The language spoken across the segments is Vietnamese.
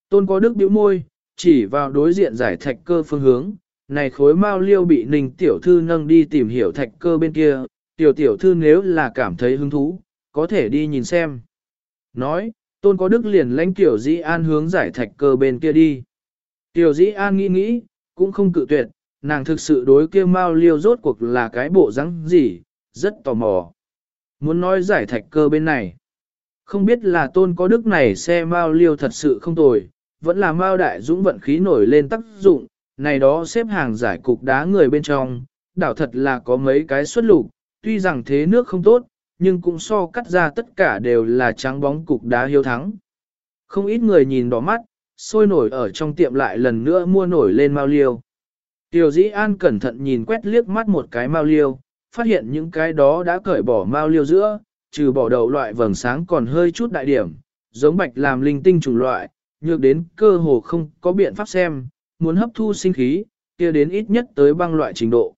Tôn có đức bĩu môi, chỉ vào đối diện giải thạch cơ phương hướng, này khối mao liêu bị Ninh tiểu thư nâng đi tìm hiểu thạch cơ bên kia, tiểu thư nếu là cảm thấy hứng thú, có thể đi nhìn xem. Nói, Tôn có đức liền lãnh Tiểu Dĩ An hướng giải thạch cơ bên kia đi. Tiểu Dĩ An nghĩ, cũng không cự tuyệt, nàng thực sự đối kia mao liêu rốt cuộc là cái bộ rắn gì, rất tò mò. Muốn nói giải thạch cơ bên này. Không biết là Tôn có đức này xe mao liêu thật sự không tồi, vẫn là mao đại dũng vận khí nổi lên tác dụng, này đó xếp hàng giải cục đá người bên trong, đảo thật là có mấy cái xuất lục, tuy rằng thế nước không tốt, nhưng cũng so cắt ra tất cả đều là trắng bóng cục đá hiếu thắng. Không ít người nhìn đỏ mắt, sôi nổi ở trong tiệm lại lần nữa mua nổi lên mao liêu. Tiểu Dĩ An cẩn thận nhìn quét liếc mắt một cái mao liêu, phát hiện những cái đó đã cởi bỏ mao liêu giữa, trừ bỏ đầu loại vầng sáng còn hơi chút đại điểm, giống bạch làm linh tinh chủng loại, nhược đến cơ hồ không có biện pháp xem, muốn hấp thu sinh khí, kia đến ít nhất tới băng loại trình độ.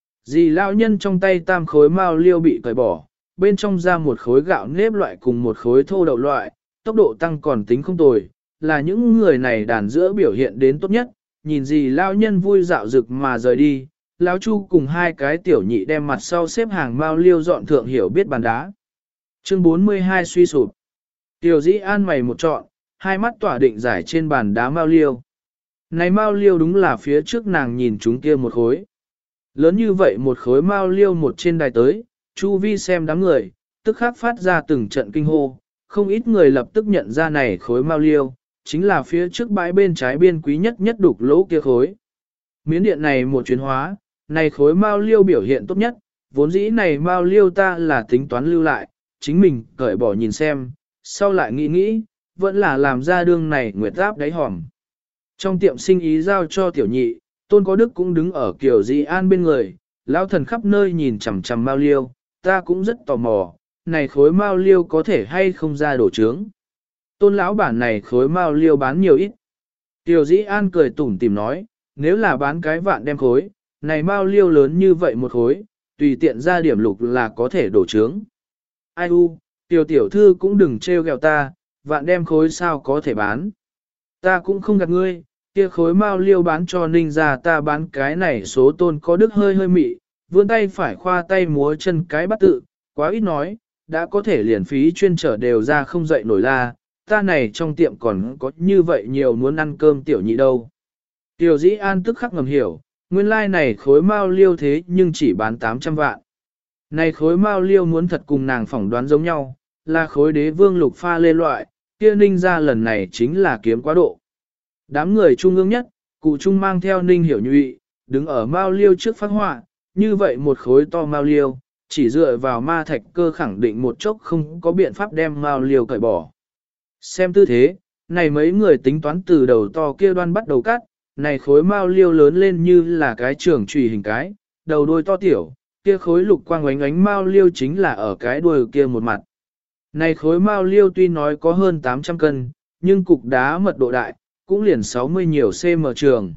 Dì lão nhân trong tay tam khối mao liêu bị cởi bỏ, bên trong ra một khối gạo nếp loại cùng một khối thô đậu loại, tốc độ tăng còn tính không tồi, là những người này đàn giữa biểu hiện đến tốt nhất, nhìn dì lão nhân vui dạo rực mà rời đi, lão Chu cùng hai cái tiểu nhị đem mặt sau xếp hàng mao liêu dọn thượng hiểu biết bàn đá. Chương 42 suy sụp. Tiểu Dĩ An mày một trọn, hai mắt tỏa định giải trên bàn đá mao liêu. Này mao liêu đúng là phía trước nàng nhìn chúng kia một khối. Lớn như vậy một khối mao liêu một trên đài tới, Chu vi xem đám người, tức khắc phát ra từng trận kinh hô, không ít người lập tức nhận ra này khối mao liêu, chính là phía trước bãi bên trái biên quý nhất nhất đục lỗ kia khối. Miến điện này một chuyến hóa, này khối mao liêu biểu hiện tốt nhất, vốn dĩ này mao liêu ta là tính toán lưu lại, chính mình cởi bỏ nhìn xem, sau lại nghĩ, vẫn là làm ra đương này nguyệt áp đáy hòm. Trong tiệm sinh ý giao cho tiểu nhị, Tôn có đức cũng đứng ở Kiều Dĩ An bên người, lão thần khắp nơi nhìn chằm chằm mao liêu, ta cũng rất tò mò, này khối mao liêu có thể hay không ra đổ trướng. Tôn lão bản này khối mao liêu bán nhiều ít. Kiều Dĩ An cười tủm tỉm nói, nếu là bán cái vạn đem khối, này mao liêu lớn như vậy một khối, tùy tiện ra điểm lục là có thể đổ trướng. Ai u, tiểu thư cũng đừng trêu ghẹo ta, vạn đem khối sao có thể bán. Ta cũng không gạt ngươi, kia khối mao liêu bán cho Ninh ra ta bán cái này số Tôn có đức hơi mị, vươn tay phải khoa tay múa chân cái bắt tự, quá ít nói, đã có thể liền phí chuyên trở đều ra không dậy nổi la, ta này trong tiệm còn có như vậy nhiều muốn ăn cơm tiểu nhị đâu. Tiểu Dĩ An tức khắc ngầm hiểu, nguyên lai này khối mao liêu thế nhưng chỉ bán 800 vạn. Này khối mao liêu muốn thật cùng nàng phỏng đoán giống nhau, là khối đế vương lục pha lê loại, kia Ninh ra lần này chính là kiếm quá độ. Đám người trung ương nhất, cụ trung mang theo Ninh Hiểu Nhụy, đứng ở mao liêu trước phát họa, như vậy một khối to mao liêu, chỉ dựa vào ma thạch cơ khẳng định một chốc không có biện pháp đem mao liêu cởi bỏ. Xem tư thế, này mấy người tính toán từ đầu to kia đoan bắt đầu cắt, này khối mao liêu lớn lên như là cái trường trùy hình cái, đầu đuôi to tiểu, kia khối lục quang ánh ánh mao liêu chính là ở cái đuôi kia một mặt. Này khối mao liêu tuy nói có hơn 800 cân, nhưng cục đá mật độ đại, cũng liền 60 nhiều cm trường.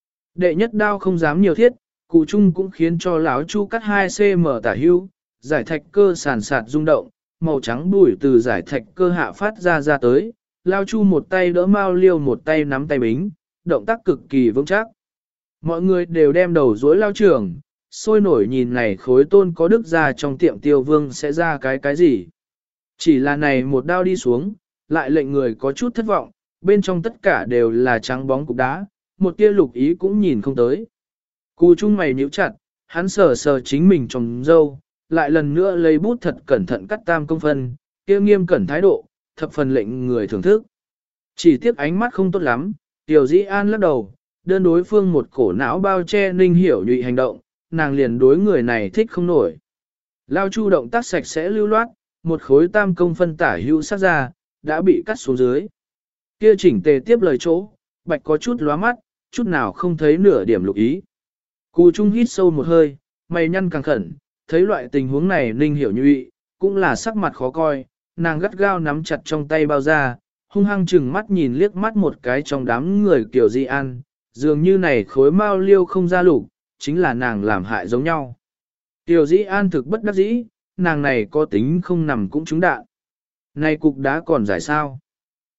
Đệ nhất đao không dám nhiều thiết, cụ trung cũng khiến cho lão Chu cắt 2 cm tả hưu, giải thạch cơ sàn sạt rung động, màu trắng bụi từ giải thạch cơ hạ phát ra tới, lão Chu một tay đỡ mao liêu một tay nắm tay bính, động tác cực kỳ vững chắc. Mọi người đều đem đầu dối lao trường, sôi nổi nhìn này khối Tôn có đức ra trong tiệm Tiêu Vương sẽ ra cái gì. Chỉ là này một đao đi xuống, lại lệnh người có chút thất vọng, bên trong tất cả đều là trắng bóng cục đá, một tia lục ý cũng nhìn không tới. Cù trung mày nhíu chặt, hắn sờ sờ chính mình trong râu, lại lần nữa lấy bút thật cẩn thận cắt tam công phân, kia nghiêm cẩn thái độ, thập phần lệnh người thưởng thức. Chỉ tiếc ánh mắt không tốt lắm, Tiểu Dĩ An lắc đầu, đơn đối phương một cổ não bao che Ninh Hiểu Nhụy hành động, nàng liền đối người này thích không nổi. Lao Chu động tác sạch sẽ lưu loát, một khối tam công phân tả hữu sát ra, đã bị cắt xuống dưới. Kia chỉnh tề tiếp lời chỗ, bạch có chút lóa mắt, chút nào không thấy nửa điểm lục ý. Cù Trung hít sâu một hơi, mày nhăn càng khẩn, thấy loại tình huống này Ninh Hiểu Nhụy, cũng là sắc mặt khó coi, nàng gắt gao nắm chặt trong tay bao da, hung hăng chừng mắt nhìn liếc mắt một cái trong đám người Kiều Di An, dường như này khối mao liêu không ra lục, chính là nàng làm hại giống nhau. Kiều Di An thực bất đắc dĩ, nàng này có tính không nằm cũng trúng đạn. Này cục đá còn giải sao?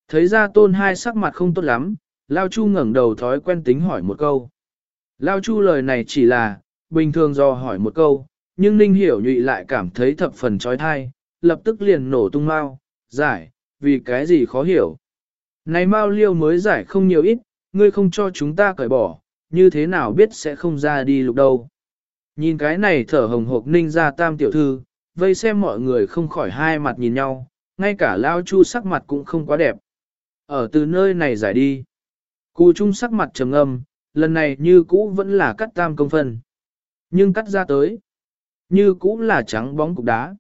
Thấy ra tôn hai sắc mặt không tốt lắm, Lao Chu ngẩng đầu thói quen tính hỏi một câu. Lao Chu lời này chỉ là, bình thường do hỏi một câu, nhưng Ninh Hiểu Nhụy lại cảm thấy thập phần trói thai, lập tức liền nổ tung mau, giải, vì cái gì khó hiểu. Này Mao Liêu mới giải không nhiều ít, ngươi không cho chúng ta cởi bỏ, như thế nào biết sẽ không ra đi lục đâu. Nhìn cái này thở hồng hộc Ninh ra tam tiểu thư, vây xem mọi người không khỏi hai mặt nhìn nhau, ngay cả Lao Chu sắc mặt cũng không quá đẹp. Ở từ nơi này giải đi. Cù Trung sắc mặt trầm ngâm, lần này như cũ vẫn là cắt tam công phân. Nhưng cắt ra tới, như cũ là trắng bóng cục đá.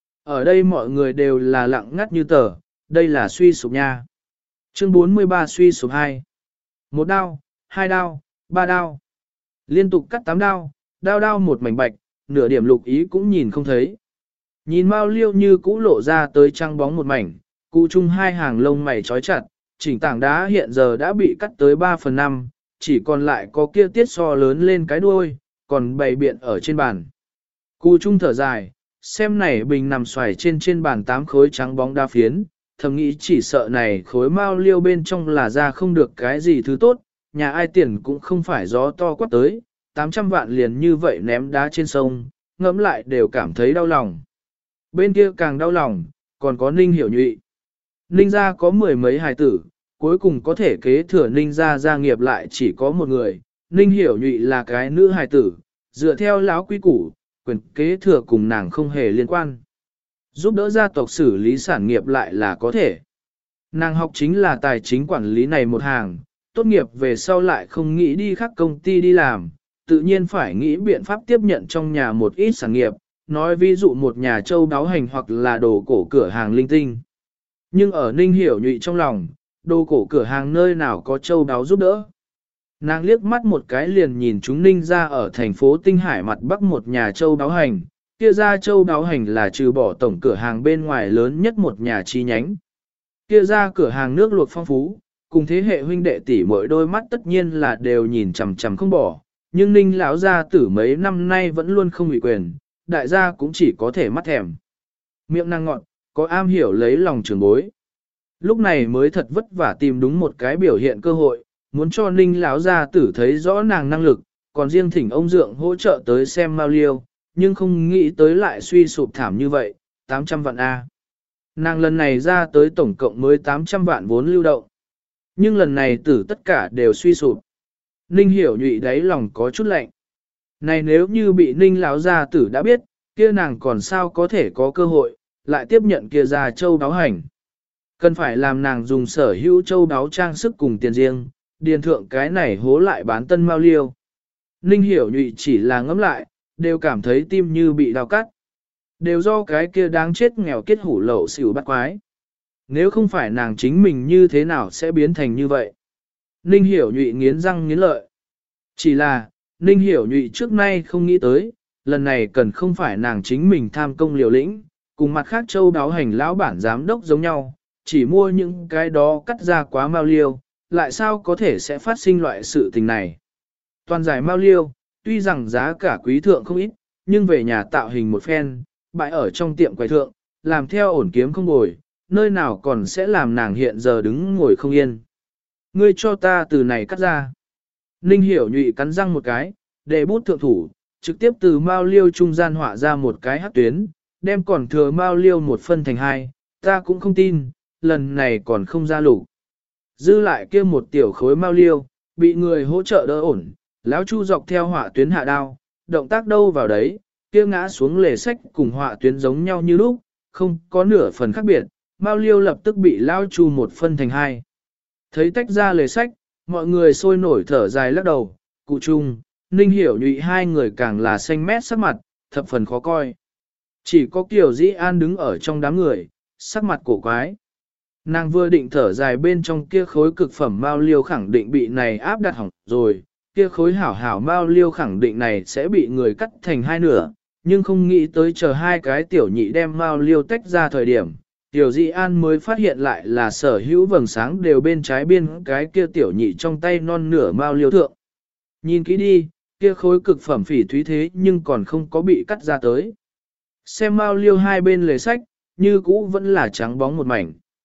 Ở đây mọi người đều là lặng ngắt như tờ, đây là suy sụp nha. Chương 43 suy sụp 2. Một đao, hai đao, ba đao. Liên tục cắt 8 đao, đao đao một mảnh bạch, nửa điểm lục ý cũng nhìn không thấy. Nhìn Mao Liêu như cũ lộ ra tới trăng bóng một mảnh, cụ chung hai hàng lông mày trói chặt, chỉnh tảng đá hiện giờ đã bị cắt tới 3/5, chỉ còn lại có kia tiết so lớn lên cái đuôi, còn bày biện ở trên bàn. Cụ chung thở dài, xem này bình nằm xoài trên bàn 8 khối trắng bóng đa phiến, thầm nghĩ chỉ sợ này khối Mao Liêu bên trong là ra không được cái gì thứ tốt, nhà ai tiền cũng không phải gió to quát tới, 800 vạn liền như vậy ném đá trên sông, ngẫm lại đều cảm thấy đau lòng. Bên kia càng đau lòng, còn có Ninh Hiểu Nhụy. Ninh gia có mười mấy hài tử, cuối cùng có thể kế thừa Ninh gia nghiệp lại chỉ có một người, Ninh Hiểu Nhụy là cái nữ hài tử, dựa theo lão quy củ, quyền kế thừa cùng nàng không hề liên quan. Giúp đỡ gia tộc xử lý sản nghiệp lại là có thể. Nàng học chính là tài chính quản lý này một hàng, tốt nghiệp về sau lại không nghĩ đi khác công ty đi làm, tự nhiên phải nghĩ biện pháp tiếp nhận trong nhà một ít sản nghiệp, nói ví dụ một nhà châu đáo hành hoặc là đồ cổ cửa hàng linh tinh. Nhưng ở Ninh Hiểu Nhụy trong lòng, đồ cổ cửa hàng nơi nào có châu đáo giúp đỡ. Nàng liếc mắt một cái liền nhìn chúng Ninh ra ở thành phố Tinh Hải mặt bắc một nhà châu đáo hành, kia ra châu đáo hành là trừ bỏ tổng cửa hàng bên ngoài lớn nhất một nhà chi nhánh. Kia ra cửa hàng nước luộc phong phú, cùng thế hệ huynh đệ tỷ mỗi đôi mắt tất nhiên là đều nhìn chằm chằm không bỏ, nhưng Ninh lão gia tử mấy năm nay vẫn luôn không ủy quyền, đại gia cũng chỉ có thể mắt thèm. Miệng năng ngọn, có am hiểu lấy lòng trưởng bối. Lúc này mới thật vất vả tìm đúng một cái biểu hiện cơ hội, muốn cho Ninh lão gia tử thấy rõ nàng năng lực, còn riêng thỉnh ông Dượng hỗ trợ tới xem Mao Liêu, nhưng không nghĩ tới lại suy sụp thảm như vậy, 800 vạn A. Nàng lần này ra tới tổng cộng mới 800 vạn vốn lưu động. Nhưng lần này tử tất cả đều suy sụp. Ninh Hiểu Nhụy đáy lòng có chút lạnh. Này nếu như bị Ninh lão gia tử đã biết, kia nàng còn sao có thể có cơ hội, lại tiếp nhận kia ra châu đáo hành. Cần phải làm nàng dùng sở hữu châu đáo trang sức cùng tiền riêng, điền thượng cái này hố lại bán tân Mao Liêu. Ninh Hiểu Nhụy chỉ là ngẫm lại, đều cảm thấy tim như bị đào cắt. Đều do cái kia đáng chết nghèo kết hủ lậu xỉu bắt quái. Nếu không phải nàng chính mình như thế nào sẽ biến thành như vậy? Ninh Hiểu Nhụy nghiến răng nghiến lợi. Chỉ là, Ninh Hiểu Nhụy trước nay không nghĩ tới, lần này cần không phải nàng chính mình tham công liều lĩnh, cùng mặt khác châu đáo hành lão bản giám đốc giống nhau, chỉ mua những cái đó cắt ra quá Mao Liêu, lại sao có thể sẽ phát sinh loại sự tình này. Toàn giải Mao Liêu, tuy rằng giá cả quý thượng không ít, nhưng về nhà tạo hình một phen, bãi ở trong tiệm quầy thượng, làm theo ổn kiếm không bồi, nơi nào còn sẽ làm nàng hiện giờ đứng ngồi không yên. Ngươi cho ta từ này cắt ra. Ninh Hiểu Nhụy cắn răng một cái, để bút thượng thủ, trực tiếp từ Mao Liêu trung gian họa ra một cái hắc tuyến, đem còn thừa Mao Liêu một phân thành hai, ta cũng không tin, lần này còn không ra lục. Dư lại kia một tiểu khối Mao Liêu, bị người hỗ trợ đỡ ổn, lão Chu dọc theo họa tuyến hạ đao, động tác đâu vào đấy, kia ngã xuống lề sách cùng họa tuyến giống nhau như lúc, không có nửa phần khác biệt, Mao Liêu lập tức bị lão Chu một phân thành hai. Thấy tách ra lề sách, mọi người sôi nổi thở dài lắc đầu, cụ Trung, Ninh Hiểu Nhụy hai người càng là xanh mét sắc mặt, thập phần khó coi. Chỉ có Kiều Dĩ An đứng ở trong đám người, sắc mặt cổ quái. Nàng vừa định thở dài bên trong kia khối cực phẩm Mao Liêu khẳng định bị này áp đặt hỏng rồi, kia khối hảo hảo Mao Liêu khẳng định này sẽ bị người cắt thành hai nửa, nhưng không nghĩ tới chờ hai cái tiểu nhị đem Mao Liêu tách ra thời điểm. Tiểu Dị An mới phát hiện lại là sở hữu vầng sáng đều bên trái biên cái kia tiểu nhị trong tay non nửa Mao Liêu thượng. Nhìn kỹ đi, kia khối cực phẩm phỉ thúy thế nhưng còn không có bị cắt ra tới. Xem Mao Liêu hai bên lề sách, như cũ vẫn là trắng bóng một mảnh.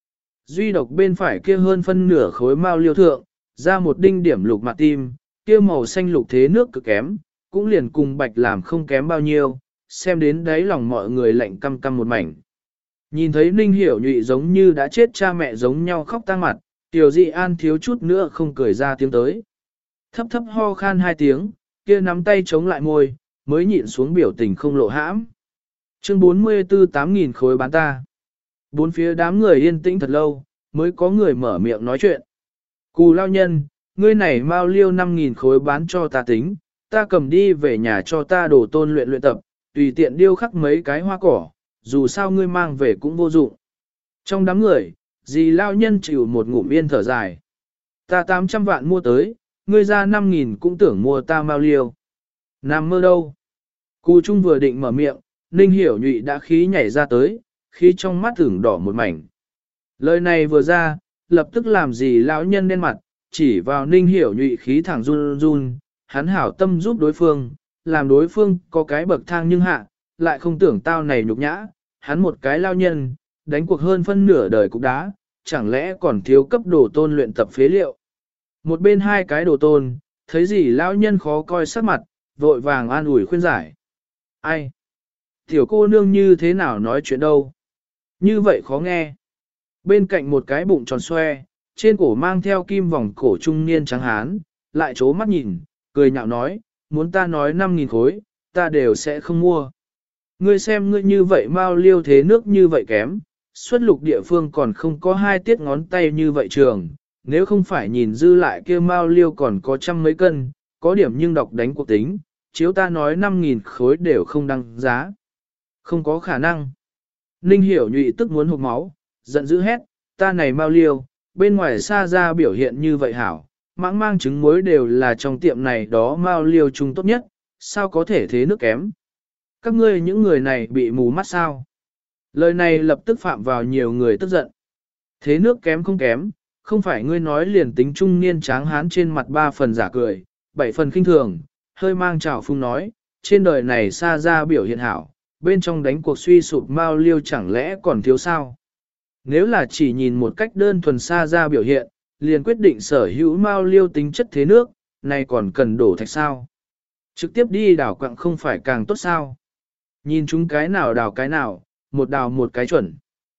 Duy độc bên phải kia hơn phân nửa khối mao liêu thượng, ra một đinh điểm lục mặt tim, kia màu xanh lục thế nước cực kém, cũng liền cùng bạch làm không kém bao nhiêu, xem đến đáy lòng mọi người lạnh căm căm một mảnh. Nhìn thấy Ninh Hiểu Nhụy giống như đã chết cha mẹ giống nhau khóc tang mặt, Tiểu Dị An thiếu chút nữa không cười ra tiếng tới. Thấp thấp ho khan 2 tiếng, kia nắm tay chống lại môi, mới nhịn xuống biểu tình không lộ hãm. Chương 44 8.000 khối bán ta. Bốn phía đám người yên tĩnh thật lâu, mới có người mở miệng nói chuyện. Cù lao nhân, ngươi này mau liêu 5.000 khối bán cho ta tính, ta cầm đi về nhà cho ta đổ tôn luyện luyện tập, tùy tiện điêu khắc mấy cái hoa cỏ, dù sao ngươi mang về cũng vô dụng. Trong đám người, dì lao nhân chịu một ngụm yên thở dài. Ta 800 vạn mua tới, ngươi ra 5.000 cũng tưởng mua ta mau liêu. Nằm mơ đâu? Cù Trung vừa định mở miệng, Ninh Hiểu Nhụy đã khí nhảy ra tới, khí trong mắt tưởng đỏ một mảnh. Lời này vừa ra, lập tức làm gì lão nhân đen mặt, chỉ vào Ninh Hiểu Nhụy khí thẳng run run, hắn hảo tâm giúp đối phương, làm đối phương có cái bậc thang nhưng hạ, lại không tưởng tao này nhục nhã, hắn một cái lao nhân, đánh cuộc hơn phân nửa đời cục đá, chẳng lẽ còn thiếu cấp đồ tôn luyện tập phế liệu. Một bên hai cái đồ tôn, thấy gì lão nhân khó coi sắc mặt, vội vàng an ủi khuyên giải. Ai? Tiểu cô nương như thế nào nói chuyện đâu? Như vậy khó nghe. Bên cạnh một cái bụng tròn xoe, trên cổ mang theo kim vòng cổ trung niên trắng hán, lại chố mắt nhìn, cười nhạo nói, muốn ta nói 5.000 khối, ta đều sẽ không mua. Ngươi xem ngươi như vậy mau liêu thế nước như vậy kém, xuất lục địa phương còn không có 2 tiết ngón tay như vậy trường, nếu không phải nhìn dư lại kia mau liêu còn có trăm mấy cân, có điểm nhưng đọc đánh cuộc tính, chiếu ta nói 5.000 khối đều không đăng giá. Không có khả năng. Ninh Hiểu Nhụy tức muốn hụt máu, giận dữ hét, ta này mau liêu, bên ngoài xa ra biểu hiện như vậy hảo, mãng mang trứng muối đều là trong tiệm này đó mau liêu chung tốt nhất, sao có thể thế nước kém. Các ngươi những người này bị mù mắt sao? Lời này lập tức phạm vào nhiều người tức giận. Thế nước kém không kém, không phải ngươi nói liền tính trung niên tráng hán trên mặt 3 phần giả cười, 7 phần khinh thường, hơi mang trào phung nói, trên đời này xa ra biểu hiện hảo, bên trong đánh cuộc suy sụp mau liêu chẳng lẽ còn thiếu sao? Nếu là chỉ nhìn một cách đơn thuần xa ra biểu hiện, liền quyết định sở hữu mau liêu tính chất thế nước, này còn cần đổ thạch sao? Trực tiếp đi đảo quặng không phải càng tốt sao? Nhìn chúng cái nào đào cái nào, một đào một cái chuẩn.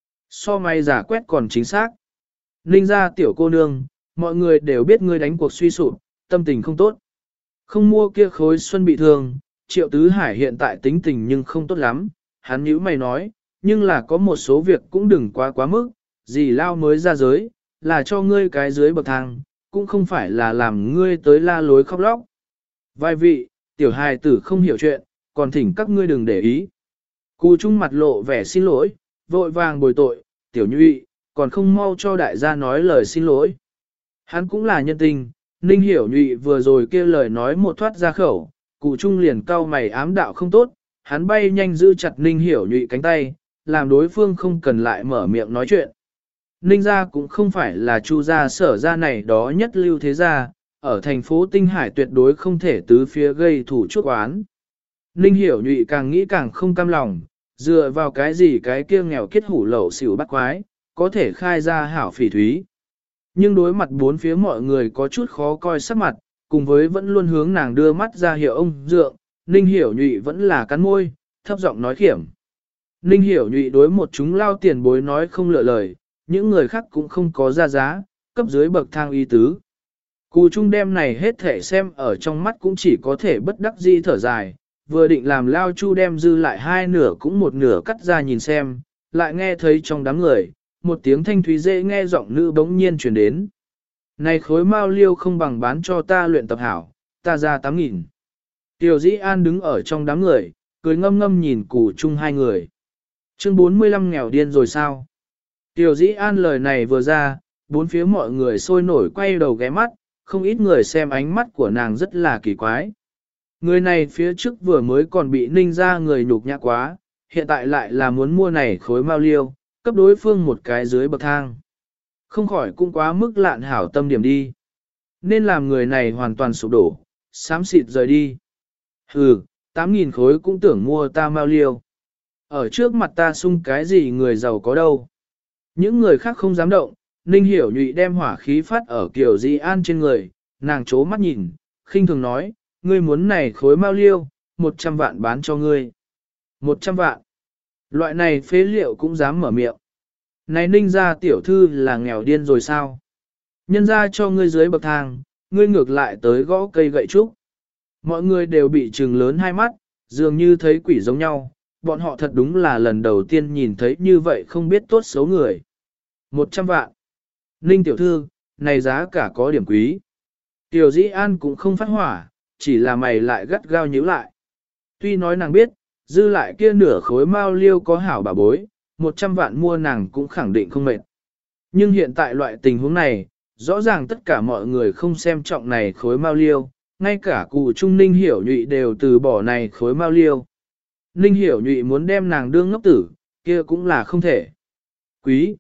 So may giả quét còn chính xác. Ninh ra tiểu cô nương, mọi người đều biết ngươi đánh cuộc suy sụp, tâm tình không tốt. Không mua kia khối xuân bị thương, Triệu Tứ Hải hiện tại tính tình nhưng không tốt lắm. Hắn nhíu mày nói, nhưng là có một số việc cũng đừng quá mức, gì lao mới ra giới, là cho ngươi cái dưới bậc thang, cũng không phải là làm ngươi tới la lối khóc lóc. Vài vị, tiểu hài tử không hiểu chuyện, còn thỉnh các ngươi đừng để ý. Cù Trung mặt lộ vẻ xin lỗi, vội vàng bồi tội, tiểu nhụy, còn không mau cho đại gia nói lời xin lỗi. Hắn cũng là nhân tình, Ninh Hiểu Nhụy vừa rồi kia lời nói một thoát ra khẩu, Cù Trung liền cau mày ám đạo không tốt, hắn bay nhanh giữ chặt Ninh Hiểu Nhụy cánh tay, làm đối phương không cần lại mở miệng nói chuyện. Ninh gia cũng không phải là Chu gia sở gia này đó nhất lưu thế gia, ở thành phố Tinh Hải tuyệt đối không thể tứ phía gây thủ chuốc oán. Ninh Hiểu Nhụy càng nghĩ càng không cam lòng, dựa vào cái gì cái kia nghèo kết hủ lậu xỉu bắt quái, có thể khai ra hảo phỉ thúy. Nhưng đối mặt bốn phía mọi người có chút khó coi sắc mặt, cùng với vẫn luôn hướng nàng đưa mắt ra hiệu ông dượng, Ninh Hiểu Nhụy vẫn là cắn môi, thấp giọng nói khiểm. Ninh Hiểu Nhụy đối một chúng lao tiền bối nói không lựa lời, những người khác cũng không có ra giá, cấp dưới bậc thang y tứ. Cù Trung đem này hết thể xem ở trong mắt cũng chỉ có thể bất đắc dĩ thở dài, vừa định làm Lao Chu đem dư lại 2 nửa cũng 1 nửa cắt ra nhìn xem, lại nghe thấy trong đám người, một tiếng thanh thúy dễ nghe giọng nữ bỗng nhiên truyền đến. Này khối mao liêu không bằng bán cho ta luyện tập hảo, ta ra 8.000. Tiểu Dĩ An đứng ở trong đám người, cười ngâm ngâm nhìn Cù Trung 2 người. Chương 45 nghèo điên rồi sao? Tiểu Dĩ An lời này vừa ra, bốn phía mọi người sôi nổi quay đầu ghé mắt, không ít người xem ánh mắt của nàng rất là kỳ quái. Người này phía trước vừa mới còn bị Ninh ra người nhục nhã quá, hiện tại lại là muốn mua này khối mao liêu, cấp đối phương một cái dưới bậc thang. Không khỏi cũng quá mức lạn hảo tâm điểm đi. Nên làm người này hoàn toàn sụp đổ, xám xịt rời đi. Hừ, 8.000 khối cũng tưởng mua ta mao liêu. Ở trước mặt ta sung cái gì người giàu có đâu. Những người khác không dám động, Ninh Hiểu Nhụy đem hỏa khí phát ở Kiều Di An trên người, nàng chố mắt nhìn, khinh thường nói, ngươi muốn này khối mao liêu, 100 vạn bán cho ngươi. 100 vạn. Loại này phế liệu cũng dám mở miệng. Này Ninh gia tiểu thư là nghèo điên rồi sao? Nhân ra cho ngươi dưới bậc thang, ngươi ngược lại tới gõ cây gậy trúc. Mọi người đều bị trừng lớn hai mắt, dường như thấy quỷ giống nhau, bọn họ thật đúng là lần đầu tiên nhìn thấy như vậy không biết tốt xấu người. 100 vạn. Ninh tiểu thư, này giá cả có điểm quý. Tiểu Dĩ An cũng không phát hỏa, chỉ là mày lại gắt gao nhíu lại. Tuy nói nàng biết, dư lại kia nửa khối mao liêu có hảo bà bối, 100 vạn mua nàng cũng khẳng định không mệt. Nhưng hiện tại loại tình huống này, rõ ràng tất cả mọi người không xem trọng này khối mao liêu, ngay cả cụ Trung Ninh Hiểu Nhụy đều từ bỏ này khối mao liêu. Ninh Hiểu Nhụy muốn đem nàng đương ngốc tử, kia cũng là không thể. Quý!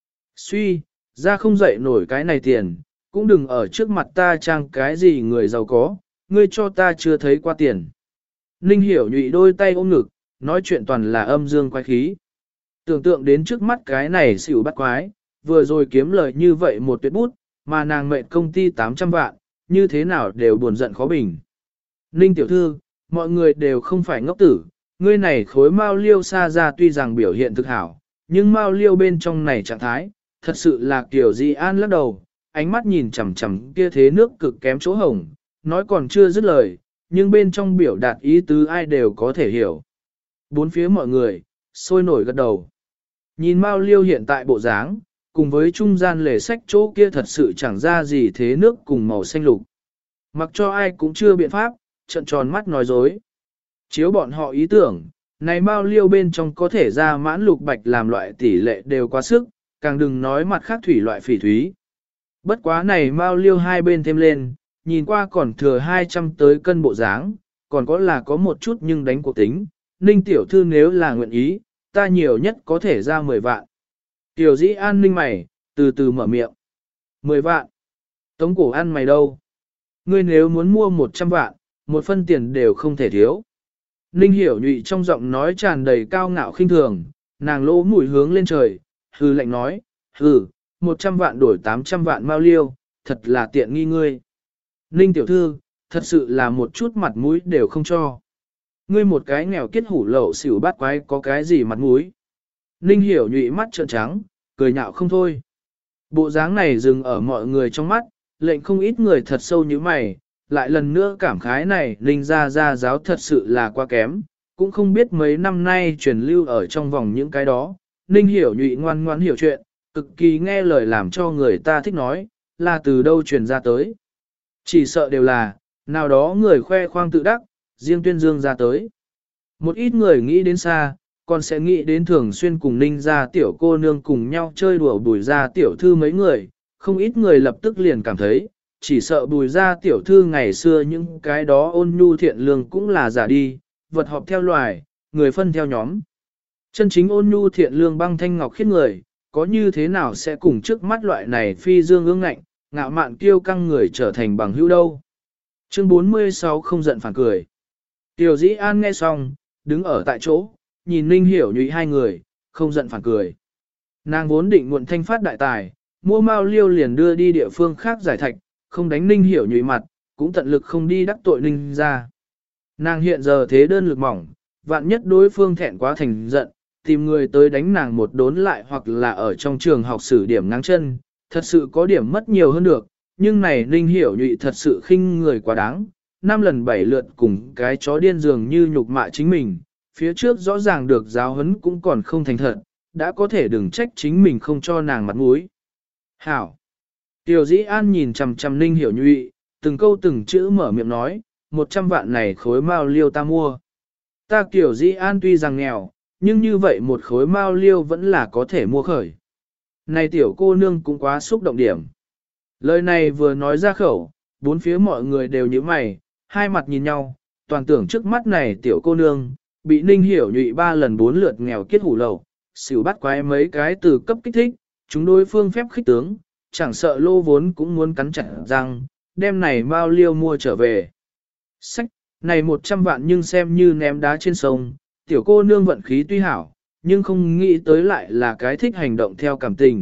Suy! Ra không dậy nổi cái này tiền, cũng đừng ở trước mặt ta trang cái gì người giàu có, ngươi cho ta chưa thấy qua tiền. Ninh Hiểu Nhụy đôi tay ôm ngực, nói chuyện toàn là âm dương quái khí. Tưởng tượng đến trước mắt cái này xỉu bắt quái, vừa rồi kiếm lời như vậy một tuyệt bút, mà nàng mệnh công ty 800 vạn, như thế nào đều buồn giận khó bình. Ninh tiểu thư, mọi người đều không phải ngốc tử, ngươi này khối mao liêu xa ra tuy rằng biểu hiện thực hảo, nhưng mao liêu bên trong này trạng thái, thật sự là kiểu Di An lắc đầu, ánh mắt nhìn chằm chằm kia thế nước cực kém chỗ hồng, nói còn chưa dứt lời, nhưng bên trong biểu đạt ý tứ ai đều có thể hiểu. Bốn phía mọi người, sôi nổi gật đầu. Nhìn mao liêu hiện tại bộ dáng, cùng với trung gian lề sách chỗ kia thật sự chẳng ra gì thế nước cùng màu xanh lục. Mặc cho ai cũng chưa biện pháp, trận tròn mắt nói dối. Chiếu bọn họ ý tưởng, này mao liêu bên trong có thể ra mãn lục bạch làm loại tỷ lệ đều quá sức, càng đừng nói mặt khác thủy loại phỉ thúy. Bất quá này mao liêu hai bên thêm lên, nhìn qua còn thừa 200 tới cân bộ dáng, còn có một chút nhưng đánh cuộc tính. Ninh tiểu thư nếu là nguyện ý, ta nhiều nhất có thể ra 10 vạn. Tiểu Dĩ An ninh mày, từ từ mở miệng. 10 vạn. Tống cổ ăn mày đâu? Ngươi nếu muốn mua 100 vạn, một phân tiền đều không thể thiếu. Ninh Hiểu Nhụy trong giọng nói tràn đầy cao ngạo khinh thường, nàng lỗ mũi hướng lên trời, hừ lạnh nói, hừ, 100 vạn đổi 800 vạn mao liêu, thật là tiện nghi ngươi. Ninh tiểu thư, thật sự là một chút mặt mũi đều không cho. Ngươi một cái nghèo kiết hủ lậu xỉu bát quái có cái gì mặt mũi. Ninh Hiểu Nhụy mắt trợn trắng, cười nhạo không thôi. Bộ dáng này dừng ở mọi người trong mắt, lệnh không ít người thật sâu như mày, lại lần nữa cảm khái này Ninh gia giáo thật sự là quá kém, cũng không biết mấy năm nay truyền lưu ở trong vòng những cái đó. Ninh Hiểu Nhụy ngoan ngoãn hiểu chuyện, cực kỳ nghe lời làm cho người ta thích nói, là từ đâu truyền ra tới. Chỉ sợ đều là, nào đó người khoe khoang tự đắc, riêng tuyên dương ra tới. Một ít người nghĩ đến xa, còn sẽ nghĩ đến thường xuyên cùng Ninh gia tiểu cô nương cùng nhau chơi đùa Bùi gia tiểu thư mấy người, không ít người lập tức liền cảm thấy, chỉ sợ Bùi gia tiểu thư ngày xưa những cái đó ôn nhu thiện lương cũng là giả đi, vật họp theo loài, người phân theo nhóm. Chân chính ôn nhu thiện lương băng thanh ngọc khiết người, có như thế nào sẽ cùng trước mắt loại này phi dương ương ngạnh, ngạo mạn kiêu căng người trở thành bằng hữu đâu. Chương 46 không giận phản cười. Tiểu Dĩ An nghe xong, đứng ở tại chỗ, nhìn Ninh Hiểu Nhụy hai người, không giận phản cười. Nàng vốn định muộn thanh phát đại tài, mua mao liêu liền đưa đi địa phương khác giải thạch, không đánh Ninh Hiểu Nhụy mặt, cũng tận lực không đi đắc tội Ninh ra. Nàng hiện giờ thế đơn lực mỏng, vạn nhất đối phương thẹn quá thành giận, tìm người tới đánh nàng một đốn lại hoặc là ở trong trường học xử điểm ngang chân, thật sự có điểm mất nhiều hơn được, nhưng này Ninh Hiểu Nhụy thật sự khinh người quá đáng, 5 lần 7 lượt cùng cái chó điên dường như nhục mạ chính mình, phía trước rõ ràng được giáo huấn cũng còn không thành thật, đã có thể đừng trách chính mình không cho nàng mặt mũi. Hảo! Tiểu Dĩ An nhìn chằm chằm Ninh Hiểu Nhụy, từng câu từng chữ mở miệng nói, 100 vạn này khối mao liêu ta mua. Ta Tiểu Dĩ An tuy rằng nghèo, nhưng như vậy một khối mao liêu vẫn là có thể mua khởi. Này tiểu cô nương cũng quá xúc động điểm. Lời này vừa nói ra khẩu, bốn phía mọi người đều như mày, hai mặt nhìn nhau, toàn tưởng trước mắt này tiểu cô nương, bị Ninh Hiểu Nhụy 3 lần 4 lượt nghèo kiết hủ lậu, xỉu bắt quái mấy cái từ cấp kích thích, chúng đối phương phép khích tướng, chẳng sợ lô vốn cũng muốn cắn chặt răng, đem này mao liêu mua trở về. Sách, này 100 vạn nhưng xem như ném đá trên sông, tiểu cô nương vận khí tuy hảo, nhưng không nghĩ tới lại là cái thích hành động theo cảm tình,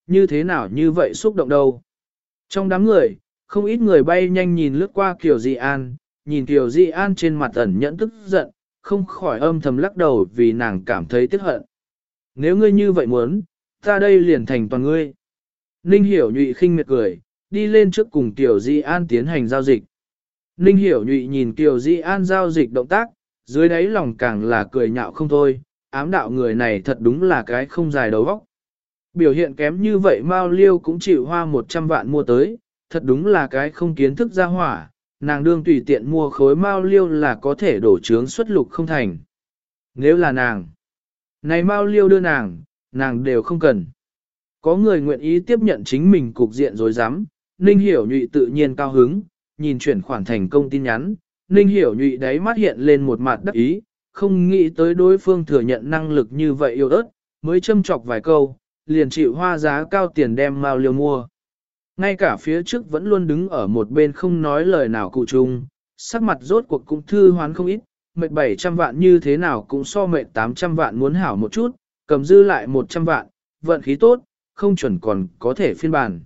như thế nào như vậy xúc động đâu. Trong đám người, không ít người bay nhanh nhìn lướt qua Kiều Di An, nhìn Kiều Di An trên mặt ẩn nhẫn tức giận, không khỏi âm thầm lắc đầu vì nàng cảm thấy tiếc hận. Nếu ngươi như vậy muốn, ta đây liền thành toàn ngươi. Ninh Hiểu Nhụy khinh miệt cười, đi lên trước cùng Kiều Di An tiến hành giao dịch. Ninh Hiểu Nhụy nhìn Kiều Di An giao dịch động tác, dưới đáy lòng càng là cười nhạo không thôi, ám đạo người này thật đúng là cái không dài đầu óc. Biểu hiện kém như vậy Mao Liêu cũng chịu hoa 100 vạn mua tới, thật đúng là cái không kiến thức ra hỏa, nàng đương tùy tiện mua khối Mao Liêu là có thể đổ trướng xuất lục không thành. Nếu là nàng, này Mao Liêu đưa nàng đều không cần. Có người nguyện ý tiếp nhận chính mình cục diện rồi dám, Ninh Hiểu Nhụy tự nhiên cao hứng, nhìn chuyển khoản thành công tin nhắn, Ninh Hiểu Nhụy đáy mắt hiện lên một mặt đắc ý, không nghĩ tới đối phương thừa nhận năng lực như vậy yêu ớt, mới châm chọc vài câu, liền chịu hoa giá cao tiền đem Mao Liêu mua. Ngay cả phía trước vẫn luôn đứng ở một bên không nói lời nào cụ chung, sắc mặt rốt cuộc cũng thư hoán không ít, mệt 700 vạn như thế nào cũng so mệt 800 vạn muốn hảo một chút, cầm dư lại 100 vạn, vận khí tốt, không chuẩn còn có thể phiên bản.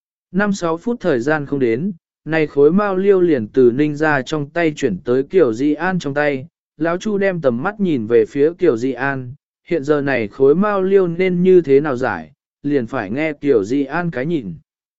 5-6 phút thời gian không đến, này khối Mao Liêu liền từ Ninh ra trong tay chuyển tới Kiều Di An trong tay, lão Chu đem tầm mắt nhìn về phía Kiều Di An, hiện giờ này khối Mao Liêu nên như thế nào giải, liền phải nghe Kiều Di An cái nhìn.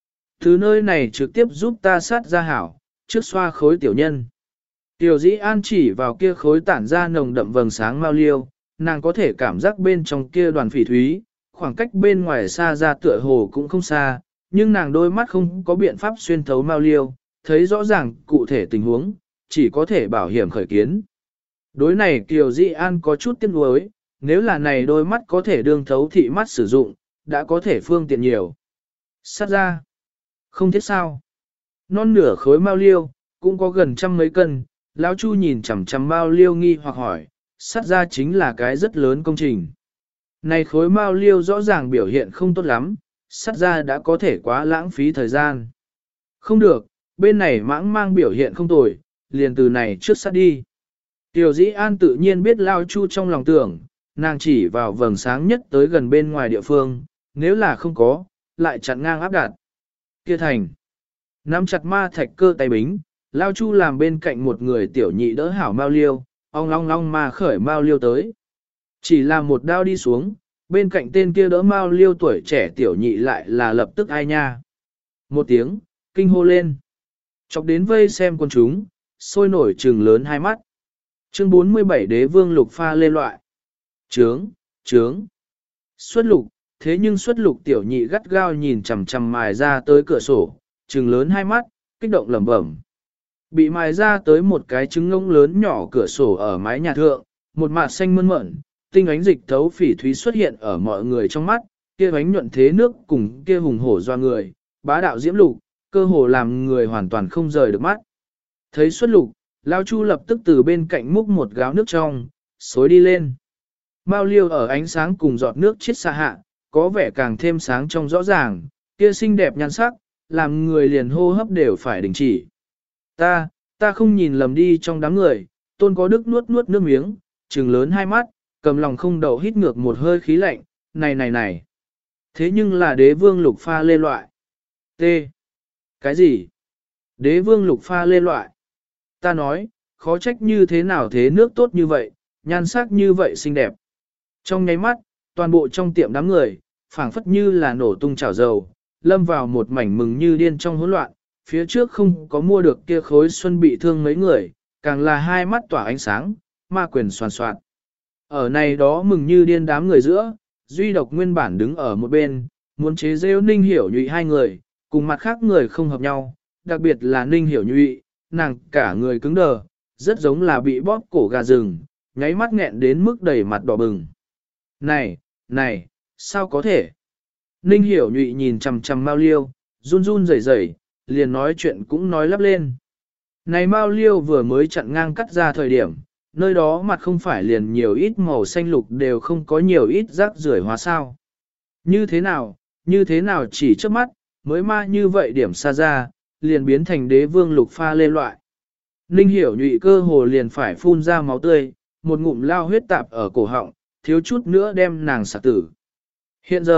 Thứ nơi này trực tiếp giúp ta sát ra hảo, trước xoa khối tiểu nhân. Kiều Di An chỉ vào kia khối tản ra nồng đậm vầng sáng Mao Liêu, nàng có thể cảm giác bên trong kia đoàn phỉ thúy, khoảng cách bên ngoài xa ra tựa hồ cũng không xa, nhưng nàng đôi mắt không có biện pháp xuyên thấu Mao Liêu, thấy rõ ràng cụ thể tình huống, chỉ có thể bảo hiểm khởi kiến. Đối này Kiều Di An có chút tiếc nuối, nếu là này đôi mắt có thể đương thấu thị mắt sử dụng, đã có thể phương tiện nhiều. Sát ra, không thiết sao. Non nửa khối Mao Liêu, cũng có gần trăm mấy cân, lão Chu nhìn chằm chằm Mao Liêu nghi hoặc hỏi, sát ra chính là cái rất lớn công trình. Này khối Mao Liêu rõ ràng biểu hiện không tốt lắm, sát ra đã có thể quá lãng phí thời gian. Không được, bên này mãng mang biểu hiện không tồi, liền từ này trước sát đi. Tiểu Dĩ An tự nhiên biết Lao Chu trong lòng tưởng, nàng chỉ vào vầng sáng nhất tới gần bên ngoài địa phương, nếu là không có, lại chặn ngang áp đặt. Kia thành, nắm chặt ma thạch cơ tay bính, Lao Chu làm bên cạnh một người tiểu nhị đỡ hảo Mao Liêu, ong long long mà khởi Mao Liêu tới. Chỉ làm một đao đi xuống, bên cạnh tên kia đỡ Mao Liêu tuổi trẻ tiểu nhị lại là lập tức ai nha. Một tiếng, kinh hô lên. Chọc đến vây xem con chúng, sôi nổi trừng lớn hai mắt. Chương 47 Đế Vương Lục pha lên loại. Trướng. Xuất lục, thế nhưng xuất lục tiểu nhị gắt gao nhìn chằm chằm mài ra tới cửa sổ, trừng lớn hai mắt, kích động lẩm bẩm. Bị mài ra tới một cái trứng ngỗng lớn nhỏ cửa sổ ở mái nhà thượng, một mạt xanh mơn mởn, tinh ánh dịch thấu phỉ thúy xuất hiện ở mọi người trong mắt, kia ánh nhuận thế nước cùng kia hùng hổ doa người, bá đạo diễm lục, cơ hồ làm người hoàn toàn không rời được mắt. Thấy xuất lục, Lao Chu lập tức từ bên cạnh múc một gáo nước trong, xối đi lên. Mao Liêu ở ánh sáng cùng giọt nước chiết xa hạ, có vẻ càng thêm sáng trong rõ ràng, kia xinh đẹp nhan sắc, làm người liền hô hấp đều phải đình chỉ. Ta không nhìn lầm đi trong đám người, Tôn có đức nuốt nước miếng, trừng lớn hai mắt, cầm lòng không đậu hít ngược một hơi khí lạnh, này. Thế nhưng là Đế Vương Lục pha lê loại. T. Cái gì? Đế Vương Lục pha lê loại. Ta nói, khó trách như thế nào thế nước tốt như vậy, nhan sắc như vậy xinh đẹp. Trong nháy mắt, toàn bộ trong tiệm đám người, phảng phất như là nổ tung chảo dầu, lâm vào một mảnh mừng như điên trong hỗn loạn, phía trước không có mua được kia khối xuân bị thương mấy người, càng là hai mắt tỏa ánh sáng, ma quyền soàn soạn. Ở này đó mừng như điên đám người giữa, duy độc nguyên bản đứng ở một bên, muốn chế rêu Ninh Hiểu Nhụy hai người, cùng mặt khác người không hợp nhau, đặc biệt là Ninh Hiểu Nhụy, nàng cả người cứng đờ, rất giống là bị bóp cổ gà rừng, nháy mắt nghẹn đến mức đầy mặt đỏ bừng. Này, sao có thể? Ninh Hiểu Nhụy nhìn chằm chằm Mao Liêu, run rẩy rẩy, liền nói chuyện cũng nói lắp lên. Này Mao Liêu vừa mới chặn ngang cắt ra thời điểm, nơi đó mặt không phải liền nhiều ít màu xanh lục đều không có nhiều ít rác rưởi hóa sao. Như thế nào chỉ trước mắt, mới ma như vậy điểm xa ra, liền biến thành Đế Vương Lục pha lê loại. Ninh Hiểu Nhụy cơ hồ liền phải phun ra máu tươi, một ngụm lao huyết tạp ở cổ họng, thiếu chút nữa đem nàng sạc tử. Hiện giờ,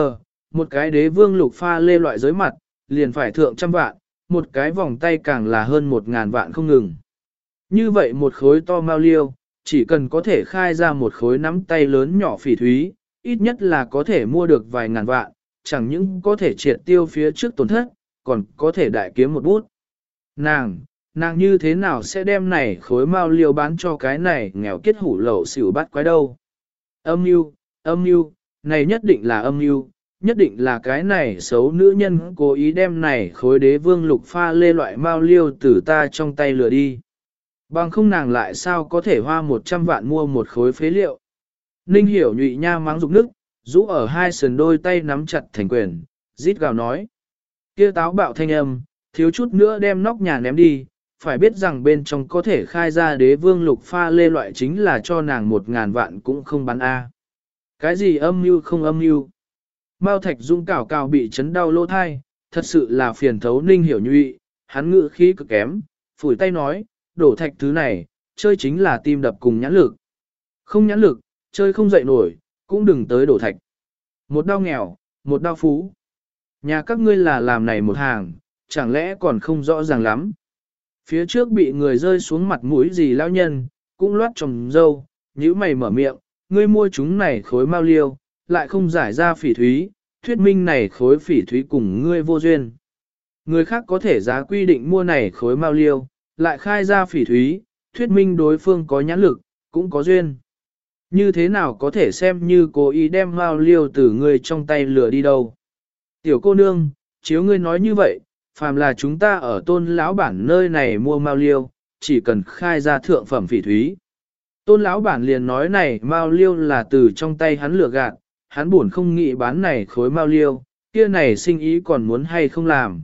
một cái đế vương lục pha lê loại giới mặt, liền phải thượng trăm vạn, một cái vòng tay càng là hơn 1.000 vạn không ngừng. Như vậy một khối to mao liêu, chỉ cần có thể khai ra một khối nắm tay lớn nhỏ phỉ thúy, ít nhất là có thể mua được vài ngàn vạn, chẳng những có thể triệt tiêu phía trước tổn thất, còn có thể đại kiếm một bút. Nàng như thế nào sẽ đem này khối mao liêu bán cho cái này nghèo kết hủ lậu xỉu bắt quái đâu? Âm mưu, này nhất định là âm mưu, nhất định là cái này xấu nữ nhân cố ý đem này khối đế vương lục pha lê loại mao liêu từ ta trong tay lừa đi. Bằng không nàng lại sao có thể hoa 100 vạn mua một khối phế liệu. Ninh Hiểu nhụy nha mắng dục nước, rũ ở hai sườn đôi tay nắm chặt thành quyền, rít gào nói. Kia táo bạo thanh âm, thiếu chút nữa đem nóc nhà ném đi, phải biết rằng bên trong có thể khai ra đế vương lục pha lê loại chính là cho nàng 1.000 vạn cũng không bán a. Cái gì âm mưu không âm mưu? Mao Thạch Dung cào cào bị chấn đau lỗ thai, thật sự là phiền thấu Ninh Hiểu nhụy, hắn ngự khí cực kém, phủi tay nói, đổ thạch thứ này, chơi chính là tim đập cùng nhãn lực. Không nhãn lực, chơi không dậy nổi, cũng đừng tới đổ thạch. Một đau nghèo, một đau phú. Nhà các ngươi là làm này một hàng, chẳng lẽ còn không rõ ràng lắm. Phía trước bị người rơi xuống mặt mũi gì lao nhân, cũng loát trồng dâu, nhíu mày mở miệng, ngươi mua chúng này khối mao liêu, lại không giải ra phỉ thúy, thuyết minh này khối phỉ thúy cùng ngươi vô duyên. Người khác có thể giá quy định mua này khối mao liêu, lại khai ra phỉ thúy, thuyết minh đối phương có nhãn lực, cũng có duyên. Như thế nào có thể xem như cố ý đem mao liêu từ ngươi trong tay lừa đi đâu. Tiểu cô nương, chiếu ngươi nói như vậy, phàm là chúng ta ở Tôn lão bản nơi này mua mao liêu, chỉ cần khai ra thượng phẩm phỉ thúy. Tôn lão bản liền nói này mao liêu là từ trong tay hắn lừa gạt, hắn buồn không nghĩ bán này khối mao liêu, kia này sinh ý còn muốn hay không làm.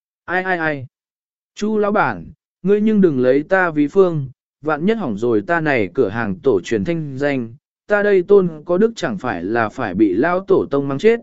Ai. Chu lão bản, ngươi nhưng đừng lấy ta ví phương, vạn nhất hỏng rồi ta này cửa hàng tổ truyền thanh danh, ta đây Tôn có đức chẳng phải là phải bị lao tổ tông mang chết.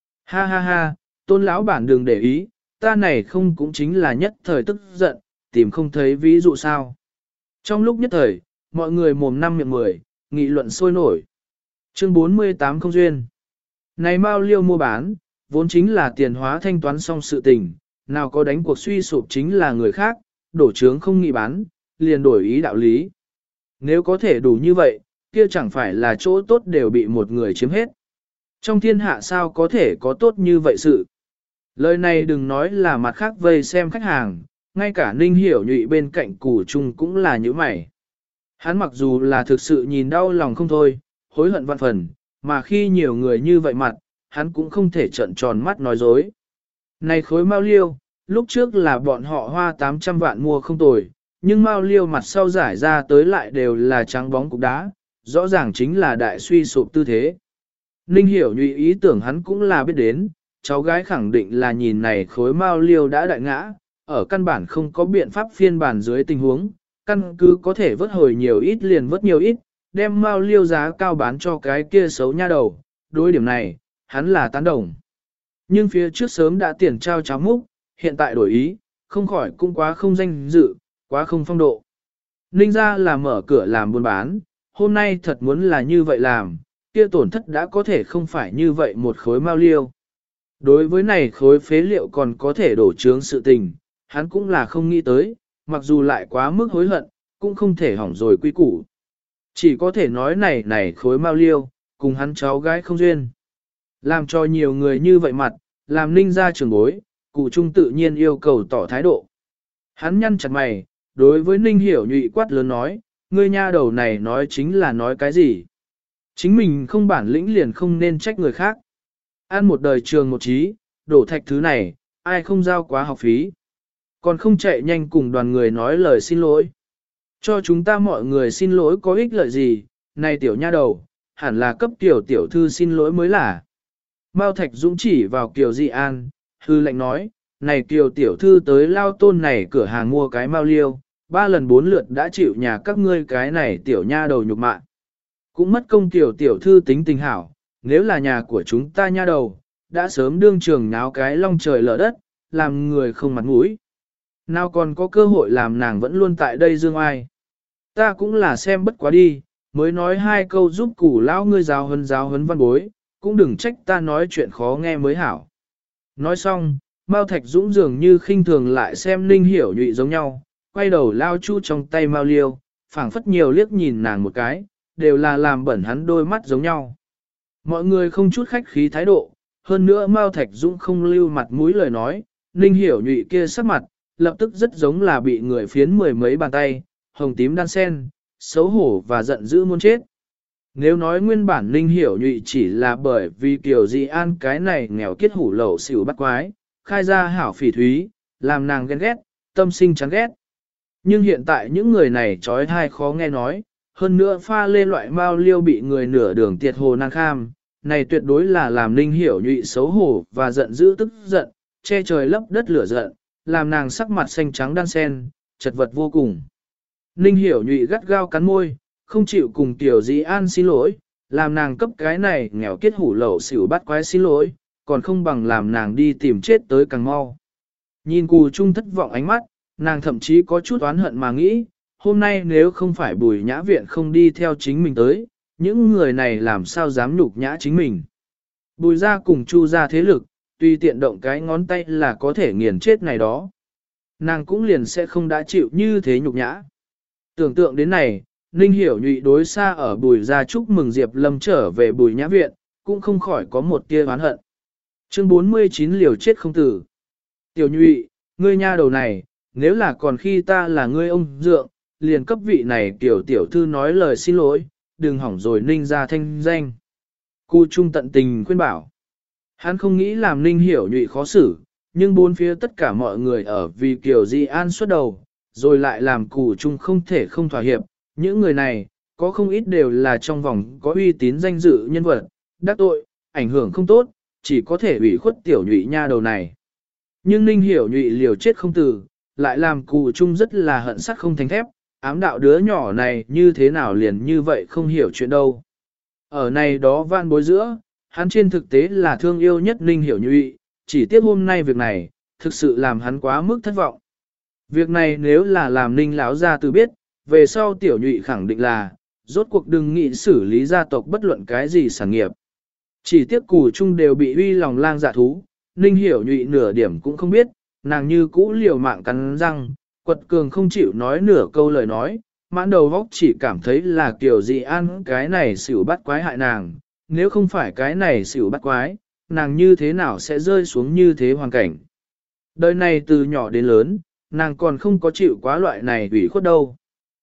Ha, Tôn lão bản đừng để ý, ta này không cũng chính là nhất thời tức giận, tìm không thấy ví dụ sao. Trong lúc nhất thời, mọi người mồm năm miệng 10, nghị luận sôi nổi. Chương 48 không duyên. Này mao liêu mua bán, vốn chính là tiền hóa thanh toán xong sự tình, nào có đánh cuộc suy sụp chính là người khác, đổ trướng không nghị bán, liền đổi ý đạo lý. Nếu có thể đủ như vậy, kia chẳng phải là chỗ tốt đều bị một người chiếm hết. Trong thiên hạ sao có thể có tốt như vậy sự. Lời này đừng nói là mặt khác vây xem khách hàng, ngay cả Ninh Hiểu nhụy bên cạnh củ chung cũng là như mày. Hắn mặc dù là thực sự nhìn đau lòng không thôi, hối hận vạn phần, mà khi nhiều người như vậy mặt, hắn cũng không thể trợn tròn mắt nói dối. Này khối mao liêu, lúc trước là bọn họ hoa 800 vạn mua không tồi, nhưng mao liêu mặt sau giải ra tới lại đều là trắng bóng cục đá, rõ ràng chính là đại suy sụp tư thế. Ninh Hiểu nhụy ý tưởng hắn cũng là biết đến, cháu gái khẳng định là nhìn này khối mao liêu đã đại ngã, ở căn bản không có biện pháp phiên bản dưới tình huống, căn cứ có thể vớt hồi nhiều ít liền vớt nhiều ít, đem mao liêu giá cao bán cho cái kia xấu nha đầu, đối điểm này, hắn là tán đồng. Nhưng phía trước sớm đã tiền trao cháo múc, hiện tại đổi ý, không khỏi cũng quá không danh dự, quá không phong độ. Ninh ra là mở cửa làm buôn bán, hôm nay thật muốn là như vậy làm, kia tổn thất đã có thể không phải như vậy một khối mao liêu. Đối với này khối phế liệu còn có thể đổ trướng sự tình, hắn cũng là không nghĩ tới, mặc dù lại quá mức hối hận, cũng không thể hỏng rồi quy củ. Chỉ có thể nói này khối mao liêu, cùng hắn cháu gái không duyên. Làm cho nhiều người như vậy mặt, làm Ninh ra trường bối, cụ trung tự nhiên yêu cầu tỏ thái độ. Hắn nhăn chặt mày, đối với Ninh Hiểu nhụy quát lớn nói, ngươi nha đầu này nói chính là nói cái gì? Chính mình không bản lĩnh liền không nên trách người khác. Ăn một đời trường một trí, đổ thạch thứ này, ai không giao quá học phí. Còn không chạy nhanh cùng đoàn người nói lời xin lỗi. Cho chúng ta mọi người xin lỗi có ích lợi gì, này tiểu nha đầu, hẳn là cấp tiểu thư xin lỗi mới là. Mao Thạch Dũng chỉ vào Kiều Dị An, hư lệnh nói, này Kiều tiểu thư tới lao tôn này cửa hàng mua cái mao liêu, 3 lần 4 lượt đã chịu nhà các ngươi cái này tiểu nha đầu nhục mạ. Cũng mất công tiểu thư tính tình hảo, nếu là nhà của chúng ta nha đầu, đã sớm đương trường náo cái long trời lở đất, làm người không mặt mũi. Nào còn có cơ hội làm nàng vẫn luôn tại đây dương ai. Ta cũng là xem bất quá đi, mới nói 2 câu giúp củ lão ngươi giáo huấn văn bối, cũng đừng trách ta nói chuyện khó nghe mới hảo. Nói xong, Mao Thạch Dũng dường như khinh thường lại xem Ninh Hiểu Nhụy giống nhau, quay đầu lao chu trong tay Mao Liêu, phảng phất nhiều liếc nhìn nàng một cái, đều là làm bẩn hắn đôi mắt giống nhau. Mọi người không chút khách khí thái độ, hơn nữa Mao Thạch Dũng không lưu mặt mũi lời nói, Ninh Hiểu Nhụy kia sắc mặt, lập tức rất giống là bị người phiến mười mấy bàn tay, hồng tím đan sen, xấu hổ và giận dữ muốn chết. Nếu nói nguyên bản Ninh Hiểu Nhụy chỉ là bởi vì Kiều Di An cái này nghèo kiết hủ lậu xỉu bắt quái, khai ra hảo phỉ thúy, làm nàng ghen ghét, tâm sinh chán ghét. Nhưng hiện tại những người này trói thai khó nghe nói, hơn nữa pha lê loại mao liêu bị người nửa đường tiệt hồ nan kham, này tuyệt đối là làm Ninh Hiểu Nhụy xấu hổ và giận dữ tức giận, che trời lấp đất lửa giận, làm nàng sắc mặt xanh trắng đan sen, chật vật vô cùng. Ninh Hiểu Nhụy gắt gao cắn môi, không chịu cùng Tiểu Dĩ An xin lỗi, làm nàng cấp cái này nghèo kiết hủ lậu xỉu bắt quái xin lỗi, còn không bằng làm nàng đi tìm chết tới càng mau. Nhìn Cù Trung thất vọng ánh mắt, nàng thậm chí có chút oán hận mà nghĩ, hôm nay nếu không phải Bùi Nhã Viện không đi theo chính mình tới, những người này làm sao dám nhục nhã chính mình. Bùi ra cùng Chu ra thế lực, tuy tiện động cái ngón tay là có thể nghiền chết này đó. Nàng cũng liền sẽ không đã chịu như thế nhục nhã. Tưởng tượng đến này, Ninh Hiểu Nhụy đối xa ở Bùi ra chúc mừng Diệp Lâm trở về Bùi Nhã Viện, cũng không khỏi có một tia oán hận. Chương 49 liều chết không tử. Tiểu Nhụy, ngươi nha đầu này, nếu là còn khi ta là ngươi ông dượng, liền cấp vị này tiểu thư nói lời xin lỗi, đừng hỏng rồi Ninh ra thanh danh. Cu Trung tận tình khuyên bảo. Hắn không nghĩ làm Ninh Hiểu Nhụy khó xử, nhưng bốn phía tất cả mọi người ở vì Kiều Di An xuất đầu, rồi lại làm Cu Trung không thể không thỏa hiệp. Những người này, có không ít đều là trong vòng có uy tín danh dự nhân vật, đắc tội, ảnh hưởng không tốt, chỉ có thể ủy khuất tiểu Nhụy nha đầu này. Nhưng Ninh Hiểu Nhụy liều chết không từ, lại làm Cu Trung rất là hận sắt không thành thép, ám đạo đứa nhỏ này như thế nào liền như vậy không hiểu chuyện đâu. Ở này đó van bối giữa, hắn trên thực tế là thương yêu nhất Ninh Hiểu Nhụy, chỉ tiếc hôm nay việc này, thực sự làm hắn quá mức thất vọng. Việc này nếu là làm Ninh lão gia tử biết, về sau tiểu Nhụy khẳng định là, rốt cuộc đừng nghĩ xử lý gia tộc bất luận cái gì sản nghiệp. Chỉ tiếc Cù Trung đều bị uy lòng lang dạ thú, Ninh Hiểu Nhụy nửa điểm cũng không biết, nàng như cũ liều mạng cắn răng, quật cường không chịu nói nửa câu lời nói, mãn đầu góc chỉ cảm thấy là Kiều Di An cái này xỉu bắt quái hại nàng, nếu không phải cái này xỉu bắt quái, nàng như thế nào sẽ rơi xuống như thế hoàn cảnh. Đời này từ nhỏ đến lớn, nàng còn không có chịu quá loại này ủy khuất đâu.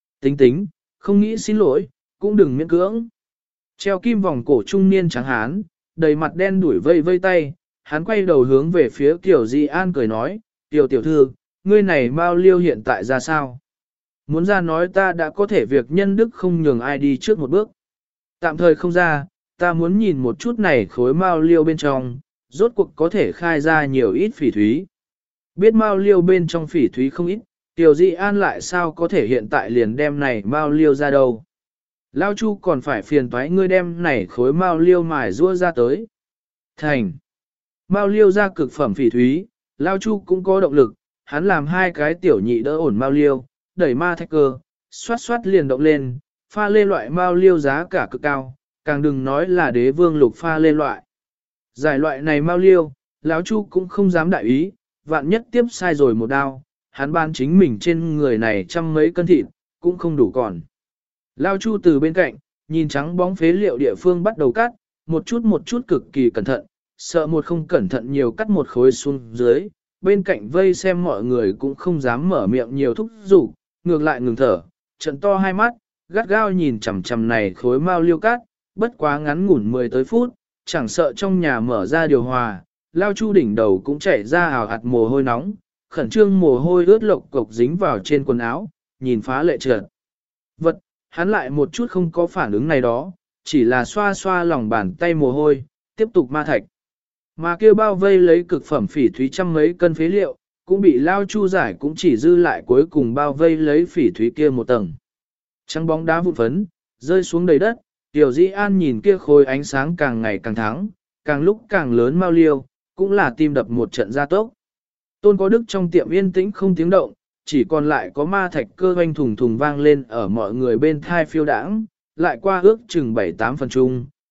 Tính, không nghĩ xin lỗi, cũng đừng miễn cưỡng. Treo kim vòng cổ trung niên trắng hán, đầy mặt đen đuổi vây vây tay, hắn quay đầu hướng về phía Kiều Di An cười nói, tiểu thư, ngươi này Mao Liêu hiện tại ra sao? Muốn ra nói ta đã có thể việc nhân đức không nhường ai đi trước một bước. Tạm thời không ra, ta muốn nhìn một chút này khối Mao Liêu bên trong, rốt cuộc có thể khai ra nhiều ít phỉ thúy. Biết Mao Liêu bên trong phỉ thúy không ít, Tiểu Di An lại sao có thể hiện tại liền đem này Mao Liêu ra đâu. Lao Chu còn phải phiền toái ngươi đem này khối Mao Liêu mài rua ra tới. Thành. Mao Liêu ra cực phẩm phỉ thúy, Lao Chu cũng có động lực, hắn làm hai cái tiểu nhị đỡ ổn Mao Liêu, đẩy ma thạch cơ, xoát liền động lên, pha lê loại Mao Liêu giá cả cực cao, càng đừng nói là đế vương lục pha lê loại. Giải loại này Mao Liêu, Lão Chu cũng không dám đại ý, vạn nhất tiếp sai rồi một đao, hắn ban chính mình trên người này trăm mấy cân thịt, cũng không đủ còn. Lao Chu từ bên cạnh, nhìn trắng bóng phế liệu địa phương bắt đầu cắt, một chút cực kỳ cẩn thận, sợ một không cẩn thận nhiều cắt một khối xuống dưới, bên cạnh vây xem mọi người cũng không dám mở miệng nhiều thúc giục, ngược lại ngừng thở, trận to hai mắt, gắt gao nhìn chằm chằm này khối Mao Liêu cắt, bất quá ngắn ngủn 10 tới phút, chẳng sợ trong nhà mở ra điều hòa, Lao Chu đỉnh đầu cũng chảy ra ảo ạt mồ hôi nóng, khẩn trương mồ hôi ướt lộc cục dính vào trên quần áo, nhìn phá lệ trượt. Vật, hắn lại một chút không có phản ứng này đó, chỉ là xoa xoa lòng bàn tay mồ hôi, tiếp tục ma thạch. Mà kêu bao vây lấy cực phẩm phỉ thúy trăm mấy cân phế liệu, cũng bị Lao Chu giải cũng chỉ dư lại cuối cùng bao vây lấy phỉ thúy kia một tầng. Trắng bóng đá vụn phấn, rơi xuống đầy đất, Tiểu Di An nhìn kia khối ánh sáng càng ngày càng thắng, càng lúc càng lớn Mao Liêu, cũng là tim đập một trận gia tốc. Tôn Có Đức trong tiệm yên tĩnh không tiếng động, chỉ còn lại có ma thạch cơ hoanh thùng thùng vang lên ở mọi người bên thai phiêu đãng, lại qua ước chừng 7-8 phần chung,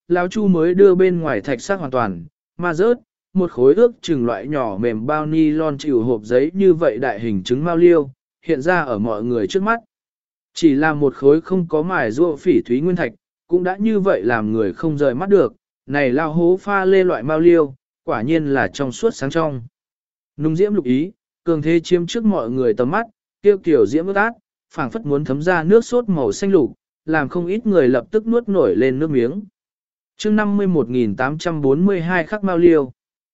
lão Chu mới đưa bên ngoài thạch sắc hoàn toàn, mà rớt, một khối ước chừng loại nhỏ mềm bao ni lon chịu hộp giấy như vậy đại hình trứng mao liêu, hiện ra ở mọi người trước mắt. Chỉ là một khối không có mài rua phỉ thúy nguyên thạch, cũng đã như vậy làm người không rời mắt được, này lao hố pha lê loại mao liêu, quả nhiên là trong suốt sáng trong. Nung diễm lục ý, cường thế chiếm trước mọi người tầm mắt, tiêu kiểu diễm ướt át, phảng phất muốn thấm ra nước sốt màu xanh lục, làm không ít người lập tức nuốt nổi lên nước miếng. Chương 51.842 khắc mao liêu.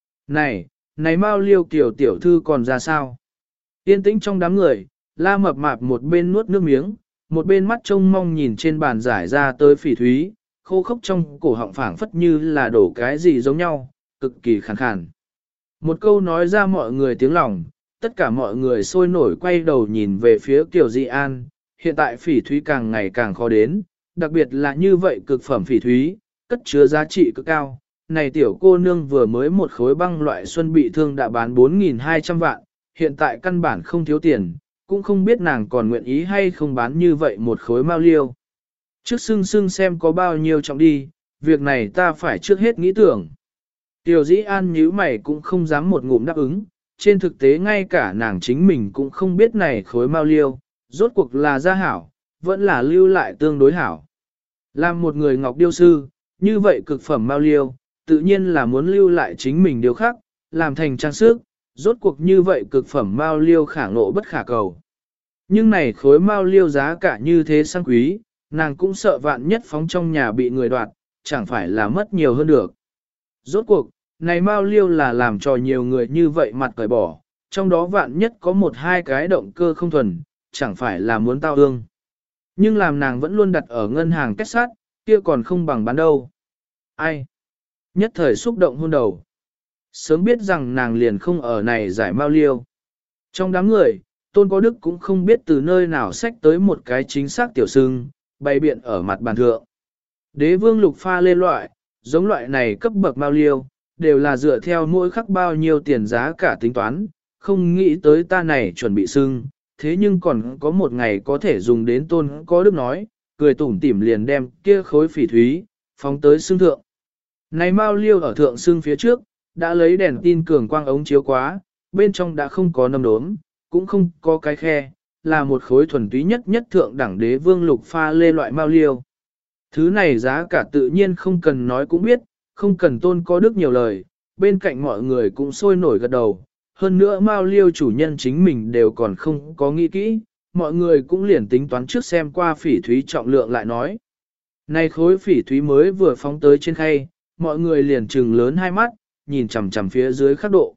Này mao liêu kiểu tiểu thư còn ra sao? Yên tĩnh trong đám người, La Mập Mạp một bên nuốt nước miếng, một bên mắt trông mong nhìn trên bàn giải ra tới phỉ thúy, khô khốc trong cổ họng phảng phất như là đổ cái gì giống nhau, cực kỳ khàn khàn. Một câu nói ra mọi người tiếng lòng, tất cả mọi người sôi nổi quay đầu nhìn về phía Kiều Di An, hiện tại phỉ thúy càng ngày càng khó đến, đặc biệt là như vậy cực phẩm phỉ thúy, cất chứa giá trị cực cao. Này tiểu cô nương vừa mới một khối băng loại xuân bị thương đã bán 4.200 vạn, hiện tại căn bản không thiếu tiền, cũng không biết nàng còn nguyện ý hay không bán như vậy một khối mao liêu. Trước xưng xem có bao nhiêu trọng đi, việc này ta phải trước hết nghĩ tưởng. Tiểu Dĩ An nhíu mày cũng không dám một ngụm đáp ứng, trên thực tế ngay cả nàng chính mình cũng không biết này khối mao liêu, rốt cuộc là gia hảo, vẫn là lưu lại tương đối hảo. Làm một người ngọc điêu sư, như vậy cực phẩm mao liêu, tự nhiên là muốn lưu lại chính mình điều khác, làm thành trang sức, rốt cuộc như vậy cực phẩm mao liêu khả ngộ bất khả cầu. Nhưng này khối mao liêu giá cả như thế sang quý, nàng cũng sợ vạn nhất phóng trong nhà bị người đoạt, chẳng phải là mất nhiều hơn được. Rốt cuộc, này mao liêu là làm cho nhiều người như vậy mặt cởi bỏ, trong đó vạn nhất có một hai cái động cơ không thuần, chẳng phải là muốn tao ương. Nhưng làm nàng vẫn luôn đặt ở ngân hàng kết sát, kia còn không bằng bán đâu. Ai? Nhất thời xúc động hôn đầu. Sớm biết rằng nàng liền không ở này giải mao liêu. Trong đám người, Tôn Có Đức cũng không biết từ nơi nào xách tới một cái chính xác tiểu sưng, bày biện ở mặt bàn thượng. Đế vương lục pha lên loại, giống loại này cấp bậc mao liêu, đều là dựa theo mỗi khắc bao nhiêu tiền giá cả tính toán, không nghĩ tới ta này chuẩn bị sưng, thế nhưng còn có một ngày có thể dùng đến Tôn Có Đức nói, cười tủm tỉm liền đem kia khối phỉ thúy, phóng tới xương thượng. Này mao liêu ở thượng xương phía trước, đã lấy đèn tin cường quang ống chiếu quá, bên trong đã không có nấm đốm, cũng không có cái khe, là một khối thuần túy nhất thượng đẳng đế vương lục pha lê loại mao liêu. Thứ này giá cả tự nhiên không cần nói cũng biết, không cần Tôn Có Đức nhiều lời, bên cạnh mọi người cũng sôi nổi gật đầu. Hơn nữa mao liêu chủ nhân chính mình đều còn không có nghĩ kỹ, mọi người cũng liền tính toán trước xem qua phỉ thúy trọng lượng lại nói. Này khối phỉ thúy mới vừa phóng tới trên khay, mọi người liền trừng lớn hai mắt, nhìn chằm chằm phía dưới khắc độ.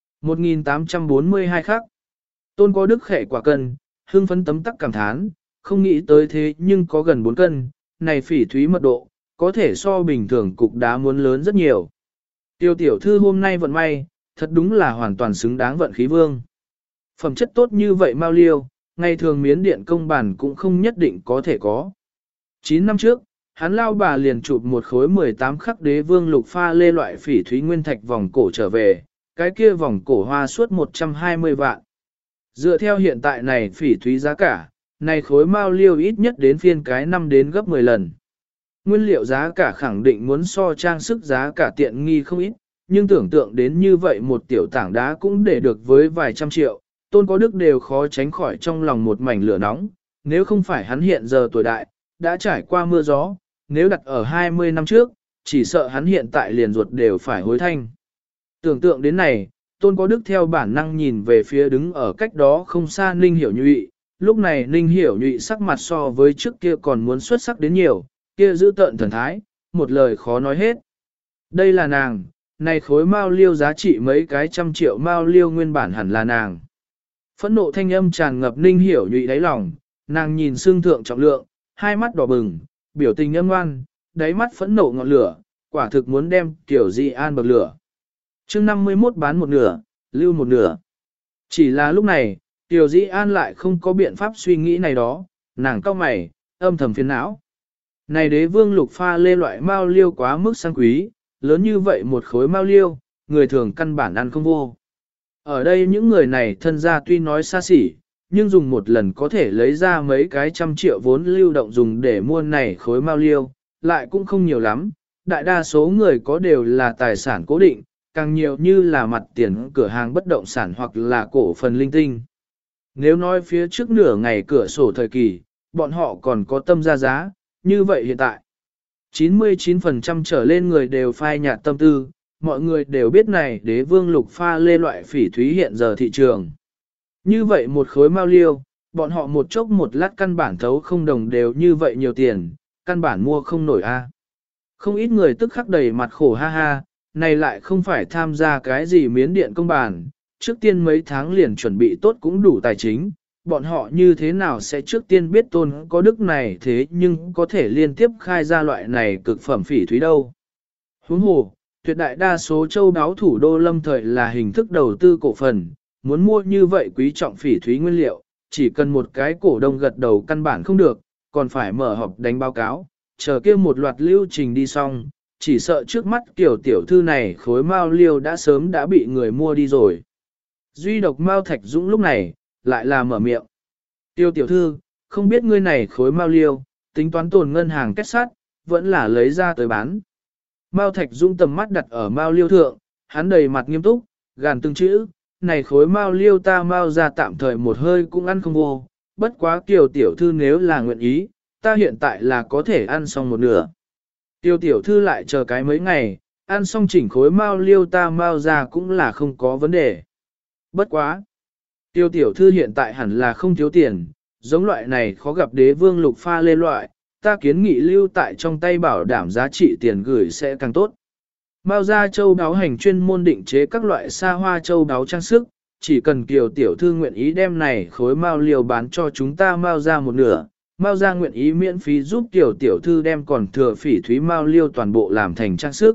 1842 khắc. Tôn Có Đức khẽ quả cân, hưng phấn tấm tắc cảm thán, không nghĩ tới thế nhưng có gần 4 cân, này phỉ thúy mật độ, có thể so bình thường cục đá muốn lớn rất nhiều. Tiêu tiểu thư hôm nay vận may, thật đúng là hoàn toàn xứng đáng vận khí vương. Phẩm chất tốt như vậy mao liêu, ngày thường miến điện công bản cũng không nhất định có thể có. 9 năm trước, hắn lao bà liền chụp một khối 18 khắc đế vương lục pha lê loại phỉ thúy nguyên thạch vòng cổ trở về, cái kia vòng cổ hoa suốt 120 vạn. Dựa theo hiện tại này phỉ thúy giá cả, này khối mao liêu ít nhất đến phiên cái 5 đến gấp 10 lần. Nguyên liệu giá cả khẳng định muốn so trang sức giá cả tiện nghi không ít, nhưng tưởng tượng đến như vậy một tiểu tảng đá cũng để được với vài trăm triệu, Tôn Có Đức đều khó tránh khỏi trong lòng một mảnh lửa nóng, nếu không phải hắn hiện giờ tuổi đại, đã trải qua mưa gió, nếu đặt ở 20 năm trước, chỉ sợ hắn hiện tại liền ruột đều phải hối thanh. Tưởng tượng đến này, Tôn Có Đức theo bản năng nhìn về phía đứng ở cách đó không xa Ninh Hiểu Nhụy, lúc này Ninh Hiểu Nhụy sắc mặt so với trước kia còn muốn xuất sắc đến nhiều, kia giữ tợn thần thái, một lời khó nói hết. Đây là nàng, này khối mao liêu giá trị mấy cái trăm triệu mao liêu nguyên bản hẳn là nàng. Phẫn nộ thanh âm tràn ngập Ninh Hiểu Nhụy đáy lòng, nàng nhìn xương thượng trọng lượng, hai mắt đỏ bừng, biểu tình âm ngoan, đáy mắt phẫn nộ ngọn lửa, quả thực muốn đem Tiểu Di An bậc lửa. Chương 51 bán một nửa, lưu một nửa. Chỉ là lúc này, Tiểu Di An lại không có biện pháp suy nghĩ này đó, nàng cau mày, âm thầm phiền não. Này đế vương lục pha lê loại mao liêu quá mức sang quý, lớn như vậy một khối mao liêu, người thường căn bản ăn không vô. Ở đây những người này thân gia tuy nói xa xỉ, nhưng dùng một lần có thể lấy ra mấy cái trăm triệu vốn lưu động dùng để mua này khối mao liêu, lại cũng không nhiều lắm, đại đa số người có đều là tài sản cố định, càng nhiều như là mặt tiền cửa hàng bất động sản hoặc là cổ phần linh tinh. Nếu nói phía trước nửa ngày cửa sổ thời kỳ, bọn họ còn có tâm ra giá, như vậy hiện tại, 99% trở lên người đều phai nhạt tâm tư, mọi người đều biết này đế vương lục pha lê loại phỉ thúy hiện giờ thị trường. Như vậy một khối mao liêu, bọn họ một chốc một lát căn bản thấu không đồng đều như vậy nhiều tiền, căn bản mua không nổi a. Không ít người tức khắc đầy mặt khổ ha ha, này lại không phải tham gia cái gì miến điện công bản, trước tiên mấy tháng liền chuẩn bị tốt cũng đủ tài chính, bọn họ như thế nào sẽ trước tiên biết tôn có đức này thế nhưng có thể liên tiếp khai ra loại này cực phẩm phỉ thúy đâu. Huống hồ, tuyệt đại đa số châu đáo thủ đô lâm thời là hình thức đầu tư cổ phần, muốn mua như vậy quý trọng phỉ thúy nguyên liệu, chỉ cần một cái cổ đông gật đầu căn bản không được, còn phải mở họp đánh báo cáo, chờ kia một loạt lưu trình đi xong, chỉ sợ trước mắt kiểu tiểu thư này khối mao liêu đã sớm đã bị người mua đi rồi. Duy độc Mao Thạch Dũng lúc này, lại là mở miệng. Tiêu tiểu thư, không biết ngươi này khối mao liêu, tính toán tồn ngân hàng kết sát, vẫn là lấy ra tới bán. Mao Thạch Dũng tầm mắt đặt ở mao liêu thượng, hắn đầy mặt nghiêm túc, gàn từng chữ, này khối mao liêu ta mao ra tạm thời một hơi cũng ăn không vô, bất quá Kiều tiểu thư nếu là nguyện ý, ta hiện tại là có thể ăn xong một nửa. Tiêu tiểu thư lại chờ cái mấy ngày, ăn xong chỉnh khối mao liêu ta mao ra cũng là không có vấn đề. Bất quá. Tiêu tiểu thư hiện tại hẳn là không thiếu tiền, giống loại này khó gặp đế vương lục pha lê loại, ta kiến nghị lưu tại trong tay bảo đảm giá trị tiền gửi sẽ càng tốt. Mao gia châu đáo hành chuyên môn định chế các loại xa hoa châu đáo trang sức, chỉ cần Kiều tiểu thư nguyện ý đem này khối mao liều bán cho chúng ta Mao gia một nửa, Mao gia nguyện ý miễn phí giúp Kiều tiểu thư đem còn thừa phỉ thúy mao liêu toàn bộ làm thành trang sức.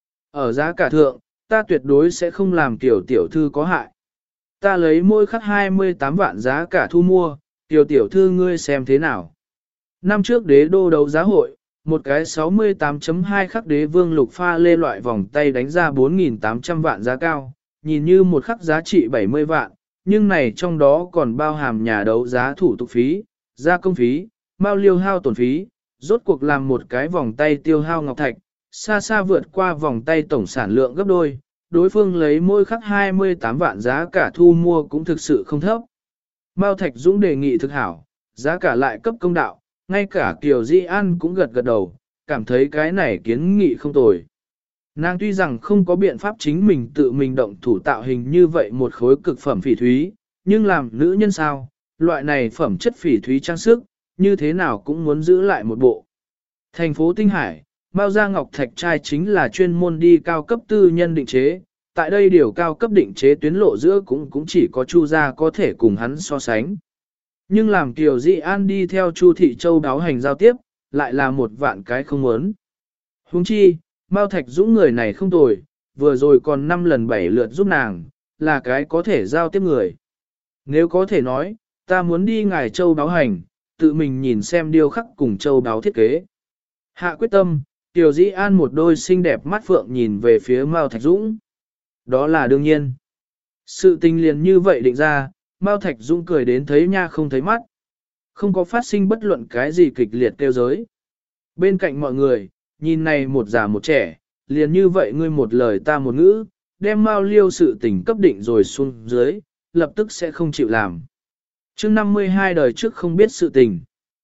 Ở giá cả thượng, ta tuyệt đối sẽ không làm Kiều tiểu thư có hại. Ta lấy mỗi khắc 28 vạn giá cả thu mua, Kiều tiểu thư ngươi xem thế nào. Năm trước đế đô đấu giá hội, một cái 68.2 khắc đế vương lục pha lê loại vòng tay đánh ra 4.800 vạn giá cao, nhìn như một khắc giá trị 70 vạn, nhưng này trong đó còn bao hàm nhà đấu giá thủ tục phí, gia công phí, mao liêu hao tổn phí, rốt cuộc làm một cái vòng tay tiêu hao ngọc thạch, xa xa vượt qua vòng tay tổng sản lượng gấp đôi, đối phương lấy mỗi khắc 28 vạn giá cả thu mua cũng thực sự không thấp. Mao Thạch Dũng đề nghị thực hảo, giá cả lại cấp công đạo, ngay cả Kiều Di An cũng gật gật đầu, cảm thấy cái này kiến nghị không tồi. Nàng tuy rằng không có biện pháp chính mình tự mình động thủ tạo hình như vậy một khối cực phẩm phỉ thúy, nhưng làm nữ nhân sao, loại này phẩm chất phỉ thúy trang sức, như thế nào cũng muốn giữ lại một bộ. Thành phố Tinh Hải, Mao Gia Ngọc Thạch trai chính là chuyên môn đi cao cấp tư nhân định chế, tại đây điều cao cấp định chế tuyến lộ giữa cũng chỉ có Chu gia có thể cùng hắn so sánh. Nhưng làm Kiều Di An đi theo Chu Thị Châu đáo hành giao tiếp, lại là một vạn cái không muốn. Huống chi, Mao Thạch Dũng người này không tồi, vừa rồi còn 5 lần 7 lượt giúp nàng, là cái có thể giao tiếp người. Nếu có thể nói, ta muốn đi ngài Châu đáo hành, tự mình nhìn xem điêu khắc cùng Châu đáo thiết kế. Hạ quyết tâm, Kiều Di An một đôi xinh đẹp mắt phượng nhìn về phía Mao Thạch Dũng. Đó là đương nhiên. Sự tình liền như vậy định ra, Mao Thạch Dũng cười đến thấy nha không thấy mắt. Không có phát sinh bất luận cái gì kịch liệt kêu giới. Bên cạnh mọi người, nhìn này một già một trẻ, liền như vậy ngươi một lời ta một ngữ, đem Mao liêu sự tình cấp định rồi xuống dưới, lập tức sẽ không chịu làm. Chương 52 đời trước không biết sự tình.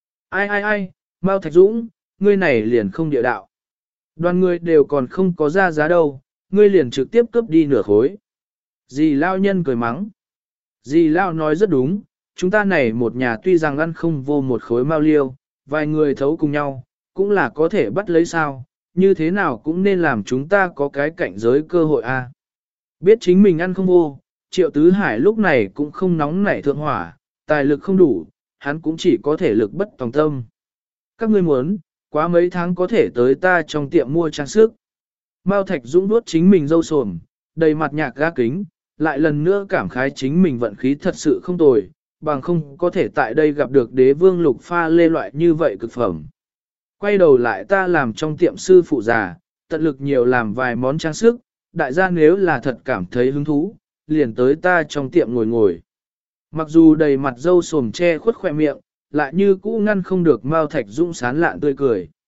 Ai, Mao Thạch Dũng, ngươi này liền không địa đạo. Đoàn người đều còn không có ra giá đâu, ngươi liền trực tiếp cướp đi nửa khối. Dì Lao nhân cười mắng. Dì Lao nói rất đúng, chúng ta này một nhà tuy rằng ăn không vô một khối mao liêu, vài người thấu cùng nhau, cũng là có thể bắt lấy sao, như thế nào cũng nên làm chúng ta có cái cảnh giới cơ hội a. Biết chính mình ăn không vô, Triệu Tứ Hải lúc này cũng không nóng nảy thượng hỏa, tài lực không đủ, hắn cũng chỉ có thể lực bất tòng tâm. Các ngươi muốn, quá mấy tháng có thể tới ta trong tiệm mua trang sức. Mao Thạch Dũng nuốt chính mình râu sồm, đầy mặt nhạc ga kính, lại lần nữa cảm khái chính mình vận khí thật sự không tồi, bằng không có thể tại đây gặp được đế vương lục pha lê loại như vậy cực phẩm. Quay đầu lại ta làm trong tiệm sư phụ già, tận lực nhiều làm vài món trang sức, đại gia nếu là thật cảm thấy hứng thú, liền tới ta trong tiệm ngồi ngồi. Mặc dù đầy mặt râu sồm che khuất khỏe miệng, lại như cũ ngăn không được Mao Thạch Dũng sán lạn tươi cười.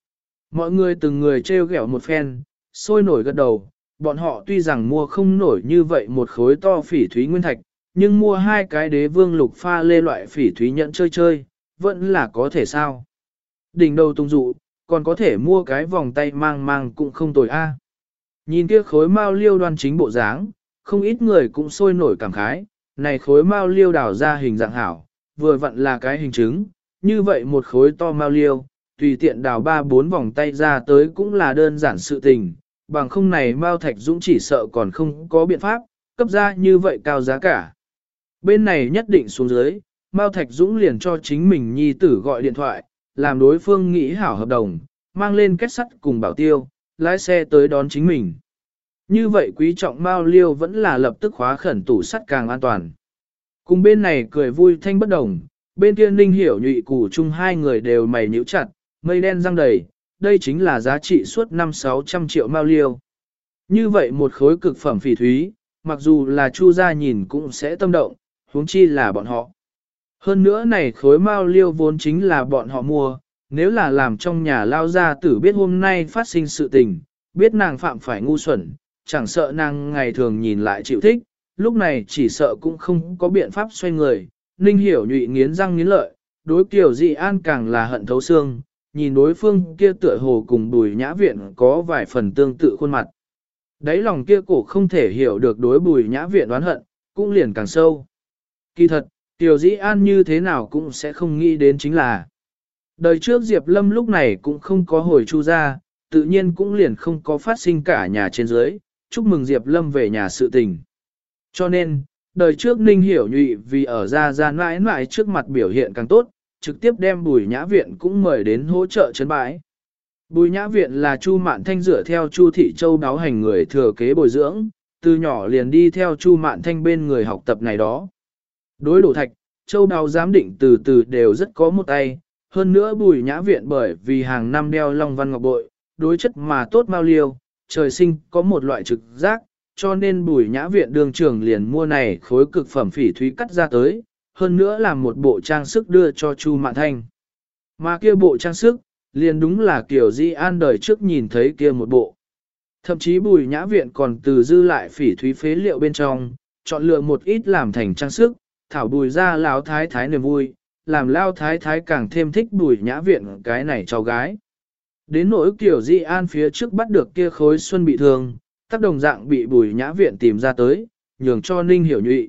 Mọi người từng người trêu ghẹo một phen, sôi nổi gật đầu, bọn họ tuy rằng mua không nổi như vậy một khối to phỉ thúy nguyên thạch, nhưng mua hai cái đế vương lục pha lê loại phỉ thúy nhẫn chơi chơi, vẫn là có thể sao. Đỉnh đầu tung dụ, còn có thể mua cái vòng tay mang mang cũng không tồi a. Nhìn kia khối mao liêu đoan chính bộ dáng, không ít người cũng sôi nổi cảm khái, này khối mao liêu đào ra hình dạng hảo, vừa vặn là cái hình chứng, như vậy một khối to mao liêu, tùy tiện đào 3-4 vòng tay ra tới cũng là đơn giản sự tình, bằng không này Mao Thạch Dũng chỉ sợ còn không có biện pháp, cấp ra như vậy cao giá cả. Bên này nhất định xuống dưới, Mao Thạch Dũng liền cho chính mình nhi tử gọi điện thoại, làm đối phương nghĩ hảo hợp đồng, mang lên kết sắt cùng bảo tiêu, lái xe tới đón chính mình. Như vậy quý trọng Mao Liêu vẫn là lập tức khóa khẩn tủ sắt càng an toàn. Cùng bên này cười vui thanh bất đồng, bên kia Ninh Hiểu Nhụy Củ chung hai người đều mày nhíu chặt, mây đen răng đầy, đây chính là giá trị suốt 500-600 triệu Mao Liêu. Như vậy một khối cực phẩm phỉ thúy, mặc dù là Chu gia nhìn cũng sẽ tâm động, huống chi là bọn họ. Hơn nữa này khối Mao Liêu vốn chính là bọn họ mua, nếu là làm trong nhà lao gia tử biết hôm nay phát sinh sự tình, biết nàng phạm phải ngu xuẩn, chẳng sợ nàng ngày thường nhìn lại chịu thích, lúc này chỉ sợ cũng không có biện pháp xoay người. Ninh Hiểu Nhụy nghiến răng nghiến lợi, đối Kiều Dị An càng là hận thấu xương, nhìn đối phương kia tựa hồ cùng Bùi Nhã Viện có vài phần tương tự khuôn mặt. Đấy lòng kia cổ không thể hiểu được đối Bùi Nhã Viện oán hận, cũng liền càng sâu. Kỳ thật, Kiều Dĩ An như thế nào cũng sẽ không nghĩ đến chính là đời trước Diệp Lâm lúc này cũng không có hồi Chu ra, tự nhiên cũng liền không có phát sinh cả nhà trên dưới, chúc mừng Diệp Lâm về nhà sự tình. Cho nên, đời trước Ninh Hiểu Nhụy vì ở ra mãi mãi trước mặt biểu hiện càng tốt, trực tiếp đem Bùi Nhã Viện cũng mời đến hỗ trợ chấn bãi. Bùi Nhã Viện là Chu Mạn Thanh dựa theo Chu Thị Châu đáo hành người thừa kế bồi dưỡng, từ nhỏ liền đi theo Chu Mạn Thanh bên người học tập này đó. Đối đổ thạch, Châu đáo giám định từ từ đều rất có một tay, hơn nữa Bùi Nhã Viện bởi vì hàng năm đeo long văn ngọc bội, đối chất mà tốt mau liêu, trời sinh có một loại trực giác, cho nên Bùi Nhã Viện đường trưởng liền mua này khối cực phẩm phỉ thúy cắt ra tới, hơn nữa làm một bộ trang sức đưa cho Chu Mạn Thanh. Mà kia bộ trang sức, liền đúng là kiểu Di An đời trước nhìn thấy kia một bộ. Thậm chí Bùi Nhã Viện còn từ dư lại phỉ thúy phế liệu bên trong, chọn lựa một ít làm thành trang sức, thảo Bùi ra Lão Thái Thái niềm vui, làm Lão Thái Thái càng thêm thích Bùi Nhã Viện cái này cháu gái. Đến nỗi kiểu Di An phía trước bắt được kia khối xuân bị thương, tác đồng dạng bị Bùi Nhã Viện tìm ra tới, nhường cho Ninh Hiểu Nhụy.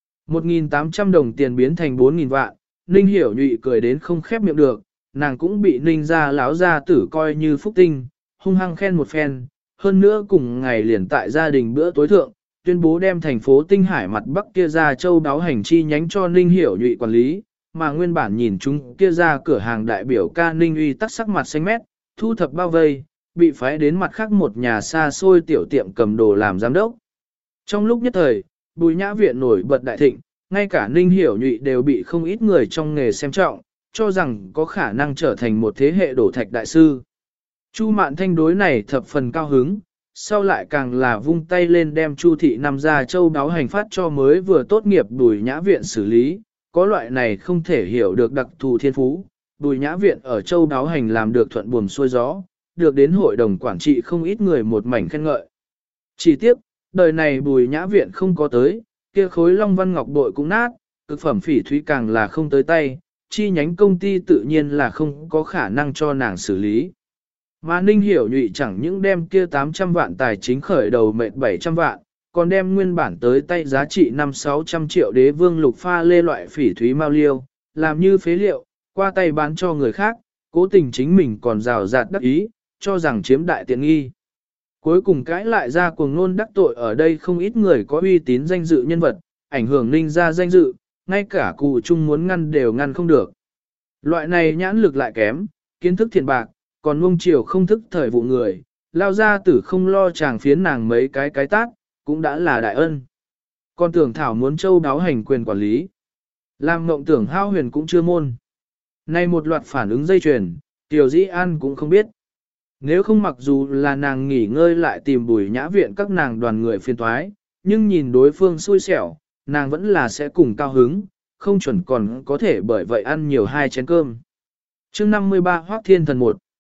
1.800 đồng tiền biến thành 4.000 vạn, Ninh Hiểu Nhụy cười đến không khép miệng được, nàng cũng bị Ninh gia lão gia tử coi như phúc tinh, hung hăng khen một phen, hơn nữa cùng ngày liền tại gia đình bữa tối thượng, tuyên bố đem thành phố Tinh Hải mặt Bắc kia ra châu đáo hành chi nhánh cho Ninh Hiểu Nhụy quản lý, mà nguyên bản nhìn chúng kia ra cửa hàng đại biểu ca Ninh Uy tắc sắc mặt xanh mét, thu thập bao vây, bị phái đến mặt khác một nhà xa xôi tiểu tiệm cầm đồ làm giám đốc. Trong lúc nhất thời, Bùi Nhã Viện nổi bật đại thịnh, ngay cả Ninh Hiểu Nhụy đều bị không ít người trong nghề xem trọng, cho rằng có khả năng trở thành một thế hệ đổ thạch đại sư. Chu Mạn Thanh đối này thập phần cao hứng, sau lại càng là vung tay lên đem Chu Thị Năm ra châu đáo hành phát cho mới vừa tốt nghiệp Bùi Nhã Viện xử lý, có loại này không thể hiểu được đặc thù thiên phú. Bùi Nhã Viện ở châu đáo hành làm được thuận buồm xuôi gió, được đến hội đồng quản trị không ít người một mảnh khen ngợi. Chỉ tiếc, đời này Bùi Nhã Viện không có tới, kia khối long văn ngọc bội cũng nát, cực phẩm phỉ thúy càng là không tới tay, chi nhánh công ty tự nhiên là không có khả năng cho nàng xử lý. Mà Ninh Hiểu Nhụy chẳng những đem kia 800 vạn tài chính khởi đầu mệt 700 vạn, còn đem nguyên bản tới tay giá trị 500-600 triệu đế vương lục pha lê loại phỉ thúy mao liêu, làm như phế liệu, qua tay bán cho người khác, cố tình chính mình còn rào rạt đắc ý, cho rằng chiếm đại tiện nghi. Cuối cùng cãi lại ra cuồng ngôn đắc tội ở đây không ít người có uy tín danh dự nhân vật, ảnh hưởng Ninh ra danh dự, ngay cả cụ chung muốn ngăn đều ngăn không được. Loại này nhãn lực lại kém, kiến thức thiện bạc, còn nuông chiều không thức thời vụ người, lao ra tử không lo chàng phiến nàng mấy cái tát, cũng đã là đại ân. Còn tưởng Thảo muốn châu đáo hành quyền quản lý. Làm mộng tưởng hao huyền cũng chưa môn. Nay một loạt phản ứng dây chuyền, Tiểu Dĩ An cũng không biết. Nếu không mặc dù là nàng nghỉ ngơi lại tìm Bùi Nhã Viện các nàng đoàn người phiền toái, nhưng nhìn đối phương xui xẻo, nàng vẫn là sẽ cùng cao hứng, không chuẩn còn có thể bởi vậy ăn nhiều 2 chén cơm. Chương 53 Hoắc Thiên Thần 1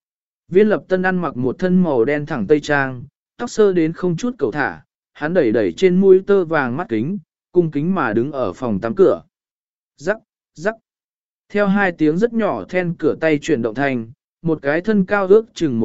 Viên Lập Tân ăn mặc một thân màu đen thẳng tây trang, tóc sơ đến không chút cầu thả, hắn đẩy đẩy trên mũi tơ vàng mắt kính, cung kính mà đứng ở phòng tắm cửa. Rắc, rắc. Theo hai tiếng rất nhỏ then cửa tay chuyển động thành, một cái thân cao ước chừng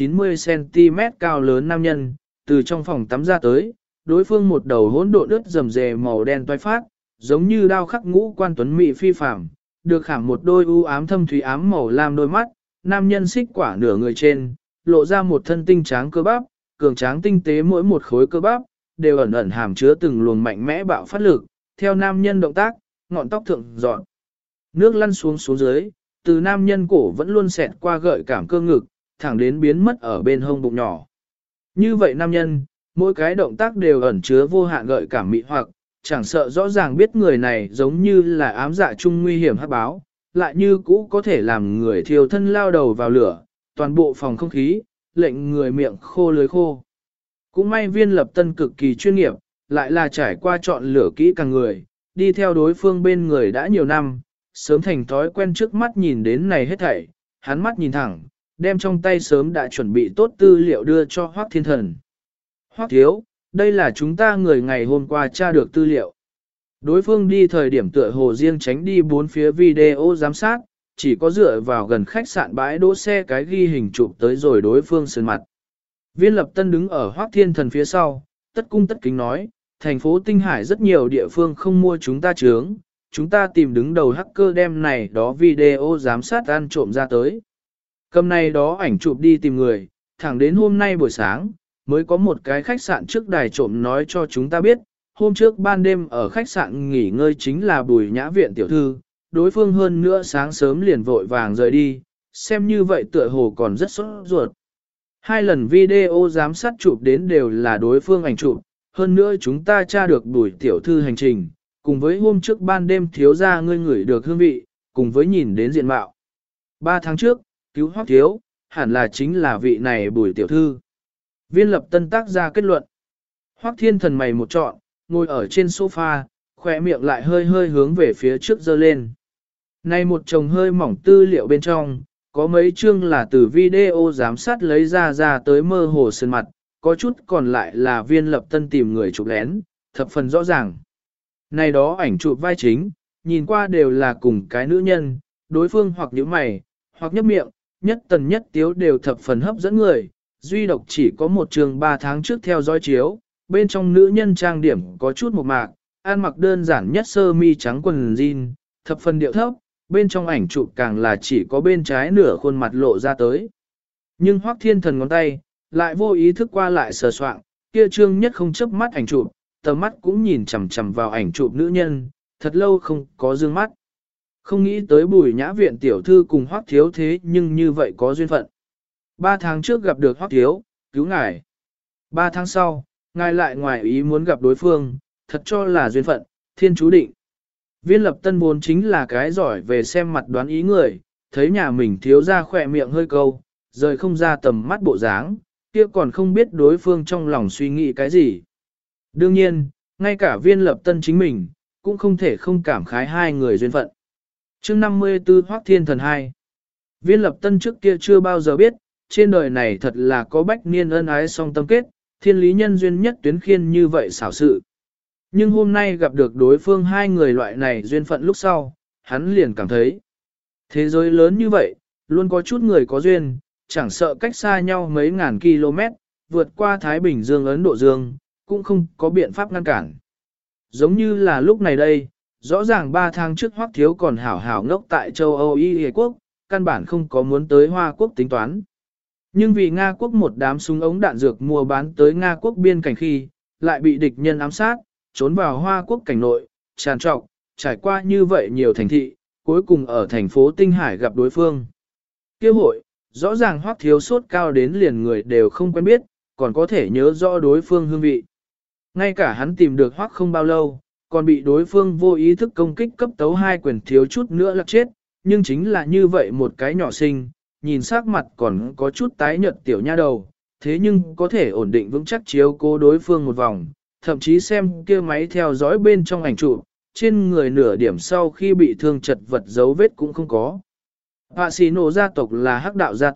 190cm cao lớn nam nhân, từ trong phòng tắm ra tới, đối phương một đầu hỗn độn ướt rầm rề màu đen toái phát, giống như đao khắc ngũ quan tuấn mỹ phi phàm, được khảm một đôi u ám thâm thúy ám màu lam đôi mắt, nam nhân xích quả nửa người trên, lộ ra một thân tinh tráng cơ bắp, cường tráng tinh tế mỗi một khối cơ bắp, đều ẩn ẩn hàm chứa từng luồng mạnh mẽ bạo phát lực, theo nam nhân động tác, ngọn tóc thượng dọn. Nước lăn xuống xuống dưới, từ nam nhân cổ vẫn luôn xẹt qua gợi cảm cơ ngực, thẳng đến biến mất ở bên hông bụng nhỏ. Như vậy nam nhân, mỗi cái động tác đều ẩn chứa vô hạn gợi cảm mị hoặc, chẳng sợ rõ ràng biết người này giống như là ám dạ chung nguy hiểm hắc báo, lại như cũ có thể làm người thiêu thân lao đầu vào lửa, toàn bộ phòng không khí, lệnh người miệng khô lưới khô. Cũng may Viên Lập Tân cực kỳ chuyên nghiệp, lại là trải qua chọn lửa kỹ càng người, đi theo đối phương bên người đã nhiều năm, sớm thành thói quen trước mắt nhìn đến này hết thảy, hắn mắt nhìn thẳng, đem trong tay sớm đã chuẩn bị tốt tư liệu đưa cho Hoắc Thiên Thần. Hoắc thiếu, đây là chúng ta người ngày hôm qua tra được tư liệu. Đối phương đi thời điểm tựa hồ riêng tránh đi bốn phía video giám sát, chỉ có dựa vào gần khách sạn bãi đỗ xe cái ghi hình chụp tới rồi đối phương sơn mặt. Viên Lập Tân đứng ở Hoắc Thiên Thần phía sau, tất cung tất kính nói, thành phố Tinh Hải rất nhiều địa phương không mua chúng ta chướng, chúng ta tìm đứng đầu hacker đem này đó video giám sát ăn trộm ra tới. Cầm này đó ảnh chụp đi tìm người, thẳng đến hôm nay buổi sáng, mới có một cái khách sạn trước đài trộm nói cho chúng ta biết, hôm trước ban đêm ở khách sạn nghỉ ngơi chính là Bùi Nhã Viện tiểu thư, đối phương hơn nữa sáng sớm liền vội vàng rời đi, xem như vậy tựa hồ còn rất sốt ruột. Hai lần video giám sát chụp đến đều là đối phương ảnh chụp, hơn nữa chúng ta tra được Bùi tiểu thư hành trình, cùng với hôm trước ban đêm thiếu gia ngươi ngửi được hương vị, cùng với nhìn đến diện mạo. 3 tháng trước, cứu Hoắc thiếu, hẳn là chính là vị này Bùi tiểu thư. Viên Lập Tân tác ra kết luận. Hoắc Thiên Thần mày một trọn, ngồi ở trên sofa, khỏe miệng lại hơi hơi hướng về phía trước giơ lên. Này một chồng hơi mỏng tư liệu bên trong, có mấy chương là từ video giám sát lấy ra tới mơ hồ sơn mặt, có chút còn lại là Viên Lập Tân tìm người chụp lén, thập phần rõ ràng. Này đó ảnh chụp vai chính, nhìn qua đều là cùng cái nữ nhân, đối phương hoặc nhíu mày, hoặc nhấp miệng, nhất tần nhất tiếu đều thập phần hấp dẫn người, duy độc chỉ có một trường 3 tháng trước theo dõi chiếu, bên trong nữ nhân trang điểm có chút mộc mạc, ăn mặc đơn giản nhất sơ mi trắng quần jean, thập phần điệu thấp, bên trong ảnh chụp càng là chỉ có bên trái nửa khuôn mặt lộ ra tới. Nhưng Hoắc Thiên Thần ngón tay, lại vô ý thức qua lại sờ soạng, kia trương nhất không chớp mắt ảnh chụp, tầm mắt cũng nhìn chằm chằm vào ảnh chụp nữ nhân, thật lâu không có dương mắt. Không nghĩ tới Bùi Nhã Viện tiểu thư cùng Hoắc thiếu thế nhưng như vậy có duyên phận. 3 tháng trước gặp được Hoắc thiếu, cứu ngài. 3 tháng sau, ngài lại ngoài ý muốn gặp đối phương, thật cho là duyên phận, thiên chú định. Viên Lập Tân vốn chính là cái giỏi về xem mặt đoán ý người, thấy nhà mình thiếu ra khỏe miệng hơi câu, rời không ra tầm mắt bộ dáng, kia còn không biết đối phương trong lòng suy nghĩ cái gì. Đương nhiên, ngay cả Viên Lập Tân chính mình, cũng không thể không cảm khái hai người duyên phận. Chương 54 Hoắc Thiên Thần 2. Viên Lập Tân trước kia chưa bao giờ biết, trên đời này thật là có bách niên ân ái song tâm kết, thiên lý nhân duyên nhất tuyến khiên như vậy xảo sự. Nhưng hôm nay gặp được đối phương hai người loại này duyên phận lúc sau, hắn liền cảm thấy thế giới lớn như vậy, luôn có chút người có duyên, chẳng sợ cách xa nhau mấy ngàn km, vượt qua Thái Bình Dương Ấn Độ Dương, cũng không có biện pháp ngăn cản. Giống như là lúc này đây, rõ ràng 3 tháng trước Hoắc thiếu còn hảo hảo ngốc tại châu Âu Y quốc, căn bản không có muốn tới Hoa quốc tính toán. Nhưng vì Nga quốc một đám súng ống đạn dược mua bán tới Nga quốc biên cảnh khi, lại bị địch nhân ám sát, trốn vào Hoa quốc cảnh nội, tràn trọc, trải qua như vậy nhiều thành thị, cuối cùng ở thành phố Tinh Hải gặp đối phương. Kêu hội, rõ ràng Hoắc thiếu sốt cao đến liền người đều không quen biết, còn có thể nhớ rõ đối phương hương vị. Ngay cả hắn tìm được Hoắc không bao lâu, còn bị đối phương vô ý thức công kích cấp tấu 2 quyền thiếu chút nữa là chết, nhưng chính là như vậy một cái nhỏ xinh, nhìn sắc mặt còn có chút tái nhợt tiểu nha đầu, thế nhưng có thể ổn định vững chắc chiếu cố đối phương một vòng, thậm chí xem kia máy theo dõi bên trong ảnh chụp, trên người nửa điểm sau khi bị thương chật vật dấu vết cũng không có. Hạ Sĩ Nổ gia tộc là hắc đạo gia tộc,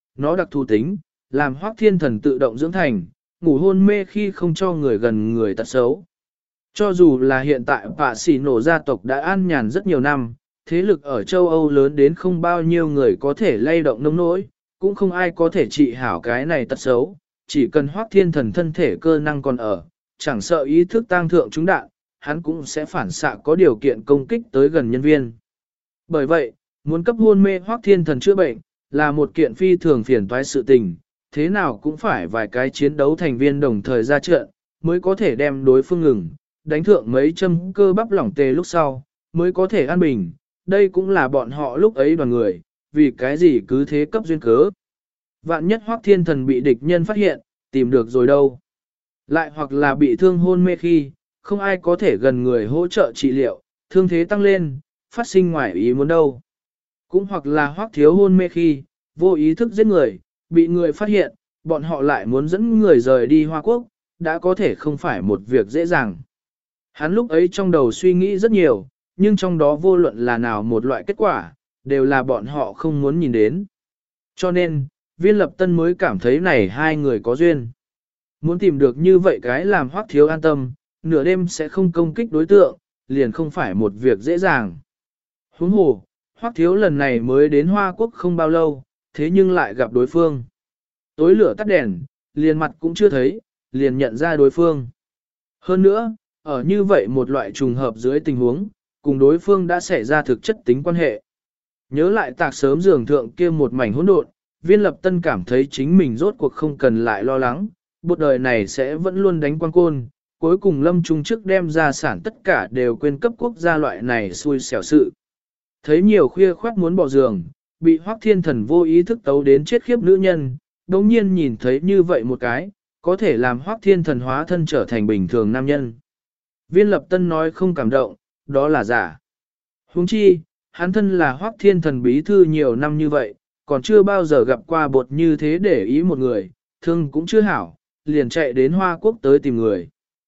nó đặc thù tính, làm Hoắc Thiên Thần tự động dưỡng thành, ngủ hôn mê khi không cho người gần người tật xấu. Cho dù là hiện tại Pạ Xỉ Nổ gia tộc đã an nhàn rất nhiều năm, thế lực ở châu Âu lớn đến không bao nhiêu người có thể lay động nông nỗi, cũng không ai có thể trị hảo cái này tật xấu, chỉ cần Hoắc Thiên Thần thân thể cơ năng còn ở, chẳng sợ ý thức tăng thượng trúng đạn, hắn cũng sẽ phản xạ có điều kiện công kích tới gần nhân viên. Bởi vậy, muốn cấp hôn mê Hoắc Thiên Thần chữa bệnh, là một kiện phi thường phiền toái sự tình, thế nào cũng phải vài cái chiến đấu thành viên đồng thời ra trận, mới có thể đem đối phương ngừng, đánh thượng mấy châm cơ bắp lỏng tê lúc sau, mới có thể an bình, đây cũng là bọn họ lúc ấy đoàn người, vì cái gì cứ thế cấp duyên cớ. Vạn nhất Hoắc Thiên Thần bị địch nhân phát hiện, tìm được rồi đâu. Lại hoặc là bị thương hôn mê khi, không ai có thể gần người hỗ trợ trị liệu, thương thế tăng lên, phát sinh ngoài ý muốn đâu. Cũng hoặc là Hoắc thiếu hôn mê khi, vô ý thức giết người, bị người phát hiện, bọn họ lại muốn dẫn người rời đi Hoa Quốc, đã có thể không phải một việc dễ dàng. Hắn lúc ấy trong đầu suy nghĩ rất nhiều, nhưng trong đó vô luận là nào một loại kết quả, đều là bọn họ không muốn nhìn đến. Cho nên, Viên Lập Tân mới cảm thấy này hai người có duyên. Muốn tìm được như vậy cái làm Hoắc thiếu an tâm, nửa đêm sẽ không công kích đối tượng, liền không phải một việc dễ dàng. Huống hồ, Hoắc thiếu lần này mới đến Hoa Quốc không bao lâu, thế nhưng lại gặp đối phương. Tối lửa tắt đèn, liền mặt cũng chưa thấy, liền nhận ra đối phương. Hơn nữa, ở như vậy một loại trùng hợp dưới tình huống, cùng đối phương đã xảy ra thực chất tính quan hệ. Nhớ lại tạc sớm giường thượng kia một mảnh hỗn độn, Viên Lập Tân cảm thấy chính mình rốt cuộc không cần lại lo lắng, một đời này sẽ vẫn luôn đánh quan côn, cuối cùng lâm trung trước đem gia sản tất cả đều quên cấp quốc gia loại này xui xẻo sự. Thấy nhiều khuya khoát muốn bỏ giường, bị Hoắc Thiên Thần vô ý thức tấu đến chết khiếp nữ nhân, đồng nhiên nhìn thấy như vậy một cái, có thể làm Hoắc Thiên Thần hóa thân trở thành bình thường nam nhân. Viên Lập Tân nói không cảm động, đó là giả. Huống chi, hắn thân là Hoắc Thiên Thần bí thư nhiều năm như vậy, còn chưa bao giờ gặp qua bột như thế để ý một người, thương cũng chưa hảo, liền chạy đến Hoa Quốc tới tìm người.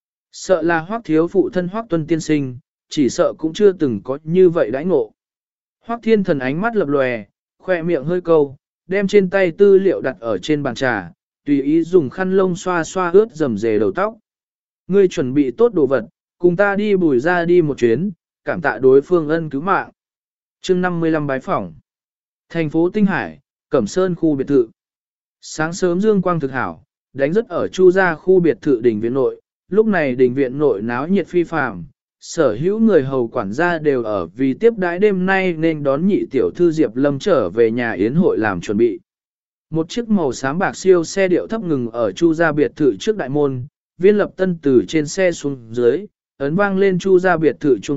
Sợ là Hoắc thiếu phụ thân Hoắc Tuân tiên sinh, chỉ sợ cũng chưa từng có như vậy đãi ngộ. Hoắc Thiên Thần ánh mắt lập lòe, khoe miệng hơi câu, đem trên tay tư liệu đặt ở trên bàn trà, tùy ý dùng khăn lông xoa xoa ướt rầm rề đầu tóc. Ngươi chuẩn bị tốt đồ vật, cùng ta đi Bùi ra đi một chuyến, cảm tạ đối phương ân cứu mạng. Chương 55 bái phỏng. Thành phố Tinh Hải, Cẩm Sơn khu biệt thự. Sáng sớm dương quang thực hảo, đánh rất ở Chu gia khu biệt thự đình viện nội, lúc này đình viện nội náo nhiệt phi phàm, sở hữu người hầu quản gia đều ở vì tiếp đãi đêm nay nên đón nhị tiểu thư Diệp Lâm trở về nhà yến hội làm chuẩn bị. Một chiếc màu xám bạc siêu xe điệu thấp ngừng ở Chu gia biệt thự trước đại môn, Viên Lập Tân từ trên xe xuống dưới, ấn vang lên Chu gia biệt thự chuông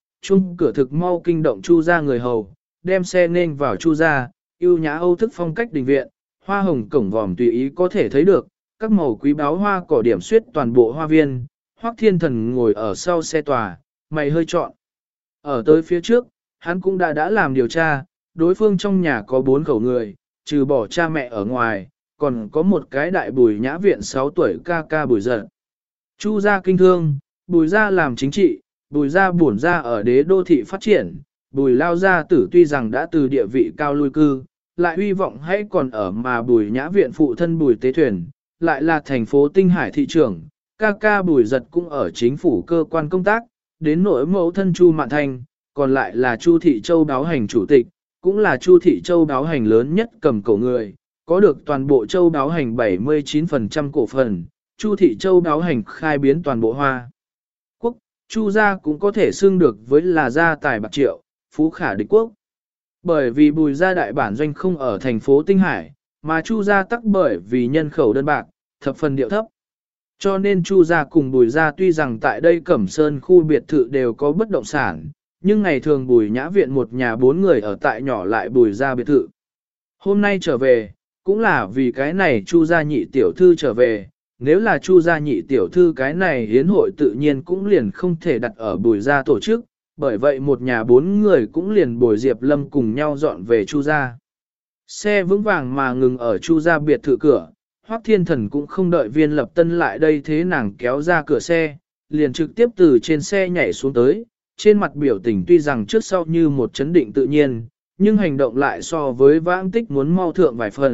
cửa thực mau kinh động Chu gia người hầu, đem xe nên vào Chu gia, yêu nhã Âu thức phong cách đình viện, hoa hồng cổng vòm tùy ý có thể thấy được, các màu quý báu hoa cỏ điểm xuyết toàn bộ hoa viên. Hoắc Thiên Thần ngồi ở sau xe tòa, mày hơi trọn. Ở tới phía trước, hắn cũng đã làm điều tra, đối phương trong nhà có 4 khẩu người, trừ bỏ cha mẹ ở ngoài, còn có một cái đại Bùi nhã viện 6 tuổi ca ca Bùi giật. Chu gia kinh thương, Bùi gia làm chính trị, Bùi gia bổn gia ở đế đô thị phát triển, Bùi lao gia tử tuy rằng đã từ địa vị cao lui cư, lại hy vọng hãy còn ở mà Bùi nhã viện phụ thân Bùi tế thuyền, lại là thành phố Tinh Hải thị trưởng, ca ca Bùi giật cũng ở chính phủ cơ quan công tác, đến nỗi mẫu thân Chu Mạn Thanh, còn lại là Chu Thị Châu đáo hành chủ tịch, cũng là Chu Thị Châu đáo hành lớn nhất cầm cổ người, có được toàn bộ Châu đáo hành 79% cổ phần, Chu Thị Châu đáo hành khai biến toàn bộ Hoa Quốc, Chu gia cũng có thể xưng được với là gia tài bạc triệu, phú khả địch quốc. Bởi vì Bùi gia đại bản doanh không ở thành phố Tinh Hải, mà Chu gia tắc bởi vì nhân khẩu đơn bạc, thập phần điệu thấp. Cho nên Chu gia cùng Bùi gia tuy rằng tại đây Cẩm Sơn khu biệt thự đều có bất động sản, nhưng ngày thường Bùi nhã viện một nhà 4 người ở tại nhỏ lại Bùi gia biệt thự. Hôm nay trở về, cũng là vì cái này Chu gia nhị tiểu thư trở về, nếu là Chu gia nhị tiểu thư cái này hiến hội tự nhiên cũng liền không thể đặt ở Bùi gia tổ chức, bởi vậy một nhà 4 người cũng liền Bùi Diệp Lâm cùng nhau dọn về Chu gia. Xe vững vàng mà ngừng ở Chu gia biệt thự cửa. Hoắc Thiên Thần cũng không đợi Viên Lập Tân lại đây thế nàng kéo ra cửa xe, liền trực tiếp từ trên xe nhảy xuống tới, trên mặt biểu tình tuy rằng trước sau như một chấn định tự nhiên, nhưng hành động lại so với vãng tích muốn mau thượng vài phần,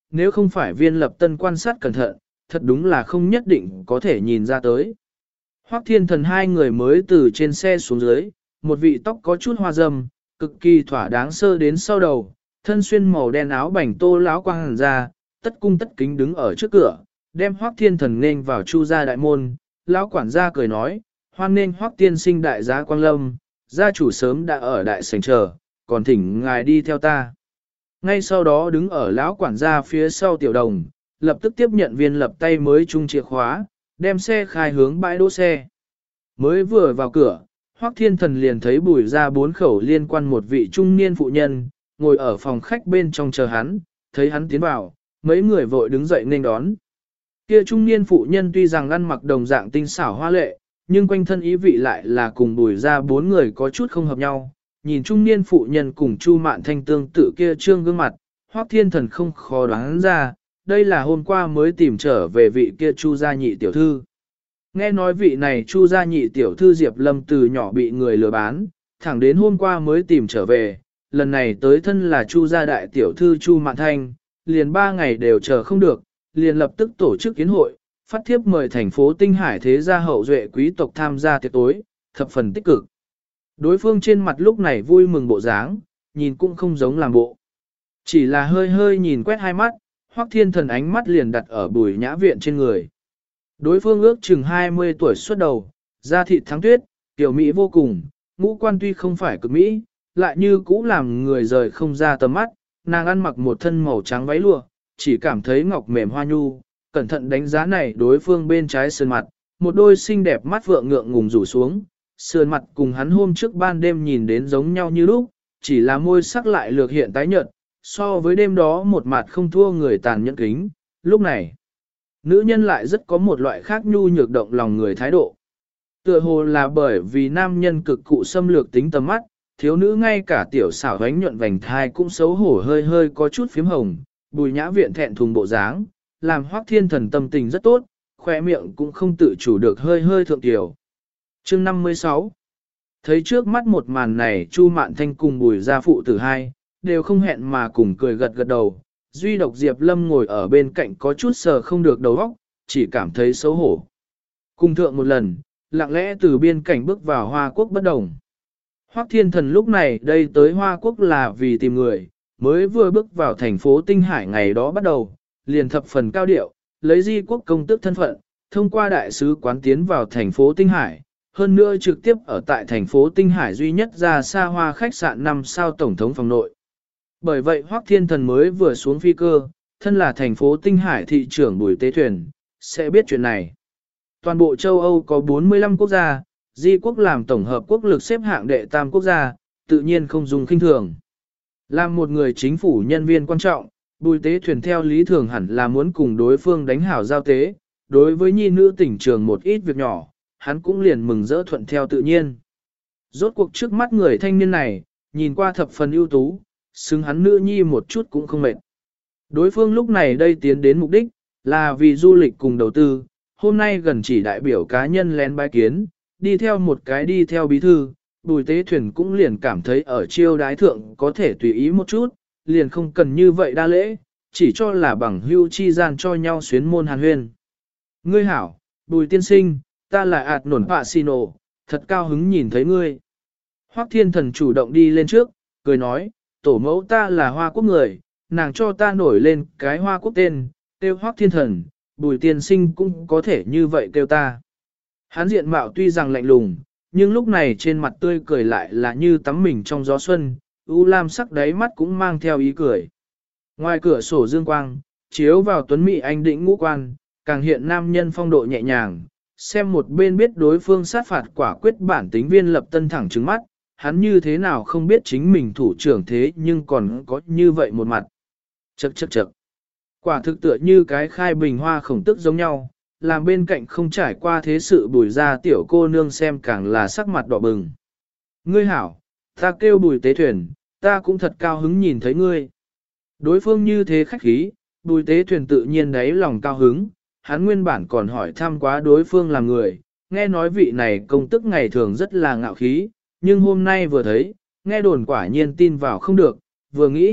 nếu không phải Viên Lập Tân quan sát cẩn thận, thật đúng là không nhất định có thể nhìn ra tới. Hoắc Thiên Thần hai người mới từ trên xe xuống dưới, một vị tóc có chút hoa râm, cực kỳ thỏa đáng sơ đến sau đầu, thân xuyên màu đen áo bảnh tô láo quang hàn ra, tất cung tất kính đứng ở trước cửa, đem Hoắc Thiên Thần nên vào Chu gia đại môn. Lão quản gia cười nói, hoan nên Hoắc tiên sinh đại giá quang lâm, gia chủ sớm đã ở đại sảnh chờ, còn thỉnh ngài đi theo ta. Ngay sau đó đứng ở lão quản gia phía sau tiểu đồng, lập tức tiếp nhận Viên Lập tay mới chung chìa khóa, đem xe khai hướng bãi đỗ xe. Mới vừa vào cửa, Hoắc Thiên Thần liền thấy Bùi ra 4 khẩu liên quan một vị trung niên phụ nhân, ngồi ở phòng khách bên trong chờ hắn, thấy hắn tiến vào, mấy người vội đứng dậy nên đón. Kia trung niên phụ nhân tuy rằng ăn mặc đồng dạng tinh xảo hoa lệ, nhưng quanh thân ý vị lại là cùng Bùi ra 4 người có chút không hợp nhau. Nhìn trung niên phụ nhân cùng Chu Mạn Thanh tương tự kia trương gương mặt, Hoắc Thiên Thần không khó đoán ra, đây là hôm qua mới tìm trở về vị kia Chu gia nhị tiểu thư. Nghe nói vị này Chu gia nhị tiểu thư Diệp Lâm từ nhỏ bị người lừa bán, thẳng đến hôm qua mới tìm trở về, lần này tới thân là Chu gia đại tiểu thư Chu Mạn Thanh, liền 3 ngày đều chờ không được, liền lập tức tổ chức yến hội, phát thiếp mời thành phố Tinh Hải thế gia hậu duệ quý tộc tham gia tiệc tối, thập phần tích cực. Đối phương trên mặt lúc này vui mừng bộ dáng, nhìn cũng không giống làm bộ. Chỉ là hơi hơi nhìn quét hai mắt, Hoắc Thiên Thần ánh mắt liền đặt ở Bùi Nhã Viện trên người. Đối phương ước chừng 20 tuổi xuất đầu, da thịt thắng tuyết, tiểu mỹ vô cùng, ngũ quan tuy không phải cực mỹ, lại như cũ làm người rời không ra tầm mắt, nàng ăn mặc một thân màu trắng váy lụa, chỉ cảm thấy ngọc mềm hoa nhu, cẩn thận đánh giá này đối phương bên trái sườn mặt, một đôi xinh đẹp mắt vượng ngượng ngùng rủ xuống, sườn mặt cùng hắn hôm trước ban đêm nhìn đến giống nhau như lúc, chỉ là môi sắc lại lược hiện tái nhợt, so với đêm đó một mặt không thua người tàn nhẫn kính, lúc này, nữ nhân lại rất có một loại khác nhu nhược động lòng người thái độ. Tựa hồ là bởi vì nam nhân cực cụ xâm lược tính tầm mắt, thiếu nữ ngay cả tiểu xảo ánh nhuận vành thai cũng xấu hổ hơi hơi có chút phím hồng, Bùi Nhã Viện thẹn thùng bộ dáng, làm Hoắc Thiên Thần tâm tình rất tốt, khoe miệng cũng không tự chủ được hơi hơi thượng tiểu. Chương 56 Thấy trước mắt một màn này Chu Mạn Thanh cùng Bùi gia phụ tử hai, đều không hẹn mà cùng cười gật gật đầu, duy độc Diệp Lâm ngồi ở bên cạnh có chút sờ không được đầu óc, chỉ cảm thấy xấu hổ. Cùng thượng một lần, lặng lẽ từ biên cảnh bước vào Hoa Quốc bất đồng. Hoắc Thiên Thần lúc này đây tới Hoa Quốc là vì tìm người, mới vừa bước vào thành phố Tinh Hải ngày đó bắt đầu, liền thập phần cao điệu, lấy di quốc công tước thân phận, thông qua đại sứ quán tiến vào thành phố Tinh Hải, hơn nữa trực tiếp ở tại thành phố Tinh Hải duy nhất ra xa hoa khách sạn 5 sao tổng thống phòng nội. Bởi vậy Hoắc Thiên Thần mới vừa xuống phi cơ, thân là thành phố Tinh Hải thị trưởng Bùi Tế Thuyền, sẽ biết chuyện này. Toàn bộ châu Âu có 45 quốc gia, di quốc làm tổng hợp quốc lực xếp hạng đệ tam quốc gia, tự nhiên không dùng khinh thường. Làm một người chính phủ nhân viên quan trọng, Bùi Tế Thuyền theo lý thường hẳn là muốn cùng đối phương đánh hảo giao tế, đối với nhi nữ tỉnh trường một ít việc nhỏ, hắn cũng liền mừng rỡ thuận theo tự nhiên. Rốt cuộc trước mắt người thanh niên này, nhìn qua thập phần ưu tú, xứng hắn nữ nhi một chút cũng không mệt. Đối phương lúc này đây tiến đến mục đích, là vì du lịch cùng đầu tư, hôm nay gần chỉ đại biểu cá nhân lén bái kiến, đi theo bí thư, Bùi Tế Thuyền cũng liền cảm thấy ở chiêu đái thượng có thể tùy ý một chút, liền không cần như vậy đa lễ, chỉ cho là bằng hưu chi gian cho nhau xuyến môn hàn huyên. Ngươi hảo, Bùi tiên sinh, ta là ạt nổn bạ xì nổ, thật cao hứng nhìn thấy ngươi. Hoắc Thiên Thần chủ động đi lên trước, cười nói, tổ mẫu ta là Hoa Quốc người, nàng cho ta nổi lên cái Hoa Quốc tên, kêu Hoắc Thiên Thần, Bùi tiên sinh cũng có thể như vậy kêu ta. Hán diện mạo tuy rằng lạnh lùng, nhưng lúc này trên mặt tươi cười lại là như tắm mình trong gió xuân, u lam sắc đáy mắt cũng mang theo ý cười. Ngoài cửa sổ dương quang, chiếu vào tuấn mỹ anh đĩnh ngũ quan, càng hiện nam nhân phong độ nhẹ nhàng, xem một bên biết đối phương sát phạt quả quyết bản tính Viên Lập Tân thẳng trứng mắt, hắn như thế nào không biết chính mình thủ trưởng thế nhưng còn có như vậy một mặt. Chậc. Quả thực tựa như cái khai bình hoa khổng tức giống nhau, làm bên cạnh không trải qua thế sự Bùi ra tiểu cô nương xem càng là sắc mặt đỏ bừng. Ngươi hảo, ta kêu Bùi Tế Thuyền, ta cũng thật cao hứng nhìn thấy ngươi. Đối phương như thế khách khí, Bùi Tế Thuyền tự nhiên đáy lòng cao hứng, hắn nguyên bản còn hỏi thăm quá đối phương là người, nghe nói vị này công tức ngày thường rất là ngạo khí, nhưng hôm nay vừa thấy, nghe đồn quả nhiên tin vào không được, vừa nghĩ,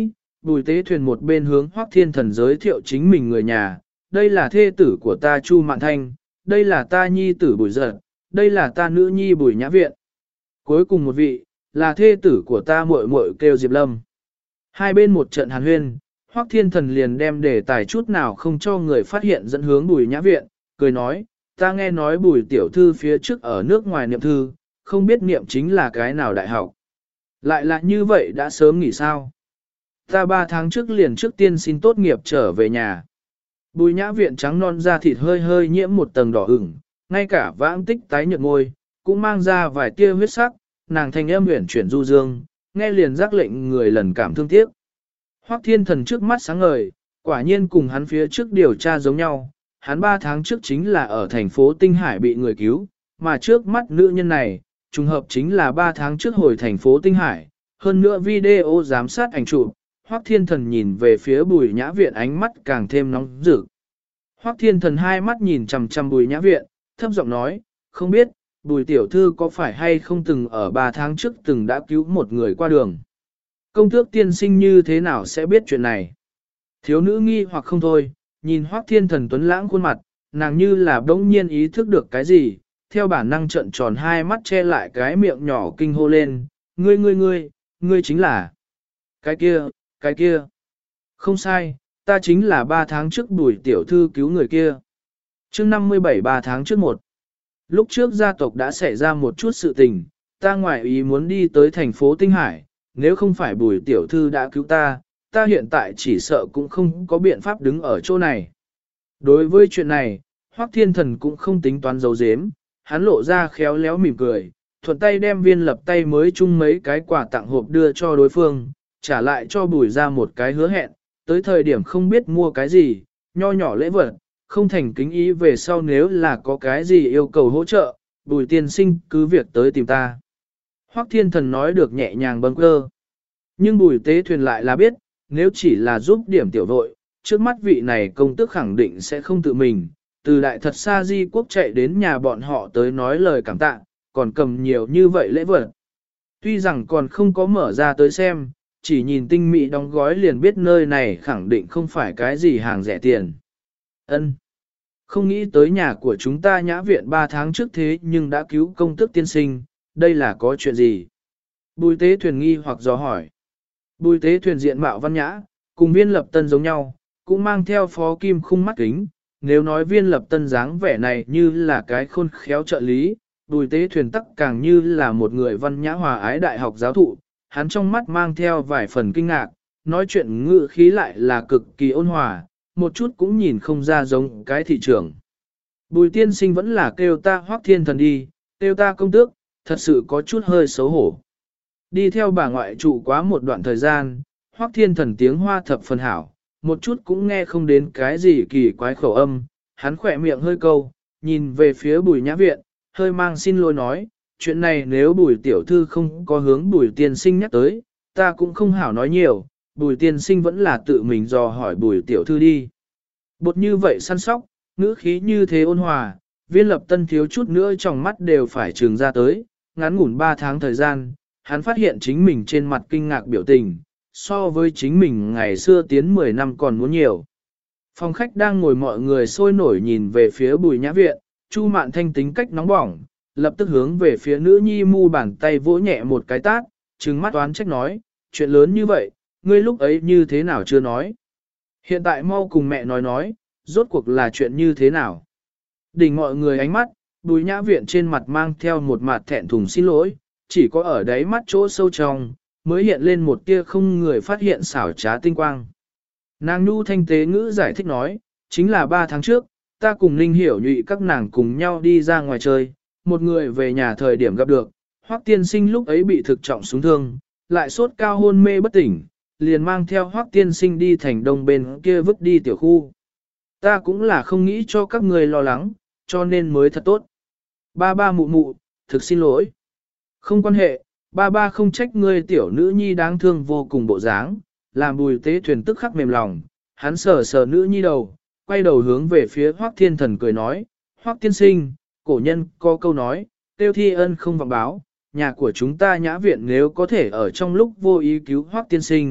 Bùi Tế Thuyền một bên hướng Hoắc Thiên Thần giới thiệu chính mình người nhà, đây là thê tử của ta Chu Mạn Thanh, đây là ta nhi tử Bùi Giật, đây là ta nữ nhi Bùi Nhã Viện. Cuối cùng một vị, là thê tử của ta muội muội kêu Diệp Lâm. Hai bên một trận hàn huyên, Hoắc Thiên Thần liền đem đề tài chút nào không cho người phát hiện dẫn hướng Bùi Nhã Viện, cười nói, ta nghe nói Bùi tiểu thư phía trước ở nước ngoài niệm thư, không biết niệm chính là cái nào đại học. Lại là như vậy đã sớm nghỉ sao? Ta 3 tháng trước liền trước tiên xin tốt nghiệp trở về nhà. Bùi Nhã Viện trắng non da thịt hơi hơi nhiễm một tầng đỏ ửng, ngay cả vãng tích tái nhợt môi, cũng mang ra vài tia huyết sắc, nàng thanh âm uyển chuyển du dương, nghe liền giác lệnh người lần cảm thương tiếc. Hoắc Thiên Thần trước mắt sáng ngời, quả nhiên cùng hắn phía trước điều tra giống nhau, hắn 3 tháng trước chính là ở thành phố Tinh Hải bị người cứu, mà trước mắt nữ nhân này, trùng hợp chính là 3 tháng trước hồi thành phố Tinh Hải, hơn nữa video giám sát ảnh chụp. Hoắc Thiên Thần nhìn về phía Bùi Nhã Viện ánh mắt càng thêm nóng rực. Hoắc Thiên Thần hai mắt nhìn chằm chằm Bùi Nhã Viện, thấp giọng nói, không biết, Bùi tiểu thư có phải hay không từng ở 3 tháng trước từng đã cứu một người qua đường. Công tước tiên sinh như thế nào sẽ biết chuyện này? Thiếu nữ nghi hoặc không thôi, nhìn Hoắc Thiên Thần tuấn lãng khuôn mặt, nàng như là bỗng nhiên ý thức được cái gì, theo bản năng trợn tròn hai mắt che lại cái miệng nhỏ kinh hô lên, ngươi chính là cái kia. Không sai, ta chính là 3 tháng trước Bùi tiểu thư cứu người kia. Chương 57 3 tháng trước một. Lúc trước gia tộc đã xảy ra một chút sự tình, ta ngoại ý muốn đi tới thành phố Tinh Hải, nếu không phải Bùi tiểu thư đã cứu ta, ta hiện tại chỉ sợ cũng không có biện pháp đứng ở chỗ này. Đối với chuyện này, Hoắc Thiên Thần cũng không tính toán giấu giếm, hắn lộ ra khéo léo mỉm cười, thuận tay đem viên lập tay mới chung mấy cái quà tặng hộp đưa cho đối phương, trả lại cho Bùi ra một cái hứa hẹn, tới thời điểm không biết mua cái gì, nho nhỏ lễ vật, không thành kính ý về sau nếu là có cái gì yêu cầu hỗ trợ, Bùi tiên sinh cứ việc tới tìm ta. Hoắc Thiên Thần nói được nhẹ nhàng bâng quơ. Nhưng Bùi Tế Thuyền lại là biết, nếu chỉ là giúp điểm tiểu vội, trước mắt vị này công tước khẳng định sẽ không tự mình, từ đại thật xa di quốc chạy đến nhà bọn họ tới nói lời cảm tạ, còn cầm nhiều như vậy lễ vật. Tuy rằng còn không có mở ra tới xem, chỉ nhìn tinh mỹ đóng gói liền biết nơi này khẳng định không phải cái gì hàng rẻ tiền. Ân, không nghĩ tới nhà của chúng ta Nhã Viện 3 tháng trước thế nhưng đã cứu công tước tiên sinh, đây là có chuyện gì? Bùi Tế Thuyền nghi hoặc dò hỏi. Bùi Tế Thuyền diện mạo văn nhã, cùng Viên Lập Tân giống nhau, cũng mang theo phó kim khung mắt kính. Nếu nói Viên Lập Tân dáng vẻ này như là cái khôn khéo trợ lý, Bùi Tế Thuyền tắc càng như là một người văn nhã hòa ái đại học giáo thụ, hắn trong mắt mang theo vài phần kinh ngạc, nói chuyện ngữ khí lại là cực kỳ ôn hòa, một chút cũng nhìn không ra giống cái thị trường. Bùi tiên sinh vẫn là kêu ta Hoắc Thiên Thần đi, kêu ta công tước, thật sự có chút hơi xấu hổ. Đi theo bà ngoại trụ quá một đoạn thời gian, Hoắc Thiên Thần tiếng Hoa thập phần hảo, một chút cũng nghe không đến cái gì kỳ quái khẩu âm, hắn khỏe miệng hơi câu, nhìn về phía Bùi Nhã Viện, hơi mang xin lỗi nói, chuyện này nếu Bùi tiểu thư không có hướng Bùi tiên sinh nhắc tới, ta cũng không hảo nói nhiều, Bùi tiên sinh vẫn là tự mình dò hỏi Bùi tiểu thư đi. Bột như vậy săn sóc, ngữ khí như thế ôn hòa, Viên Lập Tân thiếu chút nữa trong mắt đều phải trừng ra tới, ngắn ngủn 3 tháng thời gian, hắn phát hiện chính mình trên mặt kinh ngạc biểu tình, so với chính mình ngày xưa tiến 10 năm còn muốn nhiều. Phòng khách đang ngồi mọi người sôi nổi nhìn về phía Bùi Nhã Viện, Chu Mạn Thanh tính cách nóng bỏng, lập tức hướng về phía nữ nhi mu bàn tay vỗ nhẹ một cái tát, trừng mắt oán trách nói, chuyện lớn như vậy, ngươi lúc ấy như thế nào chưa nói. Hiện tại mau cùng mẹ nói, rốt cuộc là chuyện như thế nào. Đỉnh mọi người ánh mắt, Bùi Nhã Viện trên mặt mang theo một mặt thẹn thùng xin lỗi, chỉ có ở đáy mắt chỗ sâu trong, mới hiện lên một tia không người phát hiện xảo trá tinh quang. Nàng nhu thanh tế ngữ giải thích nói, chính là 3 tháng trước, ta cùng Ninh Hiểu Nhụy các nàng cùng nhau đi ra ngoài chơi, một người về nhà thời điểm gặp được, Hoắc tiên sinh lúc ấy bị thực trọng súng thương, lại sốt cao hôn mê bất tỉnh, liền mang theo Hoắc tiên sinh đi thành đông bên kia vứt đi tiểu khu. Ta cũng là không nghĩ cho các người lo lắng, cho nên mới thật tốt. Ba mụ mụ, thực xin lỗi. Không quan hệ, ba không trách ngươi tiểu nữ nhi đáng thương vô cùng bộ dáng, làm Bùi Tế Thuyền tức khắc mềm lòng, hắn sờ sờ nữ nhi đầu, quay đầu hướng về phía Hoắc Thiên Thần cười nói, Hoắc tiên sinh, cổ nhân có câu nói, tiêu thi ân không vọng báo, nhà của chúng ta Nhã Viện nếu có thể ở trong lúc vô ý cứu Hoắc tiên sinh,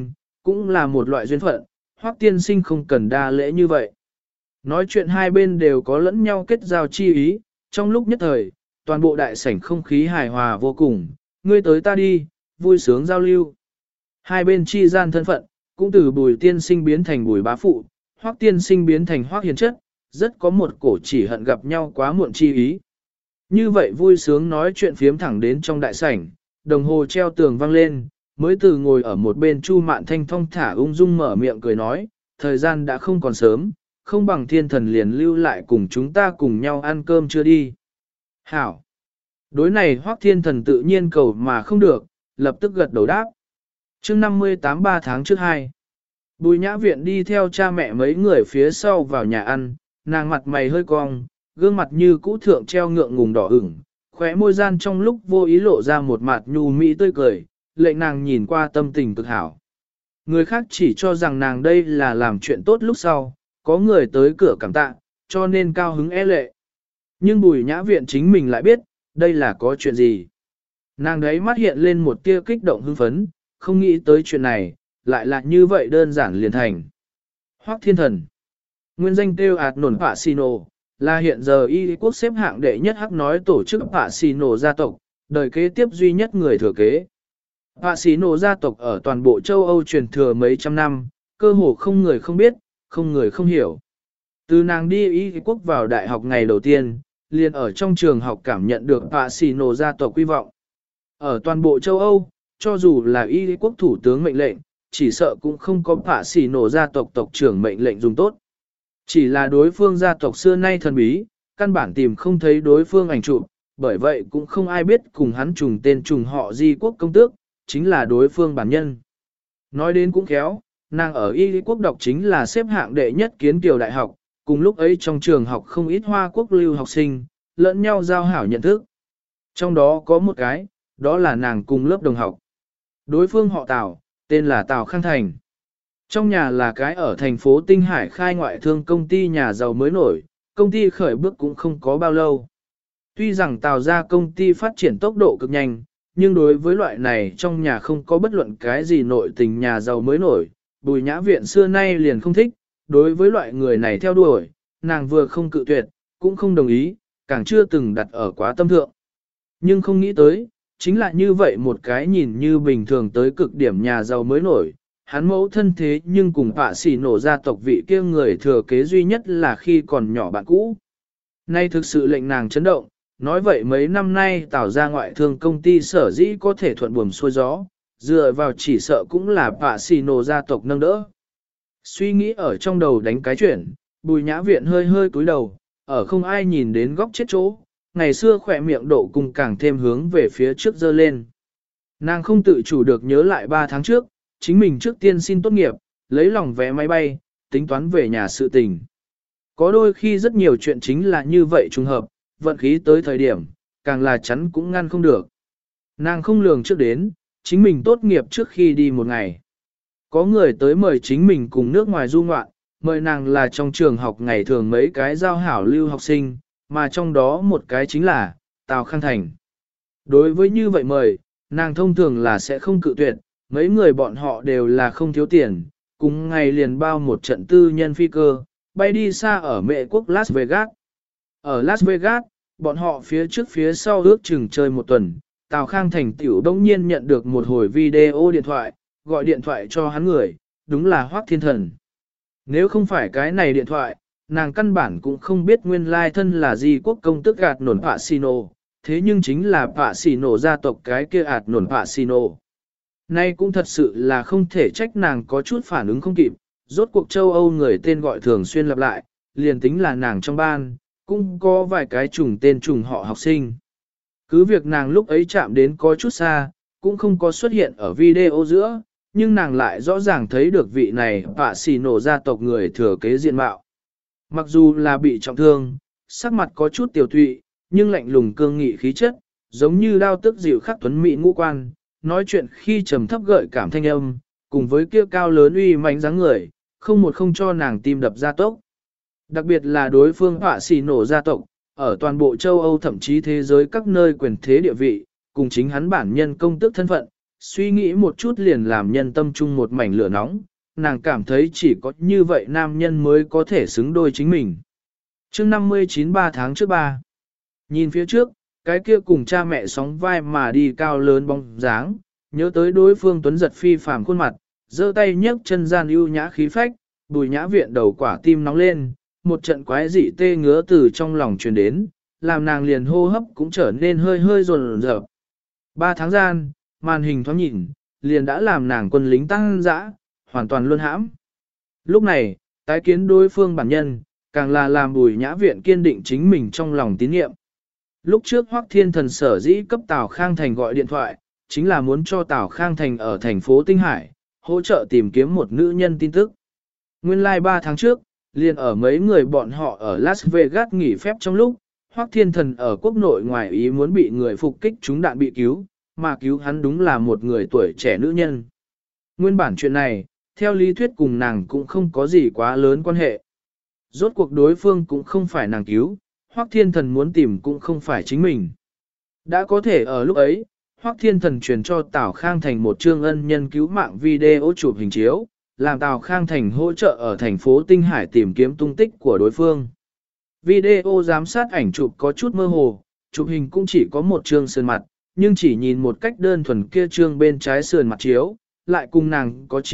cũng là một loại duyên phận, Hoắc tiên sinh không cần đa lễ như vậy. Nói chuyện hai bên đều có lẫn nhau kết giao chi ý, trong lúc nhất thời, toàn bộ đại sảnh không khí hài hòa vô cùng, ngươi tới ta đi, vui sướng giao lưu. Hai bên chi gian thân phận, cũng từ Bùi tiên sinh biến thành Bùi bá phụ, Hoắc tiên sinh biến thành Hoắc hiền chất, rất có một cổ chỉ hận gặp nhau quá muộn chi ý. Như vậy vui sướng nói chuyện phiếm thẳng đến trong đại sảnh, đồng hồ treo tường vang lên, mới từ ngồi ở một bên Chu Mạn Thanh thong thả ung dung mở miệng cười nói, thời gian đã không còn sớm, không bằng thiên thần liền lưu lại cùng chúng ta cùng nhau ăn cơm chưa đi. Hảo! Đối này Hoắc thiên thần tự nhiên cầu mà không được, lập tức gật đầu đáp. Chương 58 3 tháng trước 2. Bùi nhã viện đi theo cha mẹ mấy người phía sau vào nhà ăn, nàng mặt mày hơi cong, gương mặt như cũ thượng treo ngượng ngùng đỏ ửng, khóe môi gian trong lúc vô ý lộ ra một mặt nhu mỹ tươi cười, lệnh nàng nhìn qua tâm tình cực hảo. Người khác chỉ cho rằng nàng đây là làm chuyện tốt lúc sau, có người tới cửa cảm tạ, cho nên cao hứng e lệ. Nhưng bùi nhã viện chính mình lại biết, đây là có chuyện gì. Nàng đấy mắt hiện lên một tia kích động hưng phấn, không nghĩ tới chuyện này, lại là như vậy đơn giản liền thành. Hoắc thiên thần. Nguyên danh kêu ạt nổn phạ Sino, là hiện giờ y quốc xếp hạng đệ nhất hắc nói tổ chức phạ Sino gia tộc, đời kế tiếp duy nhất người thừa kế. Phạ Sino gia tộc ở toàn bộ châu Âu truyền thừa mấy trăm năm, cơ hồ không người không biết, không người không hiểu. Từ nàng đi y quốc vào đại học ngày đầu tiên, liền ở trong trường học cảm nhận được phạ Sino gia tộc quy vọng. Ở toàn bộ châu Âu, cho dù là y quốc thủ tướng mệnh lệnh, chỉ sợ cũng không có phạ Sino gia tộc tộc trưởng mệnh lệnh dùng tốt. Chỉ là đối phương gia tộc xưa nay thần bí, căn bản tìm không thấy đối phương ảnh chụp, bởi vậy cũng không ai biết cùng hắn trùng tên trùng họ Di quốc công tước, chính là đối phương bản nhân. Nói đến cũng khéo, nàng ở Y quốc đọc chính là xếp hạng đệ nhất kiến kiều đại học, cùng lúc ấy trong trường học không ít Hoa quốc lưu học sinh, lẫn nhau giao hảo nhận thức. Trong đó có một cái, đó là nàng cùng lớp đồng học. Đối phương họ Tào, tên là Tào Khang Thành. Trong nhà là cái ở thành phố Tinh Hải khai ngoại thương công ty nhà giàu mới nổi, công ty khởi bước cũng không có bao lâu. Tuy rằng Tào ra công ty phát triển tốc độ cực nhanh, nhưng đối với loại này trong nhà không có bất luận cái gì nội tình nhà giàu mới nổi, Bùi Nhã Viện xưa nay liền không thích, đối với loại người này theo đuổi, nàng vừa không cự tuyệt, cũng không đồng ý, càng chưa từng đặt ở quá tâm thượng. Nhưng không nghĩ tới, chính là như vậy một cái nhìn như bình thường tới cực điểm nhà giàu mới nổi, hắn mẫu thân thế nhưng cùng Phạ Xỉ Nổ gia tộc vị kia người thừa kế duy nhất là khi còn nhỏ bạn cũ. Nay thực sự lệnh nàng chấn động, nói vậy mấy năm nay tạo ra ngoại thương công ty sở dĩ có thể thuận buồm xuôi gió, dựa vào chỉ sợ cũng là Phạ Xỉ Nổ gia tộc nâng đỡ. Suy nghĩ ở trong đầu đánh cái chuyển, Bùi Nhã Viện hơi hơi cúi đầu, ở không ai nhìn đến góc chết chỗ, ngày xưa khỏe miệng độ cùng càng thêm hướng về phía trước dơ lên. Nàng không tự chủ được nhớ lại 3 tháng trước, chính mình trước tiên xin tốt nghiệp, lấy lòng vé máy bay, tính toán về nhà sự tình. Có đôi khi rất nhiều chuyện chính là như vậy trùng hợp, vận khí tới thời điểm, càng là chắn cũng ngăn không được. Nàng không lường trước đến, chính mình tốt nghiệp trước khi đi một ngày. Có người tới mời chính mình cùng nước ngoài du ngoạn, mời nàng là trong trường học ngày thường mấy cái giao hảo lưu học sinh, mà trong đó một cái chính là Tào Khang Thành. Đối với như vậy mời, nàng thông thường là sẽ không cự tuyệt, mấy người bọn họ đều là không thiếu tiền, cùng ngày liền bao một trận tư nhân phi cơ, bay đi xa ở mệ quốc Las Vegas. Ở Las Vegas, bọn họ phía trước phía sau ước chừng chơi một tuần, Tào Khang Thành tiểu đông nhiên nhận được một hồi video điện thoại, gọi điện thoại cho hắn người, đúng là Hoắc Thiên Thần. Nếu không phải cái này điện thoại, nàng căn bản cũng không biết nguyên lai thân là Di quốc công tức ạt nổn Phạ Xỉ Nổ, thế nhưng chính là Phạ Xỉ Nổ gia tộc cái kia ạt nổn Phạ Xỉ Nổ. Nay cũng thật sự là không thể trách nàng có chút phản ứng không kịp, rốt cuộc châu Âu người tên gọi thường xuyên lặp lại, liền tính là nàng trong ban, cũng có vài cái trùng tên trùng họ học sinh. Cứ việc nàng lúc ấy chạm đến có chút xa, cũng không có xuất hiện ở video giữa, nhưng nàng lại rõ ràng thấy được vị này Phạ Xỉ Nổ gia tộc người thừa kế diện mạo. Mặc dù là bị trọng thương, sắc mặt có chút tiểu thụy, nhưng lạnh lùng cương nghị khí chất, giống như đao tức dịu khắc tuấn mỹ ngũ quan, nói chuyện khi trầm thấp gợi cảm thanh âm, cùng với kia cao lớn uy mãnh dáng người, không một không cho nàng tim đập ra tốc. Đặc biệt là đối phương Phạ Xỉ Nổ gia tộc, ở toàn bộ châu Âu thậm chí thế giới các nơi quyền thế địa vị, cùng chính hắn bản nhân công tước thân phận, suy nghĩ một chút liền làm nhân tâm chung một mảnh lửa nóng, nàng cảm thấy chỉ có như vậy nam nhân mới có thể xứng đôi chính mình. Chương 59 3 tháng trước 3. Nhìn phía trước, cái kia cùng cha mẹ sóng vai mà đi cao lớn bóng dáng, nhớ tới đối phương tuấn giật phi phàm khuôn mặt, giơ tay nhấc chân gian ưu nhã khí phách, Bùi Nhã Viện đầu quả tim nóng lên, một trận quái dị tê ngứa từ trong lòng truyền đến, làm nàng liền hô hấp cũng trở nên hơi hơi rồn rợp. 3 tháng gian, màn hình thoáng nhìn, liền đã làm nàng quân lính tăng dã, hoàn toàn luân hãm. Lúc này, tái kiến đối phương bản nhân, càng là làm Bùi Nhã Viện kiên định chính mình trong lòng tín nhiệm. Lúc trước Hoắc Thiên Thần sở dĩ cấp Tào Khang Thành gọi điện thoại, chính là muốn cho Tào Khang Thành ở thành phố Tinh Hải, hỗ trợ tìm kiếm một nữ nhân tin tức. Nguyên lai like 3 tháng trước, liền ở mấy người bọn họ ở Las Vegas nghỉ phép trong lúc, Hoắc Thiên Thần ở quốc nội ngoài ý muốn bị người phục kích trúng đạn bị cứu, mà cứu hắn đúng là một người tuổi trẻ nữ nhân. Nguyên bản chuyện này, theo lý thuyết cùng nàng cũng không có gì quá lớn quan hệ. Rốt cuộc đối phương cũng không phải nàng cứu, Hoắc Thiên Thần muốn tìm cũng không phải chính mình. Đã có thể ở lúc ấy, Hoắc Thiên Thần truyền cho Tào Khang Thành một chương ân nhân cứu mạng video chụp hình chiếu, làm Tào Khang Thành hỗ trợ ở thành phố Tinh Hải tìm kiếm tung tích của đối phương. Video giám sát ảnh chụp có chút mơ hồ, chụp hình cũng chỉ có một chương sườn mặt, nhưng chỉ nhìn một cách đơn thuần kia chương bên trái sườn mặt chiếu, lại cùng nàng có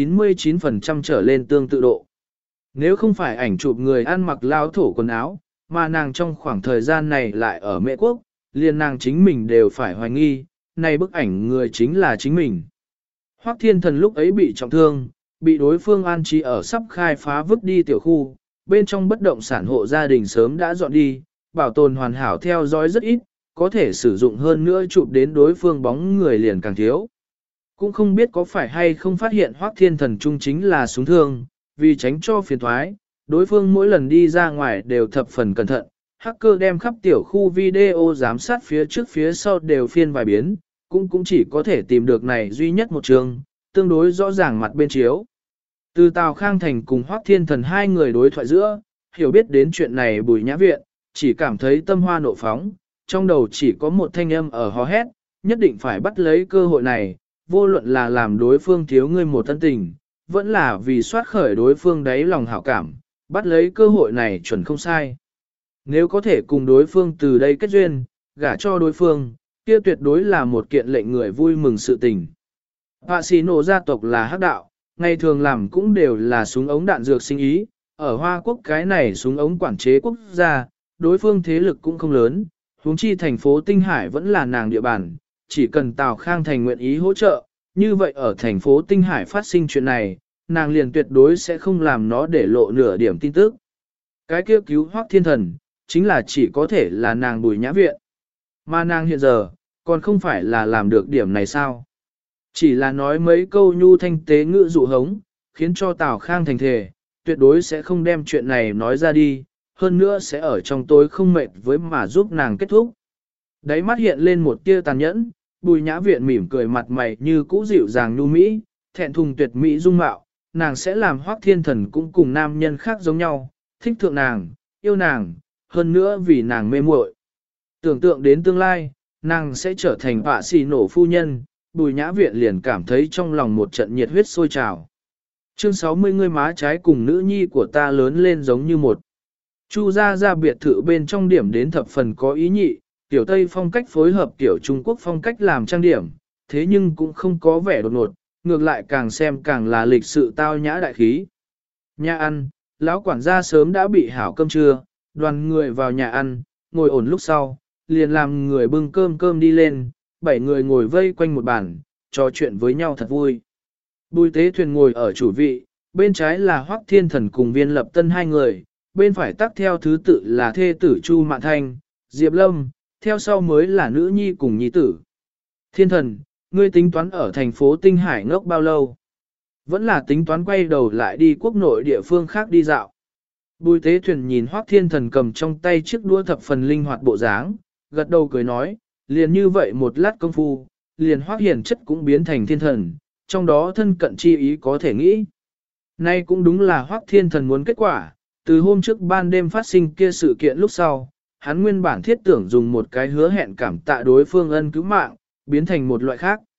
99% trở lên tương tự độ. Nếu không phải ảnh chụp người ăn mặc lao thổ quần áo, mà nàng trong khoảng thời gian này lại ở Mỹ Quốc, liền nàng chính mình đều phải hoài nghi, này bức ảnh người chính là chính mình. Hoắc Thiên Thần lúc ấy bị trọng thương, bị đối phương an trí ở sắp khai phá vứt đi tiểu khu, bên trong bất động sản hộ gia đình sớm đã dọn đi, bảo tồn hoàn hảo theo dõi rất ít, có thể sử dụng hơn nữa chụp đến đối phương bóng người liền càng thiếu. Cũng không biết có phải hay không phát hiện Hoắc Thiên Thần trung chính là súng thương, vì tránh cho phiền thoái, đối phương mỗi lần đi ra ngoài đều thập phần cẩn thận. Hacker đem khắp tiểu khu video giám sát phía trước phía sau đều phiên vài biến, cũng chỉ có thể tìm được này duy nhất một trường, tương đối rõ ràng mặt bên chiếu. Từ Tào Khang Thành cùng Hoắc Thiên Thần hai người đối thoại giữa, hiểu biết đến chuyện này Bùi Nhã Viện, chỉ cảm thấy tâm hoa nộ phóng, trong đầu chỉ có một thanh âm ở hò hét, nhất định phải bắt lấy cơ hội này, vô luận là làm đối phương thiếu ngươi một thân tình, vẫn là vì soát khởi đối phương đáy lòng hảo cảm, bắt lấy cơ hội này chuẩn không sai. Nếu có thể cùng đối phương từ đây kết duyên, gả cho đối phương, kia tuyệt đối là một kiện lệnh người vui mừng sự tình. Họa sĩ nổ gia tộc là hắc đạo, ngày thường làm cũng đều là súng ống đạn dược sinh ý, ở Hoa Quốc cái này súng ống quản chế quốc gia, đối phương thế lực cũng không lớn, huống chi thành phố Tinh Hải vẫn là nàng địa bàn, chỉ cần Tào Khang Thành nguyện ý hỗ trợ, như vậy ở thành phố Tinh Hải phát sinh chuyện này, nàng liền tuyệt đối sẽ không làm nó để lộ nửa điểm tin tức. Cái kia cứu Hoắc Thiên Thần, chính là chỉ có thể là nàng Bùi Nhã Viện. Mà nàng hiện giờ, còn không phải là làm được điểm này sao? Chỉ là nói mấy câu nhu thanh tế ngữ dụ hống, khiến cho Tào Khang Thành thề, tuyệt đối sẽ không đem chuyện này nói ra đi, hơn nữa sẽ ở trong tối không mệt với mà giúp nàng kết thúc. Đáy mắt hiện lên một tia tàn nhẫn, Bùi Nhã Viện mỉm cười mặt mày như cũ dịu dàng nhu mỹ, thẹn thùng tuyệt mỹ dung mạo, nàng sẽ làm Hoắc Thiên Thần cũng cùng nam nhân khác giống nhau, thích thượng nàng, yêu nàng, hơn nữa vì nàng mê muội. Tưởng tượng đến tương lai, nàng sẽ trở thành họa sĩ nổ phu nhân, Bùi Nhã Viện liền cảm thấy trong lòng một trận nhiệt huyết sôi trào. Chương 60 ngươi má trái cùng nữ nhi của ta lớn lên giống như một. Chu ra biệt thự bên trong điểm đến thập phần có ý nhị, tiểu Tây phong cách phối hợp tiểu Trung Quốc phong cách làm trang điểm, thế nhưng cũng không có vẻ đột ngột, ngược lại càng xem càng là lịch sự tao nhã đại khí. Nhà ăn, lão quản gia sớm đã bị hảo cơm trưa, đoàn người vào nhà ăn, ngồi ổn lúc sau, liền làm người bưng cơm đi lên, 7 người ngồi vây quanh một bàn, trò chuyện với nhau thật vui. Bùi Tế Thuyền ngồi ở chủ vị, bên trái là Hoắc Thiên Thần cùng Viên Lập Tân hai người, bên phải tắc theo thứ tự là thê tử Chu Mạn Thanh, Diệp Lâm, theo sau mới là nữ nhi cùng nhi tử. Thiên Thần, ngươi tính toán ở thành phố Tinh Hải ngốc bao lâu? Vẫn là tính toán quay đầu lại đi quốc nội địa phương khác đi dạo. Bùi Tế Thuyền nhìn Hoắc Thiên Thần cầm trong tay chiếc đũa thập phần linh hoạt bộ dáng, gật đầu cười nói, liền như vậy một lát công phu, liền Hoắc Hiền chất cũng biến thành thiên thần, trong đó thân cận chi ý có thể nghĩ. Nay cũng đúng là Hoắc Thiên Thần muốn kết quả, từ hôm trước ban đêm phát sinh kia sự kiện lúc sau, hắn nguyên bản thiết tưởng dùng một cái hứa hẹn cảm tạ đối phương ân cứu mạng, biến thành một loại khác.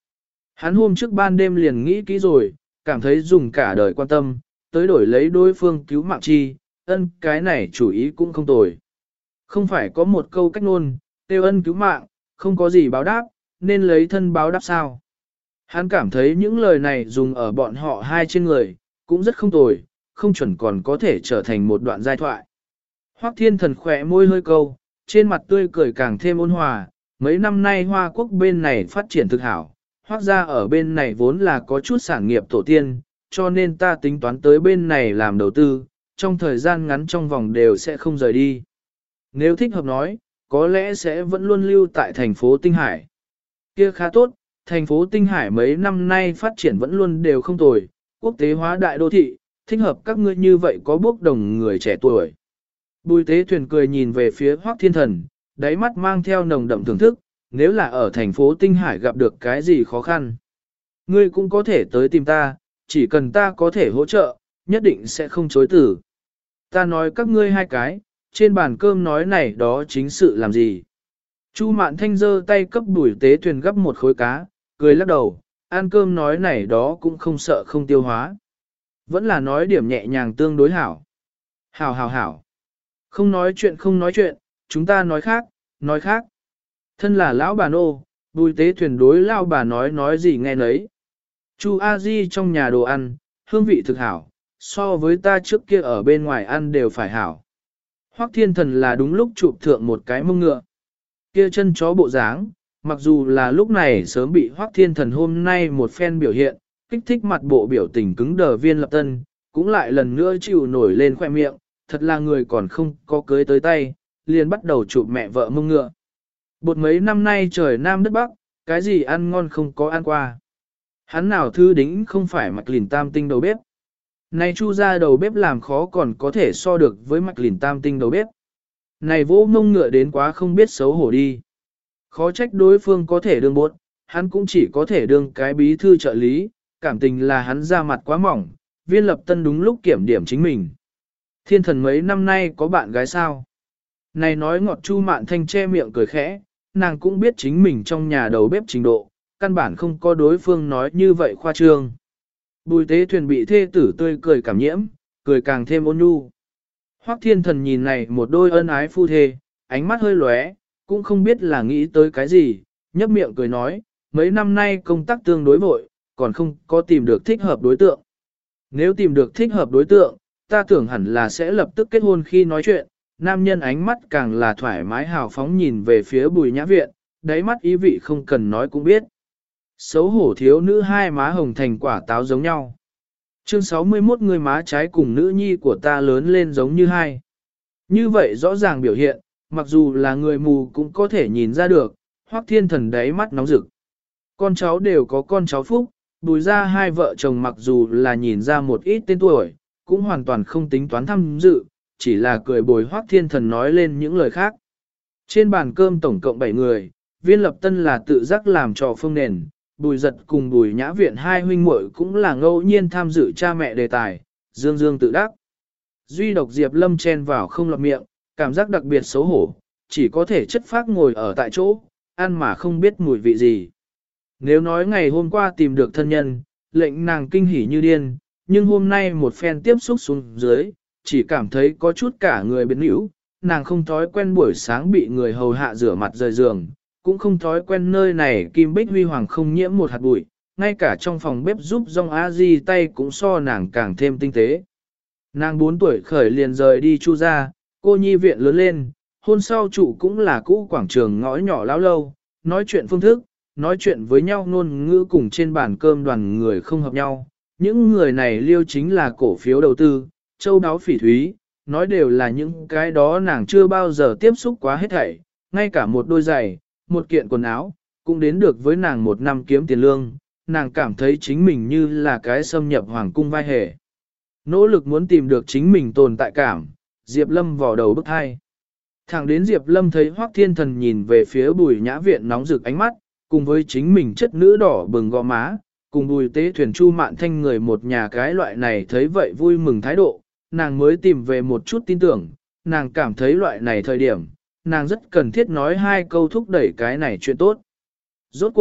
Hắn hôm trước ban đêm liền nghĩ kỹ rồi, cảm thấy dùng cả đời quan tâm, tới đổi lấy đối phương cứu mạng chi, cái này chủ ý cũng không tồi. Không phải có một câu cách ngôn, tiêu ân cứu mạng, không có gì báo đáp, nên lấy thân báo đáp sao. Hắn cảm thấy những lời này dùng ở bọn họ hai trên người, cũng rất không tồi, không chuẩn còn có thể trở thành một đoạn giai thoại. Hoắc Thiên Thần khỏe môi hơi câu, trên mặt tươi cười càng thêm ôn hòa, mấy năm nay Hoa Quốc bên này phát triển thực hảo, Hoắc gia ở bên này vốn là có chút sản nghiệp tổ tiên, cho nên ta tính toán tới bên này làm đầu tư, trong thời gian ngắn trong vòng đều sẽ không rời đi. Nếu thích hợp nói, có lẽ sẽ vẫn luôn lưu tại thành phố Tinh Hải. Kia khá tốt, thành phố Tinh Hải mấy năm nay phát triển vẫn luôn đều không tồi, quốc tế hóa đại đô thị, thích hợp các ngươi như vậy có bốc đồng người trẻ tuổi. Bùi Tế Thuyền cười nhìn về phía Hoắc Thiên Thần, đáy mắt mang theo nồng đậm thưởng thức, nếu là ở thành phố Tinh Hải gặp được cái gì khó khăn. Ngươi cũng có thể tới tìm ta, chỉ cần ta có thể hỗ trợ, nhất định sẽ không chối từ. Ta nói các ngươi hai cái, trên bàn cơm nói này đó chính sự làm gì. Chu Mạn Thanh giơ tay cấp Bùi Tế Thuyền gấp một khối cá, cười lắc đầu, ăn cơm nói này đó cũng không sợ không tiêu hóa. Vẫn là nói điểm nhẹ nhàng tương đối hảo. Hảo hảo hảo. Không nói chuyện, chúng ta nói khác. Thân là lão bà nô, Bùi Tế Thuyền đối lão bà nói gì nghe nấy. Chu A Di trong nhà đồ ăn, hương vị thực hảo, so với ta trước kia ở bên ngoài ăn đều phải hảo. Hoắc Thiên Thần là đúng lúc chụp thượng một cái mông ngựa. Kia chân chó bộ dáng, mặc dù là lúc này sớm bị Hoắc Thiên Thần hôm nay một phen biểu hiện, kích thích mặt bộ biểu tình cứng đờ Viên Lập Tân, cũng lại lần nữa chịu nổi lên khoe miệng, thật là người còn không có cưới tới tay, liền bắt đầu chụp mẹ vợ mông ngựa. Bột mấy năm nay trời Nam đất Bắc, cái gì ăn ngon không có ăn qua. Hắn nào thư đính không phải Mạch Lìn Tam Tinh đầu bếp. Này Chu ra đầu bếp làm khó còn có thể so được với Mạch Lìn Tam Tinh đầu bếp. Này vỗ mông ngựa đến quá không biết xấu hổ đi. Khó trách đối phương có thể đương bột, hắn cũng chỉ có thể đương cái bí thư trợ lý, cảm tình là hắn ra mặt quá mỏng, Viên Lập Tân đúng lúc kiểm điểm chính mình. Thiên Thần mấy năm nay có bạn gái sao? Này nói ngọt Chu Mạn Thanh che miệng cười khẽ, nàng cũng biết chính mình trong nhà đầu bếp trình độ, căn bản không có đối phương nói như vậy khoa trương. Bùi Tế Thuyền bị thê tử tươi cười cảm nhiễm, cười càng thêm ôn nhu. Hoắc Thiên Thần nhìn này một đôi ân ái phu thê, ánh mắt hơi lóe, cũng không biết là nghĩ tới cái gì, nhấp miệng cười nói, mấy năm nay công tác tương đối vội, còn không có tìm được thích hợp đối tượng. Nếu tìm được thích hợp đối tượng, ta tưởng hẳn là sẽ lập tức kết hôn khi nói chuyện, nam nhân ánh mắt càng là thoải mái hào phóng nhìn về phía Bùi Nhã Viện, đáy mắt ý vị không cần nói cũng biết. Xấu hổ thiếu nữ hai má hồng thành quả táo giống nhau. Chương 61 người má trái cùng nữ nhi của ta lớn lên giống như hai. Như vậy rõ ràng biểu hiện, mặc dù là người mù cũng có thể nhìn ra được, Hoắc Thiên Thần đáy mắt nóng rực. Con cháu đều có con cháu phúc, Bùi ra hai vợ chồng mặc dù là nhìn ra một ít tên tuổi, cũng hoàn toàn không tính toán tham dự, chỉ là cười bồi Hoắc Thiên Thần nói lên những lời khác. Trên bàn cơm tổng cộng 7 người, Viên Lập Tân là tự giác làm trò phương nền, Bùi Giật cùng Bùi Nhã Viện hai huynh muội cũng là ngẫu nhiên tham dự cha mẹ đề tài, dương dương tự đắc. Duy độc Diệp Lâm chen vào không lọt miệng, cảm giác đặc biệt xấu hổ, chỉ có thể chất phác ngồi ở tại chỗ, ăn mà không biết mùi vị gì. Nếu nói ngày hôm qua tìm được thân nhân, lệnh nàng kinh hỉ như điên, nhưng hôm nay một phen tiếp xúc xuống dưới, chỉ cảm thấy có chút cả người biến hữu, nàng không thói quen buổi sáng bị người hầu hạ rửa mặt rời giường, cũng không thói quen nơi này kim bích huy hoàng không nhiễm một hạt bụi, ngay cả trong phòng bếp giúp Dong A Di tay cũng so nàng càng thêm tinh tế. Nàng 4 tuổi khởi liền rời đi Chu ra, cô nhi viện lớn lên, hôn sau trụ cũng là cũ quảng trường ngõ nhỏ lão lâu, nói chuyện phương thức, nói chuyện với nhau ngôn ngữ cùng trên bàn cơm đoàn người không hợp nhau. Những người này liêu chính là cổ phiếu đầu tư, châu đáo phỉ thúy, nói đều là những cái đó nàng chưa bao giờ tiếp xúc quá hết thảy, ngay cả một đôi giày, một kiện quần áo, cũng đến được với nàng một năm kiếm tiền lương, nàng cảm thấy chính mình như là cái xâm nhập hoàng cung vai hề. Nỗ lực muốn tìm được chính mình tồn tại cảm, Diệp Lâm vò đầu bức hai. Thẳng đến Diệp Lâm thấy Hoắc Thiên Thần nhìn về phía Bùi Nhã Viện nóng rực ánh mắt, cùng với chính mình chất nữ đỏ bừng gò má, cùng Bùi Tế Thuyền Chu Mạn Thanh người một nhà cái loại này thấy vậy vui mừng thái độ, nàng mới tìm về một chút tin tưởng, nàng cảm thấy loại này thời điểm, nàng rất cần thiết nói hai câu thúc đẩy cái này chuyện tốt. Rốt cuộc,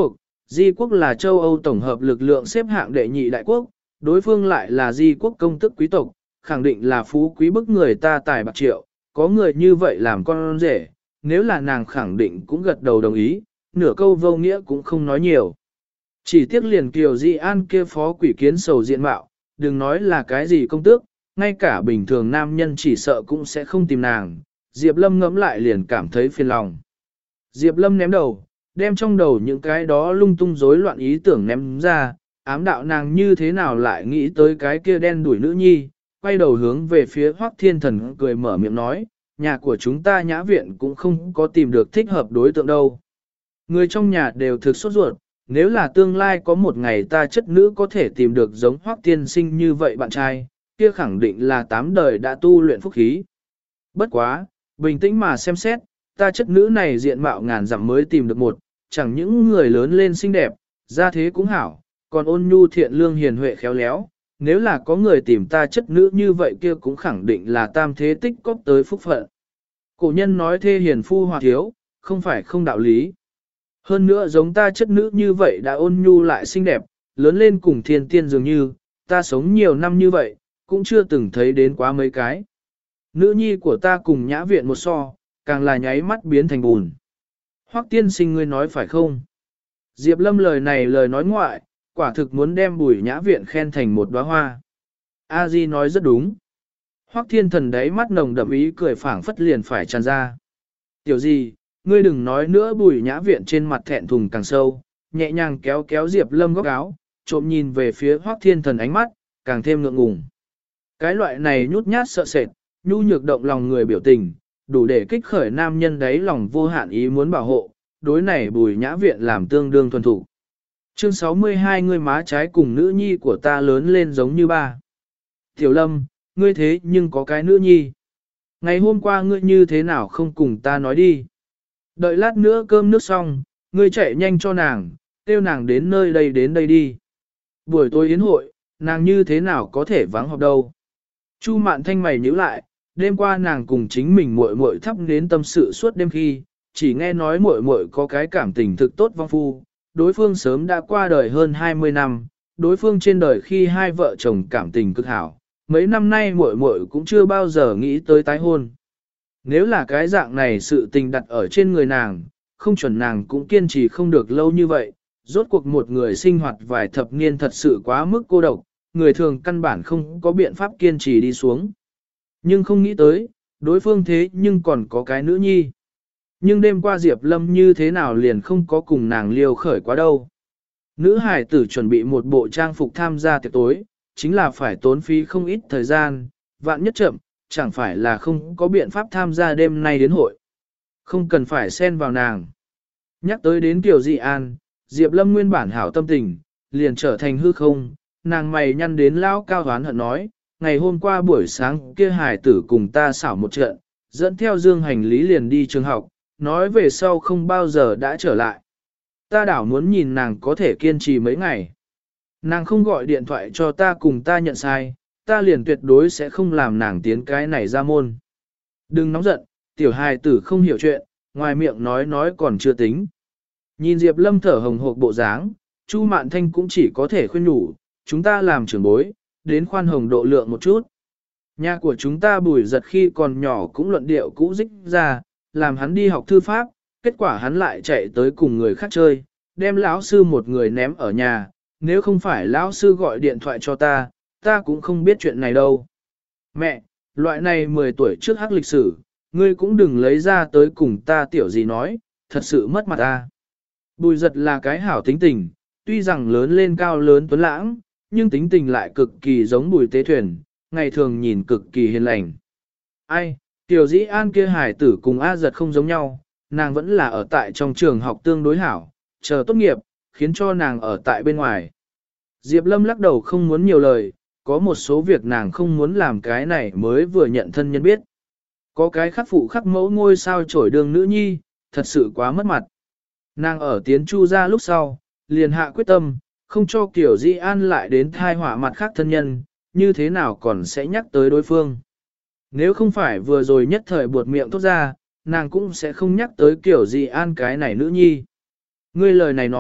Di quốc là châu Âu tổng hợp lực lượng xếp hạng đệ nhị đại quốc, đối phương lại là Di quốc công tước quý tộc, khẳng định là phú quý bức người ta tài bạc triệu, có người như vậy làm con rể, nếu là nàng khẳng định cũng gật đầu đồng ý, nửa câu vô nghĩa cũng không nói nhiều. Chỉ tiếc liền Kiều Di An kia phó quỷ kiến sầu diện mạo, đừng nói là cái gì công tước, ngay cả bình thường nam nhân chỉ sợ cũng sẽ không tìm nàng, Diệp Lâm ngẫm lại liền cảm thấy phiền lòng. Diệp Lâm ném đầu, đem trong đầu những cái đó lung tung rối loạn ý tưởng ném ra, ám đạo nàng như thế nào lại nghĩ tới cái kia đen đuổi nữ nhi, quay đầu hướng về phía Hoắc Thiên Thần cười mở miệng nói, nhà của chúng ta nhã viện cũng không có tìm được thích hợp đối tượng đâu. Người trong nhà đều thực sốt ruột, nếu là tương lai có một ngày ta chất nữ có thể tìm được giống Hoắc tiên sinh như vậy bạn trai, kia khẳng định là 8 đời đã tu luyện phúc khí. Bất quá, bình tĩnh mà xem xét, ta chất nữ này diện mạo ngàn dặm mới tìm được một, chẳng những người lớn lên xinh đẹp, ra thế cũng hảo, còn ôn nhu thiện lương hiền huệ khéo léo, nếu là có người tìm ta chất nữ như vậy kia cũng khẳng định là tam thế tích cóp tới phúc phận. Cổ nhân nói thê hiền phu hòa thiếu, không phải không đạo lý. Hơn nữa giống ta chất nữ như vậy đã ôn nhu lại xinh đẹp, lớn lên cùng thiên tiên dường như, ta sống nhiều năm như vậy, cũng chưa từng thấy đến quá mấy cái. Nữ nhi của ta cùng nhã viện một so, càng là nháy mắt biến thành bùn. Hoắc tiên sinh ngươi nói phải không? Diệp Lâm lời này lời nói ngoại, quả thực muốn đem Bùi Nhã viện khen thành một đóa hoa. A Di nói rất đúng. Hoắc Thiên Thần đáy mắt nồng đậm ý cười phảng phất liền phải tràn ra. Tiểu gì, ngươi đừng nói nữa. Bùi Nhã viện trên mặt thẹn thùng càng sâu, nhẹ nhàng kéo kéo Diệp Lâm góc áo, trộm nhìn về phía Hoắc Thiên Thần ánh mắt, càng thêm ngượng ngùng. Cái loại này nhút nhát sợ sệt, nhu nhược động lòng người biểu tình, đủ để kích khởi nam nhân đáy lòng vô hạn ý muốn bảo hộ, đối này Bùi Nhã viện làm tương đương thuần thủ. Chương 62 ngươi má trái cùng nữ nhi của ta lớn lên giống như ba. Tiểu Lâm, ngươi thế nhưng có cái nữ nhi. Ngày hôm qua ngươi như thế nào không cùng ta nói đi. Đợi lát nữa cơm nước xong, ngươi chạy nhanh cho nàng, kêu nàng đến nơi đây đến đây đi. Buổi tối yến hội, nàng như thế nào có thể vắng học đâu. Chu Mạn Thanh mày nhíu lại, đêm qua nàng cùng chính mình muội muội thắp đến tâm sự suốt đêm khi, chỉ nghe nói muội muội có cái cảm tình thực tốt vong phu, đối phương sớm đã qua đời hơn 20 năm, đối phương trên đời khi hai vợ chồng cảm tình cực hảo, mấy năm nay muội muội cũng chưa bao giờ nghĩ tới tái hôn. Nếu là cái dạng này sự tình đặt ở trên người nàng, không chuẩn nàng cũng kiên trì không được lâu như vậy, rốt cuộc một người sinh hoạt vài thập niên thật sự quá mức cô độc, người thường căn bản không có biện pháp kiên trì đi xuống. Nhưng không nghĩ tới, đối phương thế nhưng còn có cái nữ nhi. Nhưng đêm qua Diệp Lâm như thế nào liền không có cùng nàng liều khởi quá đâu. Nữ hải tử chuẩn bị một bộ trang phục tham gia tiệc tối, chính là phải tốn phí không ít thời gian, vạn nhất chậm, chẳng phải là không có biện pháp tham gia đêm nay đến hội. Không cần phải xen vào nàng. Nhắc tới đến Kiều Dị An, Diệp Lâm nguyên bản hảo tâm tình, liền trở thành hư không, nàng mày nhăn đến lao cao hoán hận nói, ngày hôm qua buổi sáng kia hải tử cùng ta xảo một trận, dẫn theo dương hành lý liền đi trường học, nói về sau không bao giờ đã trở lại. Ta đảo muốn nhìn nàng có thể kiên trì mấy ngày. Nàng không gọi điện thoại cho ta cùng ta nhận sai, ta liền tuyệt đối sẽ không làm nàng tiến cái này ra môn. Đừng nóng giận, tiểu hài tử không hiểu chuyện, ngoài miệng nói còn chưa tính. Nhìn Diệp Lâm thở hồng hộc bộ dáng, Chu Mạn Thanh cũng chỉ có thể khuyên nhủ, chúng ta làm trưởng bối, đến khoan hồng độ lượng một chút. Nhà của chúng ta Bùi Giật khi còn nhỏ cũng luận điệu cũ dích ra, làm hắn đi học thư pháp, kết quả hắn lại chạy tới cùng người khác chơi, đem lão sư một người ném ở nhà, nếu không phải lão sư gọi điện thoại cho ta, ta cũng không biết chuyện này đâu. Mẹ, loại này 10 tuổi trước hắc lịch sử, ngươi cũng đừng lấy ra tới cùng ta tiểu gì nói, thật sự mất mặt ta. Bùi Giật là cái hảo tính tình, tuy rằng lớn lên cao lớn tuấn lãng, nhưng tính tình lại cực kỳ giống Bùi Tế Thuyền, ngày thường nhìn cực kỳ hiền lành. Ai, Tiểu Dĩ An kia hải tử cùng A Giật không giống nhau, nàng vẫn là ở tại trong trường học tương đối hảo, chờ tốt nghiệp, khiến cho nàng ở tại bên ngoài. Diệp Lâm lắc đầu không muốn nhiều lời, có một số việc nàng không muốn làm cái này mới vừa nhận thân nhân biết. Có cái khắc phụ khắc mẫu ngôi sao trổi đường nữ nhi, thật sự quá mất mặt. Nàng ở tiến Chu ra lúc sau, liền hạ quyết tâm, không cho Tiểu Dĩ An lại đến thai họa mặt khác thân nhân, như thế nào còn sẽ nhắc tới đối phương. Nếu không phải vừa rồi nhất thời buột miệng thốt ra, nàng cũng sẽ không nhắc tới Kiểu Dĩ An cái này nữ nhi. Ngươi lời này nói,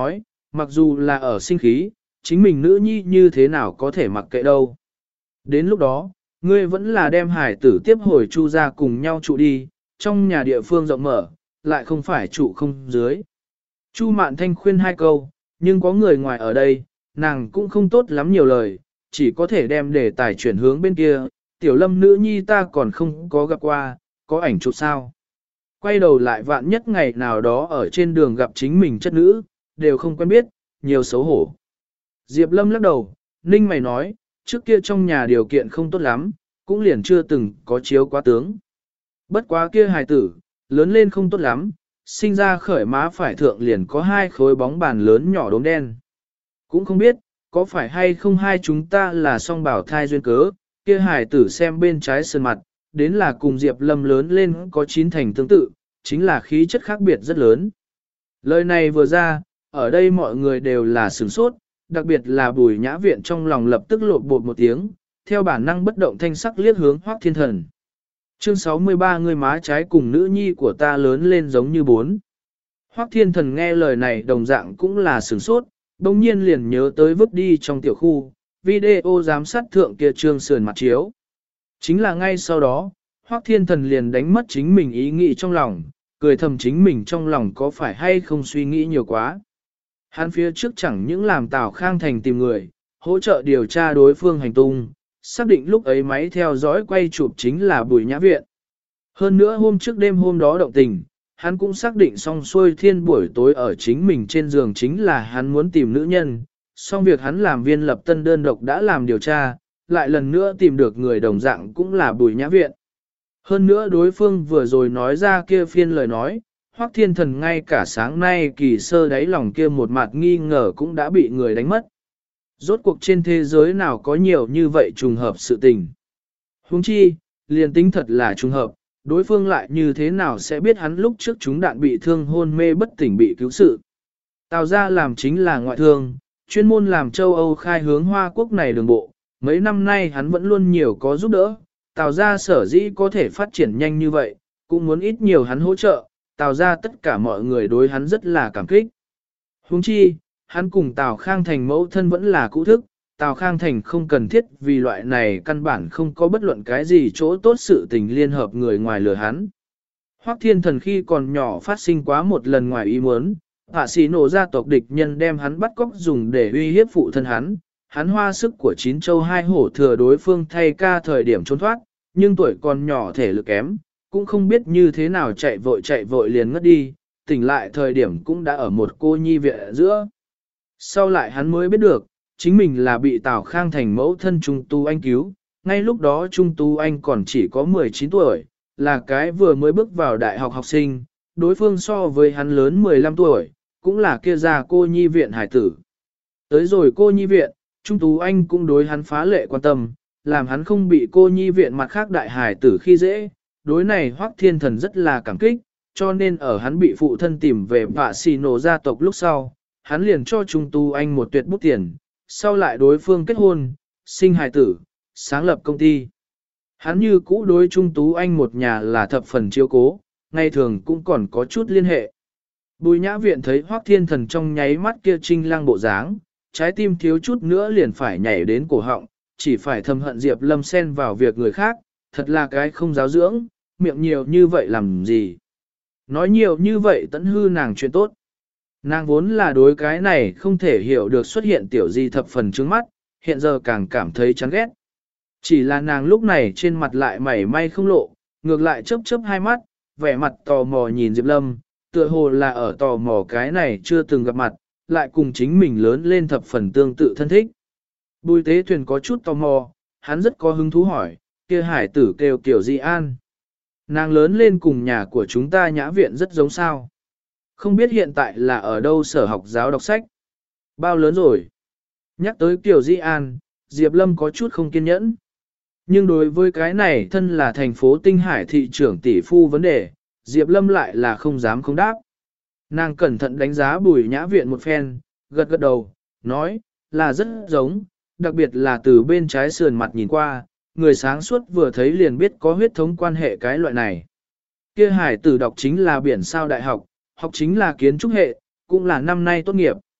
mặc dù là ở sinh khí, chính mình nữ nhi như thế nào có thể mặc kệ đâu. Đến lúc đó, ngươi vẫn là đem hải tử tiếp hồi Chu ra cùng nhau trụ đi, trong nhà địa phương rộng mở, lại không phải trụ không dưới. Chu Mạn Thanh khuyên hai câu, nhưng có người ngoài ở đây, nàng cũng không tốt lắm nhiều lời, chỉ có thể đem đề tài chuyển hướng bên kia, tiểu lâm nữ nhi ta còn không có gặp qua, có ảnh chụp sao. Quay đầu lại vạn nhất ngày nào đó ở trên đường gặp chính mình chất nữ, đều không quen biết, nhiều xấu hổ. Diệp Lâm lắc đầu, ninh mày nói, trước kia trong nhà điều kiện không tốt lắm, cũng liền chưa từng có chiếu quá tướng. Bất quá kia hài tử, lớn lên không tốt lắm, sinh ra khởi má phải thượng liền có hai khối bóng bàn lớn nhỏ đốm đen. Cũng không biết, có phải hay không hai chúng ta là song bảo thai duyên cớ, kia hài tử xem bên trái sơn mặt, đến là cùng Diệp Lâm lớn lên có chín thành tương tự, chính là khí chất khác biệt rất lớn. Lời này vừa ra, ở đây mọi người đều là sửng sốt, đặc biệt là Bùi Nhã Viện trong lòng lập tức lộn bột một tiếng, theo bản năng bất động thanh sắc liếc hướng Hoắc Thiên Thần. Chương 63 người má trái cùng nữ nhi của ta lớn lên giống như bốn. Hoắc Thiên Thần nghe lời này đồng dạng cũng là sửng sốt, đồng nhiên liền nhớ tới vứt đi trong tiểu khu, video giám sát thượng kia trương sườn mặt chiếu. Chính là ngay sau đó, Hoắc Thiên Thần liền đánh mất chính mình ý nghĩ trong lòng, cười thầm chính mình trong lòng có phải hay không suy nghĩ nhiều quá. Hắn phía trước chẳng những làm Tào Khang Thành tìm người, hỗ trợ điều tra đối phương hành tung, xác định lúc ấy máy theo dõi quay chụp chính là Bùi Nhã Viện. Hơn nữa hôm trước đêm hôm đó động tình, hắn cũng xác định xong xuôi thiên buổi tối ở chính mình trên giường chính là hắn muốn tìm nữ nhân, xong việc hắn làm viên lập tân đơn độc đã làm điều tra, lại lần nữa tìm được người đồng dạng cũng là Bùi Nhã Viện. Hơn nữa đối phương vừa rồi nói ra kia phiên lời nói, Hoắc Thiên Thần ngay cả sáng nay kỳ sơ đáy lòng kia một mặt nghi ngờ cũng đã bị người đánh mất. Rốt cuộc trên thế giới nào có nhiều như vậy trùng hợp sự tình. Huống chi, liền tính thật là trùng hợp, đối phương lại như thế nào sẽ biết hắn lúc trước chúng đạn bị thương hôn mê bất tỉnh bị cứu sự. Tào ra làm chính là ngoại thương, chuyên môn làm châu Âu khai hướng Hoa Quốc này đường bộ. Mấy năm nay hắn vẫn luôn nhiều có giúp đỡ, Tào ra sở dĩ có thể phát triển nhanh như vậy, cũng muốn ít nhiều hắn hỗ trợ, Tào ra tất cả mọi người đối hắn rất là cảm kích. Huống chi, hắn cùng Tào Khang Thành mẫu thân vẫn là cũ thức, Tào Khang Thành không cần thiết vì loại này căn bản không có bất luận cái gì chỗ tốt sự tình liên hợp người ngoài lừa hắn. Hoắc Thiên Thần khi còn nhỏ phát sinh quá một lần ngoài ý muốn, hạ sĩ nổ gia tộc địch nhân đem hắn bắt cóc dùng để uy hiếp phụ thân hắn hoa sức của chín châu hai hổ thừa đối phương thay ca thời điểm trốn thoát, nhưng tuổi còn nhỏ thể lực kém, cũng không biết như thế nào chạy vội liền ngất đi, tỉnh lại thời điểm cũng đã ở một cô nhi viện ở giữa. Sau lại hắn mới biết được, chính mình là bị Tào Khang Thành mẫu thân Trung Tu Anh cứu, ngay lúc đó Trung Tu Anh còn chỉ có 19 tuổi, là cái vừa mới bước vào đại học học sinh, đối phương so với hắn lớn 15 tuổi, cũng là kia già cô nhi viện hải tử. Tới rồi cô nhi viện, Trung Tú Anh cũng đối hắn phá lệ quan tâm, làm hắn không bị cô nhi viện mặt khác đại hải tử khi dễ. Đối này Hoắc Thiên Thần rất là cảm kích, cho nên ở hắn bị phụ thân tìm về vạ xì nổ gia tộc lúc sau, hắn liền cho Trung Tú Anh một tuyệt bút tiền, sau lại đối phương kết hôn, sinh hài tử, sáng lập công ty. Hắn như cũ đối Trung Tú Anh một nhà là thập phần chiếu cố, ngày thường cũng còn có chút liên hệ. Bùi Nhã Viện thấy Hoắc Thiên Thần trong nháy mắt kia trinh lăng bộ dáng, trái tim thiếu chút nữa liền phải nhảy đến cổ họng, chỉ phải thầm hận Diệp Lâm xen vào việc người khác, thật là cái không giáo dưỡng, miệng nhiều như vậy làm gì. Nói nhiều như vậy tẫn hư nàng chuyện tốt. Nàng vốn là đối cái này không thể hiểu được xuất hiện tiểu gì thập phần trướng mắt, hiện giờ càng cảm thấy chán ghét. Chỉ là nàng lúc này trên mặt lại mảy may không lộ, ngược lại chớp chớp hai mắt, vẻ mặt tò mò nhìn Diệp Lâm, tựa hồ là ở tò mò cái này chưa từng gặp mặt, lại cùng chính mình lớn lên thập phần tương tự thân thích. Bùi Tế Thuyền có chút tò mò, hắn rất có hứng thú hỏi, kia hải tử kêu kiểu gì an. Nàng lớn lên cùng nhà của chúng ta Nhã Viện rất giống sao. Không biết hiện tại là ở đâu sở học giáo đọc sách. Bao lớn rồi. Nhắc tới Kiều Di An, Diệp Lâm có chút không kiên nhẫn. Nhưng đối với cái này thân là thành phố Tinh Hải thị trưởng tỷ phu vấn đề, Diệp Lâm lại là không dám không đáp. Nàng cẩn thận đánh giá Bùi Nhã Viện một phen, gật gật đầu, nói, là rất giống, đặc biệt là từ bên trái sườn mặt nhìn qua, người sáng suốt vừa thấy liền biết có huyết thống quan hệ cái loại này. Kia hải tử đọc chính là biển sao đại học, học chính là kiến trúc hệ, cũng là năm nay tốt nghiệp.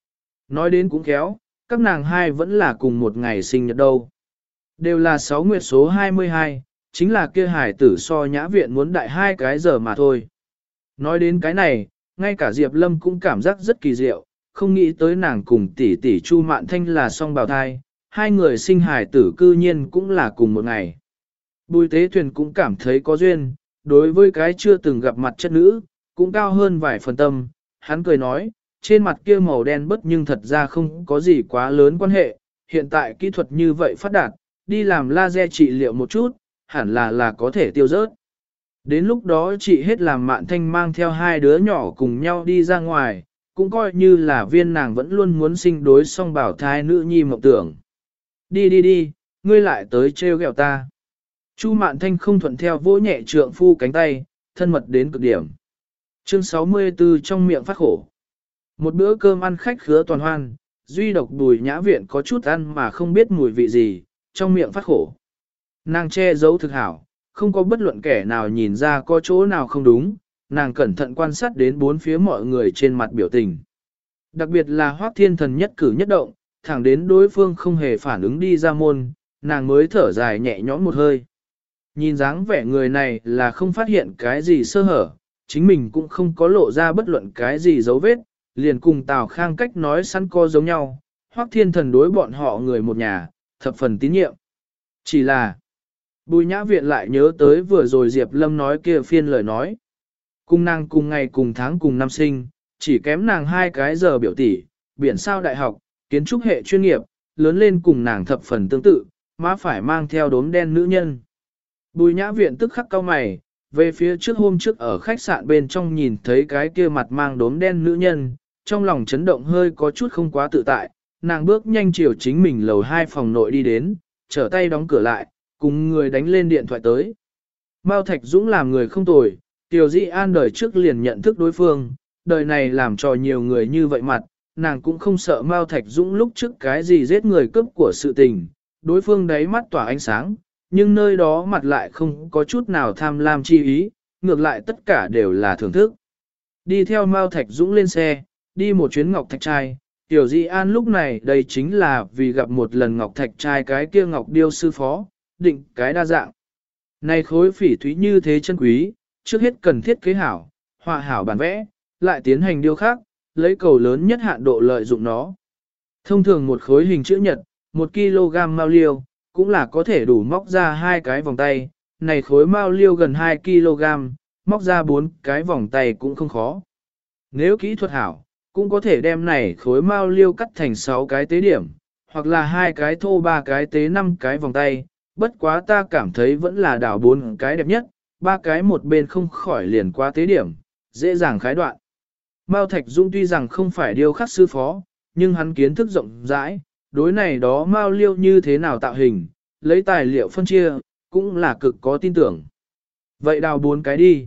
Nói đến cũng khéo, các nàng hai vẫn là cùng một ngày sinh nhật đâu. Đều là 6 nguyệt số 22, chính là kia hải tử so nhã viện muốn đại 2 cái giờ mà thôi. Nói đến cái này, ngay cả Diệp Lâm cũng cảm giác rất kỳ diệu, không nghĩ tới nàng cùng tỷ tỷ Chu Mạn Thanh là song bào thai, hai người sinh hải tử cư nhiên cũng là cùng một ngày. Bùi Tế Thuyền cũng cảm thấy có duyên, đối với cái chưa từng gặp mặt chất nữ, cũng cao hơn vài phần tâm, hắn cười nói, trên mặt kia màu đen bất nhưng thật ra không có gì quá lớn quan hệ, hiện tại kỹ thuật như vậy phát đạt, đi làm laser trị liệu một chút, hẳn là có thể tiêu rớt. Đến lúc đó chị hết làm Mạn Thanh mang theo hai đứa nhỏ cùng nhau đi ra ngoài, cũng coi như là viên nàng vẫn luôn muốn sinh đối song bảo thai nữ nhi mộng tưởng. Đi đi đi, ngươi lại tới trêu ghẹo ta. Chu Mạn Thanh không thuận theo vỗ nhẹ trượng phu cánh tay, thân mật đến cực điểm. Chương 64 trong miệng phát khổ. Một bữa cơm ăn khách khứa toàn hoan, duy độc Bùi Nhã Viện có chút ăn mà không biết mùi vị gì, trong miệng phát khổ. Nàng che giấu thực hảo, không có bất luận kẻ nào nhìn ra có chỗ nào không đúng, nàng cẩn thận quan sát đến bốn phía mọi người trên mặt biểu tình. Đặc biệt là Hoác Thiên Thần nhất cử nhất động, thẳng đến đối phương không hề phản ứng đi ra môn, nàng mới thở dài nhẹ nhõm một hơi. Nhìn dáng vẻ người này là không phát hiện cái gì sơ hở, chính mình cũng không có lộ ra bất luận cái gì dấu vết, liền cùng Tào Khang cách nói sẵn co giống nhau, Hoác Thiên Thần đối bọn họ người một nhà, thập phần tín nhiệm. Chỉ là, Bùi Nhã Viện lại nhớ tới vừa rồi Diệp Lâm nói kia phiên lời nói. Cùng nàng cùng ngày cùng tháng cùng năm sinh, chỉ kém nàng 2 cái giờ biểu tỷ, biển sao đại học, kiến trúc hệ chuyên nghiệp, lớn lên cùng nàng thập phần tương tự, má phải mang theo đốm đen nữ nhân. Bùi Nhã Viện tức khắc cau mày, về phía trước hôm trước ở khách sạn bên trong nhìn thấy cái kia mặt mang đốm đen nữ nhân, trong lòng chấn động hơi có chút không quá tự tại, nàng bước nhanh chiều chính mình lầu 2 phòng nội đi đến, trở tay đóng cửa lại, cùng người đánh lên điện thoại tới. Mao Thạch Dũng làm người không tồi, Tiểu Dĩ An đời trước liền nhận thức đối phương, đời này làm cho nhiều người như vậy mặt, nàng cũng không sợ Mao Thạch Dũng lúc trước cái gì giết người cướp của sự tình, đối phương đáy mắt tỏa ánh sáng, nhưng nơi đó mặt lại không có chút nào tham lam chi ý, ngược lại tất cả đều là thưởng thức. Đi theo Mao Thạch Dũng lên xe, đi một chuyến Ngọc Thạch Trai, Tiểu Di An lúc này đây chính là vì gặp một lần Ngọc Thạch Trai cái kia Ngọc Điêu sư phó, định cái đa dạng. Này khối phỉ thúy như thế chân quý, trước hết cần thiết kế hảo, họa hảo bản vẽ, lại tiến hành điêu khắc, lấy cầu lớn nhất hạn độ lợi dụng nó. Thông thường một khối hình chữ nhật, 1 kg mao liêu, cũng là có thể đủ móc ra 2 cái vòng tay, này khối mao liêu gần 2 kg, móc ra 4 cái vòng tay cũng không khó. Nếu kỹ thuật hảo, cũng có thể đem này khối mao liêu cắt thành 6 cái tế điểm, hoặc là 2 cái thô 3 cái tế 5 cái vòng tay, bất quá ta cảm thấy vẫn là đảo 4 cái đẹp nhất, 3 cái một bên không khỏi liền qua tế điểm, dễ dàng khái đoạn. Mao Thạch Dung tuy rằng không phải điêu khắc sư phó, nhưng hắn kiến thức rộng rãi, đối này đó mao liêu như thế nào tạo hình, lấy tài liệu phân chia, cũng là cực có tin tưởng. Vậy đào 4 cái đi.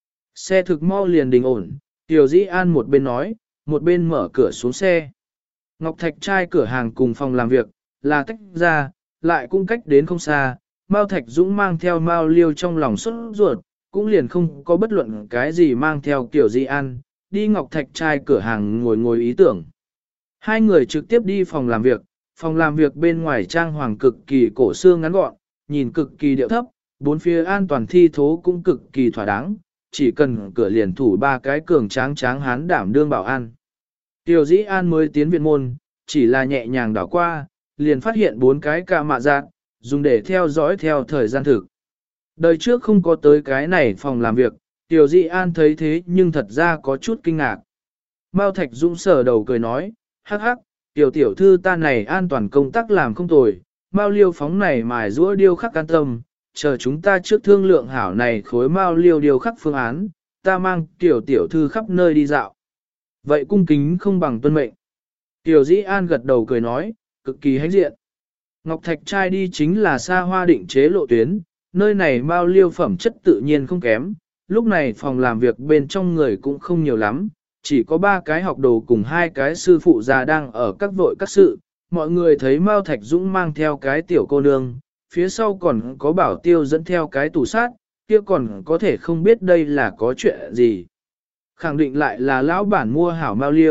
Xe thực mau liền đình ổn, Tiểu Dĩ An một bên nói, một bên mở cửa xuống xe. Ngọc Thạch Trai cửa hàng cùng phòng làm việc, là tách ra, lại cũng cách đến không xa. Mao Thạch Dũng mang theo mao liêu trong lòng xuất ruột, cũng liền không có bất luận cái gì mang theo Tiểu Dĩ An, đi Ngọc Thạch Trai cửa hàng ngồi ý tưởng. Hai người trực tiếp đi phòng làm việc bên ngoài trang hoàng cực kỳ cổ xưa ngắn gọn, nhìn cực kỳ điệu thấp, bốn phía an toàn thi thố cũng cực kỳ thỏa đáng, chỉ cần cửa liền thủ 3 cái cường tráng hán đảm đương bảo an. Tiểu Dĩ An mới tiến viện môn, chỉ là nhẹ nhàng đảo qua, liền phát hiện 4 cái ca mạ giác, dùng để theo dõi theo thời gian thực. Đời trước không có tới cái này phòng làm việc, Tiểu Dĩ An thấy thế nhưng thật ra có chút kinh ngạc. Mao Thạch Dũng sở đầu cười nói, hắc hắc, tiểu thư ta này an toàn công tác làm không tồi, Mao liêu phóng này mài rũa điêu khắc an tâm, chờ chúng ta trước thương lượng hảo này khối Mao liêu điêu khắc phương án, ta mang tiểu thư khắp nơi đi dạo. Vậy cung kính không bằng tuân mệnh. Tiểu Dĩ An gật đầu cười nói, cực kỳ hãnh diện. Ngọc Thạch Trai đi chính là xa hoa định chế lộ tuyến, nơi này Mao liêu phẩm chất tự nhiên không kém, lúc này phòng làm việc bên trong người cũng không nhiều lắm, chỉ có 3 cái học đồ cùng 2 cái sư phụ già đang ở các vội các sự. Mọi người thấy Mao Thạch Dũng mang theo cái tiểu cô nương, phía sau còn có Bảo Tiêu dẫn theo cái tủ sát, kia còn có thể không biết đây là có chuyện gì. Khẳng định lại là lão bản mua hảo mao liêu,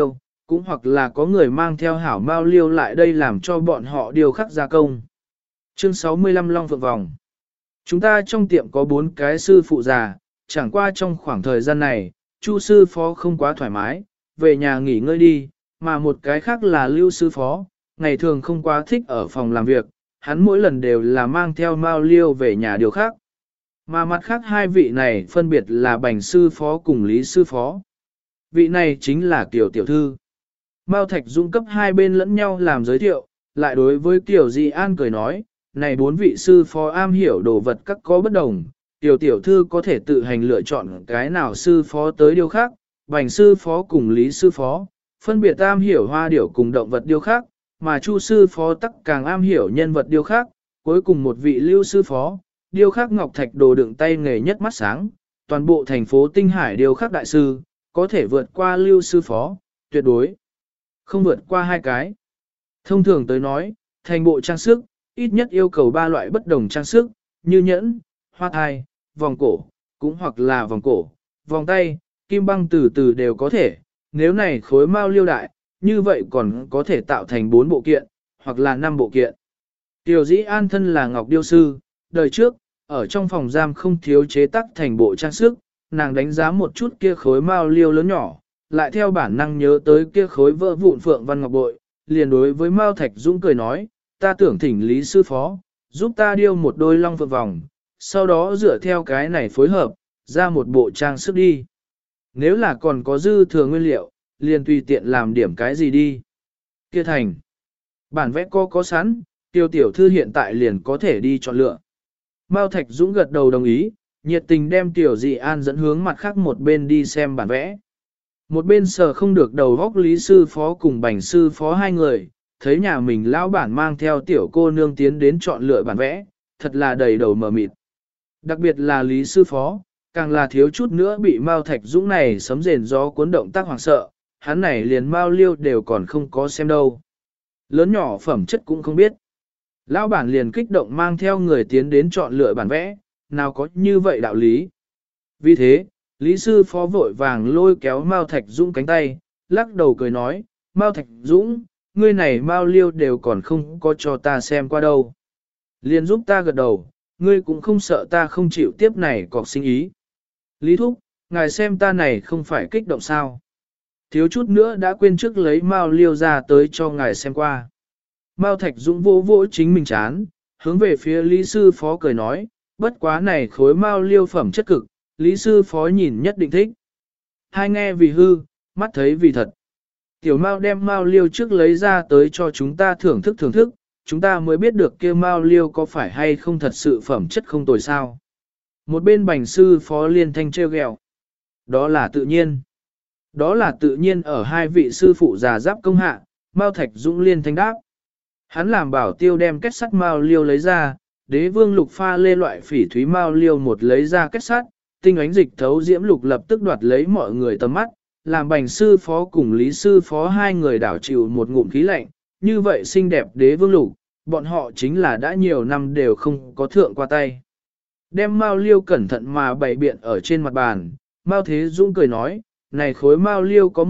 cũng hoặc là có người mang theo hảo mao liêu lại đây làm cho bọn họ điều khắc gia công. Chương 65 Long Phượng Vòng. Chúng ta trong tiệm có 4 cái sư phụ già, chẳng qua trong khoảng thời gian này, Chu sư phó không quá thoải mái, về nhà nghỉ ngơi đi, mà một cái khác là Lưu sư phó, ngày thường không quá thích ở phòng làm việc, hắn mỗi lần đều là mang theo mao liêu về nhà điều khác. Mà mặt khác hai vị này phân biệt là Bành sư phó cùng Lý sư phó. Vị này chính là Kiều tiểu thư. Mao Thạch Dũng cấp hai bên lẫn nhau làm giới thiệu, lại đối với Kiều Di An cười nói, này 4 vị sư phó am hiểu đồ vật các có bất đồng, Kiều tiểu thư có thể tự hành lựa chọn cái nào sư phó tới điều khác, Bành sư phó cùng Lý sư phó, phân biệt am hiểu hoa điểu cùng động vật điêu khác, mà Chu sư phó tắc càng am hiểu nhân vật điêu khác, cuối cùng một vị Lưu sư phó, điêu khắc ngọc thạch đồ đựng tay nghề nhất mắt sáng, toàn bộ thành phố Tinh Hải điêu khắc đại sư, có thể vượt qua Lưu sư phó, tuyệt đối không vượt qua 2 cái. Thông thường tới nói, thành bộ trang sức, ít nhất yêu cầu 3 loại bất đồng trang sức, như nhẫn, hoa thai, vòng cổ, cũng hoặc là vòng cổ, vòng tay, kim băng từ từ đều có thể, nếu này khối mao liêu đại, như vậy còn có thể tạo thành 4 bộ kiện, hoặc là 5 bộ kiện. Tiểu Dĩ An thân là ngọc điêu sư, đời trước, ở trong phòng giam không thiếu chế tác thành bộ trang sức, nàng đánh giá một chút kia khối mao liêu lớn nhỏ, lại theo bản năng nhớ tới kia khối vỡ vụn phượng văn ngọc bội, liền đối với Mao Thạch Dũng cười nói, ta tưởng thỉnh Lý sư phó, giúp ta điêu một đôi long phượng vòng, sau đó dựa theo cái này phối hợp, ra một bộ trang sức đi. Nếu là còn có dư thừa nguyên liệu, liền tùy tiện làm điểm cái gì đi. Kia thành. Bản vẽ có sẵn, Tiêu tiểu thư hiện tại liền có thể đi chọn lựa. Mao Thạch Dũng gật đầu đồng ý, nhiệt tình đem Tiểu Dị An dẫn hướng mặt khác một bên đi xem bản vẽ. Một bên sờ không được đầu góc Lý sư phó cùng Bành sư phó hai người, thấy nhà mình lão bản mang theo tiểu cô nương tiến đến chọn lựa bản vẽ, thật là đầy đầu mờ mịt. Đặc biệt là Lý sư phó, càng là thiếu chút nữa bị Mao Thạch Dũng này sấm rền gió cuốn động tác hoảng sợ, hắn này liền Mao Liêu đều còn không có xem đâu. Lớn nhỏ phẩm chất cũng không biết. Lão bản liền kích động mang theo người tiến đến chọn lựa bản vẽ, nào có như vậy đạo lý. Vì thế, Lý sư phó vội vàng lôi kéo Mao Thạch Dũng cánh tay, lắc đầu cười nói, Mao Thạch Dũng, ngươi này Mao Liêu đều còn không có cho ta xem qua đâu. Liền giúp ta gật đầu, ngươi cũng không sợ ta không chịu tiếp này cọc sinh ý. Lý thúc, ngài xem ta này không phải kích động sao. Thiếu chút nữa đã quên trước lấy Mao Liêu ra tới cho ngài xem qua. Mao Thạch Dũng vỗ vỗ chính mình chán, hướng về phía Lý sư phó cười nói, bất quá này khối Mao Liêu phẩm chất cực, Lý sư phó nhìn nhất định thích. Hai nghe vì hư, mắt thấy vì thật. Tiểu Mao đem Mao Liêu trước lấy ra tới cho chúng ta thưởng thức, chúng ta mới biết được kia Mao Liêu có phải hay không thật sự phẩm chất không tồi sao. Một bên Bành sư phó liên thanh treo ghẹo. Đó là tự nhiên. Đó là tự nhiên ở hai vị sư phụ già giáp công hạ, Mao Thạch Dũng liên thanh đáp. Hắn làm bảo tiêu đem kết sắt Mao Liêu lấy ra, Đế Vương Lục pha lê loại phỉ thúy Mao Liêu một lấy ra kết sắt, tinh ánh dịch thấu diễm lục lập tức đoạt lấy mọi người tầm mắt, làm Bành sư phó cùng Lý sư phó hai người đảo chịu một ngụm khí lạnh, như vậy xinh đẹp Đế Vương Lục, bọn họ chính là đã nhiều năm đều không có thượng qua tay. Đem Mao Liêu cẩn thận mà bày biện ở trên mặt bàn, Mao Thế Dũng cười nói, này khối Mao Liêu có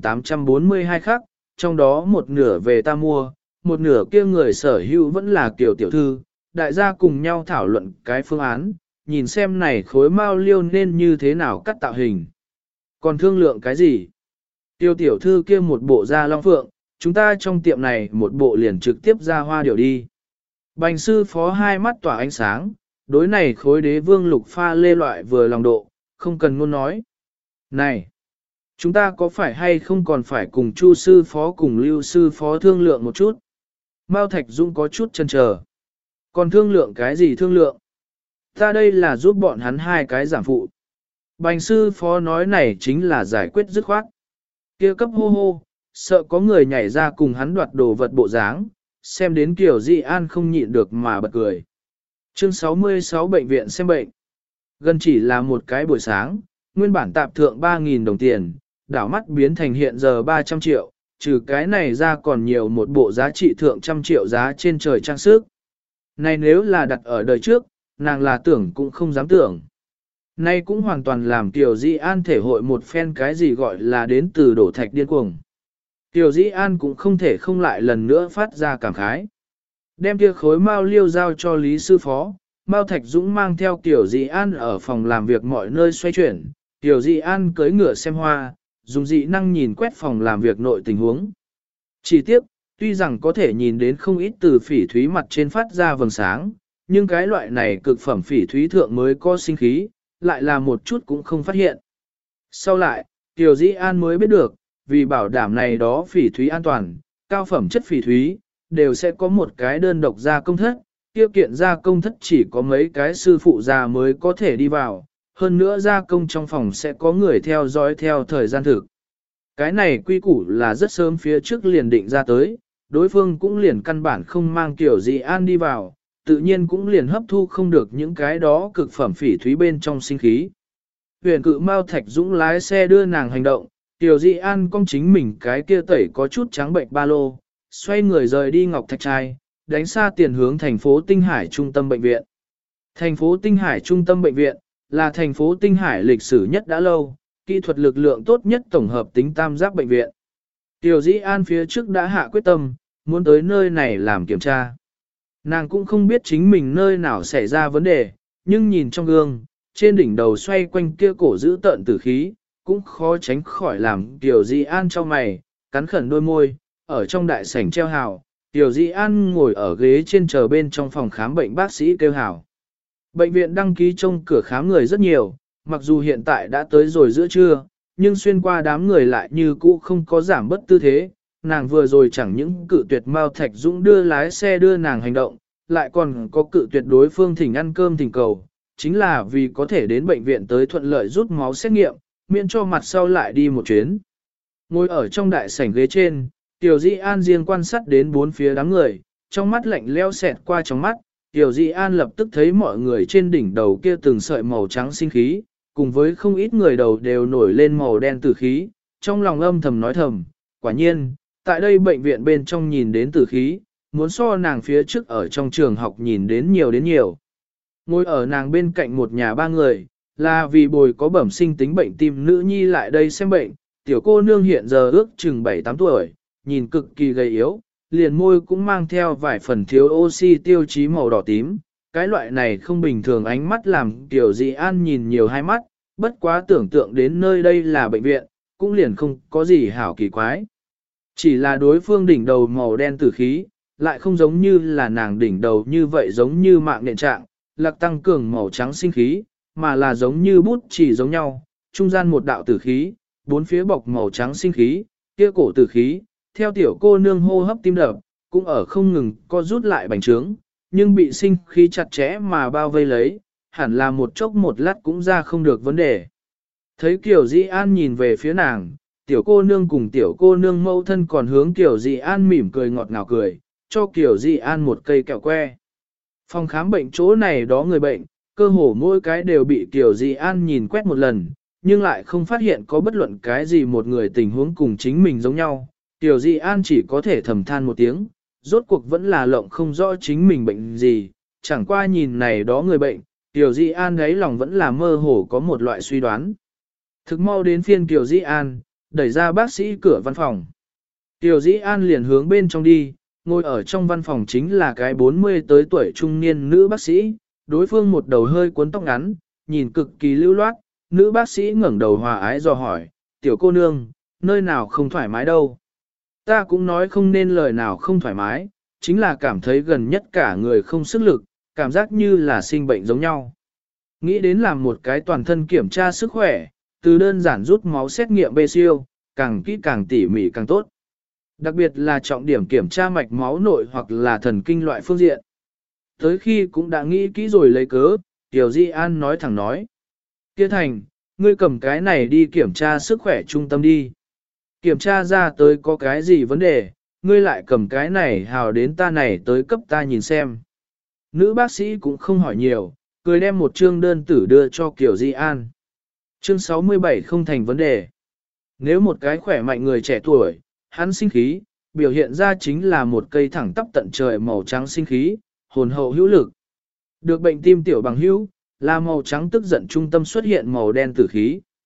1842 khắc, trong đó một nửa về ta mua, một nửa kia người sở hữu vẫn là Kiều tiểu thư, đại gia cùng nhau thảo luận cái phương án, nhìn xem này khối Mao Liêu nên như thế nào cắt tạo hình. Còn thương lượng cái gì? Tiêu tiểu thư kia một bộ da long phượng, chúng ta trong tiệm này một bộ liền trực tiếp ra hoa điểu đi. Bành sư phó hai mắt tỏa ánh sáng, đối này khối Đế Vương Lục pha lê loại vừa lòng độ, không cần ngôn nói. Này, chúng ta có phải hay không còn phải cùng Chu sư phó cùng Lưu sư phó thương lượng một chút? Mao Thạch Dũng có chút chần chờ. Còn thương lượng cái gì thương lượng? Ta đây là giúp bọn hắn hai cái giảm phụ. Bành sư phó nói này chính là giải quyết dứt khoát. Kia cấp hô hô, sợ có người nhảy ra cùng hắn đoạt đồ vật bộ dáng, xem đến Kiều Dị An không nhịn được mà bật cười. Chương 66 bệnh viện xem bệnh. Gần chỉ là một cái buổi sáng, nguyên bản tạp thượng 3.000 đồng tiền, đảo mắt biến thành hiện giờ 300 triệu, trừ cái này ra còn nhiều một bộ giá trị thượng trăm triệu giá trên trời trang sức. Này nếu là đặt ở đời trước, nàng là tưởng cũng không dám tưởng. Nay cũng hoàn toàn làm Kiều Dị An thể hội một phen cái gì gọi là đến từ đổ thạch điên cuồng. Tiểu Dĩ An cũng không thể không lại lần nữa phát ra cảm khái. Đem kia khối mao liêu giao cho Lý Sư Phó, Mao Thạch Dũng mang theo Tiểu Dĩ An ở phòng làm việc mọi nơi xoay chuyển, Tiểu Dĩ An cưỡi ngựa xem hoa, dùng dị năng nhìn quét phòng làm việc nội tình huống. Chỉ tiếc, tuy rằng có thể nhìn đến không ít từ phỉ thúy mặt trên phát ra vầng sáng, nhưng cái loại này cực phẩm phỉ thúy thượng mới có sinh khí, lại là một chút cũng không phát hiện. Sau lại, Tiểu Dĩ An mới biết được, vì bảo đảm này đó phỉ thúy an toàn, cao phẩm chất phỉ thúy, đều sẽ có một cái đơn độc gia công thất, tiêu kiện gia công thất chỉ có mấy cái sư phụ già mới có thể đi vào, hơn nữa gia công trong phòng sẽ có người theo dõi theo thời gian thực. Cái này quy củ là rất sớm phía trước liền định ra tới, đối phương cũng liền căn bản không mang Tiểu Dĩ An đi vào, tự nhiên cũng liền hấp thu không được những cái đó cực phẩm phỉ thúy bên trong sinh khí. Huyền cự Mao Thạch Dũng lái xe đưa nàng hành động, Tiểu Dĩ An cong chính mình cái kia tẩy có chút trắng bệnh ba lô, xoay người rời đi Ngọc Thạch Trai, đánh xa tiền hướng thành phố Tinh Hải Trung tâm bệnh viện. Thành phố Tinh Hải Trung tâm bệnh viện là thành phố Tinh Hải lịch sử nhất đã lâu, kỹ thuật lực lượng tốt nhất tổng hợp tính tam giác bệnh viện. Tiểu Dĩ An phía trước đã hạ quyết tâm, muốn tới nơi này làm kiểm tra. Nàng cũng không biết chính mình nơi nào xảy ra vấn đề, nhưng nhìn trong gương, trên đỉnh đầu xoay quanh kia cổ giữ tợn tử khí, cũng khó tránh khỏi làm Tiểu Dĩ An cho mày, cắn khẩn đôi môi, ở trong đại sảnh treo hào, Tiểu Dĩ An ngồi ở ghế trên chờ bên trong phòng khám bệnh bác sĩ kêu hào. Bệnh viện đăng ký trông cửa khám người rất nhiều, mặc dù hiện tại đã tới rồi giữa trưa, nhưng xuyên qua đám người lại như cũ không có giảm bất tư thế. Nàng vừa rồi chẳng những cự tuyệt Mao Thạch Dũng đưa lái xe đưa nàng hành động, lại còn có cự tuyệt đối phương thỉnh ăn cơm thỉnh cầu, chính là vì có thể đến bệnh viện tới thuận lợi rút máu xét nghiệm, miễn cho mặt sau lại đi một chuyến. Ngồi ở trong đại sảnh ghế trên, Tiểu Dĩ An riêng quan sát đến bốn phía đám người, trong mắt lạnh leo xẹt qua trong mắt, Tiểu Dĩ An lập tức thấy mọi người trên đỉnh đầu kia từng sợi màu trắng sinh khí, cùng với không ít người đầu đều nổi lên màu đen tử khí, trong lòng âm thầm nói thầm, quả nhiên, tại đây bệnh viện bên trong nhìn đến tử khí, muốn so nàng phía trước ở trong trường học nhìn đến nhiều. Ngồi ở nàng bên cạnh một nhà ba người, là vì bồi có bẩm sinh tính bệnh tim nữ nhi lại đây xem bệnh, tiểu cô nương hiện giờ ước chừng 7-8 tuổi, nhìn cực kỳ gầy yếu, liền môi cũng mang theo vài phần thiếu oxy tiêu chí màu đỏ tím. Cái loại này không bình thường ánh mắt làm Tiểu Dĩ An nhìn nhiều hai mắt, bất quá tưởng tượng đến nơi đây là bệnh viện, cũng liền không có gì hảo kỳ quái. Chỉ là đối phương đỉnh đầu màu đen tử khí, lại không giống như là nàng đỉnh đầu như vậy giống như mạng nện trạng, lạc tăng cường màu trắng sinh khí, mà là giống như bút chỉ giống nhau, trung gian một đạo tử khí, bốn phía bọc màu trắng sinh khí, kia cổ tử khí, theo tiểu cô nương hô hấp tim đập, cũng ở không ngừng co rút lại bành trướng, nhưng bị sinh khí chặt chẽ mà bao vây lấy, hẳn là một chốc một lát cũng ra không được vấn đề. Thấy Kiều Dĩ An nhìn về phía nàng, tiểu cô nương cùng tiểu cô nương mâu thân còn hướng Kiều Dĩ An mỉm cười ngọt ngào cười, cho Kiều Dĩ An một cây kẹo que. Phòng khám bệnh chỗ này đó người bệnh, cơ hồ mỗi cái đều bị Kiều Dĩ An nhìn quét một lần, nhưng lại không phát hiện có bất luận cái gì một người tình huống cùng chính mình giống nhau. Kiều Dĩ An chỉ có thể thầm than một tiếng, rốt cuộc vẫn là lộng không rõ chính mình bệnh gì, chẳng qua nhìn này đó người bệnh, Kiều Dĩ An đấy lòng vẫn là mơ hồ có một loại suy đoán. Thực mau đến phiên Kiều Dĩ An, đẩy ra bác sĩ cửa văn phòng. Kiều Dĩ An liền hướng bên trong đi, ngồi ở trong văn phòng chính là cái 40 tới tuổi trung niên nữ bác sĩ, đối phương một đầu hơi cuốn tóc ngắn, nhìn cực kỳ lưu loát, nữ bác sĩ ngẩng đầu hòa ái dò hỏi, tiểu cô nương, nơi nào không thoải mái đâu. Ta cũng nói không nên lời nào không thoải mái, chính là cảm thấy gần nhất cả người không sức lực, cảm giác như là sinh bệnh giống nhau. Nghĩ đến làm một cái toàn thân kiểm tra sức khỏe, từ đơn giản rút máu xét nghiệm bê siêu, càng kỹ càng tỉ mỉ càng tốt. Đặc biệt là trọng điểm kiểm tra mạch máu nội hoặc là thần kinh loại phương diện. Tới khi cũng đã nghĩ kỹ rồi lấy cớ, Tiểu Dĩ An nói thẳng nói. Kia thành, ngươi cầm cái này đi kiểm tra sức khỏe trung tâm đi. Kiểm tra ra tới có cái gì vấn đề, ngươi lại cầm cái này hào đến ta này tới cấp ta nhìn xem. Nữ bác sĩ cũng không hỏi nhiều, cười đem một chương đơn tử đưa cho Kiều Dĩ An. Chương 67 không thành vấn đề. Nếu một cái khỏe mạnh người trẻ tuổi, hắn sinh khí, biểu hiện ra chính là một cây thẳng tắp tận trời màu trắng sinh khí, hồn hậu hữu lực. Được bệnh tim tiểu bằng hữu, là màu trắng tức giận trung tâm xuất hiện màu đen tử khí.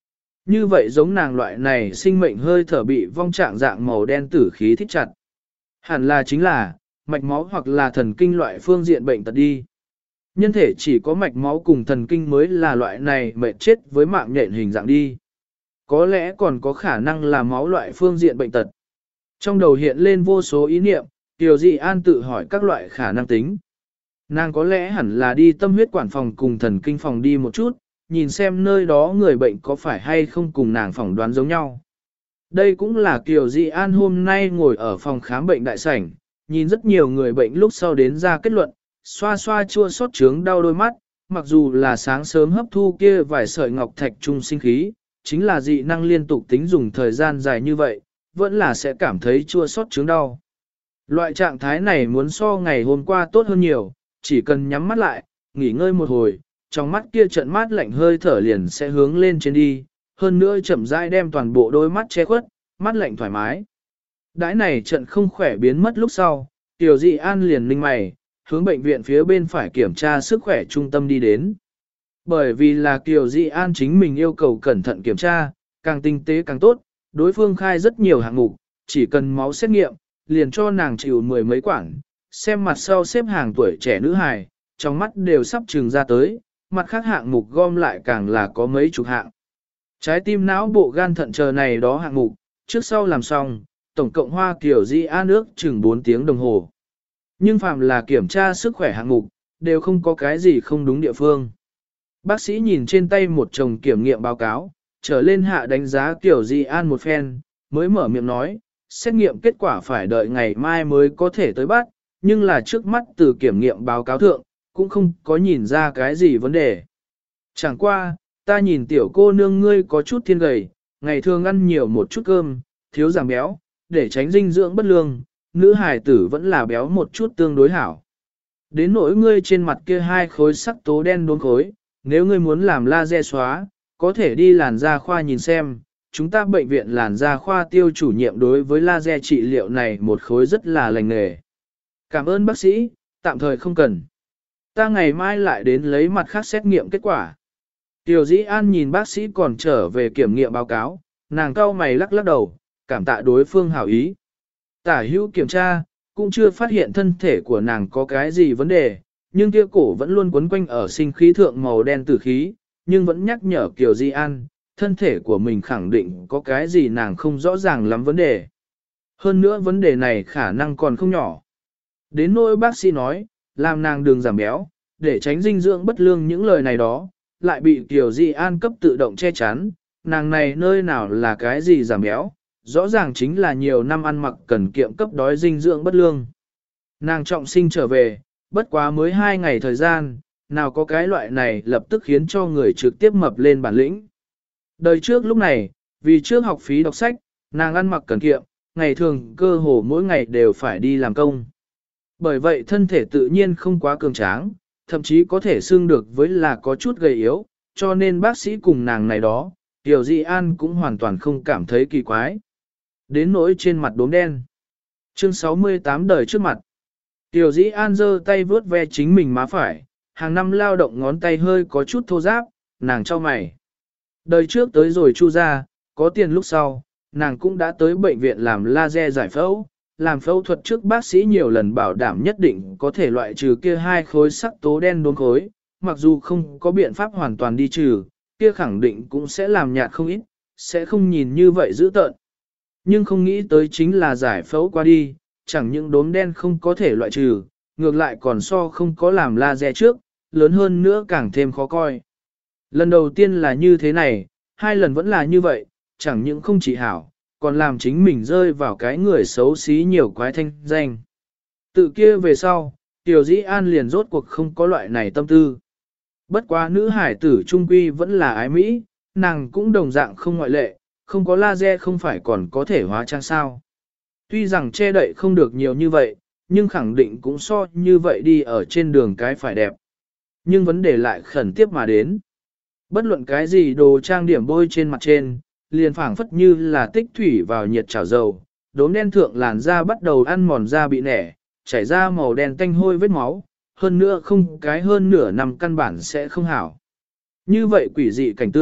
Như vậy giống nàng loại này sinh mệnh hơi thở bị vong trạng dạng màu đen tử khí thích chặt. Hẳn là chính là, mạch máu hoặc là thần kinh loại phương diện bệnh tật đi. Nhân thể chỉ có mạch máu cùng thần kinh mới là loại này mệnh chết với mạng nhện hình dạng đi. Có lẽ còn có khả năng là máu loại phương diện bệnh tật. Trong đầu hiện lên vô số ý niệm, Tiểu Dị An tự hỏi các loại khả năng tính. Nàng có lẽ hẳn là đi tâm huyết quản phòng cùng thần kinh phòng đi một chút, nhìn xem nơi đó người bệnh có phải hay không cùng nàng phỏng đoán giống nhau. Đây cũng là Kiều Dị An hôm nay ngồi ở phòng khám bệnh đại sảnh, nhìn rất nhiều người bệnh lúc sau đến ra kết luận, xoa xoa chua xót chướng đau đôi mắt, mặc dù là sáng sớm hấp thu kia vài sợi ngọc thạch trung sinh khí, chính là dị năng liên tục tính dùng thời gian dài như vậy, vẫn là sẽ cảm thấy chua xót chướng đau. Loại trạng thái này muốn so ngày hôm qua tốt hơn nhiều, chỉ cần nhắm mắt lại, nghỉ ngơi một hồi, trong mắt kia trận mát lạnh hơi thở liền sẽ hướng lên trên đi, hơn nữa chậm rãi đem toàn bộ đôi mắt che khuất, mắt lạnh thoải mái. Đãi này trận không khỏe biến mất lúc sau, Tiểu Dị An liền ninh mày, hướng bệnh viện phía bên phải kiểm tra sức khỏe trung tâm đi đến. Bởi vì là Tiểu Dị An chính mình yêu cầu cẩn thận kiểm tra, càng tinh tế càng tốt, đối phương khai rất nhiều hạng mục, chỉ cần máu xét nghiệm, liền cho nàng chịu mười mấy quảng, xem mặt sau xếp hàng tuổi trẻ nữ hài, trong mắt đều sắp trừng ra tới, mặt khác hạng mục gom lại càng là có mấy chục hạng. Trái tim não bộ gan thận chờ này đó hạng mục, trước sau làm xong, tổng cộng hoa Tiểu Dị An ước chừng 4 tiếng đồng hồ. Nhưng phạm là kiểm tra sức khỏe hạng mục, đều không có cái gì không đúng địa phương. Bác sĩ nhìn trên tay một chồng kiểm nghiệm báo cáo, trở lên hạ đánh giá Tiểu Dị An một phen, mới mở miệng nói, xét nghiệm kết quả phải đợi ngày mai mới có thể tới bắt, nhưng là trước mắt từ kiểm nghiệm báo cáo thượng, cũng không có nhìn ra cái gì vấn đề. Chẳng qua, ta nhìn tiểu cô nương ngươi có chút thiên gầy, ngày thường ăn nhiều một chút cơm, thiếu giảm béo, để tránh dinh dưỡng bất lương, nữ hài tử vẫn là béo một chút tương đối hảo. Đến nỗi ngươi trên mặt kia hai khối sắc tố đen đốn khối, nếu ngươi muốn làm laser xóa, có thể đi làn da khoa nhìn xem, chúng ta bệnh viện làn da khoa tiêu chủ nhiệm đối với laser trị liệu này một khối rất là lành nghề. Cảm ơn bác sĩ, tạm thời không cần. Ta ngày mai lại đến lấy mặt khác xét nghiệm kết quả. Tiểu Dĩ An nhìn bác sĩ còn trở về kiểm nghiệm báo cáo, nàng cau mày lắc lắc đầu, cảm tạ đối phương hảo ý. Tả hữu kiểm tra, cũng chưa phát hiện thân thể của nàng có cái gì vấn đề, nhưng kia cổ vẫn luôn quấn quanh ở sinh khí thượng màu đen tử khí, nhưng vẫn nhắc nhở Kiều Di An, thân thể của mình khẳng định có cái gì nàng không rõ ràng lắm vấn đề. Hơn nữa vấn đề này khả năng còn không nhỏ. Đến nỗi bác sĩ nói, làm nàng đừng giảm béo, để tránh dinh dưỡng bất lương những lời này đó, lại bị Kiều Di An cấp tự động che chắn, nàng này nơi nào là cái gì giảm béo, rõ ràng chính là nhiều năm ăn mặc cần kiệm cấp đói dinh dưỡng bất lương. Nàng trọng sinh trở về, bất quá mới 2 ngày thời gian, nào có cái loại này lập tức khiến cho người trực tiếp mập lên bản lĩnh. Đời trước lúc này, vì trước học phí đọc sách, nàng ăn mặc cần kiệm, ngày thường cơ hồ mỗi ngày đều phải đi làm công. Bởi vậy thân thể tự nhiên không quá cường tráng, thậm chí có thể xương được với là có chút gầy yếu, cho nên bác sĩ cùng nàng này đó, Tiểu Di An cũng hoàn toàn không cảm thấy kỳ quái. Đến nỗi trên mặt đốm đen. Chương 68 đời trước mặt. Tiểu Dĩ An giơ tay vướt ve chính mình má phải, hàng năm lao động ngón tay hơi có chút thô ráp, nàng cho mày. Đời trước tới rồi chu ra, có tiền lúc sau, nàng cũng đã tới bệnh viện làm laser giải phẫu, làm phẫu thuật trước bác sĩ nhiều lần bảo đảm nhất định có thể loại trừ kia 2 khối sắc tố đen đốm khối, mặc dù không có biện pháp hoàn toàn đi trừ, kia khẳng định cũng sẽ làm nhạt không ít, sẽ không nhìn như vậy dữ tợn. Nhưng không nghĩ tới chính là giải phẫu qua đi, chẳng những đốm đen không có thể loại trừ, ngược lại còn so không có làm laser trước, lớn hơn nữa càng thêm khó coi. Lần đầu tiên là như thế này, 2 lần vẫn là như vậy, chẳng những không chỉ hảo, còn làm chính mình rơi vào cái người xấu xí nhiều quái thanh danh. Tự kia về sau, Tiểu Dĩ An liền rốt cuộc không có loại này tâm tư. Bất quá nữ hải tử trung quy vẫn là ái Mỹ, nàng cũng đồng dạng không ngoại lệ, không có laser không phải còn có thể hóa trang sao. Tuy rằng che đậy không được nhiều như vậy, nhưng khẳng định cũng so như vậy đi ở trên đường cái phải đẹp. Nhưng vấn đề lại khẩn tiếp mà đến. Bất luận cái gì đồ trang điểm bôi trên mặt trên, liền phảng phất như là tích thủy vào nhiệt chảo dầu, đốm đen thượng làn da bắt đầu ăn mòn da bị nẻ, chảy ra màu đen tanh hôi vết máu, hơn nữa không cái hơn nửa năm căn bản sẽ không hảo. Như vậy quỷ dị cảnh tượng,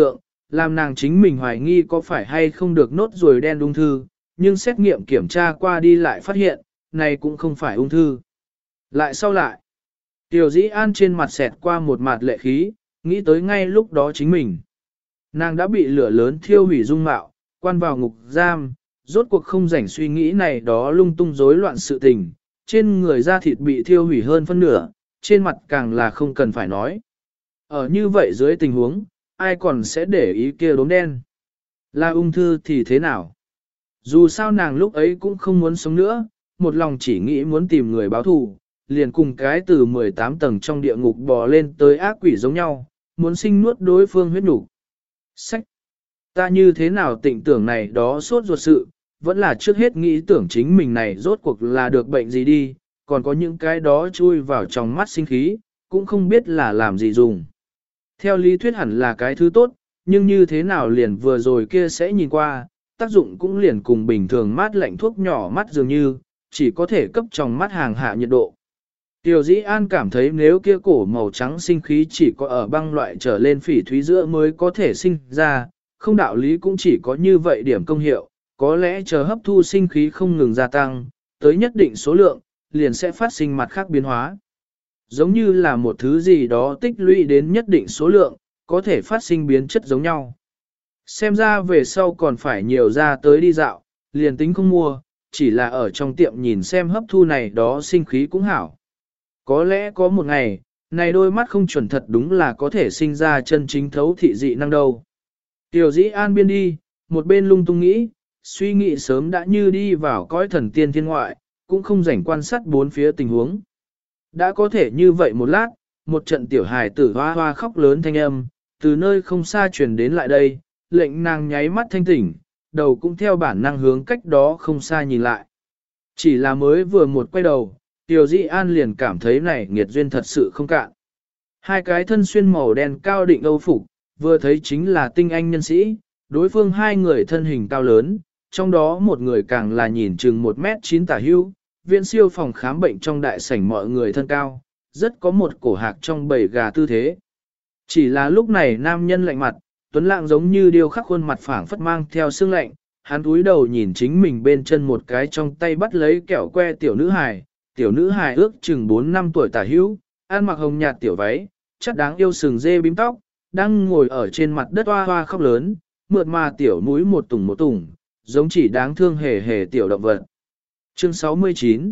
làm nàng chính mình hoài nghi có phải hay không được nốt ruồi đen ung thư, nhưng xét nghiệm kiểm tra qua đi lại phát hiện, này cũng không phải ung thư. Lại sau lại, Tiểu Dĩ An trên mặt xẹt qua một mặt lệ khí, nghĩ tới ngay lúc đó chính mình. Nàng đã bị lửa lớn thiêu hủy dung mạo, quan vào ngục giam, rốt cuộc không rảnh suy nghĩ này đó lung tung rối loạn sự tình, trên người da thịt bị thiêu hủy hơn phân nửa, trên mặt càng là không cần phải nói. Ở như vậy dưới tình huống, ai còn sẽ để ý kia đốm đen? Là ung thư thì thế nào? Dù sao nàng lúc ấy cũng không muốn sống nữa, một lòng chỉ nghĩ muốn tìm người báo thù, liền cùng cái từ 18 tầng trong địa ngục bò lên tới ác quỷ giống nhau, muốn sinh nuốt đối phương huyết nhục. Sách! Ta như thế nào tịnh tưởng này đó sốt ruột sự, vẫn là trước hết nghĩ tưởng chính mình này rốt cuộc là được bệnh gì đi, còn có những cái đó chui vào trong mắt sinh khí, cũng không biết là làm gì dùng. Theo lý thuyết hẳn là cái thứ tốt, nhưng như thế nào liền vừa rồi kia sẽ nhìn qua, tác dụng cũng liền cùng bình thường mát lạnh thuốc nhỏ mắt dường như, chỉ có thể cấp trong mắt hàng hạ nhiệt độ. Tiểu Dĩ An cảm thấy nếu kia cổ màu trắng sinh khí chỉ có ở băng loại trở lên phỉ thúy giữa mới có thể sinh ra, không đạo lý cũng chỉ có như vậy điểm công hiệu, có lẽ chờ hấp thu sinh khí không ngừng gia tăng, tới nhất định số lượng, liền sẽ phát sinh mặt khác biến hóa. Giống như là một thứ gì đó tích lũy đến nhất định số lượng, có thể phát sinh biến chất giống nhau. Xem ra về sau còn phải nhiều ra tới đi dạo, liền tính không mua, chỉ là ở trong tiệm nhìn xem hấp thu này đó sinh khí cũng hảo. Có lẽ có một ngày, này đôi mắt không chuẩn thật đúng là có thể sinh ra chân chính thấu thị dị năng đâu. Tiểu Dĩ An biên đi, một bên lung tung nghĩ, suy nghĩ sớm đã như đi vào cõi thần tiên thiên ngoại, cũng không rảnh quan sát bốn phía tình huống. Đã có thể như vậy một lát, một trận tiểu hài tử hoa hoa khóc lớn thanh âm, từ nơi không xa truyền đến lại đây, lệnh nàng nháy mắt thanh tỉnh, đầu cũng theo bản năng hướng cách đó không xa nhìn lại. Chỉ là mới vừa một quay đầu, Tiểu Dĩ An liền cảm thấy này nghiệt duyên thật sự không cạn. Hai cái thân xuyên màu đen cao định âu phục, vừa thấy chính là tinh anh nhân sĩ, đối phương hai người thân hình cao lớn, trong đó một người càng là nhìn chừng 1m9 tả hưu, viện siêu phòng khám bệnh trong đại sảnh mọi người thân cao, rất có một cổ hạc trong bầy gà tư thế. Chỉ là lúc này nam nhân lạnh mặt, tuấn lạng giống như điêu khắc khuôn mặt phảng phất mang theo sương lạnh, hắn túi đầu nhìn chính mình bên chân một cái trong tay bắt lấy kẹo que tiểu nữ hài ước chừng 4 năm tuổi tả hữu, ăn mặc hồng nhạt tiểu váy, chắc đáng yêu sừng dê bím tóc, đang ngồi ở trên mặt đất hoa hoa khóc lớn, mượt mà tiểu mũi một tủng, giống chỉ đáng thương hề hề tiểu động vật. Chương 69.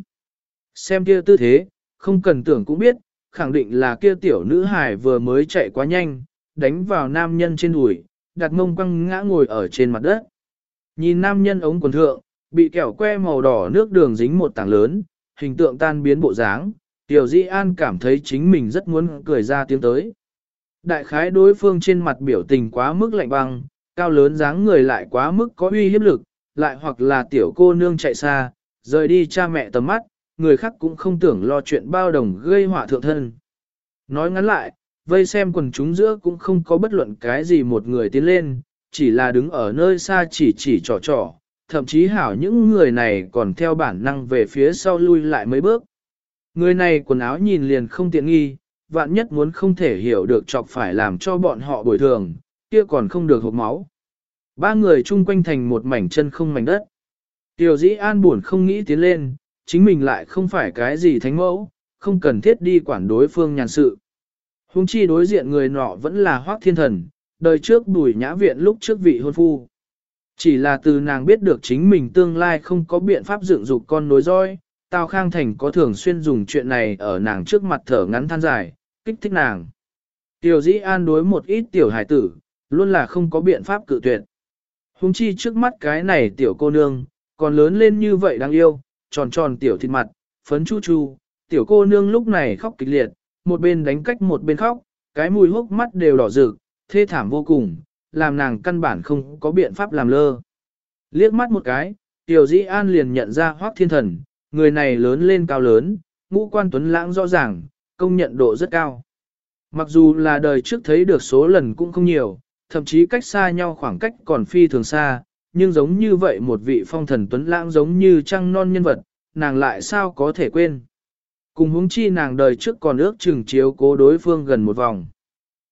Xem kia tư thế, không cần tưởng cũng biết, khẳng định là kia tiểu nữ hài vừa mới chạy quá nhanh, đánh vào nam nhân trên đùi, đặt mông quăng ngã ngồi ở trên mặt đất. Nhìn nam nhân ống quần thượng, bị kẹo que màu đỏ nước đường dính một tảng lớn, hình tượng tan biến bộ dáng, Tiểu Dĩ An cảm thấy chính mình rất muốn cười ra tiếng tới. Đại khái đối phương trên mặt biểu tình quá mức lạnh băng, cao lớn dáng người lại quá mức có uy hiếp lực, lại hoặc là tiểu cô nương chạy xa, rời đi cha mẹ tầm mắt, người khác cũng không tưởng lo chuyện bao đồng gây họa thượng thân. Nói ngắn lại, vây xem quần chúng giữa cũng không có bất luận cái gì một người tiến lên, chỉ là đứng ở nơi xa chỉ trò, thậm chí hảo những người này còn theo bản năng về phía sau lui lại mấy bước. Người này quần áo nhìn liền không tiện nghi, vạn nhất muốn không thể hiểu được chọc phải làm cho bọn họ bồi thường, kia còn không được hộp máu. Ba người chung quanh thành một mảnh chân không mảnh đất. Tiểu Dĩ An buồn không nghĩ tiến lên, chính mình lại không phải cái gì thánh mẫu, không cần thiết đi quản đối phương nhàn sự. Hùng chi đối diện người nọ vẫn là Hoắc Thiên Thần, đời trước Bùi Nhã Viện lúc trước vị hôn phu. Chỉ là từ nàng biết được chính mình tương lai không có biện pháp dựng dục con nối dõi, Tào Khang Thành có thường xuyên dùng chuyện này ở nàng trước mặt thở ngắn than dài, kích thích nàng. Tiểu Dĩ An đối một ít tiểu hải tử, luôn là không có biện pháp cự tuyệt. Hùng chi trước mắt cái này tiểu cô nương, còn lớn lên như vậy đáng yêu, tròn tròn tiểu thịt mặt, phấn chu chu, tiểu cô nương lúc này khóc kịch liệt, một bên đánh cách một bên khóc, cái mùi hốc mắt đều đỏ rực, thê thảm vô cùng, làm nàng căn bản không có biện pháp làm lơ. Liếc mắt một cái, Tiểu Dĩ An liền nhận ra Hoắc Thiên Thần, người này lớn lên cao lớn, ngũ quan tuấn lãng rõ ràng, công nhận độ rất cao. Mặc dù là đời trước thấy được số lần cũng không nhiều, thậm chí cách xa nhau khoảng cách còn phi thường xa, nhưng giống như vậy một vị phong thần tuấn lãng giống như trăng non nhân vật, nàng lại sao có thể quên. Cùng huống chi nàng đời trước còn ước chừng chiếu cố đối phương gần một vòng.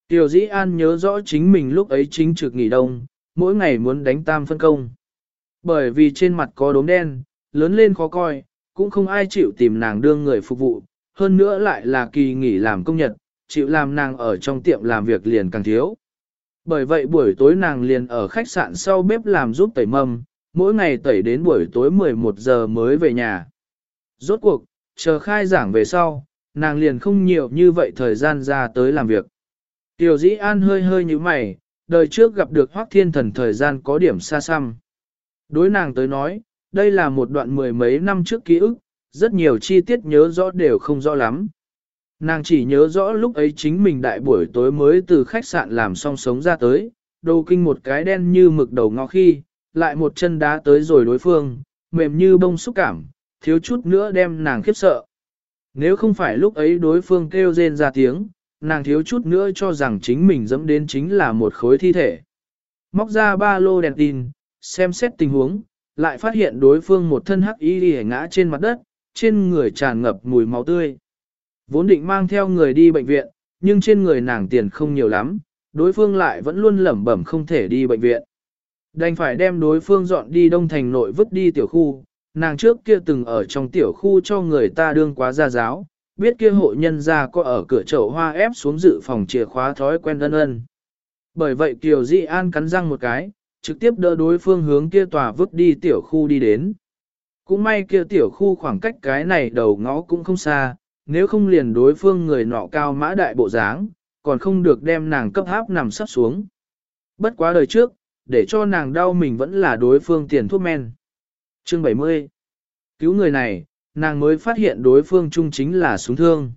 Tiểu Dĩ An nhớ rõ chính mình lúc ấy chính trực nghỉ đông, mỗi ngày muốn đánh tam phân công. Bởi vì trên mặt có đốm đen, lớn lên khó coi, cũng không ai chịu tìm nàng đương người phục vụ, hơn nữa lại là kỳ nghỉ làm công nhật, chịu làm nàng ở trong tiệm làm việc liền càng thiếu. Bởi vậy buổi tối nàng liền ở khách sạn sau bếp làm giúp tẩy mâm, mỗi ngày tẩy đến buổi tối 11 giờ mới về nhà. Rốt cuộc, chờ khai giảng về sau, nàng liền không nhiều như vậy thời gian ra tới làm việc. Tiểu Dĩ An hơi hơi như mày, đời trước gặp được Hoắc Thiên Thần thời gian có điểm xa xăm. Đối nàng tới nói, đây là một đoạn mười mấy năm trước ký ức, rất nhiều chi tiết nhớ rõ đều không rõ lắm. Nàng chỉ nhớ rõ lúc ấy chính mình đại buổi tối mới từ khách sạn làm xong sống ra tới, đầu kinh một cái đen như mực đầu ngó khi, lại một chân đá tới rồi đối phương, mềm như bông xúc cảm, thiếu chút nữa đem nàng khiếp sợ. Nếu không phải lúc ấy đối phương kêu rên ra tiếng, nàng thiếu chút nữa cho rằng chính mình dẫm đến chính là một khối thi thể. Móc ra ba lô đèn tin, xem xét tình huống, lại phát hiện đối phương một thân hắc y đi ngã trên mặt đất, trên người tràn ngập mùi máu tươi. Vốn định mang theo người đi bệnh viện, nhưng trên người nàng tiền không nhiều lắm, đối phương lại vẫn luôn lẩm bẩm không thể đi bệnh viện. Đành phải đem đối phương dọn đi Đông Thành nội vứt đi tiểu khu, nàng trước kia từng ở trong tiểu khu cho người ta đương quá gia giáo, biết kia hộ nhân gia có ở cửa chậu hoa ép xuống dự phòng chìa khóa thói quen ân ân. Bởi vậy Kiều Di An cắn răng một cái, trực tiếp đỡ đối phương hướng kia tòa vứt đi tiểu khu đi đến. Cũng may kia tiểu khu khoảng cách cái này đầu ngõ cũng không xa, nếu không liền đối phương người nọ cao mã đại bộ dáng, còn không được đem nàng cấp háp nằm sắp xuống. Bất quá đời trước, để cho nàng đau mình vẫn là đối phương tiền thuốc men. Chương 70. Cứu người này, nàng mới phát hiện đối phương chung chính là súng thương.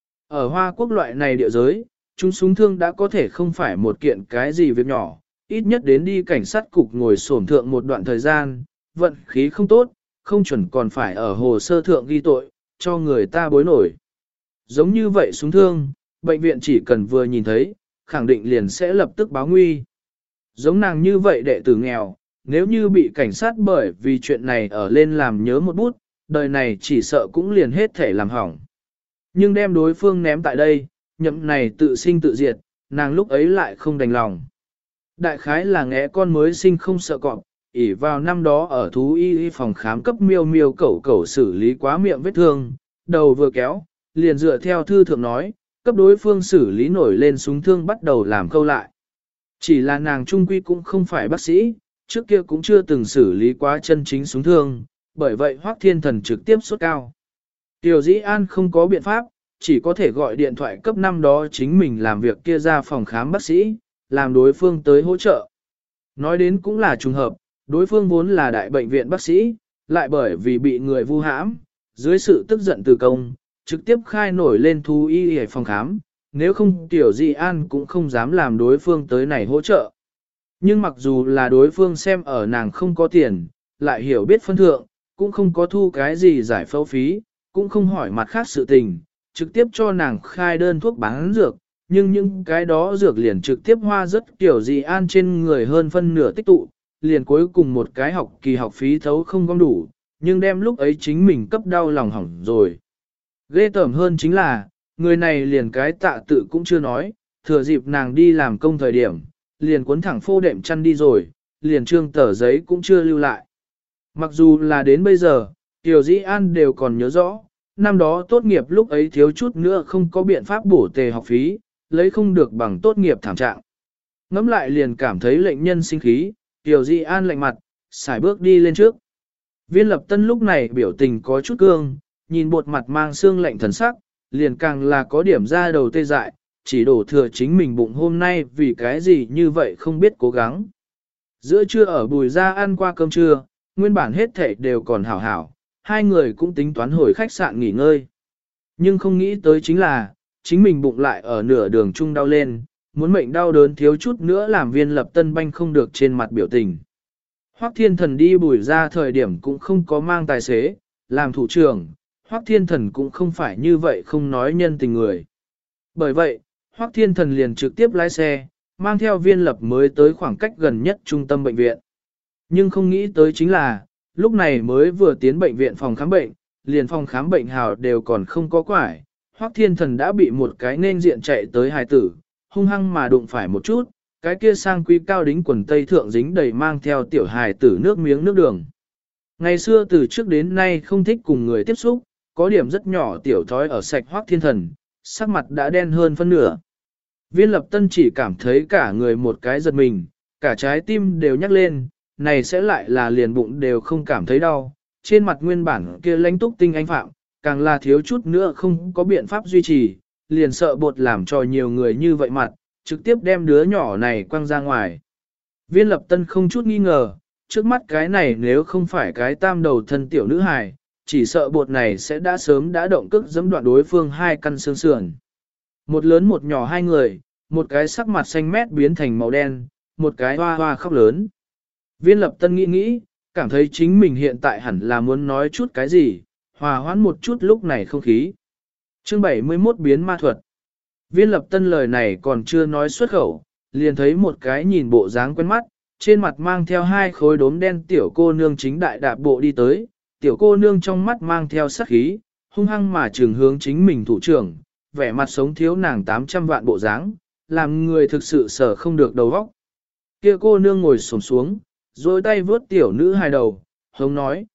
Ở Hoa Quốc loại này địa giới, chúng súng thương đã có thể không phải một kiện cái gì việc nhỏ, ít nhất đến đi cảnh sát cục ngồi xổm thượng một đoạn thời gian, vận khí không tốt, không chuẩn còn phải ở hồ sơ thượng ghi tội, cho người ta bối nổi. Giống như vậy súng thương, bệnh viện chỉ cần vừa nhìn thấy, khẳng định liền sẽ lập tức báo nguy. Giống nàng như vậy đệ tử nghèo, nếu như bị cảnh sát bởi vì chuyện này ở lên làm nhớ một bút, đời này chỉ sợ cũng liền hết thể làm hỏng. Nhưng đem đối phương ném tại đây, nhậm này tự sinh tự diệt, nàng lúc ấy lại không đành lòng. Đại khái là ngẽ con mới sinh không sợ cọp, ỉ vào năm đó ở thú y phòng khám cấp miêu miêu cẩu cẩu xử lý quá miệng vết thương, đầu vừa kéo, liền dựa theo thư thượng nói, cấp đối phương xử lý nổi lên súng thương bắt đầu làm câu lại. Chỉ là nàng trung quy cũng không phải bác sĩ, trước kia cũng chưa từng xử lý quá chân chính súng thương, bởi vậy Hoắc Thiên Thần trực tiếp sốt cao. Tiểu Dĩ An không có biện pháp, chỉ có thể gọi điện thoại cấp năm đó chính mình làm việc kia ra phòng khám bác sĩ, làm đối phương tới hỗ trợ. Nói đến cũng là trùng hợp, đối phương vốn là đại bệnh viện bác sĩ, lại bởi vì bị người vu hãm, dưới sự tức giận từ công, trực tiếp khai nổi lên thú y ở phòng khám, nếu không Tiểu Dĩ An cũng không dám làm đối phương tới này hỗ trợ. Nhưng mặc dù là đối phương xem ở nàng không có tiền, lại hiểu biết phân thượng, cũng không có thu cái gì giải phẫu phí, cũng không hỏi mặt khác sự tình, trực tiếp cho nàng khai đơn thuốc bán dược, nhưng những cái đó dược liền trực tiếp hoa rất Tiểu Dĩ An trên người hơn phân nửa tích tụ, liền cuối cùng một cái học kỳ học phí thấu không gom đủ, nhưng đem lúc ấy chính mình cấp đau lòng hỏng rồi. Ghê tởm hơn chính là, người này liền cái tạ tự cũng chưa nói, thừa dịp nàng đi làm công thời điểm, liền cuốn thẳng phô đệm chăn đi rồi, liền trương tờ giấy cũng chưa lưu lại. Mặc dù là đến bây giờ, Tiểu Dĩ An đều còn nhớ rõ, năm đó tốt nghiệp lúc ấy thiếu chút nữa không có biện pháp bổ tề học phí, lấy không được bằng tốt nghiệp thảm trạng. Ngắm lại liền cảm thấy lệnh nhân sinh khí, Tiểu Dĩ An lạnh mặt, xài bước đi lên trước. Viên Lập Tân lúc này biểu tình có chút cương, nhìn bột mặt mang xương lạnh thần sắc, liền càng là có điểm ra đầu tê dại, chỉ đổ thừa chính mình bụng hôm nay vì cái gì như vậy không biết cố gắng. Giữa trưa ở Bùi Gia ăn qua cơm trưa, nguyên bản hết thảy đều còn hảo hảo, hai người cũng tính toán hồi khách sạn nghỉ ngơi. Nhưng không nghĩ tới chính là, chính mình bụng lại ở nửa đường chung đau lên, muốn mệnh đau đớn thiếu chút nữa làm Viên Lập Tân banh không được trên mặt biểu tình. Hoắc Thiên Thần đi Bùi Gia thời điểm cũng không có mang tài xế, làm thủ trưởng, Hoắc Thiên Thần cũng không phải như vậy không nói nhân tình người. Bởi vậy, Hoắc Thiên Thần liền trực tiếp lái xe, mang theo Viên Lập mới tới khoảng cách gần nhất trung tâm bệnh viện. Nhưng không nghĩ tới chính là, lúc này mới vừa tiến bệnh viện phòng khám bệnh, liền phòng khám bệnh hào đều còn không có quải, Hoắc Thiên Thần đã bị một cái nên diện chạy tới hài tử, hung hăng mà đụng phải một chút, cái kia sang quý cao đính quần tây thượng dính đầy mang theo tiểu hài tử nước miếng nước đường. Ngày xưa từ trước đến nay không thích cùng người tiếp xúc, có điểm rất nhỏ tiểu thói ở sạch Hoắc Thiên Thần, sắc mặt đã đen hơn phân nửa. Viên Lập Tân chỉ cảm thấy cả người một cái giật mình, cả trái tim đều nhắc lên, này sẽ lại là liền bụng đều không cảm thấy đau, trên mặt nguyên bản kia lãnh túc tinh anh phạm, càng là thiếu chút nữa không có biện pháp duy trì, liền sợ bột làm cho nhiều người như vậy mặt, trực tiếp đem đứa nhỏ này quăng ra ngoài. Viên Lập Tân không chút nghi ngờ, trước mắt cái này nếu không phải cái tam đầu thân tiểu nữ hài, chỉ sợ bột này sẽ đã sớm đã động cước giẫm đoạn đối phương hai căn xương sườn. Một lớn một nhỏ hai người, một cái sắc mặt xanh mét biến thành màu đen, một cái hoa hoa khóc lớn. Viên Lập Tân nghĩ nghĩ, cảm thấy chính mình hiện tại hẳn là muốn nói chút cái gì, hòa hoãn một chút lúc này không khí. Chương 71 biến ma thuật. Viên Lập Tân lời này còn chưa nói xuất khẩu, liền thấy một cái nhìn bộ dáng quen mắt, trên mặt mang theo hai khối đốm đen tiểu cô nương chính đại đạp bộ đi tới, tiểu cô nương trong mắt mang theo sát khí, hung hăng mà trường hướng chính mình thủ trưởng, vẻ mặt sống thiếu nàng 800 vạn bộ dáng, làm người thực sự sở không được đầu óc. Kia cô nương ngồi xổm xuống, rồi tay vớt tiểu nữ hài đầu, hống nói,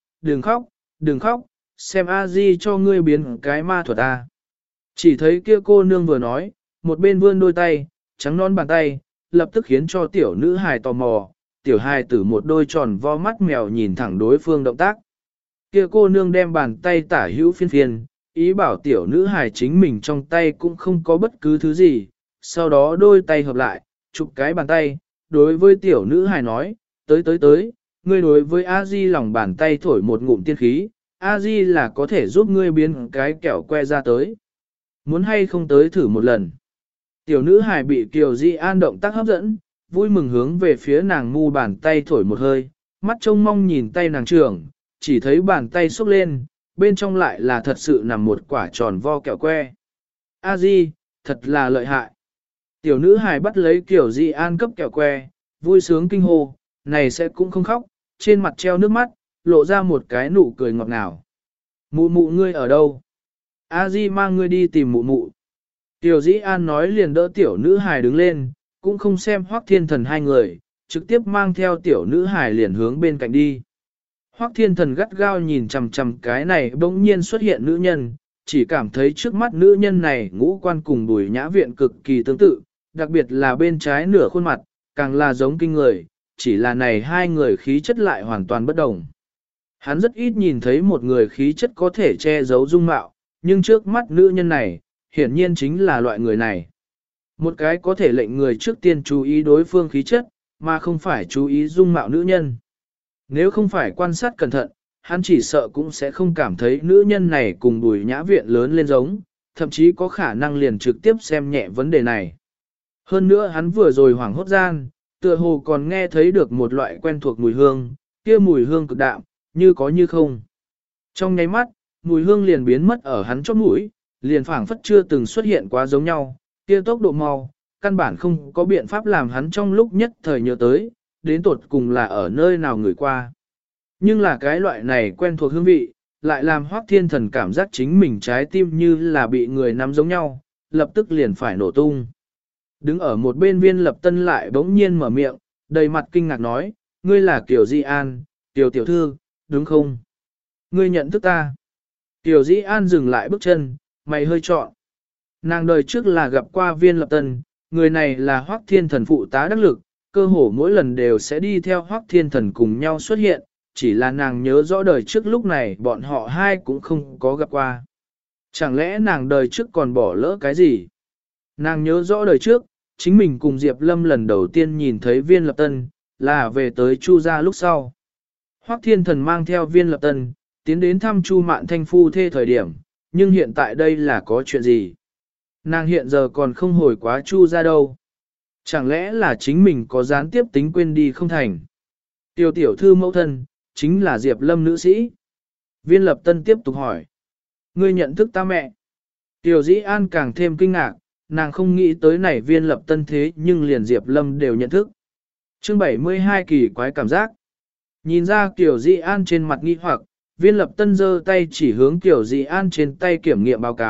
đừng khóc, xem a di cho ngươi biến cái ma thuật a. Chỉ thấy kia cô nương vừa nói, một bên vươn đôi tay, trắng non bàn tay, lập tức khiến cho tiểu nữ hài tò mò, tiểu hài tử một đôi tròn vo mắt mèo nhìn thẳng đối phương động tác. Kia cô nương đem bàn tay tả hữu phiên phiên, ý bảo tiểu nữ hài chính mình trong tay cũng không có bất cứ thứ gì, sau đó đôi tay hợp lại, chụp cái bàn tay, đối với tiểu nữ hài nói, tới, ngươi đối với A-di lòng bàn tay thổi một ngụm tiên khí, A-di là có thể giúp ngươi biến cái kẹo que ra tới. Muốn hay không tới thử một lần. Tiểu nữ hài bị Kiều Di An động tác hấp dẫn, vui mừng hướng về phía nàng mu bàn tay thổi một hơi, mắt trông mong nhìn tay nàng trưởng, chỉ thấy bàn tay xúc lên, bên trong lại là thật sự nằm một quả tròn vo kẹo que. A-di, thật là lợi hại. Tiểu nữ hài bắt lấy Kiều Di An cấp kẹo que, vui sướng kinh hô, này sẽ cũng không khóc, trên mặt treo nước mắt, lộ ra một cái nụ cười ngọt ngào. Mụ mụ ngươi ở đâu? A-di mang ngươi đi tìm mụ mụ. Tiểu Dĩ An nói liền đỡ tiểu nữ hài đứng lên, cũng không xem Hoắc Thiên Thần hai người, trực tiếp mang theo tiểu nữ hài liền hướng bên cạnh đi. Hoắc Thiên Thần gắt gao nhìn chằm chằm cái này bỗng nhiên xuất hiện nữ nhân, chỉ cảm thấy trước mắt nữ nhân này ngũ quan cùng Bùi Nhã Viện cực kỳ tương tự, đặc biệt là bên trái nửa khuôn mặt, càng là giống kinh người, chỉ là này hai người khí chất lại hoàn toàn bất đồng. Hắn rất ít nhìn thấy một người khí chất có thể che giấu dung mạo, nhưng trước mắt nữ nhân này, hiển nhiên chính là loại người này. Một cái có thể lệnh người trước tiên chú ý đối phương khí chất, mà không phải chú ý dung mạo nữ nhân. Nếu không phải quan sát cẩn thận, hắn chỉ sợ cũng sẽ không cảm thấy nữ nhân này cùng Bùi Nhã Viện lớn lên giống, thậm chí có khả năng liền trực tiếp xem nhẹ vấn đề này. Hơn nữa hắn vừa rồi hoảng hốt gian, tựa hồ còn nghe thấy được một loại quen thuộc mùi hương, kia mùi hương cực đạm, như có như không. Trong nháy mắt, mùi hương liền biến mất ở hắn chóp mũi, liền phảng phất chưa từng xuất hiện quá giống nhau, kia tốc độ mau, căn bản không có biện pháp làm hắn trong lúc nhất thời nhớ tới, đến tột cùng là ở nơi nào người qua. Nhưng là cái loại này quen thuộc hương vị, lại làm Hoắc Thiên Thần cảm giác chính mình trái tim như là bị người nắm giống nhau, lập tức liền phải nổ tung. Đứng ở một bên Viên Lập Tân lại bỗng nhiên mở miệng, đầy mặt kinh ngạc nói, ngươi là Kiều Di An, Kiều tiểu thư, đúng không? Ngươi nhận thức ta. Kiều Di An dừng lại bước chân, mày hơi trọn. Nàng đời trước là gặp qua Viên Lập Tân, người này là Hoắc Thiên Thần phụ tá đắc lực, cơ hồ mỗi lần đều sẽ đi theo Hoắc Thiên Thần cùng nhau xuất hiện, chỉ là nàng nhớ rõ đời trước lúc này bọn họ hai cũng không có gặp qua. Chẳng lẽ nàng đời trước còn bỏ lỡ cái gì? Nàng nhớ rõ đời trước, chính mình cùng Diệp Lâm lần đầu tiên nhìn thấy Viên Lập Tân, là về tới Chu gia lúc sau. Hoắc Thiên Thần mang theo Viên Lập Tân, tiến đến thăm Chu Mạn Thanh phu thê thời điểm, nhưng hiện tại đây là có chuyện gì? Nàng hiện giờ còn không hồi quá Chu gia đâu. Chẳng lẽ là chính mình có gián tiếp tính quên đi không thành? Tiểu tiểu thư mẫu thân, chính là Diệp Lâm nữ sĩ. Viên Lập Tân tiếp tục hỏi. Ngươi nhận thức ta mẹ? Tiểu Dĩ An càng thêm kinh ngạc, nàng không nghĩ tới này Viên Lập Tân thế nhưng liền Diệp Lâm đều nhận thức. Chương 72 kỳ quái cảm giác. Nhìn ra Tiểu Dĩ An trên mặt nghi hoặc, Viên Lập Tân giơ tay chỉ hướng Tiểu Dĩ An trên tay kiểm nghiệm báo cáo,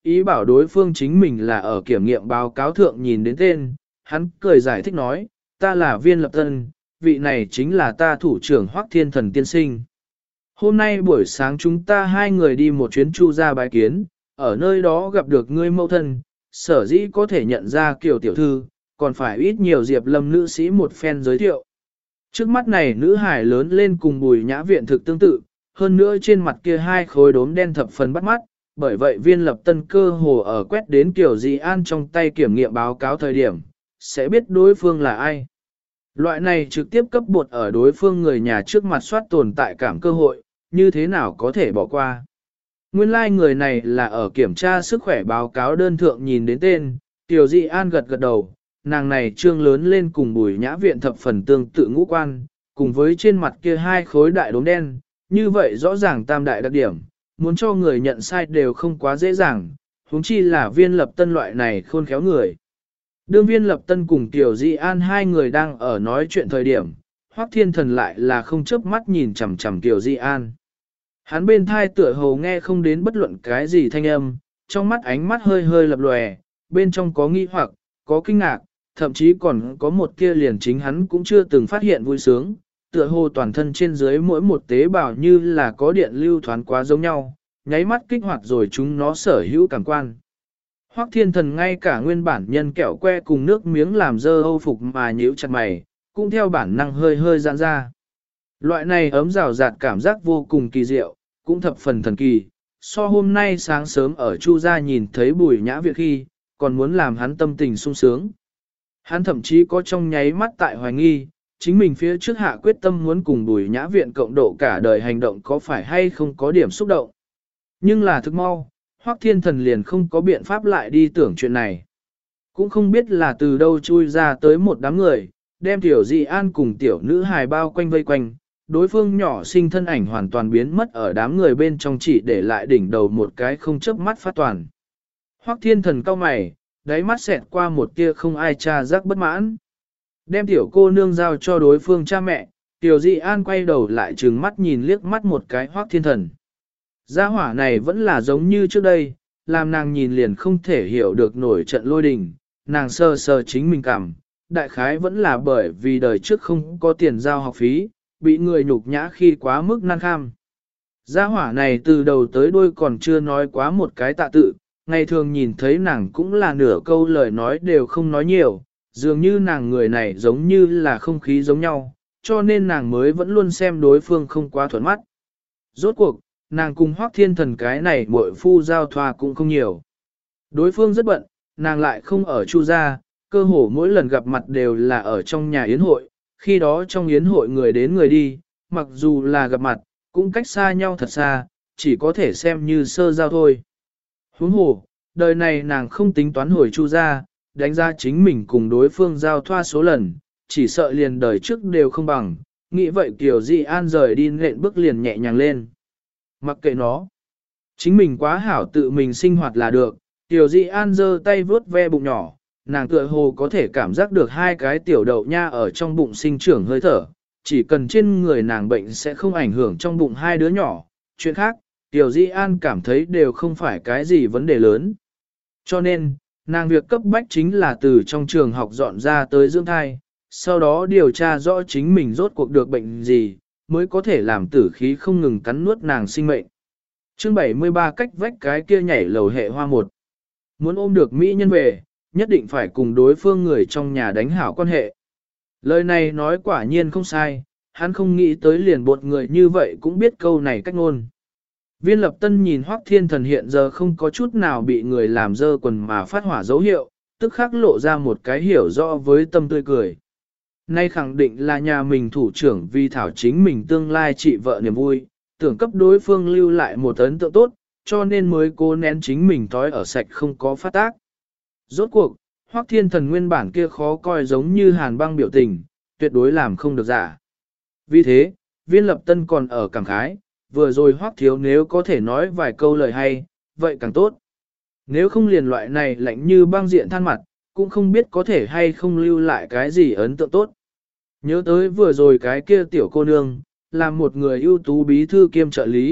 ý bảo đối phương chính mình là ở kiểm nghiệm báo cáo thượng nhìn đến tên, hắn cười giải thích nói, ta là Viên Lập Tân, vị này chính là ta thủ trưởng Hoắc Thiên Thần tiên sinh. Hôm nay buổi sáng chúng ta hai người đi một chuyến Chu gia bái kiến, ở nơi đó gặp được ngươi mẫu thân, sở dĩ có thể nhận ra Kiều tiểu thư, còn phải ít nhiều Diệp Lâm nữ sĩ một phen giới thiệu. Trước mắt này nữ hải lớn lên cùng Bùi Nhã Viện thực tương tự, hơn nữa trên mặt kia hai khối đốm đen thập phần bắt mắt, bởi vậy Viên Lập Tân cơ hồ ở quét đến Kiều Dị An trong tay kiểm nghiệm báo cáo thời điểm, sẽ biết đối phương là ai. Loại này trực tiếp cấp bột ở đối phương người nhà trước mặt soát tồn tại cảm cơ hội, như thế nào có thể bỏ qua. Nguyên lai like người này là ở kiểm tra sức khỏe báo cáo đơn thượng nhìn đến tên, Tiểu Dị An gật gật đầu, nàng này trương lớn lên cùng Bùi Nhã Viện thập phần tương tự ngũ quan, cùng với trên mặt kia hai khối đại đốm đen, như vậy rõ ràng tam đại đặc điểm, muốn cho người nhận sai đều không quá dễ dàng, huống chi là Viên Lập Tân loại này khôn khéo người. Đương Viên Lập Tân cùng Tiểu Dị An hai người đang ở nói chuyện thời điểm, Hoắc Thiên Thần lại là không chớp mắt nhìn chằm chằm Tiểu Dị An. Hắn bên thai tựa hồ nghe không đến bất luận cái gì thanh âm, trong mắt ánh mắt hơi hơi lập lòe, bên trong có nghi hoặc, có kinh ngạc, thậm chí còn có một kia liền chính hắn cũng chưa từng phát hiện vui sướng, tựa hồ toàn thân trên dưới mỗi một tế bào như là có điện lưu thoáng quá giống nhau, nháy mắt kích hoạt rồi chúng nó sở hữu cảm quan. Hoắc Thiên Thần ngay cả nguyên bản nhân kẹo que cùng nước miếng làm dơ âu phục mà nhíu chặt mày, cũng theo bản năng hơi hơi giãn ra. Loại này ấm rào rạt cảm giác vô cùng kỳ diệu, cũng thập phần thần kỳ, so hôm nay sáng sớm ở Chu gia nhìn thấy Bùi Nhã Viện khi, còn muốn làm hắn tâm tình sung sướng. Hắn thậm chí có trong nháy mắt tại hoài nghi, chính mình phía trước hạ quyết tâm muốn cùng Bùi Nhã Viện cộng độ cả đời hành động có phải hay không có điểm xúc động. Nhưng là thực mau, Hoắc Thiên Thần liền không có biện pháp lại đi tưởng chuyện này. Cũng không biết là từ đâu chui ra tới một đám người, đem Tiểu Dị An cùng tiểu nữ hài bao quanh vây quanh, đối phương nhỏ sinh thân ảnh hoàn toàn biến mất ở đám người bên trong, chỉ để lại đỉnh đầu một cái không chớp mắt phát toàn. Hoắc Thiên Thần cau mày, đáy mắt xẹt qua một tia không ai tra giác bất mãn. Đem tiểu cô nương giao cho đối phương cha mẹ, Tiểu Dị An quay đầu lại trừng mắt nhìn liếc mắt một cái Hoắc Thiên Thần. Gia hỏa này vẫn là giống như trước đây, làm nàng nhìn liền không thể hiểu được nổi trận lôi đình, nàng sờ sờ chính mình cảm, đại khái vẫn là bởi vì đời trước không có tiền giao học phí, bị người nhục nhã khi quá mức nan kham. Gia hỏa này từ đầu tới đuôi còn chưa nói quá một cái tạ tự, ngày thường nhìn thấy nàng cũng là nửa câu lời nói đều không nói nhiều, dường như nàng người này giống như là không khí giống nhau, cho nên nàng mới vẫn luôn xem đối phương không quá thuận mắt. Rốt cuộc, nàng cùng Hoắc Thiên Thần cái này muội phu giao thoa cũng không nhiều. Đối phương rất bận, nàng lại không ở Chu gia, cơ hồ mỗi lần gặp mặt đều là ở trong nhà yến hội, khi đó trong yến hội người đến người đi, mặc dù là gặp mặt, cũng cách xa nhau thật xa, chỉ có thể xem như sơ giao thôi. Huống hồ, đời này nàng không tính toán hồi Chu gia, đánh giá chính mình cùng đối phương giao thoa số lần, chỉ sợ liền đời trước đều không bằng, nghĩ vậy Kiều Dị An rời đi nện bước liền nhẹ nhàng lên. Mặc kệ nó, chính mình quá hảo tự mình sinh hoạt là được, Kiều Dị An giơ tay vướt ve bụng nhỏ, nàng tựa hồ có thể cảm giác được hai cái tiểu đậu nha ở trong bụng sinh trưởng hơi thở, chỉ cần trên người nàng bệnh sẽ không ảnh hưởng trong bụng hai đứa nhỏ, chuyện khác, Kiều Dị An cảm thấy đều không phải cái gì vấn đề lớn. Cho nên, nàng việc cấp bách chính là từ trong trường học dọn ra tới dưỡng thai, sau đó điều tra rõ chính mình rốt cuộc được bệnh gì, mới có thể làm tử khí không ngừng cắn nuốt nàng sinh mệnh. Chương 73 cách vách cái kia nhảy lầu hệ hoa một. Muốn ôm được mỹ nhân về, nhất định phải cùng đối phương người trong nhà đánh hảo quan hệ. Lời này nói quả nhiên không sai, hắn không nghĩ tới liền bột người như vậy cũng biết câu này cách ngôn. Viên Lập Tân nhìn Hoắc Thiên Thần hiện giờ không có chút nào bị người làm dơ quần mà phát hỏa dấu hiệu, tức khắc lộ ra một cái hiểu rõ với tâm tươi cười. Nay khẳng định là nhà mình thủ trưởng vì thảo chính mình tương lai trị vợ niềm vui, tưởng cấp đối phương lưu lại một ấn tượng tốt, cho nên mới cố nén chính mình thói ở sạch không có phát tác. Rốt cuộc, Hoắc Thiên Thần nguyên bản kia khó coi giống như hàn băng biểu tình, tuyệt đối làm không được giả. Vì thế, Viên Lập Tân còn ở cảm khái, vừa rồi Hoắc thiếu nếu có thể nói vài câu lời hay, vậy càng tốt. Nếu không liền loại này lạnh như băng diện than mặt, cũng không biết có thể hay không lưu lại cái gì ấn tượng tốt. Nhớ tới vừa rồi cái kia tiểu cô nương, làm một người ưu tú bí thư kiêm trợ lý,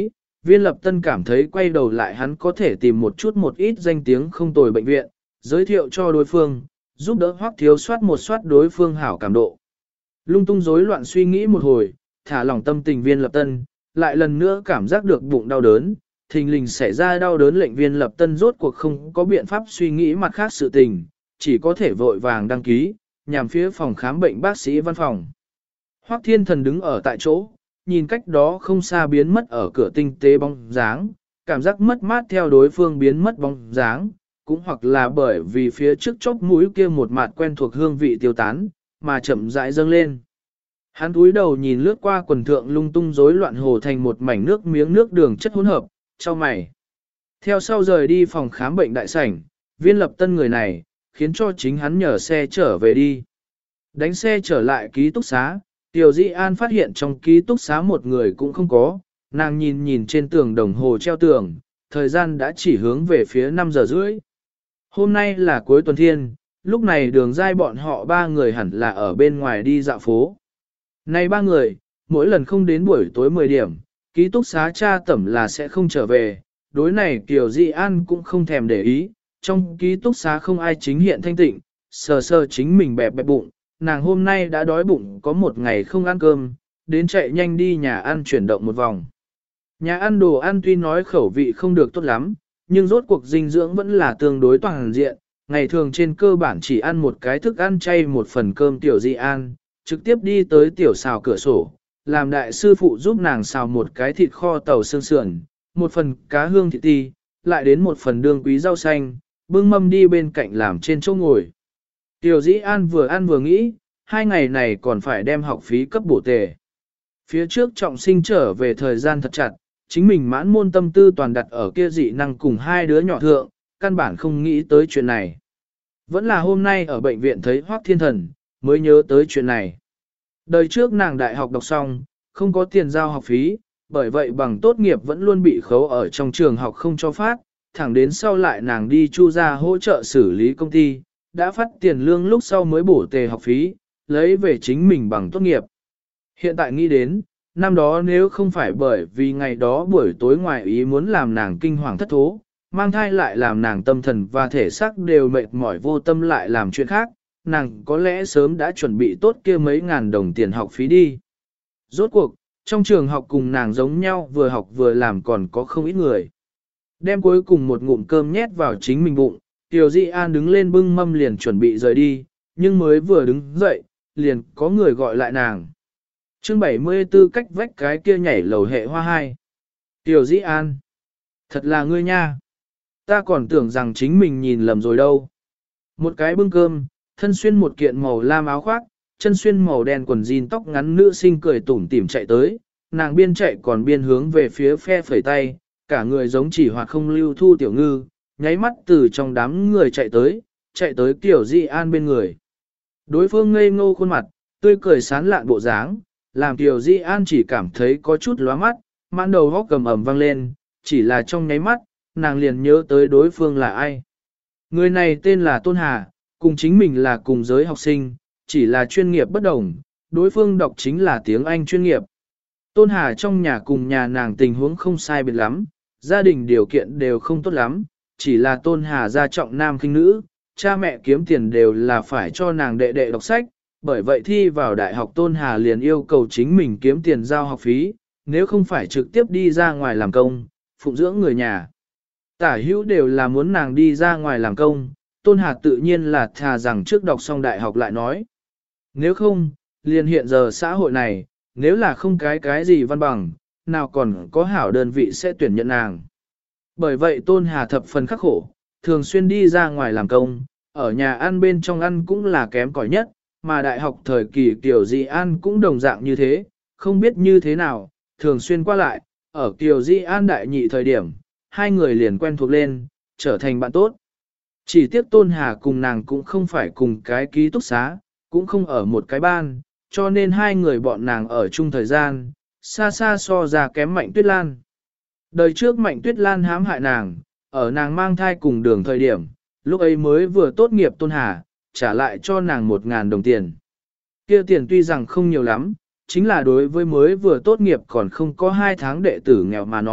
Viên Lập Tân cảm thấy quay đầu lại hắn có thể tìm một ít danh tiếng không tồi bệnh viện, giới thiệu cho đối phương, giúp đỡ Hoắc Thiếu soát đối phương hảo cảm độ. Lung tung rối loạn suy nghĩ một hồi, thả lỏng tâm tình Viên Lập Tân, lại lần nữa cảm giác được bụng đau đớn, thình lình xảy ra đau đớn lệnh Viên Lập Tân rốt cuộc không có biện pháp suy nghĩ mặt khác sự tình, chỉ có thể vội vàng đăng ký, nhằm phía phòng khám bệnh bác sĩ văn phòng. Hoắc Thiên Thần đứng ở tại chỗ, nhìn cách đó không xa biến mất ở cửa tinh tế bóng dáng, cảm giác mất mát theo đối phương biến mất bóng dáng, cũng hoặc là bởi vì phía trước chóp mũi kia một mặt quen thuộc hương vị tiêu tán, mà chậm rãi dâng lên. Hắn cúi đầu nhìn lướt qua quần thượng lung tung rối loạn hồ thành một mảnh nước miếng nước đường chất hỗn hợp, cho mày. Theo sau rời đi phòng khám bệnh đại sảnh, Viên Lập Tân người này, khiến cho chính hắn nhờ xe trở về đi. Đánh xe trở lại ký túc xá, Tiểu Di An phát hiện trong ký túc xá một người cũng không có, nàng nhìn trên tường đồng hồ treo tường, thời gian đã chỉ hướng về phía 5 giờ rưỡi. Hôm nay là cuối tuần thiên, lúc này Đường Giai bọn họ 3 người hẳn là ở bên ngoài đi dạo phố. Này 3 người, mỗi lần không đến buổi tối 10 điểm, ký túc xá cha tẩm là sẽ không trở về, đối này Tiểu Di An cũng không thèm để ý, trong ký túc xá không ai chính hiện thanh tịnh, sờ sờ chính mình bẹp bụng, nàng hôm nay đã đói bụng có một ngày không ăn cơm, đến chạy nhanh đi nhà ăn chuyển động một vòng. Nhà ăn đồ ăn tuy nói khẩu vị không được tốt lắm, nhưng rốt cuộc dinh dưỡng vẫn là tương đối toàn diện, ngày thường trên cơ bản chỉ ăn một cái thức ăn chay một phần cơm Tiểu Di An, trực tiếp đi tới tiểu xào cửa sổ, làm đại sư phụ giúp nàng xào một cái thịt kho tàu xương sườn, một phần cá hương thịt ti, lại đến một phần đương quý rau xanh, bưng mâm đi bên cạnh làm trên chỗ ngồi. Tiểu Dĩ An vừa ăn vừa nghĩ, 2 ngày này còn phải đem học phí cấp bổ tề. Phía trước trọng sinh trở về thời gian thật chặt, chính mình mãn môn tâm tư toàn đặt ở kia dị năng cùng 2 đứa nhỏ thượng, căn bản không nghĩ tới chuyện này. Vẫn là hôm nay ở bệnh viện thấy Hoắc Thiên Thần, mới nhớ tới chuyện này. Đời trước nàng đại học đọc xong, không có tiền giao học phí, bởi vậy bằng tốt nghiệp vẫn luôn bị khấu ở trong trường học không cho phát, thẳng đến sau lại nàng đi chu ra hỗ trợ xử lý công ty, đã phát tiền lương lúc sau mới bổ tề học phí, lấy về chính mình bằng tốt nghiệp. Hiện tại nghĩ đến, năm đó nếu không phải bởi vì ngày đó buổi tối ngoài ý muốn làm nàng kinh hoàng thất thố, mang thai lại làm nàng tâm thần và thể xác đều mệt mỏi vô tâm lại làm chuyện khác, nàng có lẽ sớm đã chuẩn bị tốt kia mấy ngàn đồng tiền học phí đi. Rốt cuộc, trong trường học cùng nàng giống nhau vừa học vừa làm còn có không ít người. Đem cuối cùng một ngụm cơm nhét vào chính mình bụng, Tiểu Di An đứng lên bưng mâm liền chuẩn bị rời đi, nhưng mới vừa đứng dậy, liền có người gọi lại nàng. Chương 74 cách vách cái kia nhảy lầu hệ hoa 2. Tiểu Di An, thật là ngươi nha. Ta còn tưởng rằng chính mình nhìn lầm rồi đâu. Một cái bưng cơm, thân xuyên một kiện màu lam áo khoác, chân xuyên màu đen quần jean tóc ngắn nữ sinh cười tủm tỉm chạy tới, nàng biên chạy còn biên hướng về phía phe phẩy tay, cả người giống chỉ hoạt không lưu thu tiểu ngư, nháy mắt từ trong đám người chạy tới Tiểu Di An bên người. Đối phương ngây ngô khuôn mặt, tươi cười sán lạn bộ dáng, làm Tiểu Di An chỉ cảm thấy có chút lóa mắt, mãn đầu góc cầm ẩm vang lên, chỉ là trong nháy mắt, nàng liền nhớ tới đối phương là ai. Người này tên là Tôn Hà, cùng chính mình là cùng giới học sinh, chỉ là chuyên nghiệp bất đồng, đối phương đọc chính là tiếng Anh chuyên nghiệp. Tôn Hà trong nhà cùng nhà nàng tình huống không sai biệt lắm, gia đình điều kiện đều không tốt lắm, chỉ là Tôn Hà gia trọng nam khinh nữ, cha mẹ kiếm tiền đều là phải cho nàng đệ đệ đọc sách, bởi vậy thi vào đại học Tôn Hà liền yêu cầu chính mình kiếm tiền giao học phí, nếu không phải trực tiếp đi ra ngoài làm công, phụng dưỡng người nhà. Tả hữu đều là muốn nàng đi ra ngoài làm công, Tôn Hà tự nhiên là thà rằng trước đọc xong đại học lại nói. Nếu không, liền hiện giờ xã hội này, nếu là không cái gì văn bằng, nào còn có hảo đơn vị sẽ tuyển nhận nàng. Bởi vậy Tôn Hà thập phần khắc khổ, thường xuyên đi ra ngoài làm công, ở nhà ăn bên trong ăn cũng là kém cỏi nhất, mà đại học thời kỳ Kiều Di An cũng đồng dạng như thế, không biết như thế nào, thường xuyên qua lại, ở Kiều Di An đại nhị thời điểm, hai người liền quen thuộc lên, trở thành bạn tốt. Chỉ tiếc Tôn Hà cùng nàng cũng không phải cùng cái ký túc xá, cũng không ở một cái ban, cho nên hai người bọn nàng ở chung thời gian, xa xa so ra kém Mạnh Tuyết Lan. Đời trước Mạnh Tuyết Lan hãm hại nàng, ở nàng mang thai cùng đường thời điểm, lúc ấy mới vừa tốt nghiệp Tôn Hà, trả lại cho nàng 1.000 đồng tiền. Kia tiền tuy rằng không nhiều lắm, chính là đối với mới vừa tốt nghiệp còn không có 2 tháng đệ tử nghèo mà nói,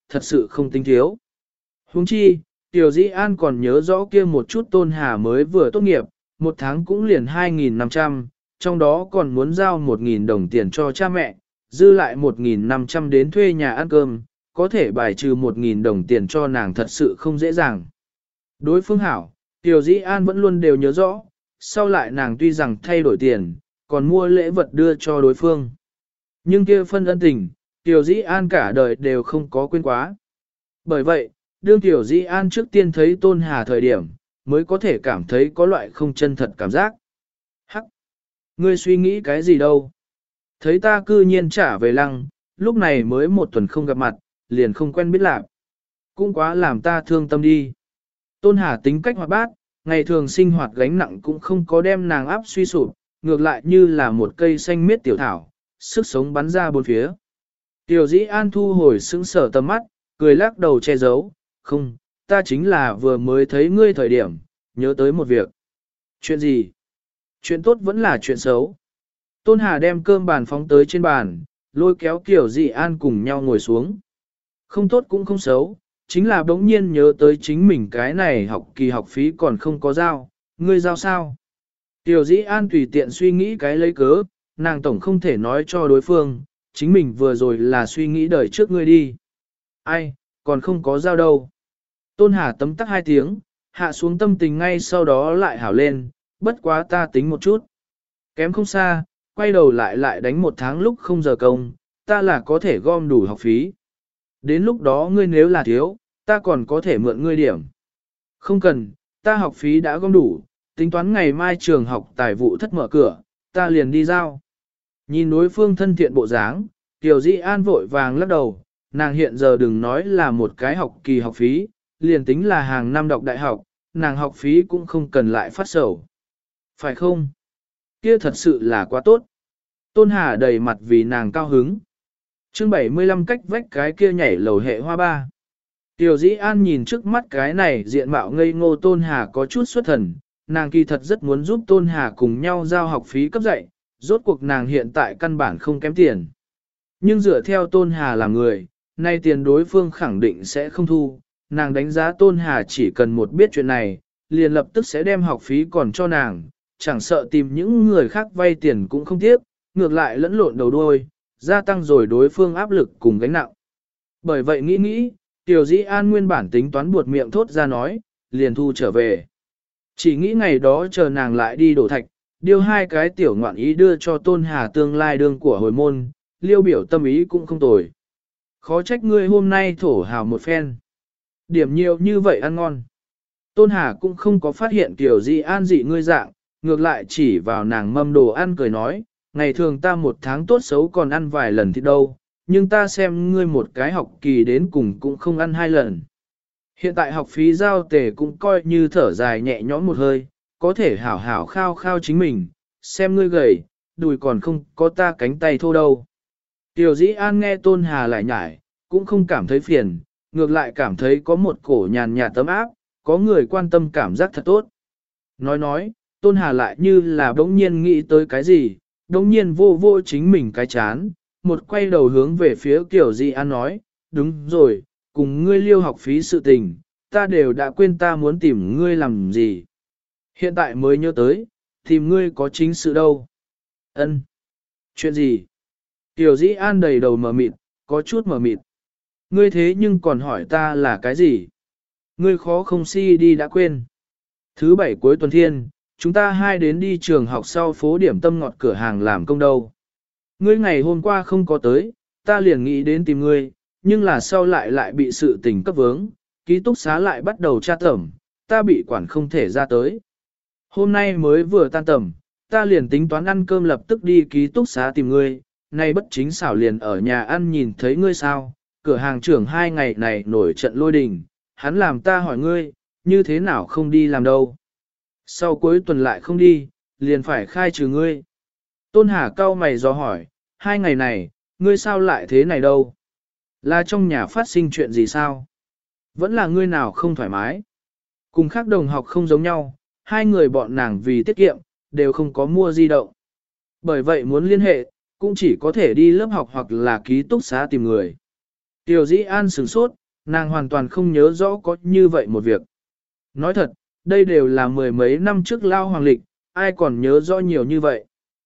thật sự không tính thiếu. Huống chi, Tiểu Dĩ An còn nhớ rõ kia một chút Tôn Hà mới vừa tốt nghiệp, một tháng cũng liền 2.500, trong đó còn muốn giao 1.000 đồng tiền cho cha mẹ, dư lại 1.500 đến thuê nhà ăn cơm, có thể bài trừ 1.000 đồng tiền cho nàng thật sự không dễ dàng. Đối phương hảo, Tiểu Dĩ An vẫn luôn đều nhớ rõ, sau lại nàng tuy rằng thay đổi tiền, còn mua lễ vật đưa cho đối phương. Nhưng kia phân ân tình, Tiểu Dĩ An cả đời đều không có quên quá. Bởi vậy, đương Tiểu Dĩ An trước tiên thấy Tôn Hà thời điểm, mới có thể cảm thấy có loại không chân thật cảm giác. Hắc! Ngươi suy nghĩ cái gì đâu? Thấy ta cư nhiên trả về lăng, lúc này mới một tuần không gặp mặt, liền không quen biết lạc. Cũng quá làm ta thương tâm đi. Tôn Hà tính cách hoạt bát, ngày thường sinh hoạt gánh nặng cũng không có đem nàng áp suy sụp, ngược lại như là một cây xanh miết tiểu thảo, sức sống bắn ra bốn phía. Tiểu Dĩ An thu hồi sững sở tầm mắt, cười lắc đầu che giấu, không, ta chính là vừa mới thấy ngươi thời điểm, nhớ tới một việc. Chuyện gì? Chuyện tốt vẫn là chuyện xấu. Tôn Hà đem cơm bàn phóng tới trên bàn, lôi kéo Tiểu Dĩ An cùng nhau ngồi xuống. Không tốt cũng không xấu, chính là bỗng nhiên nhớ tới chính mình cái này học kỳ học phí còn không có giao, ngươi giao sao? Tiểu Dĩ An tùy tiện suy nghĩ cái lấy cớ, nàng tổng không thể nói cho đối phương, chính mình vừa rồi là suy nghĩ đời trước ngươi đi. Ai, còn không có giao đâu. Tôn Hà tấm tắc 2 tiếng, hạ xuống tâm tình ngay sau đó lại hảo lên, bất quá ta tính một chút. Kém không xa, quay đầu lại đánh 1 tháng lúc không giờ công, ta là có thể gom đủ học phí. Đến lúc đó ngươi nếu là thiếu, ta còn có thể mượn ngươi điểm. Không cần, ta học phí đã gom đủ, tính toán ngày mai trường học tài vụ thất mở cửa, ta liền đi giao. Nhìn đối phương thân thiện bộ dáng, Tiểu Dĩ An vội vàng lắc đầu, nàng hiện giờ đừng nói là một cái học kỳ học phí, liền tính là hàng năm đọc đại học, nàng học phí cũng không cần lại phát sầu. Phải không? Kia thật sự là quá tốt. Tôn Hà đầy mặt vì nàng cao hứng. Chương 75 cách vách cái kia nhảy lầu hệ hoa ba. Tiểu Dĩ An nhìn trước mắt cái này diện mạo ngây ngô Tôn Hà có chút xuất thần, nàng kỳ thật rất muốn giúp Tôn Hà cùng nhau giao học phí cấp dạy, rốt cuộc nàng hiện tại căn bản không kém tiền. Nhưng dựa theo Tôn Hà làm người, nay tiền đối phương khẳng định sẽ không thu, nàng đánh giá Tôn Hà chỉ cần một biết chuyện này, liền lập tức sẽ đem học phí còn cho nàng, chẳng sợ tìm những người khác vay tiền cũng không tiếc, ngược lại lẫn lộn đầu đuôi, gia tăng rồi đối phương áp lực cùng gánh nặng. Bởi vậy nghĩ, Tiểu Dĩ An nguyên bản tính toán buột miệng thốt ra nói, liền thu trở về. Chỉ nghĩ ngày đó chờ nàng lại đi đổ thạch, điều 2 cái tiểu ngoạn ý đưa cho Tôn Hà tương lai đương của hồi môn, liêu biểu tâm ý cũng không tồi. Khó trách ngươi hôm nay thổ hào một phen. Điểm nhiều như vậy ăn ngon. Tôn Hà cũng không có phát hiện Tiểu Dĩ An dị ngươi dạng, ngược lại chỉ vào nàng mâm đồ ăn cười nói, ngày thường ta 1 tháng tốt xấu còn ăn vài lần thì đâu, nhưng ta xem ngươi một cái học kỳ đến cùng cũng không ăn 2 lần. Hiện tại học phí giao tề cũng coi như thở dài nhẹ nhõm một hơi, có thể hảo hảo khao khao chính mình, xem ngươi gầy, đùi còn không có ta cánh tay thô đâu. Tiểu Dĩ An nghe Tôn Hà lại nhải, cũng không cảm thấy phiền, ngược lại cảm thấy có một cổ nhàn nhạt tấm áp, có người quan tâm cảm giác thật tốt. Nói, Tôn Hà lại như là bỗng nhiên nghĩ tới cái gì, bỗng nhiên vô chính mình cái chán, một quay đầu hướng về phía Tiểu Dĩ An nói, đúng rồi, cùng ngươi liêu học phí sự tình, ta đều đã quên ta muốn tìm ngươi làm gì. Hiện tại mới nhớ tới, tìm ngươi có chính sự đâu. Ân, chuyện gì? Tiểu Dĩ An đầy đầu mờ mịt, có chút mờ mịt. Ngươi thế nhưng còn hỏi ta là cái gì? Ngươi khó không si đi đã quên. Thứ 7 cuối tuần thiên, chúng ta 2 đến đi trường học sau phố điểm tâm ngọt cửa hàng làm công đâu. Ngươi ngày hôm qua không có tới, ta liền nghĩ đến tìm ngươi, nhưng là sau lại bị sự tình cấp vướng, ký túc xá lại bắt đầu tra tẩm, ta bị quản không thể ra tới. Hôm nay mới vừa tan tầm, ta liền tính toán ăn cơm lập tức đi ký túc xá tìm ngươi, nay bất chính xảo liền ở nhà ăn nhìn thấy ngươi sao, cửa hàng trưởng 2 ngày này nổi trận lôi đình, hắn làm ta hỏi ngươi, như thế nào không đi làm đâu. Sau cuối tuần lại không đi, liền phải khai trừ ngươi. Tôn Hà cau mày do hỏi, 2 ngày này, ngươi sao lại thế này đâu? Là trong nhà phát sinh chuyện gì sao? Vẫn là ngươi nào không thoải mái? Cùng khác đồng học không giống nhau, 2 người bọn nàng vì tiết kiệm, đều không có mua di động. Bởi vậy muốn liên hệ, cũng chỉ có thể đi lớp học hoặc là ký túc xá tìm người. Tiểu Dĩ An sửng sốt, nàng hoàn toàn không nhớ rõ có như vậy một việc. Nói thật, đây đều là mười mấy năm trước lao hoàng lịch, ai còn nhớ rõ nhiều như vậy.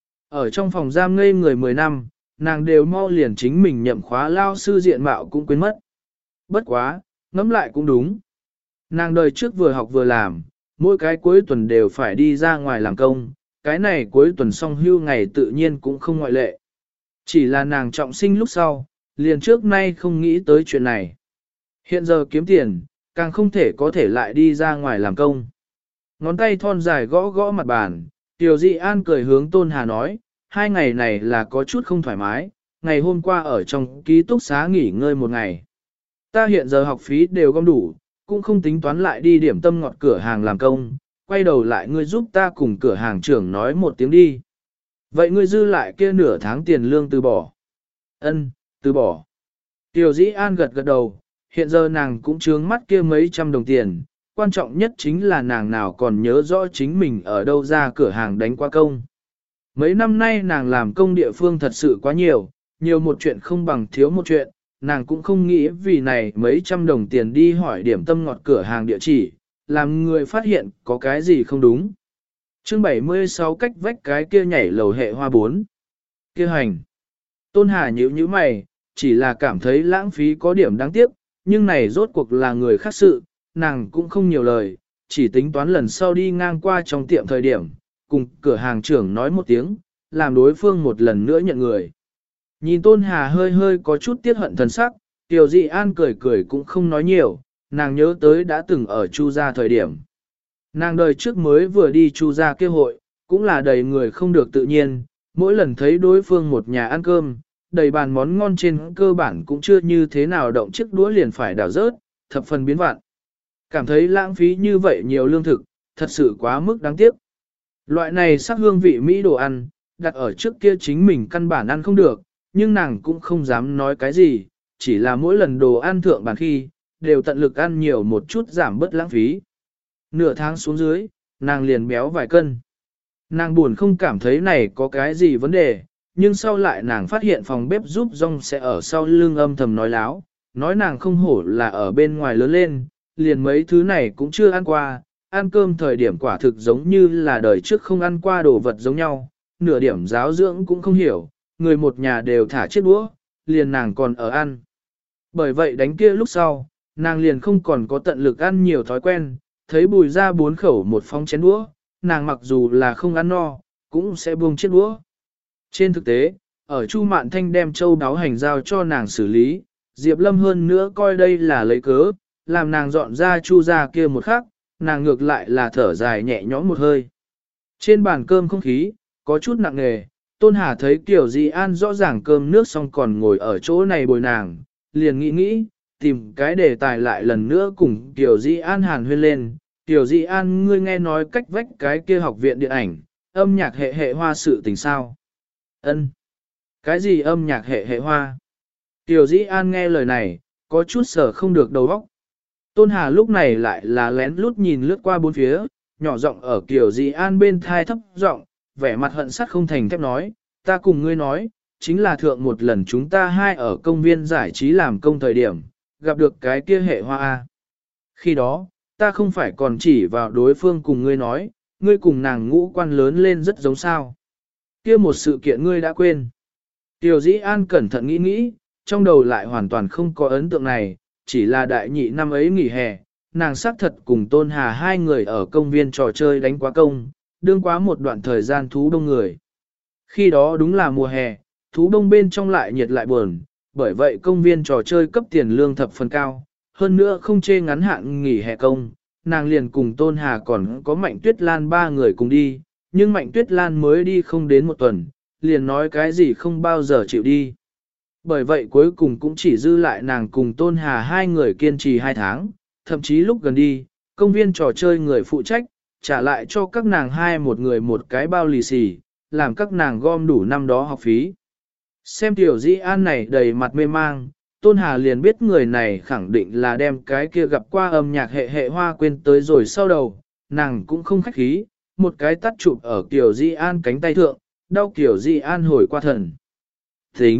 Ở trong phòng giam ngây người 10 năm, nàng đều mau liền chính mình nhậm khóa lao sư diện mạo cũng quên mất. Bất quá, ngẫm lại cũng đúng. Nàng đời trước vừa học vừa làm, mỗi cái cuối tuần đều phải đi ra ngoài làm công, cái này cuối tuần xong hưu ngày tự nhiên cũng không ngoại lệ. Chỉ là nàng trọng sinh lúc sau, liền trước nay không nghĩ tới chuyện này. Hiện giờ kiếm tiền, càng không thể có thể lại đi ra ngoài làm công. Ngón tay thon dài gõ gõ mặt bàn, Tiểu Dị An cười hướng Tôn Hà nói, 2 ngày này là có chút không thoải mái, ngày hôm qua ở trong ký túc xá nghỉ ngơi 1 ngày. Ta hiện giờ học phí đều gom đủ, cũng không tính toán lại đi điểm tâm ngọt cửa hàng làm công, quay đầu lại ngươi giúp ta cùng cửa hàng trưởng nói một tiếng đi. Vậy ngươi dư lại kia nửa tháng tiền lương từ bỏ. Ân, từ bỏ. Tiểu Dĩ An gật gật đầu, hiện giờ nàng cũng trướng mắt kia mấy trăm đồng tiền, quan trọng nhất chính là nàng nào còn nhớ rõ chính mình ở đâu ra cửa hàng đánh qua công. Mấy năm nay nàng làm công địa phương thật sự quá nhiều, nhiều một chuyện không bằng thiếu một chuyện, nàng cũng không nghĩ vì này mấy trăm đồng tiền đi hỏi điểm tâm ngọt cửa hàng địa chỉ, làm người phát hiện có cái gì không đúng. Chương 76 cách vách cái kia nhảy lầu hệ hoa 4. Kia hành. Tôn Hà nhíu mày, chỉ là cảm thấy lãng phí có điểm đáng tiếc, nhưng này rốt cuộc là người khác sự, nàng cũng không nhiều lời, chỉ tính toán lần sau đi ngang qua trong tiệm thời điểm, cùng cửa hàng trưởng nói một tiếng, làm đối phương một lần nữa nhận người. Nhìn Tôn Hà hơi hơi có chút tiếc hận thần sắc, Tiểu Dị An cười cười cũng không nói nhiều, nàng nhớ tới đã từng ở Chu gia thời điểm. Nàng đời trước mới vừa đi Chu gia kêu hội, cũng là đầy người không được tự nhiên, mỗi lần thấy đối phương một nhà ăn cơm, đầy bàn món ngon trên cơ bản cũng chưa như thế nào động chiếc đũa liền phải đảo rớt, thập phần biến vạn. Cảm thấy lãng phí như vậy nhiều lương thực, thật sự quá mức đáng tiếc. Loại này sắc hương vị Mỹ đồ ăn, đặt ở trước kia chính mình căn bản ăn không được, nhưng nàng cũng không dám nói cái gì, chỉ là mỗi lần đồ ăn thượng bàn khi, đều tận lực ăn nhiều một chút giảm bớt lãng phí. Nửa tháng xuống dưới, nàng liền béo vài cân. Nàng buồn không cảm thấy này có cái gì vấn đề, nhưng sau lại nàng phát hiện phòng bếp giúp rong sẽ ở sau lưng âm thầm nói láo, nói nàng không hổ là ở bên ngoài lớn lên, liền mấy thứ này cũng chưa ăn qua, ăn cơm thời điểm quả thực giống như là đời trước không ăn qua đồ vật giống nhau, nửa điểm giáo dưỡng cũng không hiểu, người một nhà đều thả chiếc đũa, liền nàng còn ở ăn. Bởi vậy đánh kia lúc sau, nàng liền không còn có tận lực ăn nhiều thói quen, thấy Bùi ra 4 khẩu một phong chén đũa, nàng mặc dù là không ăn no, cũng sẽ buông chiếc đũa. Trên thực tế, ở Chu Mạn Thanh đem châu đáo hành giao cho nàng xử lý, Diệp Lâm hơn nữa coi đây là lấy cớ, làm nàng dọn ra Chu ra kia một khắc, nàng ngược lại là thở dài nhẹ nhõm một hơi. Trên bàn cơm không khí, có chút nặng nề, Tôn Hà thấy Kiều Dị An rõ ràng cơm nước xong còn ngồi ở chỗ này bồi nàng, liền nghĩ, tìm cái đề tài lại lần nữa cùng Kiều Dị An hàn huyên lên. Kiều Dị An, ngươi nghe nói cách vách cái kia học viện điện ảnh, âm nhạc hệ hoa sự tình sao? Ân. Cái gì âm nhạc hệ hoa? Kiều Dị An nghe lời này, có chút sở không được đầu óc. Tôn Hà lúc này lại là lén lút nhìn lướt qua bốn phía, nhỏ giọng ở Kiều Dị An bên thai thấp giọng, vẻ mặt hận sắt không thành thép nói, ta cùng ngươi nói, chính là thượng một lần chúng ta hai ở công viên giải trí làm công thời điểm, gặp được cái kia hệ hoa A. Khi đó, ta không phải còn chỉ vào đối phương cùng ngươi nói, ngươi cùng nàng ngũ quan lớn lên rất giống sao. Kia một sự kiện ngươi đã quên. Tiểu Dĩ An cẩn thận nghĩ, trong đầu lại hoàn toàn không có ấn tượng này, chỉ là đại nhị năm ấy nghỉ hè, nàng xác thật cùng Tôn Hà hai người ở công viên trò chơi đánh quá công, đương quá một đoạn thời gian thú đông người. Khi đó đúng là mùa hè, thú đông bên trong lại nhiệt lại buồn, bởi vậy công viên trò chơi cấp tiền lương thập phần cao, hơn nữa không chê ngắn hạn nghỉ hè công, nàng liền cùng Tôn Hà còn có Mạnh Tuyết Lan 3 người cùng đi, nhưng Mạnh Tuyết Lan mới đi không đến một tuần, liền nói cái gì không bao giờ chịu đi. Bởi vậy cuối cùng cũng chỉ dư lại nàng cùng Tôn Hà hai người kiên trì 2 tháng, thậm chí lúc gần đi, công viên trò chơi người phụ trách, trả lại cho các nàng hai một người một cái bao lì xì, làm các nàng gom đủ năm đó học phí. Xem Tiểu Dĩ An này đầy mặt mê mang, Tôn Hà liền biết người này khẳng định là đem cái kia gặp qua âm nhạc hệ hoa quên tới rồi sau đầu, nàng cũng không khách khí, một cái tắt chụp ở Tiểu Dĩ An cánh tay thượng, đau Tiểu Dĩ An hồi qua thần. Tính,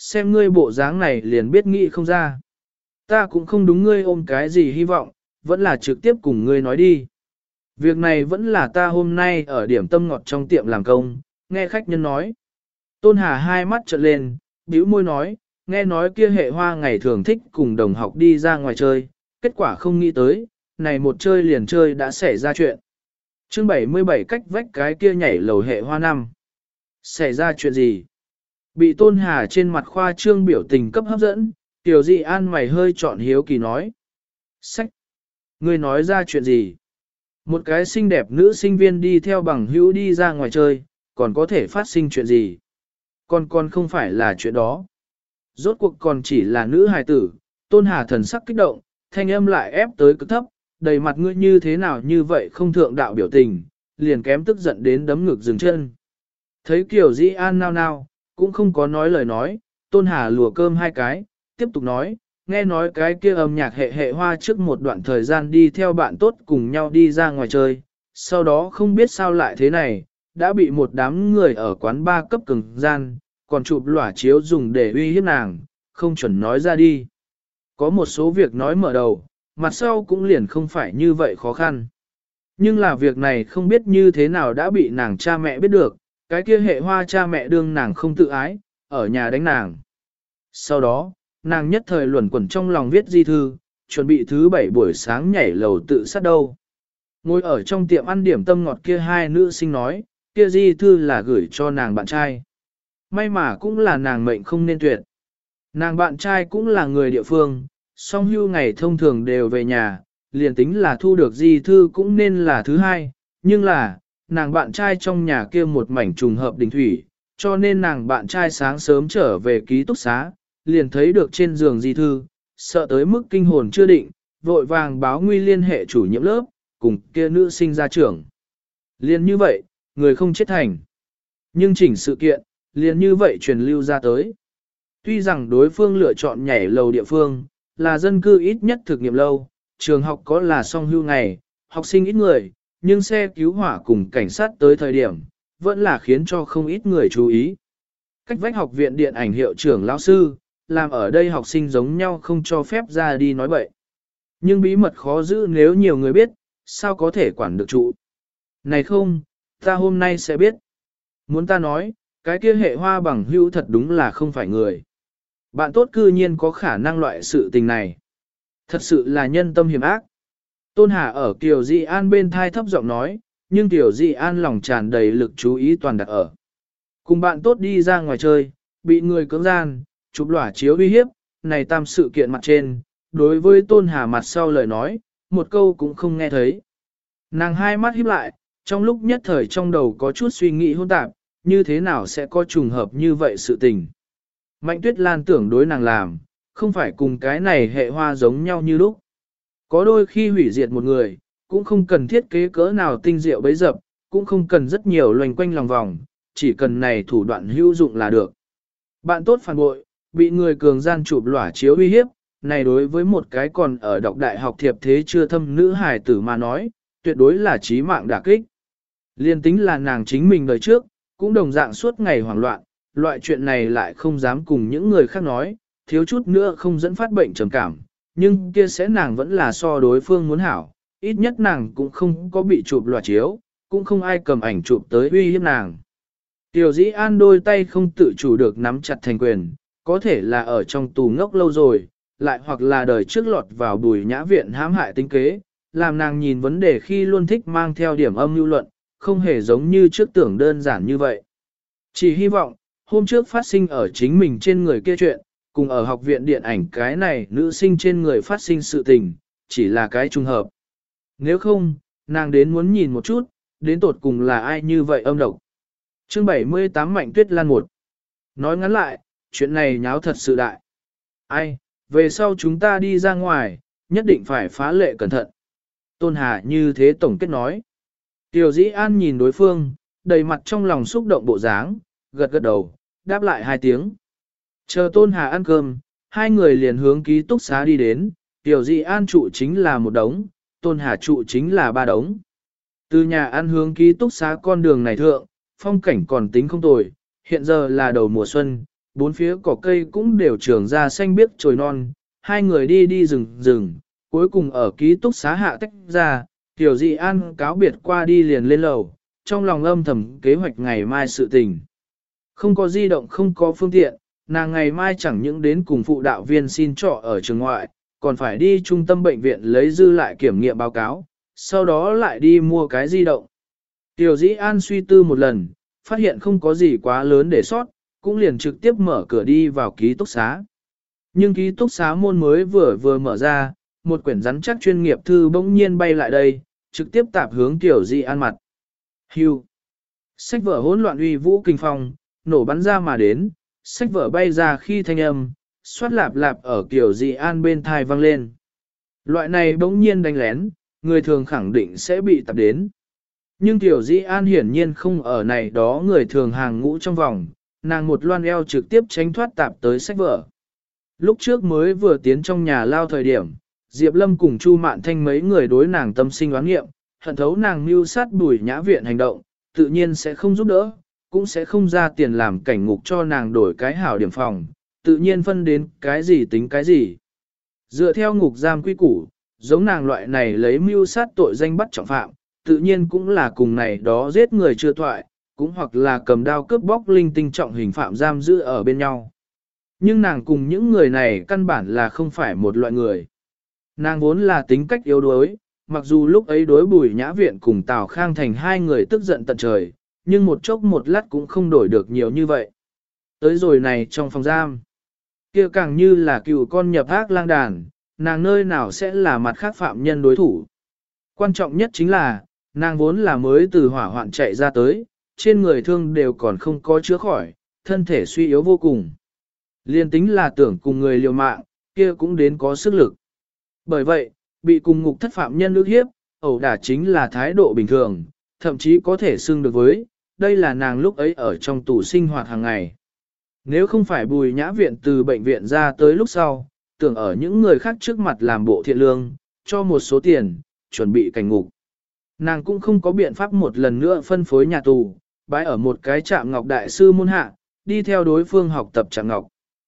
xem ngươi bộ dáng này liền biết nghĩ không ra. Ta cũng không đúng ngươi ôm cái gì hy vọng, vẫn là trực tiếp cùng ngươi nói đi. Việc này vẫn là ta hôm nay ở điểm tâm ngọt trong tiệm làm công, nghe khách nhân nói. Tôn Hà hai mắt trợn lên, bĩu môi nói, nghe nói kia hệ hoa ngày thường thích cùng đồng học đi ra ngoài chơi, kết quả không nghĩ tới, này một chơi liền chơi đã xảy ra chuyện. Chương 77 cách vách cái kia nhảy lầu hệ hoa năm. Xảy ra chuyện gì? Bị Tôn Hà trên mặt khoa trương biểu tình cấp hấp dẫn, Tiểu Dị An mày hơi trọn hiếu kỳ nói. Sách! Ngươi nói ra chuyện gì? Một cái xinh đẹp nữ sinh viên đi theo bằng hữu đi ra ngoài chơi, còn có thể phát sinh chuyện gì? Còn không phải là chuyện đó. Rốt cuộc còn chỉ là nữ hài tử, Tôn Hà thần sắc kích động, thanh âm lại ép tới cực thấp, đầy mặt ngươi như thế nào như vậy không thượng đạo biểu tình, liền kém tức giận đến đấm ngực dừng chân. Thấy Kiều Dĩ An nao nao, cũng không có nói lời nói, Tôn Hà lùa cơm hai cái, tiếp tục nói, nghe nói cái kia âm nhạc hệ hoa trước một đoạn thời gian đi theo bạn tốt cùng nhau đi ra ngoài chơi, sau đó không biết sao lại thế này, đã bị một đám người ở quán ba cấp cường gian, còn chụp lỏa chiếu dùng để uy hiếp nàng, không chuẩn nói ra đi. Có một số việc nói mở đầu, mặt sau cũng liền không phải như vậy khó khăn. Nhưng là việc này không biết như thế nào đã bị nàng cha mẹ biết được, cái kia hệ hoa cha mẹ đương nàng không tự ái, ở nhà đánh nàng. Sau đó, nàng nhất thời luẩn quẩn trong lòng viết di thư, chuẩn bị thứ 7 buổi sáng nhảy lầu tự sát đâu. Ngồi ở trong tiệm ăn điểm tâm ngọt kia hai nữ sinh nói, kia di thư là gửi cho nàng bạn trai. May mà cũng là nàng mệnh không nên tuyệt. Nàng bạn trai cũng là người địa phương, song hưu ngày thông thường đều về nhà, liền tính là thu được di thư cũng nên là thứ hai, nhưng là, nàng bạn trai trong nhà kia một mảnh trùng hợp đình thủy, cho nên nàng bạn trai sáng sớm trở về ký túc xá, liền thấy được trên giường di thư, sợ tới mức kinh hồn chưa định, vội vàng báo nguy liên hệ chủ nhiệm lớp, cùng kia nữ sinh ra trưởng. Liền như vậy, người không chết thành. Nhưng chỉnh sự kiện, liền như vậy truyền lưu ra tới. Tuy rằng đối phương lựa chọn nhảy lầu địa phương, là dân cư ít nhất thực nghiệm lâu, trường học có là song hưu ngày, học sinh ít người, nhưng xe cứu hỏa cùng cảnh sát tới thời điểm, vẫn là khiến cho không ít người chú ý. Cách vách học viện điện ảnh hiệu trưởng lão sư, làm ở đây học sinh giống nhau không cho phép ra đi nói bậy. Nhưng bí mật khó giữ nếu nhiều người biết, sao có thể quản được trụ. Này không, ta hôm nay sẽ biết. Muốn ta nói, cái kia hệ hoa bằng hữu thật đúng là không phải người. Bạn tốt cư nhiên có khả năng loại sự tình này. Thật sự là nhân tâm hiểm ác. Tôn Hà ở Kiều Dị An bên thai thấp giọng nói, nhưng Kiều Dị An lòng tràn đầy lực chú ý toàn đặt ở. Cùng bạn tốt đi ra ngoài chơi, bị người cưỡng gian, chụp lỏa chiếu uy hiếp, này tam sự kiện mặt trên, đối với Tôn Hà mặt sau lời nói, một câu cũng không nghe thấy. Nàng hai mắt híp lại, trong lúc nhất thời trong đầu có chút suy nghĩ hỗn tạp, như thế nào sẽ có trùng hợp như vậy sự tình. Mạnh Tuyết Lan tưởng đối nàng làm, không phải cùng cái này hệ hoa giống nhau như lúc. Có đôi khi hủy diệt một người, cũng không cần thiết kế cỡ nào tinh diệu bấy dập, cũng không cần rất nhiều loanh quanh lòng vòng, chỉ cần này thủ đoạn hữu dụng là được. Bạn tốt phản bội, bị người cường gian chụp lỏa chiếu uy hiếp, này đối với một cái còn ở đọc đại học thiệp thế chưa thâm nữ hài tử mà nói, tuyệt đối là chí mạng đả kích. Liên tính là nàng chính mình đời trước, cũng đồng dạng suốt ngày hoảng loạn, loại chuyện này lại không dám cùng những người khác nói, thiếu chút nữa không dẫn phát bệnh trầm cảm, nhưng kia sẽ nàng vẫn là so đối phương muốn hảo, ít nhất nàng cũng không có bị chụp lòa chiếu, cũng không ai cầm ảnh chụp tới uy hiếp nàng. Tiểu Dĩ An đôi tay không tự chủ được nắm chặt thành quyền, có thể là ở trong tù ngốc lâu rồi, lại hoặc là đời trước lọt vào Bùi Nhã viện hãm hại tính kế, làm nàng nhìn vấn đề khi luôn thích mang theo điểm âm mưu luận, không hề giống như trước tưởng đơn giản như vậy. Chỉ hy vọng, hôm trước phát sinh ở chính mình trên người kia chuyện, cùng ở học viện điện ảnh cái này nữ sinh trên người phát sinh sự tình, chỉ là cái trùng hợp. Nếu không, nàng đến muốn nhìn một chút, đến tột cùng là ai như vậy âm độc. Chương 78 Mạnh Tuyết Lan 1. Nói ngắn lại, chuyện này nháo thật sự đại. Ai, về sau chúng ta đi ra ngoài, nhất định phải phá lệ cẩn thận. Tôn Hà như thế tổng kết nói. Tiểu Dĩ An nhìn đối phương, đầy mặt trong lòng xúc động bộ dáng, gật gật đầu, đáp lại hai tiếng. Chờ Tôn Hà ăn cơm, hai người liền hướng ký túc xá đi đến, Tiểu Dĩ An trụ chính là một đống, Tôn Hà trụ chính là ba đống. Từ nhà ăn hướng ký túc xá con đường này thượng, phong cảnh còn tính không tồi, hiện giờ là đầu mùa xuân, bốn phía cỏ cây cũng đều trưởng ra xanh biếc trồi non, hai người đi đi rừng rừng, cuối cùng ở ký túc xá hạ tách ra, Tiểu Dị An cáo biệt qua đi liền lên lầu, trong lòng âm thầm kế hoạch ngày mai sự tình. Không có di động không có phương tiện, nàng ngày mai chẳng những đến cùng phụ đạo viên xin trọ ở trường ngoại, còn phải đi trung tâm bệnh viện lấy dư lại kiểm nghiệm báo cáo, sau đó lại đi mua cái di động. Tiểu Dĩ An suy tư một lần, phát hiện không có gì quá lớn để sót, cũng liền trực tiếp mở cửa đi vào ký túc xá. Nhưng ký túc xá môn mới vừa mở ra, một quyển rắn chắc chuyên nghiệp thư bỗng nhiên bay lại đây, trực tiếp tạp hướng Tiểu Dĩ An mặt. Hưu. Sách vở hỗn loạn uy vũ kinh phong, nổ bắn ra mà đến, sách vở bay ra khi thanh âm, xoát lạp lạp ở Tiểu Dĩ An bên thai vang lên. Loại này bỗng nhiên đánh lén, người thường khẳng định sẽ bị tạp đến. Nhưng Tiểu Dĩ An hiển nhiên không ở này đó người thường hàng ngũ trong vòng, nàng một loan eo trực tiếp tránh thoát tạp tới sách vở. Lúc trước mới vừa tiến trong nhà lao thời điểm, Diệp Lâm cùng Chu Mạn Thanh mấy người đối nàng tâm sinh oán nghiệm, hận thấu nàng mưu sát Bùi Nhã Viện hành động, tự nhiên sẽ không giúp đỡ, cũng sẽ không ra tiền làm cảnh ngục cho nàng đổi cái hảo điểm phòng, tự nhiên phân đến cái gì tính cái gì. Dựa theo ngục giam quy củ, giống nàng loại này lấy mưu sát tội danh bắt trọng phạm, tự nhiên cũng là cùng này đó giết người chưa thoại, cũng hoặc là cầm đao cướp bóc linh tinh trọng hình phạm giam giữ ở bên nhau. Nhưng nàng cùng những người này căn bản là không phải một loại người. Nàng vốn là tính cách yếu đuối, mặc dù lúc ấy đối Bùi Nhã Viện cùng Tào Khang Thành hai người tức giận tận trời, nhưng một chốc một lát cũng không đổi được nhiều như vậy. Tới rồi này trong phòng giam, kia càng như là cựu con nhập ác lang đàn, nàng nơi nào sẽ là mặt khác phạm nhân đối thủ. Quan trọng nhất chính là, nàng vốn là mới từ hỏa hoạn chạy ra tới, trên người thương đều còn không có chữa khỏi, thân thể suy yếu vô cùng. Liên tính là tưởng cùng người liều mạng, kia cũng đến có sức lực. Bởi vậy, bị cùng ngục thất phạm nhân ức hiếp, ẩu đả chính là thái độ bình thường, thậm chí có thể xưng được với, đây là nàng lúc ấy ở trong tù sinh hoạt hàng ngày. Nếu không phải Bùi Nhã Viện từ bệnh viện ra tới lúc sau, tưởng ở những người khác trước mặt làm bộ thiện lương, cho một số tiền, chuẩn bị cảnh ngục. Nàng cũng không có biện pháp một lần nữa phân phối nhà tù, bãi ở một cái trạm ngọc đại sư môn hạ, đi theo đối phương học tập trạm ngọc.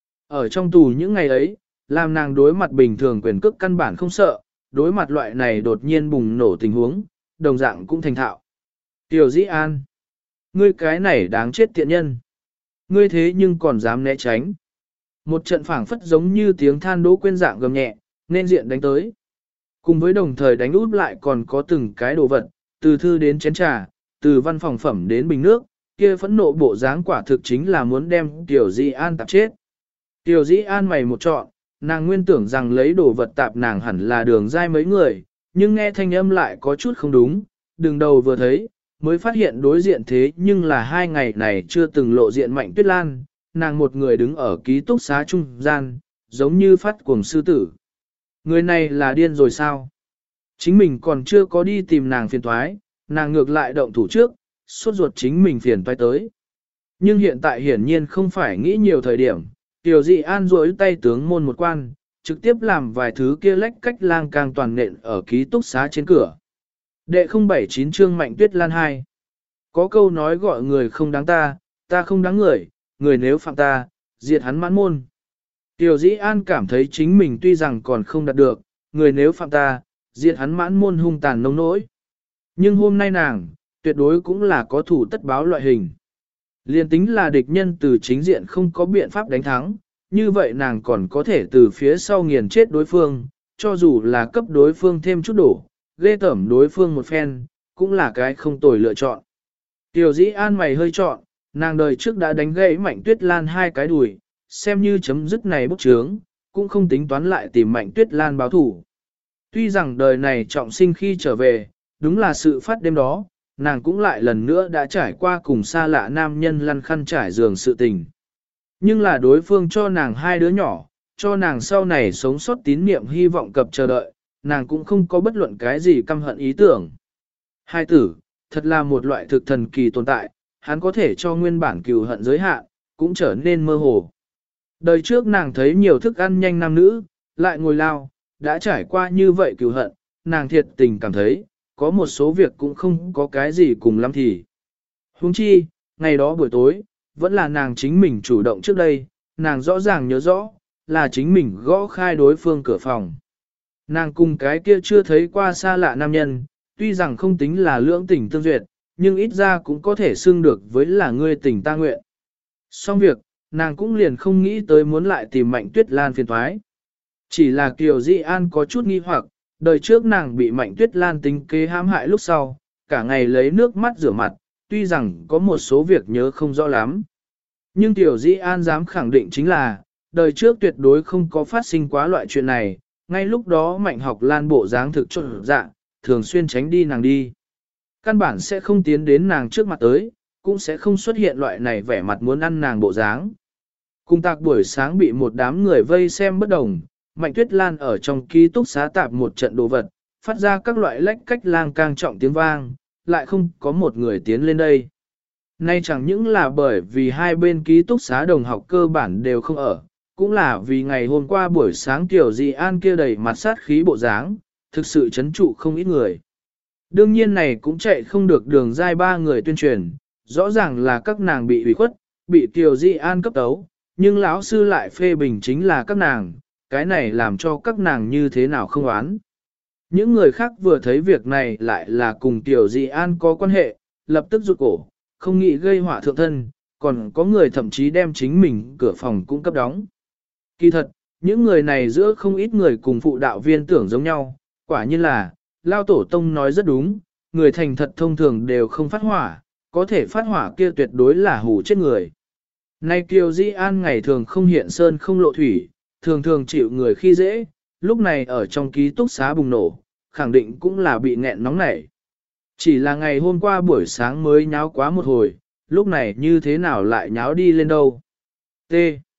Ở trong tù những ngày ấy, làm nàng đối mặt bình thường quyền cước căn bản không sợ, đối mặt loại này đột nhiên bùng nổ tình huống, đồng dạng cũng thành thạo. Tiểu Dĩ An, ngươi cái này đáng chết tiện nhân. Ngươi thế nhưng còn dám né tránh. Một trận phảng phất giống như tiếng than Đỗ Quyên dạng gầm nhẹ, nên diện đánh tới. Cùng với đồng thời đánh út lại còn có từng cái đồ vật, từ thư đến chén trà, từ văn phòng phẩm đến bình nước, kia phẫn nộ bộ dáng quả thực chính là muốn đem Tiểu Dĩ An tạp chết. Tiểu Dĩ An mày một trọn, nàng nguyên tưởng rằng lấy đồ vật tạp nàng hẳn là đường dai mấy người, nhưng nghe thanh âm lại có chút không đúng, đường đầu vừa thấy, mới phát hiện đối diện thế nhưng là hai ngày này chưa từng lộ diện Mạnh Tuyết Lan, nàng một người đứng ở ký túc xá trung gian, giống như phát cuồng sư tử. Người này là điên rồi sao? Chính mình còn chưa có đi tìm nàng phiền toái, nàng ngược lại động thủ trước, suốt ruột chính mình phiền toái tới. Nhưng hiện tại hiển nhiên không phải nghĩ nhiều thời điểm, Tiểu Dị An duỗi tay tướng môn một quan, trực tiếp làm vài thứ kia lách cách lang càng toàn nện ở ký túc xá trên cửa. Đệ 079 chương Mạnh Tuyết Lan 2. Có câu nói gọi người không đáng ta, ta không đáng người, người nếu phạm ta, diệt hắn mãn môn. Tiểu Dĩ An cảm thấy chính mình tuy rằng còn không đạt được, người nếu phạm ta, diệt hắn mãn môn hung tàn nông nỗi. Nhưng hôm nay nàng, tuyệt đối cũng là có thủ tất báo loại hình. Liên tính là địch nhân từ chính diện không có biện pháp đánh thắng, như vậy nàng còn có thể từ phía sau nghiền chết đối phương, cho dù là cấp đối phương thêm chút đổ, ghê tẩm đối phương một phen, cũng là cái không tồi lựa chọn. Tiểu Dĩ An mày hơi chọn, nàng đời trước đã đánh gãy Mạnh Tuyết Lan hai cái đùi, xem như chấm dứt này bốc trướng, cũng không tính toán lại tìm Mạnh Tuyết Lan báo thủ. Tuy rằng đời này trọng sinh khi trở về, đúng là sự phát đêm đó, nàng cũng lại lần nữa đã trải qua cùng xa lạ nam nhân lăn khăn trải giường sự tình. Nhưng là đối phương cho nàng hai đứa nhỏ, cho nàng sau này sống sót tín niệm hy vọng cập chờ đợi, nàng cũng không có bất luận cái gì căm hận ý tưởng. Hai tử, thật là một loại thực thần kỳ tồn tại, hắn có thể cho nguyên bản cừu hận giới hạn, cũng trở nên mơ hồ. Đời trước nàng thấy nhiều thức ăn nhanh nam nữ, lại ngồi lao, đã trải qua như vậy cừu hận, nàng thiệt tình cảm thấy, có một số việc cũng không có cái gì cùng lắm thì. Huống chi, ngày đó buổi tối, vẫn là nàng chính mình chủ động trước đây, nàng rõ ràng nhớ rõ, là chính mình gõ khai đối phương cửa phòng. Nàng cùng cái kia chưa thấy qua xa lạ nam nhân, tuy rằng không tính là lưỡng tình tương duyệt, nhưng ít ra cũng có thể xưng được với là ngươi tình ta nguyện. Xong việc, nàng cũng liền không nghĩ tới muốn lại tìm Mạnh Tuyết Lan phiền thoái. Chỉ là Kiều Di An có chút nghi hoặc, đời trước nàng bị Mạnh Tuyết Lan tính kế hãm hại lúc sau, cả ngày lấy nước mắt rửa mặt, tuy rằng có một số việc nhớ không rõ lắm. Nhưng Kiều Di An dám khẳng định chính là, đời trước tuyệt đối không có phát sinh quá loại chuyện này, ngay lúc đó Mạnh Học Lan bộ dáng thực trộn dạ, thường xuyên tránh đi nàng đi. Căn bản sẽ không tiến đến nàng trước mặt tới, cũng sẽ không xuất hiện loại này vẻ mặt muốn ăn nàng bộ dáng. Cùng tạc buổi sáng bị một đám người vây xem bất đồng, Mạnh Tuyết Lan ở trong ký túc xá tạp một trận đồ vật, phát ra các loại lách cách lang cang trọng tiếng vang, lại không có một người tiến lên đây. Nay chẳng những là bởi vì hai bên ký túc xá đồng học cơ bản đều không ở, cũng là vì ngày hôm qua buổi sáng Tiểu Dị An kia đầy mặt sát khí bộ dáng, thực sự chấn trụ không ít người. Đương nhiên này cũng chạy không được đường dai ba người tuyên truyền, rõ ràng là các nàng bị ủy khuất, bị Tiểu Dị An cấp tấu, nhưng lão sư lại phê bình chính là các nàng, cái này làm cho các nàng như thế nào không oán. Những người khác vừa thấy việc này lại là cùng Tiểu Dị An có quan hệ, lập tức rụt cổ, không nghĩ gây họa thượng thân, còn có người thậm chí đem chính mình cửa phòng cũng cấp đóng. Kỳ thật, những người này giữa không ít người cùng phụ đạo viên tưởng giống nhau, quả nhiên là, Lao Tổ Tông nói rất đúng, người thành thật thông thường đều không phát hỏa, có thể phát hỏa kia tuyệt đối là hù chết người. Nay Kiều Di An ngày thường không hiện sơn không lộ thủy, thường thường chịu người khi dễ, lúc này ở trong ký túc xá bùng nổ, khẳng định cũng là bị nghẹn nóng nảy. Chỉ là ngày hôm qua buổi sáng mới nháo quá một hồi, lúc này như thế nào lại nháo đi lên đâu. T.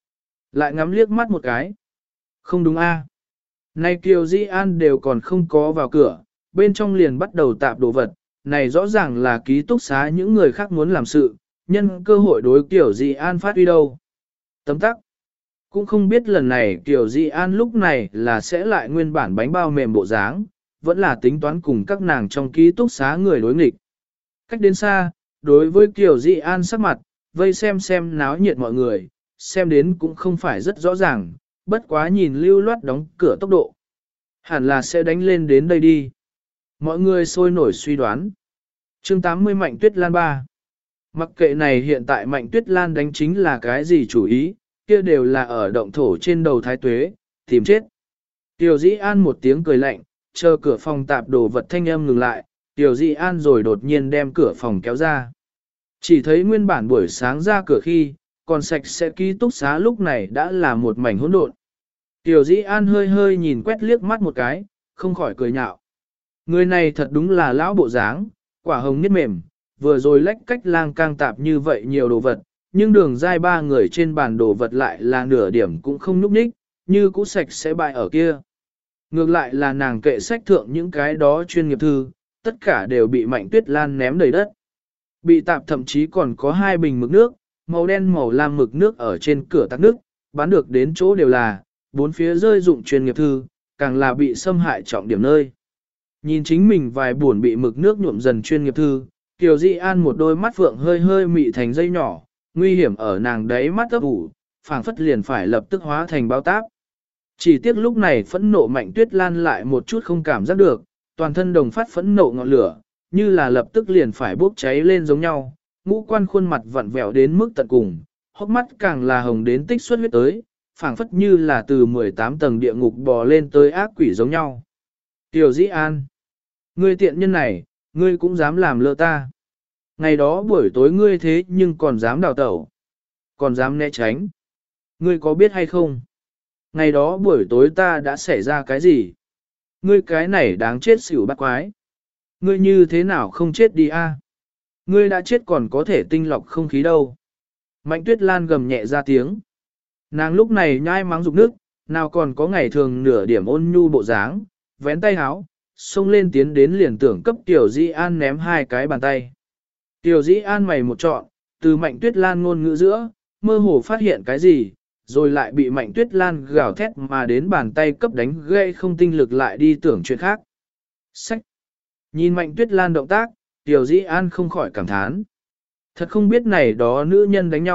Lại ngắm liếc mắt một cái. Không đúng a? Nay Kiều Di An đều còn không có vào cửa, bên trong liền bắt đầu tạp đồ vật, này rõ ràng là ký túc xá những người khác muốn làm sự, nhân cơ hội đối Kiều Di An phát huy đâu. Tấm tắc. Cũng không biết lần này Kiều Di An lúc này là sẽ lại nguyên bản bánh bao mềm bộ dáng, vẫn là tính toán cùng các nàng trong ký túc xá người đối nghịch. Cách đến xa, đối với Kiều Di An sắc mặt, vây xem náo nhiệt mọi người, xem đến cũng không phải rất rõ ràng, bất quá nhìn lưu loát đóng cửa tốc độ. Hẳn là sẽ đánh lên đến đây đi. Mọi người sôi nổi suy đoán. Chương 80 Mạnh Tuyết Lan 3. Mặc kệ này hiện tại Mạnh Tuyết Lan đánh chính là cái gì chủ ý, kia đều là ở động thổ trên đầu thái tuế, tìm chết. Tiểu Dĩ An một tiếng cười lạnh, chờ cửa phòng tạp đồ vật thanh âm ngừng lại, Tiểu Dĩ An rồi đột nhiên đem cửa phòng kéo ra. Chỉ thấy nguyên bản buổi sáng ra cửa khi, còn sạch sẽ ký túc xá lúc này đã là một mảnh hỗn độn. Tiểu Dĩ An hơi hơi nhìn quét liếc mắt một cái, không khỏi cười nhạo. Người này thật đúng là lão bộ dáng, quả hồng niết mềm, vừa rồi lách cách lang cang tạp như vậy nhiều đồ vật, nhưng đường dai ba người trên bàn đồ vật lại là nửa điểm cũng không núp ních, như cũ sạch sẽ bại ở kia. Ngược lại là nàng kệ sách thượng những cái đó chuyên nghiệp thư, tất cả đều bị Mạnh Tuyết Lan ném đầy đất. Bị tạp thậm chí còn có hai bình mực nước, màu đen màu lam mực nước ở trên cửa tắc nước, bán được đến chỗ đều là, bốn phía rơi dụng chuyên nghiệp thư, càng là bị xâm hại trọng điểm nơi. Nhìn chính mình vài buồn bị mực nước nhuộm dần chuyên nghiệp thư, Kiều Di An một đôi mắt phượng hơi hơi mị thành dây nhỏ, nguy hiểm ở nàng đấy mắt ấp ủ, phảng phất liền phải lập tức hóa thành bao táp. Chỉ tiếc lúc này phẫn nộ Mạnh Tuyết Lan lại một chút không cảm giác được, toàn thân đồng phát phẫn nộ ngọn lửa, như là lập tức liền phải bốc cháy lên giống nhau, ngũ quan khuôn mặt vặn vẹo đến mức tận cùng, hốc mắt càng là hồng đến tích xuất huyết tới, phảng phất như là từ 18 tầng địa ngục bò lên tới ác quỷ giống nhau. Tiểu Dĩ An, ngươi tiện nhân này, ngươi cũng dám làm lơ ta. Ngày đó buổi tối ngươi thế nhưng còn dám đào tẩu, còn dám né tránh. Ngươi có biết hay không? Ngày đó buổi tối ta đã xảy ra cái gì? Ngươi cái này đáng chết xỉu bắt quái. Ngươi như thế nào không chết đi a? Ngươi đã chết còn có thể tinh lọc không khí đâu. Mạnh Tuyết Lan gầm nhẹ ra tiếng. Nàng lúc này nhai mắng dục nước, nào còn có ngày thường nửa điểm ôn nhu bộ dáng, vén tay háo, xông lên tiến đến liền tưởng cấp Tiểu Dĩ An ném hai cái bàn tay. Tiểu Dĩ An mày một trọn, từ Mạnh Tuyết Lan ngôn ngữ giữa, mơ hồ phát hiện cái gì, rồi lại bị Mạnh Tuyết Lan gào thét mà đến bàn tay cấp đánh gây không tinh lực lại đi tưởng chuyện khác. Sách! Nhìn Mạnh Tuyết Lan động tác, Tiểu Dĩ An không khỏi cảm thán. Thật không biết này đó nữ nhân đánh nhau,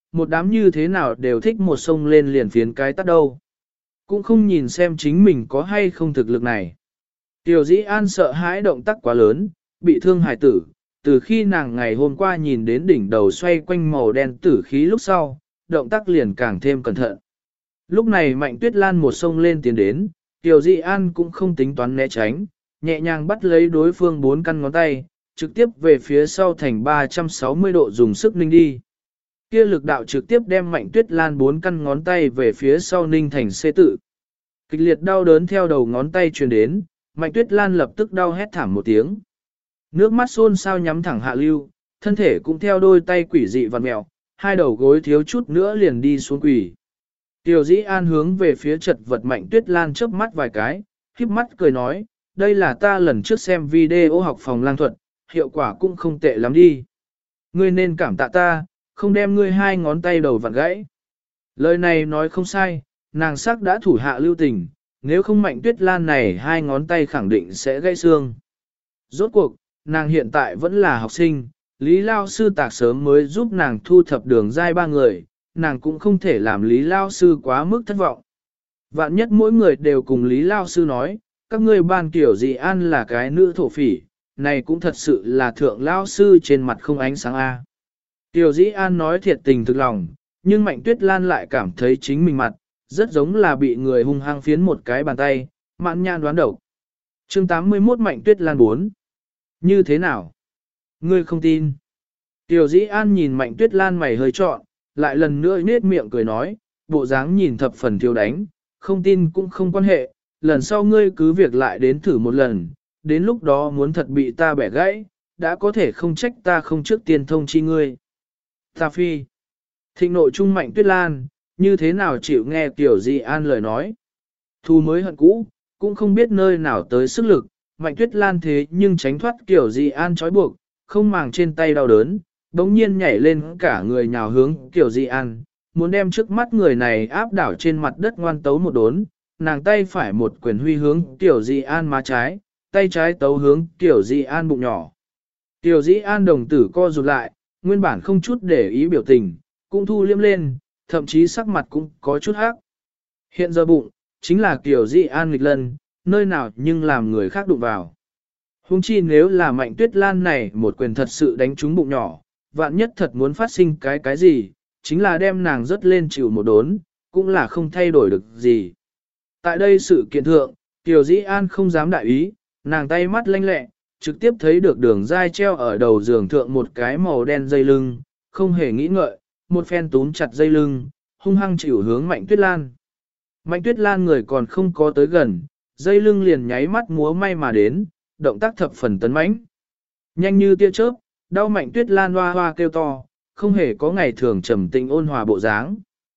một đám như thế nào đều thích một sông lên liền phiến cái tắt đâu. Cũng không nhìn xem chính mình có hay không thực lực này. Tiểu dĩ an sợ hãi động tác quá lớn, bị thương hải tử, từ khi nàng ngày hôm qua nhìn đến đỉnh đầu xoay quanh màu đen tử khí lúc sau, động tác liền càng thêm cẩn thận. Lúc này Mạnh Tuyết Lan một sông lên tiến đến, Tiểu Dị An cũng không tính toán né tránh, nhẹ nhàng bắt lấy đối phương 4 căn ngón tay, trực tiếp về phía sau thành 360 độ dùng sức ninh đi. Kia lực đạo trực tiếp đem Mạnh Tuyết Lan 4 căn ngón tay về phía sau ninh thành xê tự. Kịch liệt đau đớn theo đầu ngón tay truyền đến, Mạnh Tuyết Lan lập tức đau hét thảm một tiếng. Nước mắt xôn xao nhắm thẳng hạ lưu, thân thể cũng theo đôi tay quỷ dị vặn mẹo, hai đầu gối thiếu chút nữa liền đi xuống quỷ. Tiểu Dĩ An hướng về phía chật vật Mạnh Tuyết Lan chớp mắt vài cái, khép mắt cười nói, đây là ta lần trước xem video học phòng lang thuật, hiệu quả cũng không tệ lắm đi. Ngươi nên cảm tạ ta, không đem ngươi 2 ngón tay đầu vặn gãy. Lời này nói không sai, nàng sắc đã thủ hạ lưu tình, nếu không Mạnh Tuyết Lan này 2 ngón tay khẳng định sẽ gãy xương. Rốt cuộc, nàng hiện tại vẫn là học sinh, Lý Lao Sư tạc sớm mới giúp nàng thu thập đường giai 3 người, nàng cũng không thể làm Lý Lao Sư quá mức thất vọng. Vạn nhất mỗi người đều cùng Lý Lao Sư nói, các ngươi ban Tiểu Dị An là cái nữ thổ phỉ, này cũng thật sự là thượng Lao Sư trên mặt không ánh sáng A. Tiểu Dĩ An nói thiệt tình thực lòng, nhưng Mạnh Tuyết Lan lại cảm thấy chính mình mặt, rất giống là bị người hung hăng phiến một cái bàn tay, mạn nhan đoán độc. Chương 81 Mạnh Tuyết Lan 4. Như thế nào? Ngươi không tin. Tiểu Dĩ An nhìn Mạnh Tuyết Lan mày hơi trọn, lại lần nữa nết miệng cười nói, bộ dáng nhìn thập phần thiếu đánh, không tin cũng không quan hệ, lần sau ngươi cứ việc lại đến thử một lần, đến lúc đó muốn thật bị ta bẻ gãy, đã có thể không trách ta không trước tiên thông chi ngươi. Ta phi. Thịnh nội trung Mạnh Tuyết Lan, như thế nào chịu nghe Tiểu Dĩ An lời nói. Thù mới hận cũ, cũng không biết nơi nào tới sức lực, Mạnh Tuyết Lan thế nhưng tránh thoát Tiểu Dĩ An trói buộc, không màng trên tay đau đớn, đống nhiên nhảy lên cả người nhào hướng Tiểu Dĩ An, muốn đem trước mắt người này áp đảo trên mặt đất ngoan tấu một đốn, nàng tay phải một quyền huy hướng Tiểu Dĩ An má trái, tay trái tấu hướng Tiểu Dĩ An bụng nhỏ. Tiểu Dĩ An đồng tử co rụt lại, nguyên bản không chút để ý biểu tình, cũng thu liêm lên, thậm chí sắc mặt cũng có chút hắc. Hiện giờ bụng, chính là Tiểu Dĩ An nghịch lân, nơi nào nhưng làm người khác đụng vào. Hùng chi nếu là Mạnh Tuyết Lan này một quyền thật sự đánh trúng bụng nhỏ, vạn nhất thật muốn phát sinh cái gì, chính là đem nàng rớt lên chịu một đốn, cũng là không thay đổi được gì. Tại đây sự kiện thượng, Tiểu Dĩ An không dám đại ý, nàng tay mắt lanh lẹ, trực tiếp thấy được đường dai treo ở đầu giường thượng một cái màu đen dây lưng, không hề nghĩ ngợi, một phen túm chặt dây lưng, hung hăng chịu hướng Mạnh Tuyết Lan. Mạnh Tuyết Lan người còn không có tới gần, dây lưng liền nháy mắt múa may mà đến, động tác thập phần tấn mãnh. Nhanh như tia chớp, đau Mạnh Tuyết Lan hoa hoa kêu to, không hề có ngày thường trầm tĩnh ôn hòa bộ dáng.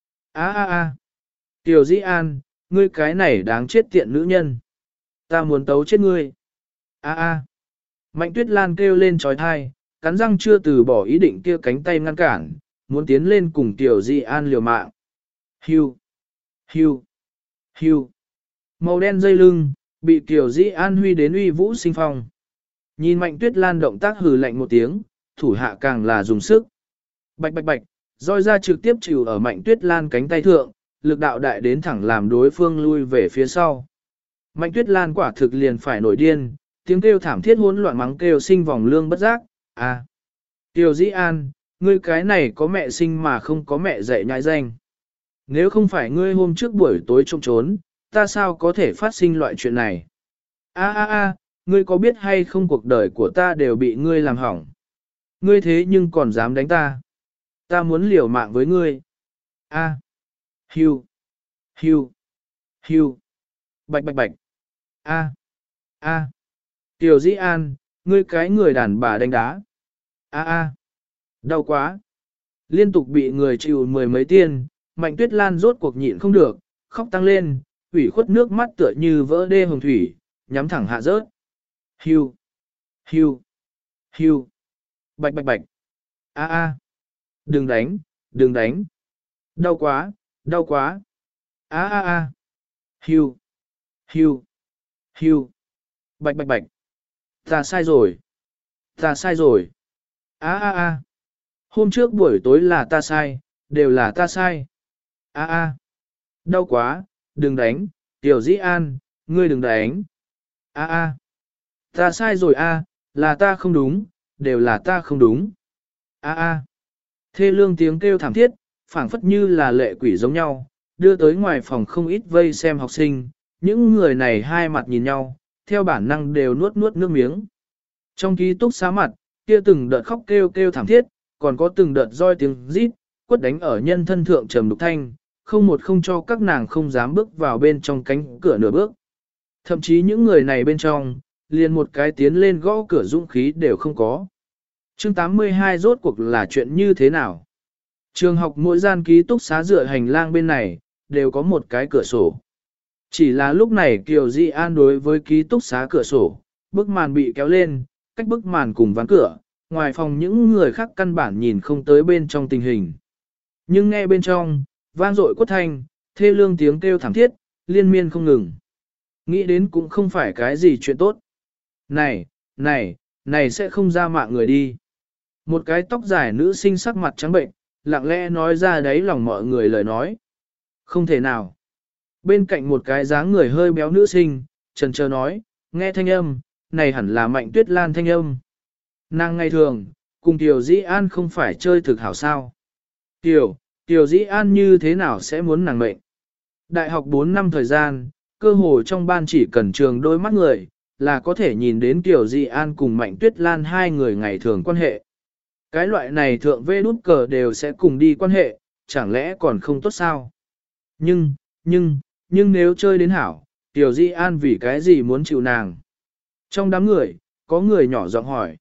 Tiểu Dĩ An, ngươi cái này đáng chết tiện nữ nhân. Ta muốn tấu chết ngươi. Mạnh Tuyết Lan kêu lên trói thai, cắn răng chưa từ bỏ ý định kia cánh tay ngăn cản, muốn tiến lên cùng Tiểu Dĩ An liều mạng. Hiu, hiu, hiu. Màu đen dây lưng, bị Tiểu Dĩ An huy đến uy vũ sinh phong. Nhìn Mạnh Tuyết Lan động tác hừ lạnh một tiếng, thủ hạ càng là dùng sức. Bạch bạch bạch, roi ra trực tiếp chịu ở Mạnh Tuyết Lan cánh tay thượng, lực đạo đại đến thẳng làm đối phương lui về phía sau. Mạnh Tuyết Lan quả thực liền phải nổi điên, tiếng kêu thảm thiết hỗn loạn mắng kêu sinh vòng lương bất giác. Tiểu Dĩ An, ngươi cái này có mẹ sinh mà không có mẹ dạy nhãi danh. Nếu không phải ngươi hôm trước buổi tối trông trốn, ta sao có thể phát sinh loại chuyện này? Ngươi có biết hay không cuộc đời của ta đều bị ngươi làm hỏng? Ngươi thế nhưng còn dám đánh ta? Ta muốn liều mạng với ngươi. Hiu, hiu, hiu, bạch bạch bạch. Tiểu Dĩ An, ngươi cái người đàn bà đánh đá. Đau quá. Liên tục bị người chịu 10 mấy tiên, Mạnh Tuyết Lan rốt cuộc nhịn không được, khóc tăng lên, ủy khuất nước mắt tựa như vỡ đê hồng thủy, nhắm thẳng hạ rớt. Hiu, hiu, hiu, bạch bạch bạch. Đừng đánh, đừng đánh. Đau quá, đau quá. Hiu, hiu, hiu, bạch bạch bạch. Ta sai rồi. Ta sai rồi. Hôm trước buổi tối là ta sai, đều là ta sai. A a, đau quá, đừng đánh, Tiểu Dĩ An, ngươi đừng đánh. A a, ta sai rồi a, là ta không đúng, đều là ta không đúng. A a, thê lương tiếng kêu thảm thiết, phảng phất như là lệ quỷ giống nhau, đưa tới ngoài phòng không ít vây xem học sinh, những người này hai mặt nhìn nhau, theo bản năng đều nuốt nuốt nước miếng. Trong ký túc xá mặt, kia từng đợt khóc kêu kêu thảm thiết, còn có từng đợt roi tiếng rít, quất đánh ở nhân thân thượng trầm đục thanh, không một không cho các nàng không dám bước vào bên trong cánh cửa nửa bước. Thậm chí những người này bên trong, liền một cái tiến lên gõ cửa dũng khí đều không có. Chương 82 rốt cuộc là chuyện như thế nào? Trường học mỗi gian ký túc xá dựa hành lang bên này, đều có một cái cửa sổ. Chỉ là lúc này Kiều Di An đối với ký túc xá cửa sổ, bức màn bị kéo lên, cách bức màn cùng ván cửa, ngoài phòng những người khác căn bản nhìn không tới bên trong tình hình. Nhưng nghe bên trong, vang dội quất thanh, thê lương tiếng kêu thảm thiết, liên miên không ngừng. Nghĩ đến cũng không phải cái gì chuyện tốt. Này sẽ không ra mạng người đi. Một cái tóc dài nữ sinh sắc mặt trắng bệnh, lặng lẽ nói ra đấy lòng mọi người lời nói. Không thể nào. Bên cạnh một cái dáng người hơi béo nữ sinh, trần chờ nói, nghe thanh âm, này hẳn là Mạnh Tuyết Lan thanh âm. Nàng ngày thường, cùng Tiểu Dĩ An không phải chơi thực hảo sao. Tiểu Dĩ An như thế nào sẽ muốn nàng mệnh. Đại học 4 năm thời gian, cơ hồ trong ban chỉ cần trường đôi mắt người, là có thể nhìn đến Tiểu Dĩ An cùng Mạnh Tuyết Lan hai người ngày thường quan hệ. Cái loại này thượng vê nút cờ đều sẽ cùng đi quan hệ, chẳng lẽ còn không tốt sao? Nhưng nếu chơi đến hảo, Tiểu Dĩ An vì cái gì muốn chịu nàng? Trong đám người, có người nhỏ giọng hỏi.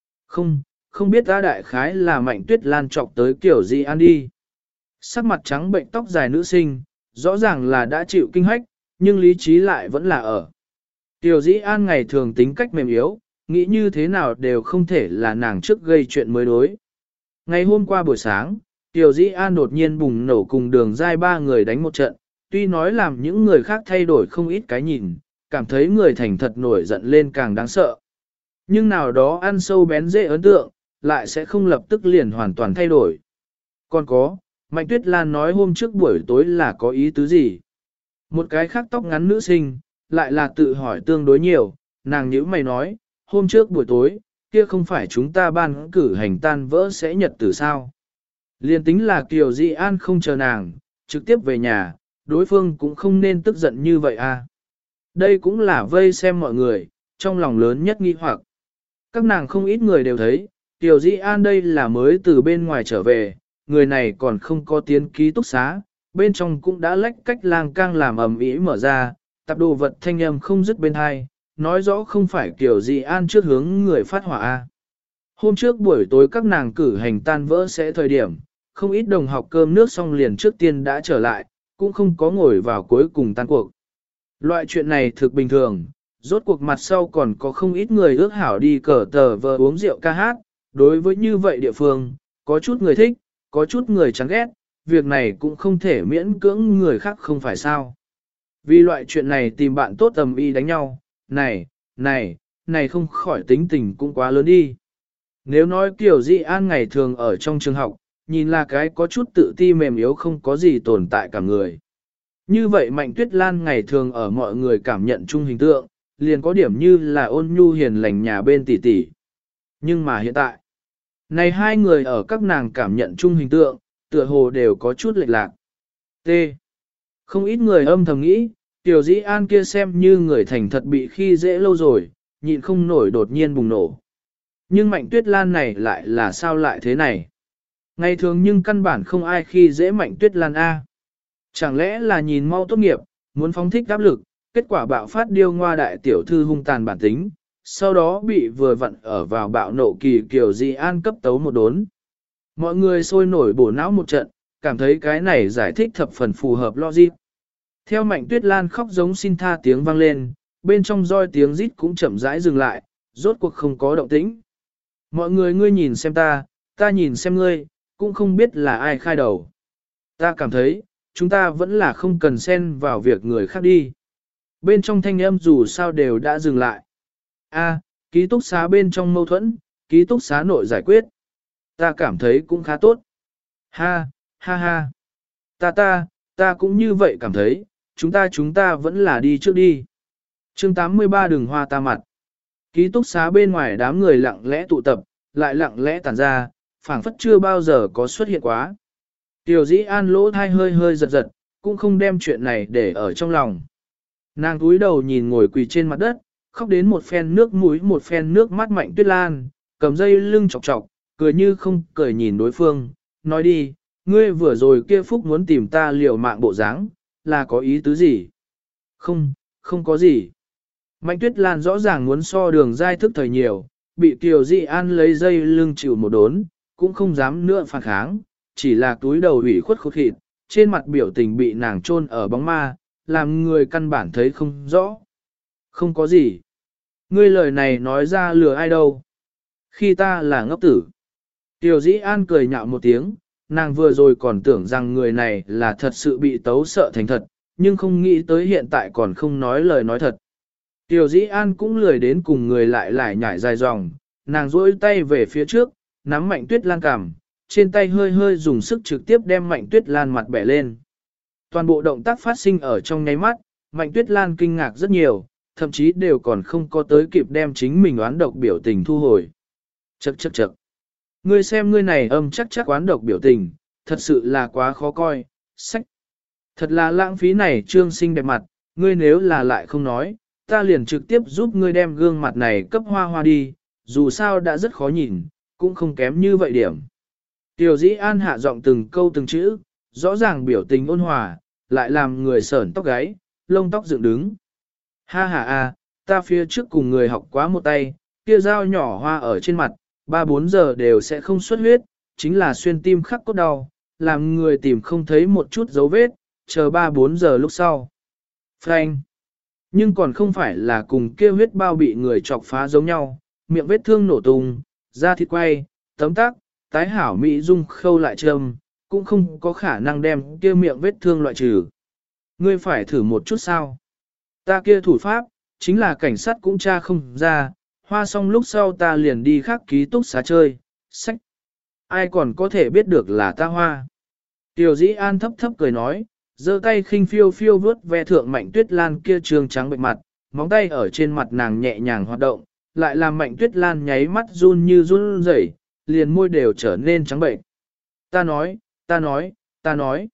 Không biết ta đại khái là Mạnh Tuyết Lan chọc tới Tiểu Dĩ An đi. Sắc mặt trắng bệnh tóc dài nữ sinh, rõ ràng là đã chịu kinh hách, nhưng lý trí lại vẫn là ở. Tiểu Dĩ An ngày thường tính cách mềm yếu, nghĩ như thế nào đều không thể là nàng trước gây chuyện mới đối. Ngày hôm qua buổi sáng, Tiểu Dĩ An đột nhiên bùng nổ cùng Đường Giai ba người đánh một trận, tuy nói làm những người khác thay đổi không ít cái nhìn, cảm thấy người thành thật nổi giận lên càng đáng sợ. Nhưng nào đó ăn sâu bén dễ ấn tượng, lại sẽ không lập tức liền hoàn toàn thay đổi. Còn có, Mạnh Tuyết Lan nói hôm trước buổi tối là có ý tứ gì? Một cái khác tóc ngắn nữ sinh, lại là tự hỏi tương đối nhiều, nàng nhíu mày nói, hôm trước buổi tối, kia không phải chúng ta ban cử hành tan vỡ sẽ nhật tử sao? Liên tính là Kiều Di An không chờ nàng, trực tiếp về nhà, đối phương cũng không nên tức giận như vậy à. Đây cũng là vây xem mọi người, trong lòng lớn nhất nghi hoặc. Các nàng không ít người đều thấy, Kiều Di An đây là mới từ bên ngoài trở về, người này còn không có tiến ký túc xá, bên trong cũng đã lách cách lang cang làm ầm ĩ mở ra, tập đồ vật thanh âm không dứt bên hai, nói rõ không phải Kiều Di An trước hướng người phát hỏa a. Hôm trước buổi tối các nàng cử hành tan vỡ sẽ thời điểm, không ít đồng học cơm nước xong liền trước tiên đã trở lại, cũng không có ngồi vào cuối cùng tan cuộc. Loại chuyện này thực bình thường, rốt cuộc mặt sau còn có không ít người ước hảo đi cờ tờ vờ uống rượu ca hát, đối với như vậy địa phương, có chút người thích, có chút người chán ghét, việc này cũng không thể miễn cưỡng người khác không phải sao. Vì loại chuyện này tìm bạn tốt tầm y đánh nhau, này không khỏi tính tình cũng quá lớn đi. Nếu nói Kiều Di An ngày thường ở trong trường học, nhìn là cái có chút tự ti mềm yếu không có gì tồn tại cả người. Như vậy Mạnh Tuyết Lan ngày thường ở mọi người cảm nhận chung hình tượng, liền có điểm như là ôn nhu hiền lành nhà bên tỷ tỷ. Nhưng mà hiện tại, này hai người ở các nàng cảm nhận chung hình tượng, tựa hồ đều có chút lệch lạc. T. Không ít người âm thầm nghĩ, Tiểu Dĩ An kia xem như người thành thật bị khi dễ lâu rồi, nhịn không nổi đột nhiên bùng nổ. Nhưng Mạnh Tuyết Lan này lại là sao lại thế này? Ngày thường nhưng căn bản không ai khi dễ Mạnh Tuyết Lan A. Chẳng lẽ là nhìn mau tốt nghiệp, muốn phóng thích áp lực, kết quả bạo phát điêu ngoa đại tiểu thư hung tàn bản tính, sau đó bị vừa vặn ở vào bạo nộ kỳ Kiều Di An cấp tấu một đốn. Mọi người sôi nổi bổ não một trận, cảm thấy cái này giải thích thập phần phù hợp logic. Theo Mạnh Tuyết Lan khóc giống xin tha tiếng vang lên, bên trong roi tiếng rít cũng chậm rãi dừng lại, rốt cuộc không có động tĩnh. Mọi người ngươi nhìn xem ta nhìn xem ngươi, cũng không biết là ai khai đầu. Ta cảm thấy, chúng ta vẫn là không cần xen vào việc người khác đi. Bên trong thanh âm dù sao đều đã dừng lại. A, ký túc xá bên trong mâu thuẫn, ký túc xá nội giải quyết. Ta cảm thấy cũng khá tốt. Ha, Ha ha. Ta cũng như vậy cảm thấy, chúng ta vẫn là đi trước đi. Chương 83 đường hoa ta mặt. Ký túc xá bên ngoài đám người lặng lẽ tụ tập, lại lặng lẽ tản ra, phảng phất chưa bao giờ có xuất hiện quá. Tiểu dĩ an lỗ thai hơi hơi giật giật, cũng không đem chuyện này để ở trong lòng. Nàng cúi đầu nhìn ngồi quỳ trên mặt đất, khóc đến một phen nước mũi một phen nước mắt Mạnh Tuyết Lan, cầm dây lưng chọc chọc, cười như không cười nhìn đối phương, nói đi, ngươi vừa rồi kia phúc muốn tìm ta liều mạng bộ dáng, là có ý tứ gì? Không có gì. Mạnh Tuyết Lan rõ ràng muốn so đường giai thức thời nhiều, bị Kiều Dị An lấy dây lưng chịu một đốn, cũng không dám nữa phản kháng, chỉ là túi đầu ủy khuất khốt khịt, trên mặt biểu tình bị nàng chôn ở bóng ma, làm người căn bản thấy không rõ. Không có gì. Ngươi lời này nói ra lừa ai đâu. Khi ta là ngốc tử. Tiểu Dĩ An cười nhạo một tiếng, nàng vừa rồi còn tưởng rằng người này là thật sự bị tấu sợ thành thật, nhưng không nghĩ tới hiện tại còn không nói lời nói thật. Tiểu Dĩ An cũng lười đến cùng người lại nhảy dài dòng, nàng duỗi tay về phía trước, nắm Mạnh Tuyết Lan cằm, trên tay hơi hơi dùng sức trực tiếp đem Mạnh Tuyết Lan mặt bẻ lên. Toàn bộ động tác phát sinh ở trong nháy mắt, Mạnh Tuyết Lan kinh ngạc rất nhiều, thậm chí đều còn không có tới kịp đem chính mình oán độc biểu tình thu hồi. Chậc. Ngươi xem ngươi này âm chắc oán độc biểu tình, thật sự là quá khó coi, sách. Thật là lãng phí này trương xinh đẹp mặt, ngươi nếu là lại không nói, ta liền trực tiếp giúp ngươi đem gương mặt này cấp hoa đi, dù sao đã rất khó nhìn, cũng không kém như vậy điểm. Tiểu Dĩ An hạ giọng từng câu từng chữ, rõ ràng biểu tình ôn hòa, lại làm người sởn tóc gáy, lông tóc dựng đứng. Ha, ta phía trước cùng người học quá một tay, kia dao nhỏ hoa ở trên mặt, 3-4 giờ đều sẽ không xuất huyết, chính là xuyên tim khắc cốt đau, làm người tìm không thấy một chút dấu vết, chờ 3-4 giờ lúc sau. Frank. Nhưng còn không phải là cùng kia huyết bao bị người chọc phá giống nhau, miệng vết thương nổ tung, da thịt quay, tấm tắc, tái hảo mỹ dung khâu lại châm, cũng không có khả năng đem kia miệng vết thương loại trừ. Ngươi phải thử một chút sao? Ta kia thủ pháp, chính là cảnh sát cũng tra không ra, hoa xong lúc sau ta liền đi khắc ký túc xá chơi, sách. Ai còn có thể biết được là ta hoa? Tiểu Dĩ An thấp cười nói, giơ tay khinh phiêu vướt ve thượng Mạnh Tuyết Lan kia trường trắng bệnh mặt, móng tay ở trên mặt nàng nhẹ nhàng hoạt động, lại làm Mạnh Tuyết Lan nháy mắt run như run rẩy, liền môi đều trở nên trắng bệnh. Ta nói.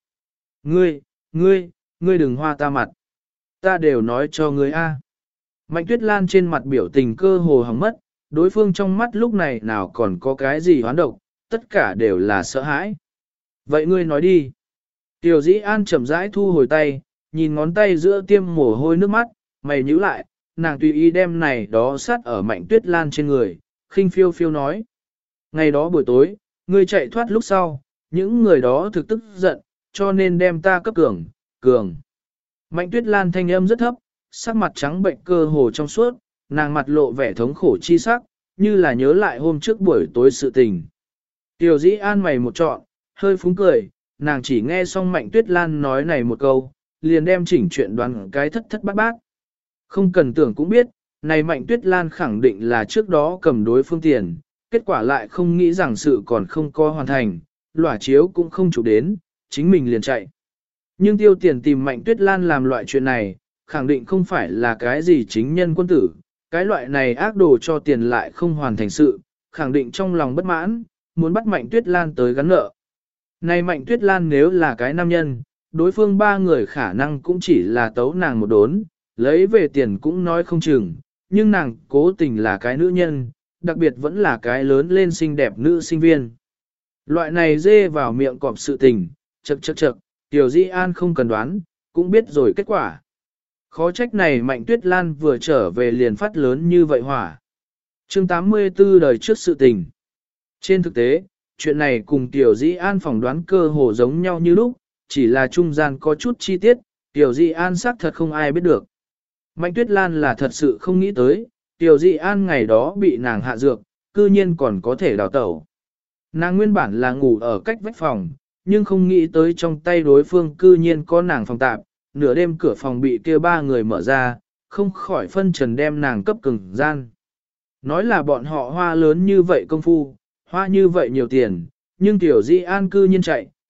Ngươi đừng hoa ta mặt. Ta đều nói cho ngươi a. Mạnh Tuyết Lan trên mặt biểu tình cơ hồ hỏng mất, đối phương trong mắt lúc này nào còn có cái gì hoán độc, tất cả đều là sợ hãi. Vậy ngươi nói đi. Tiểu Dĩ An chậm rãi thu hồi tay, nhìn ngón tay giữa tiêm mồ hôi nước mắt, mày nhíu lại, nàng tùy ý đem này đó sát ở Mạnh Tuyết Lan trên người, khinh phiêu nói. Ngày đó buổi tối, ngươi chạy thoát lúc sau, những người đó thực tức giận, cho nên đem ta cấp cường. Mạnh Tuyết Lan thanh âm rất thấp, sắc mặt trắng bệnh cơ hồ trong suốt, nàng mặt lộ vẻ thống khổ chi sắc, như là nhớ lại hôm trước buổi tối sự tình. Tiểu Dĩ An mày một trọn, hơi phúng cười, nàng chỉ nghe xong Mạnh Tuyết Lan nói này một câu, liền đem chỉnh chuyện đoán cái thất bát. Không cần tưởng cũng biết, này Mạnh Tuyết Lan khẳng định là trước đó cầm đối phương tiền, kết quả lại không nghĩ rằng sự còn không có hoàn thành, lỏa chiếu cũng không chụp đến, chính mình liền chạy. Nhưng tiêu tiền tìm Mạnh Tuyết Lan làm loại chuyện này, khẳng định không phải là cái gì chính nhân quân tử, cái loại này ác đồ cho tiền lại không hoàn thành sự, khẳng định trong lòng bất mãn, muốn bắt Mạnh Tuyết Lan tới gắn nợ. Này Mạnh Tuyết Lan nếu là cái nam nhân, đối phương ba người khả năng cũng chỉ là tấu nàng một đốn, lấy về tiền cũng nói không chừng, nhưng nàng cố tình là cái nữ nhân, đặc biệt vẫn là cái lớn lên xinh đẹp nữ sinh viên. Loại này dê vào miệng cọp sự tình, chậc, Tiểu Dĩ An không cần đoán, cũng biết rồi kết quả. Khó trách này Mạnh Tuyết Lan vừa trở về liền phát lớn như vậy hỏa. Chương 84 đời trước sự tình. Trên thực tế, chuyện này cùng Tiểu Dĩ An phỏng đoán cơ hồ giống nhau như lúc, chỉ là trung gian có chút chi tiết, Tiểu Dĩ An xác thật không ai biết được. Mạnh Tuyết Lan là thật sự không nghĩ tới, Tiểu Dĩ An ngày đó bị nàng hạ dược, cư nhiên còn có thể đào tẩu. Nàng nguyên bản là ngủ ở cách vách phòng, nhưng không nghĩ tới trong tay đối phương cư nhiên có nàng phòng tạp, nửa đêm cửa phòng bị kia ba người mở ra, không khỏi phân trần đem nàng cấp cứng gian. Nói là bọn họ hoa lớn như vậy công phu, hoa như vậy nhiều tiền, nhưng Tiểu Dĩ An cư nhiên chạy,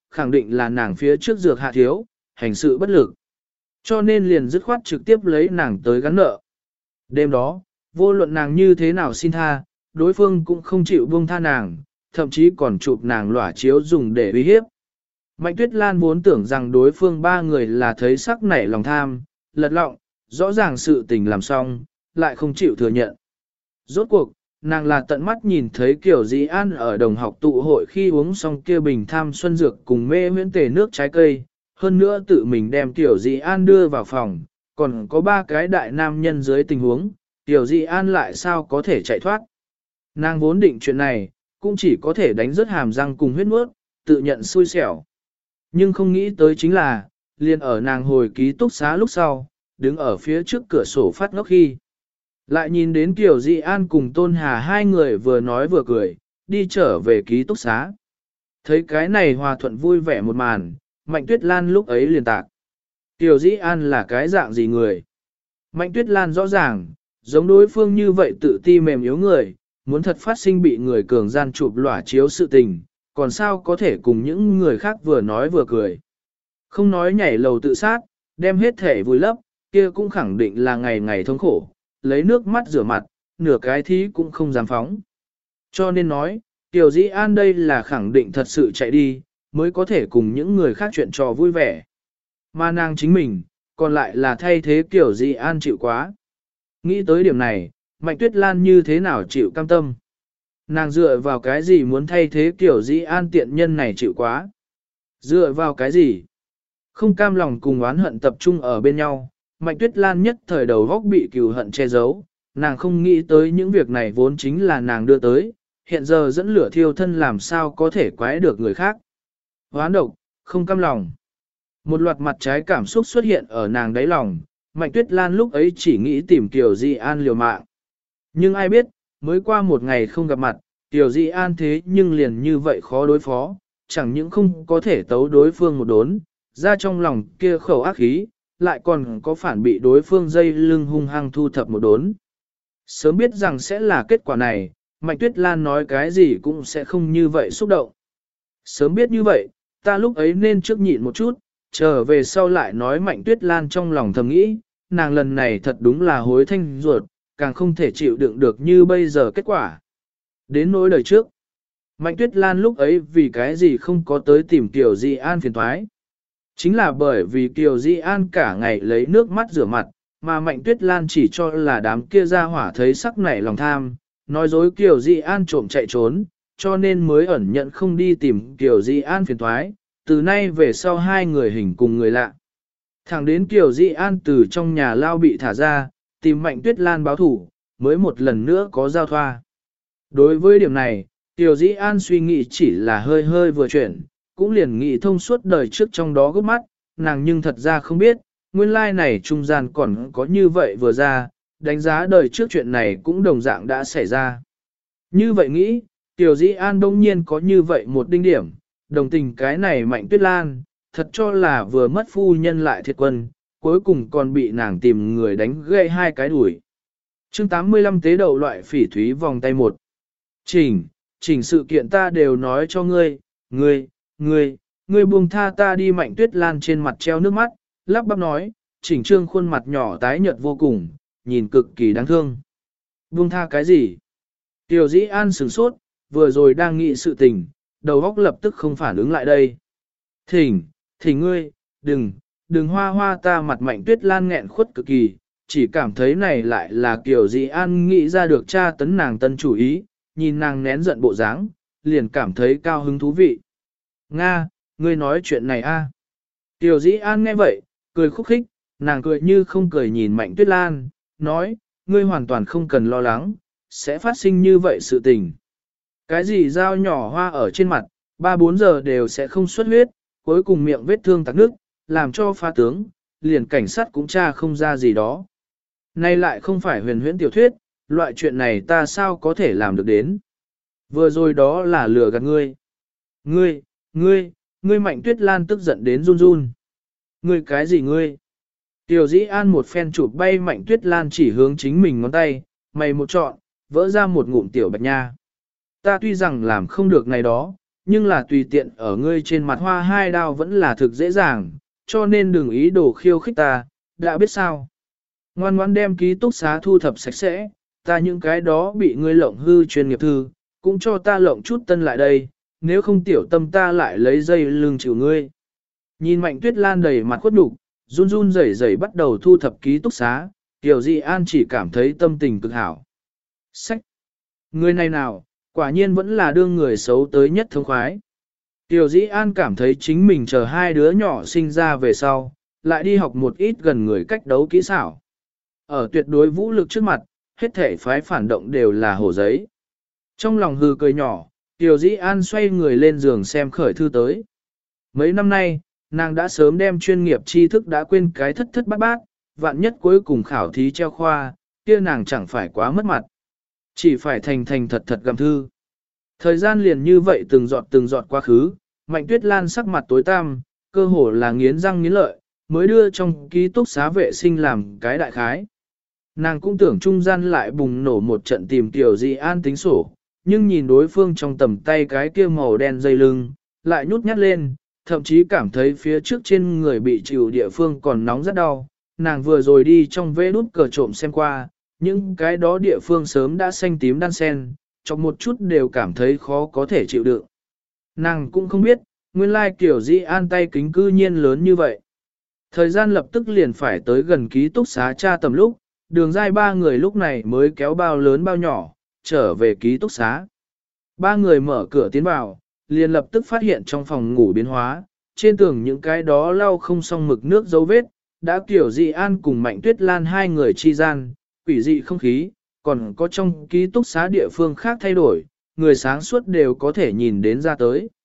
khẳng định là nàng phía trước dược hạ thiếu, hành sự bất lực. Cho nên liền dứt khoát trực tiếp lấy nàng tới gắn nợ. Đêm đó, vô luận nàng như thế nào xin tha, đối phương cũng không chịu buông tha nàng, thậm chí còn chụp nàng lỏa chiếu dùng để uy hiếp. Mạnh Tuyết Lan vốn tưởng rằng đối phương ba người là thấy sắc nảy lòng tham, lật lọng, rõ ràng sự tình làm xong, lại không chịu thừa nhận. Rốt cuộc, nàng là tận mắt nhìn thấy Kiều Dĩ An ở đồng học tụ hội khi uống xong kia bình tham xuân dược cùng mê huyễn tề nước trái cây, hơn nữa tự mình đem Kiều Dĩ An đưa vào phòng, còn có ba cái đại nam nhân dưới tình huống, Kiều Dĩ An lại sao có thể chạy thoát. Nàng vốn định chuyện này, cũng chỉ có thể đánh rớt hàm răng cùng huyết nuốt, tự nhận xui xẻo. Nhưng không nghĩ tới chính là, liền ở nàng hồi ký túc xá lúc sau, đứng ở phía trước cửa sổ phát ngốc khi. Lại nhìn đến Kiều Dĩ An cùng Tôn Hà hai người vừa nói vừa cười, đi trở về ký túc xá. Thấy cái này hòa thuận vui vẻ một màn, Mạnh Tuyết Lan lúc ấy liền tạc. Kiều Dĩ An là cái dạng gì người? Mạnh Tuyết Lan rõ ràng, giống đối phương như vậy tự ti mềm yếu người, muốn thật phát sinh bị người cường gian chụp lỏa chiếu sự tình, còn sao có thể cùng những người khác vừa nói vừa cười. Không nói nhảy lầu tự sát, đem hết thể vùi lấp, kia cũng khẳng định là ngày ngày thống khổ, lấy nước mắt rửa mặt, nửa cái thí cũng không dám phóng. Cho nên nói, Kiều Dĩ An đây là khẳng định thật sự chạy đi, mới có thể cùng những người khác chuyện trò vui vẻ. Mà nàng chính mình, còn lại là thay thế Kiều Dĩ An chịu quá. Nghĩ tới điểm này, Mạnh Tuyết Lan như thế nào chịu cam tâm? Nàng dựa vào cái gì muốn thay thế Kiều Dĩ An tiện nhân này chịu quá? Dựa vào cái gì? Không cam lòng cùng oán hận tập trung ở bên nhau, Mạnh Tuyết Lan nhất thời đầu góc bị cừu hận che giấu, nàng không nghĩ tới những việc này vốn chính là nàng đưa tới, hiện giờ dẫn lửa thiêu thân làm sao có thể quái được người khác. Hoán độc, không cam lòng. Một loạt mặt trái cảm xúc xuất hiện ở nàng đáy lòng, Mạnh Tuyết Lan lúc ấy chỉ nghĩ tìm Kiều Dĩ An liều mạng. Nhưng ai biết, mới qua một ngày không gặp mặt, Kiều Dĩ An thế nhưng liền như vậy khó đối phó, chẳng những không có thể tấu đối phương một đốn, ra trong lòng kia khẩu ác khí, lại còn có phản bị đối phương dây lưng hung hăng thu thập một đốn. Sớm biết rằng sẽ là kết quả này, Mạnh Tuyết Lan nói cái gì cũng sẽ không như vậy xúc động. Sớm biết như vậy, ta lúc ấy nên trước nhịn một chút, trở về sau lại nói Mạnh Tuyết Lan trong lòng thầm nghĩ, nàng lần này thật đúng là hối thanh ruột, càng không thể chịu đựng được như bây giờ kết quả. Đến nỗi đời trước, Mạnh Tuyết Lan lúc ấy vì cái gì không có tới tìm Kiều Dĩ An phiền thoái. Chính là bởi vì Kiều Dĩ An cả ngày lấy nước mắt rửa mặt, mà Mạnh Tuyết Lan chỉ cho là đám kia ra hỏa thấy sắc nảy lòng tham, nói dối Kiều Dĩ An trộm chạy trốn, cho nên mới ẩn nhận không đi tìm Kiều Dĩ An phiền thoái, từ nay về sau hai người hình cùng người lạ. Thẳng đến Kiều Dĩ An từ trong nhà lao bị thả ra, tìm Mạnh Tuyết Lan báo thủ, mới một lần nữa có giao thoa. Đối với điểm này, Kiều Dĩ An suy nghĩ chỉ là hơi hơi vừa chuyển, cũng liền nghĩ thông suốt đời trước trong đó gấp mắt, nàng nhưng thật ra không biết, nguyên lai này trung gian còn có như vậy vừa ra, đánh giá đời trước chuyện này cũng đồng dạng đã xảy ra. Như vậy nghĩ, Kiều Dĩ An đông nhiên có như vậy một đinh điểm, đồng tình cái này Mạnh Tuyết Lan, thật cho là vừa mất phu nhân lại thiệt quân, cuối cùng còn bị nàng tìm người đánh gãy hai cái đuổi. Chương 85 tế đậu loại phỉ thúy vòng tay một. Chỉnh sự kiện ta đều nói cho ngươi, ngươi buông tha ta đi. Mạnh Tuyết Lan trên mặt treo nước mắt, lắp bắp nói, Chỉnh Trương khuôn mặt nhỏ tái nhợt vô cùng, nhìn cực kỳ đáng thương. Buông tha cái gì? Kiều Dĩ An sửng sốt, vừa rồi đang nghĩ sự tình, đầu óc lập tức không phản ứng lại đây. Thỉnh ngươi, đừng hoa hoa ta. Mặt Mạnh Tuyết Lan nghẹn khuất cực kỳ, chỉ cảm thấy này lại là Kiều Dĩ An nghĩ ra được tra tấn nàng tân chủ ý, nhìn nàng nén giận bộ dáng, liền cảm thấy cao hứng thú vị. Nga, ngươi nói chuyện này a? Kiều Dĩ An nghe vậy, cười khúc khích, nàng cười như không cười nhìn Mạnh Tuyết Lan, nói, ngươi hoàn toàn không cần lo lắng, sẽ phát sinh như vậy sự tình. Cái gì dao nhỏ hoa ở trên mặt, 3-4 giờ đều sẽ không xuất huyết, cuối cùng miệng vết thương tắc nước, làm cho phá tướng, liền cảnh sát cũng tra không ra gì đó. Nay lại không phải huyền huyễn tiểu thuyết, loại chuyện này ta sao có thể làm được đến. Vừa rồi đó là lừa gạt ngươi. Ngươi Mạnh Tuyết Lan tức giận đến run run. Ngươi cái gì ngươi? Tiểu Dĩ An một phen chụp bay Mạnh Tuyết Lan chỉ hướng chính mình ngón tay, mày một trọn, vỡ ra một ngụm tiểu bạch nha. Ta tuy rằng làm không được này đó, nhưng là tùy tiện ở ngươi trên mặt hoa 2 đao vẫn là thực dễ dàng, cho nên đừng ý đồ khiêu khích ta, đã biết sao. Ngoan ngoãn đem ký túc xá thu thập sạch sẽ, ta những cái đó bị ngươi lộng hư chuyên nghiệp thư, cũng cho ta lộng chút tân lại đây, nếu không tiểu tâm ta lại lấy dây lưng chịu ngươi. Nhìn Mạnh Tuyết Lan đầy mặt khuất nhục, run run rẩy rẩy bắt đầu thu thập ký túc xá, Tiểu Dị An chỉ cảm thấy tâm tình cực hảo. Sách! Người này nào, quả nhiên vẫn là đương người xấu tới nhất thông khoái. Tiểu Dĩ An cảm thấy chính mình chờ 2 đứa nhỏ sinh ra về sau, lại đi học một ít gần người cách đấu kỹ xảo. Ở tuyệt đối vũ lực trước mặt, hết thể phái phản động đều là hồ giấy. Trong lòng hư cười nhỏ, Tiểu Dĩ An xoay người lên giường xem khởi thư tới. Mấy năm nay, nàng đã sớm đem chuyên nghiệp tri thức đã quên cái thất thất bát bát, vạn nhất cuối cùng khảo thí treo khoa, kia nàng chẳng phải quá mất mặt. Chỉ phải thành thành thật thật gặm thư. Thời gian liền như vậy từng giọt quá khứ, Mạnh Tuyết Lan sắc mặt tối tăm, cơ hồ là nghiến răng nghiến lợi, mới đưa trong ký túc xá vệ sinh làm cái đại khái. Nàng cũng tưởng trung gian lại bùng nổ một trận tìm Tiểu Dị An tính sổ, nhưng nhìn đối phương trong tầm tay cái kia màu đen dây lưng, lại nhút nhát lên, thậm chí cảm thấy phía trước trên người bị chịu địa phương còn nóng rất đau. Nàng vừa rồi đi trong vê đút cờ trộm xem qua, những cái đó địa phương sớm đã xanh tím đan sen, trong một chút đều cảm thấy khó có thể chịu đựng. Nàng cũng không biết, nguyên lai Tiểu Dị An tay kính cư nhiên lớn như vậy. Thời gian lập tức liền phải tới gần ký túc xá cha tầm lúc, đường dai 3 người lúc này mới kéo bao lớn bao nhỏ, trở về ký túc xá. 3 người mở cửa tiến vào, liền lập tức phát hiện trong phòng ngủ biến hóa, trên tường những cái đó lau không xong mực nước dấu vết, đã Tiểu Dị An cùng Mạnh Tuyết Lan 2 người chi gian, quỷ dị không khí, còn có trong ký túc xá địa phương khác thay đổi, người sáng suốt đều có thể nhìn đến ra tới.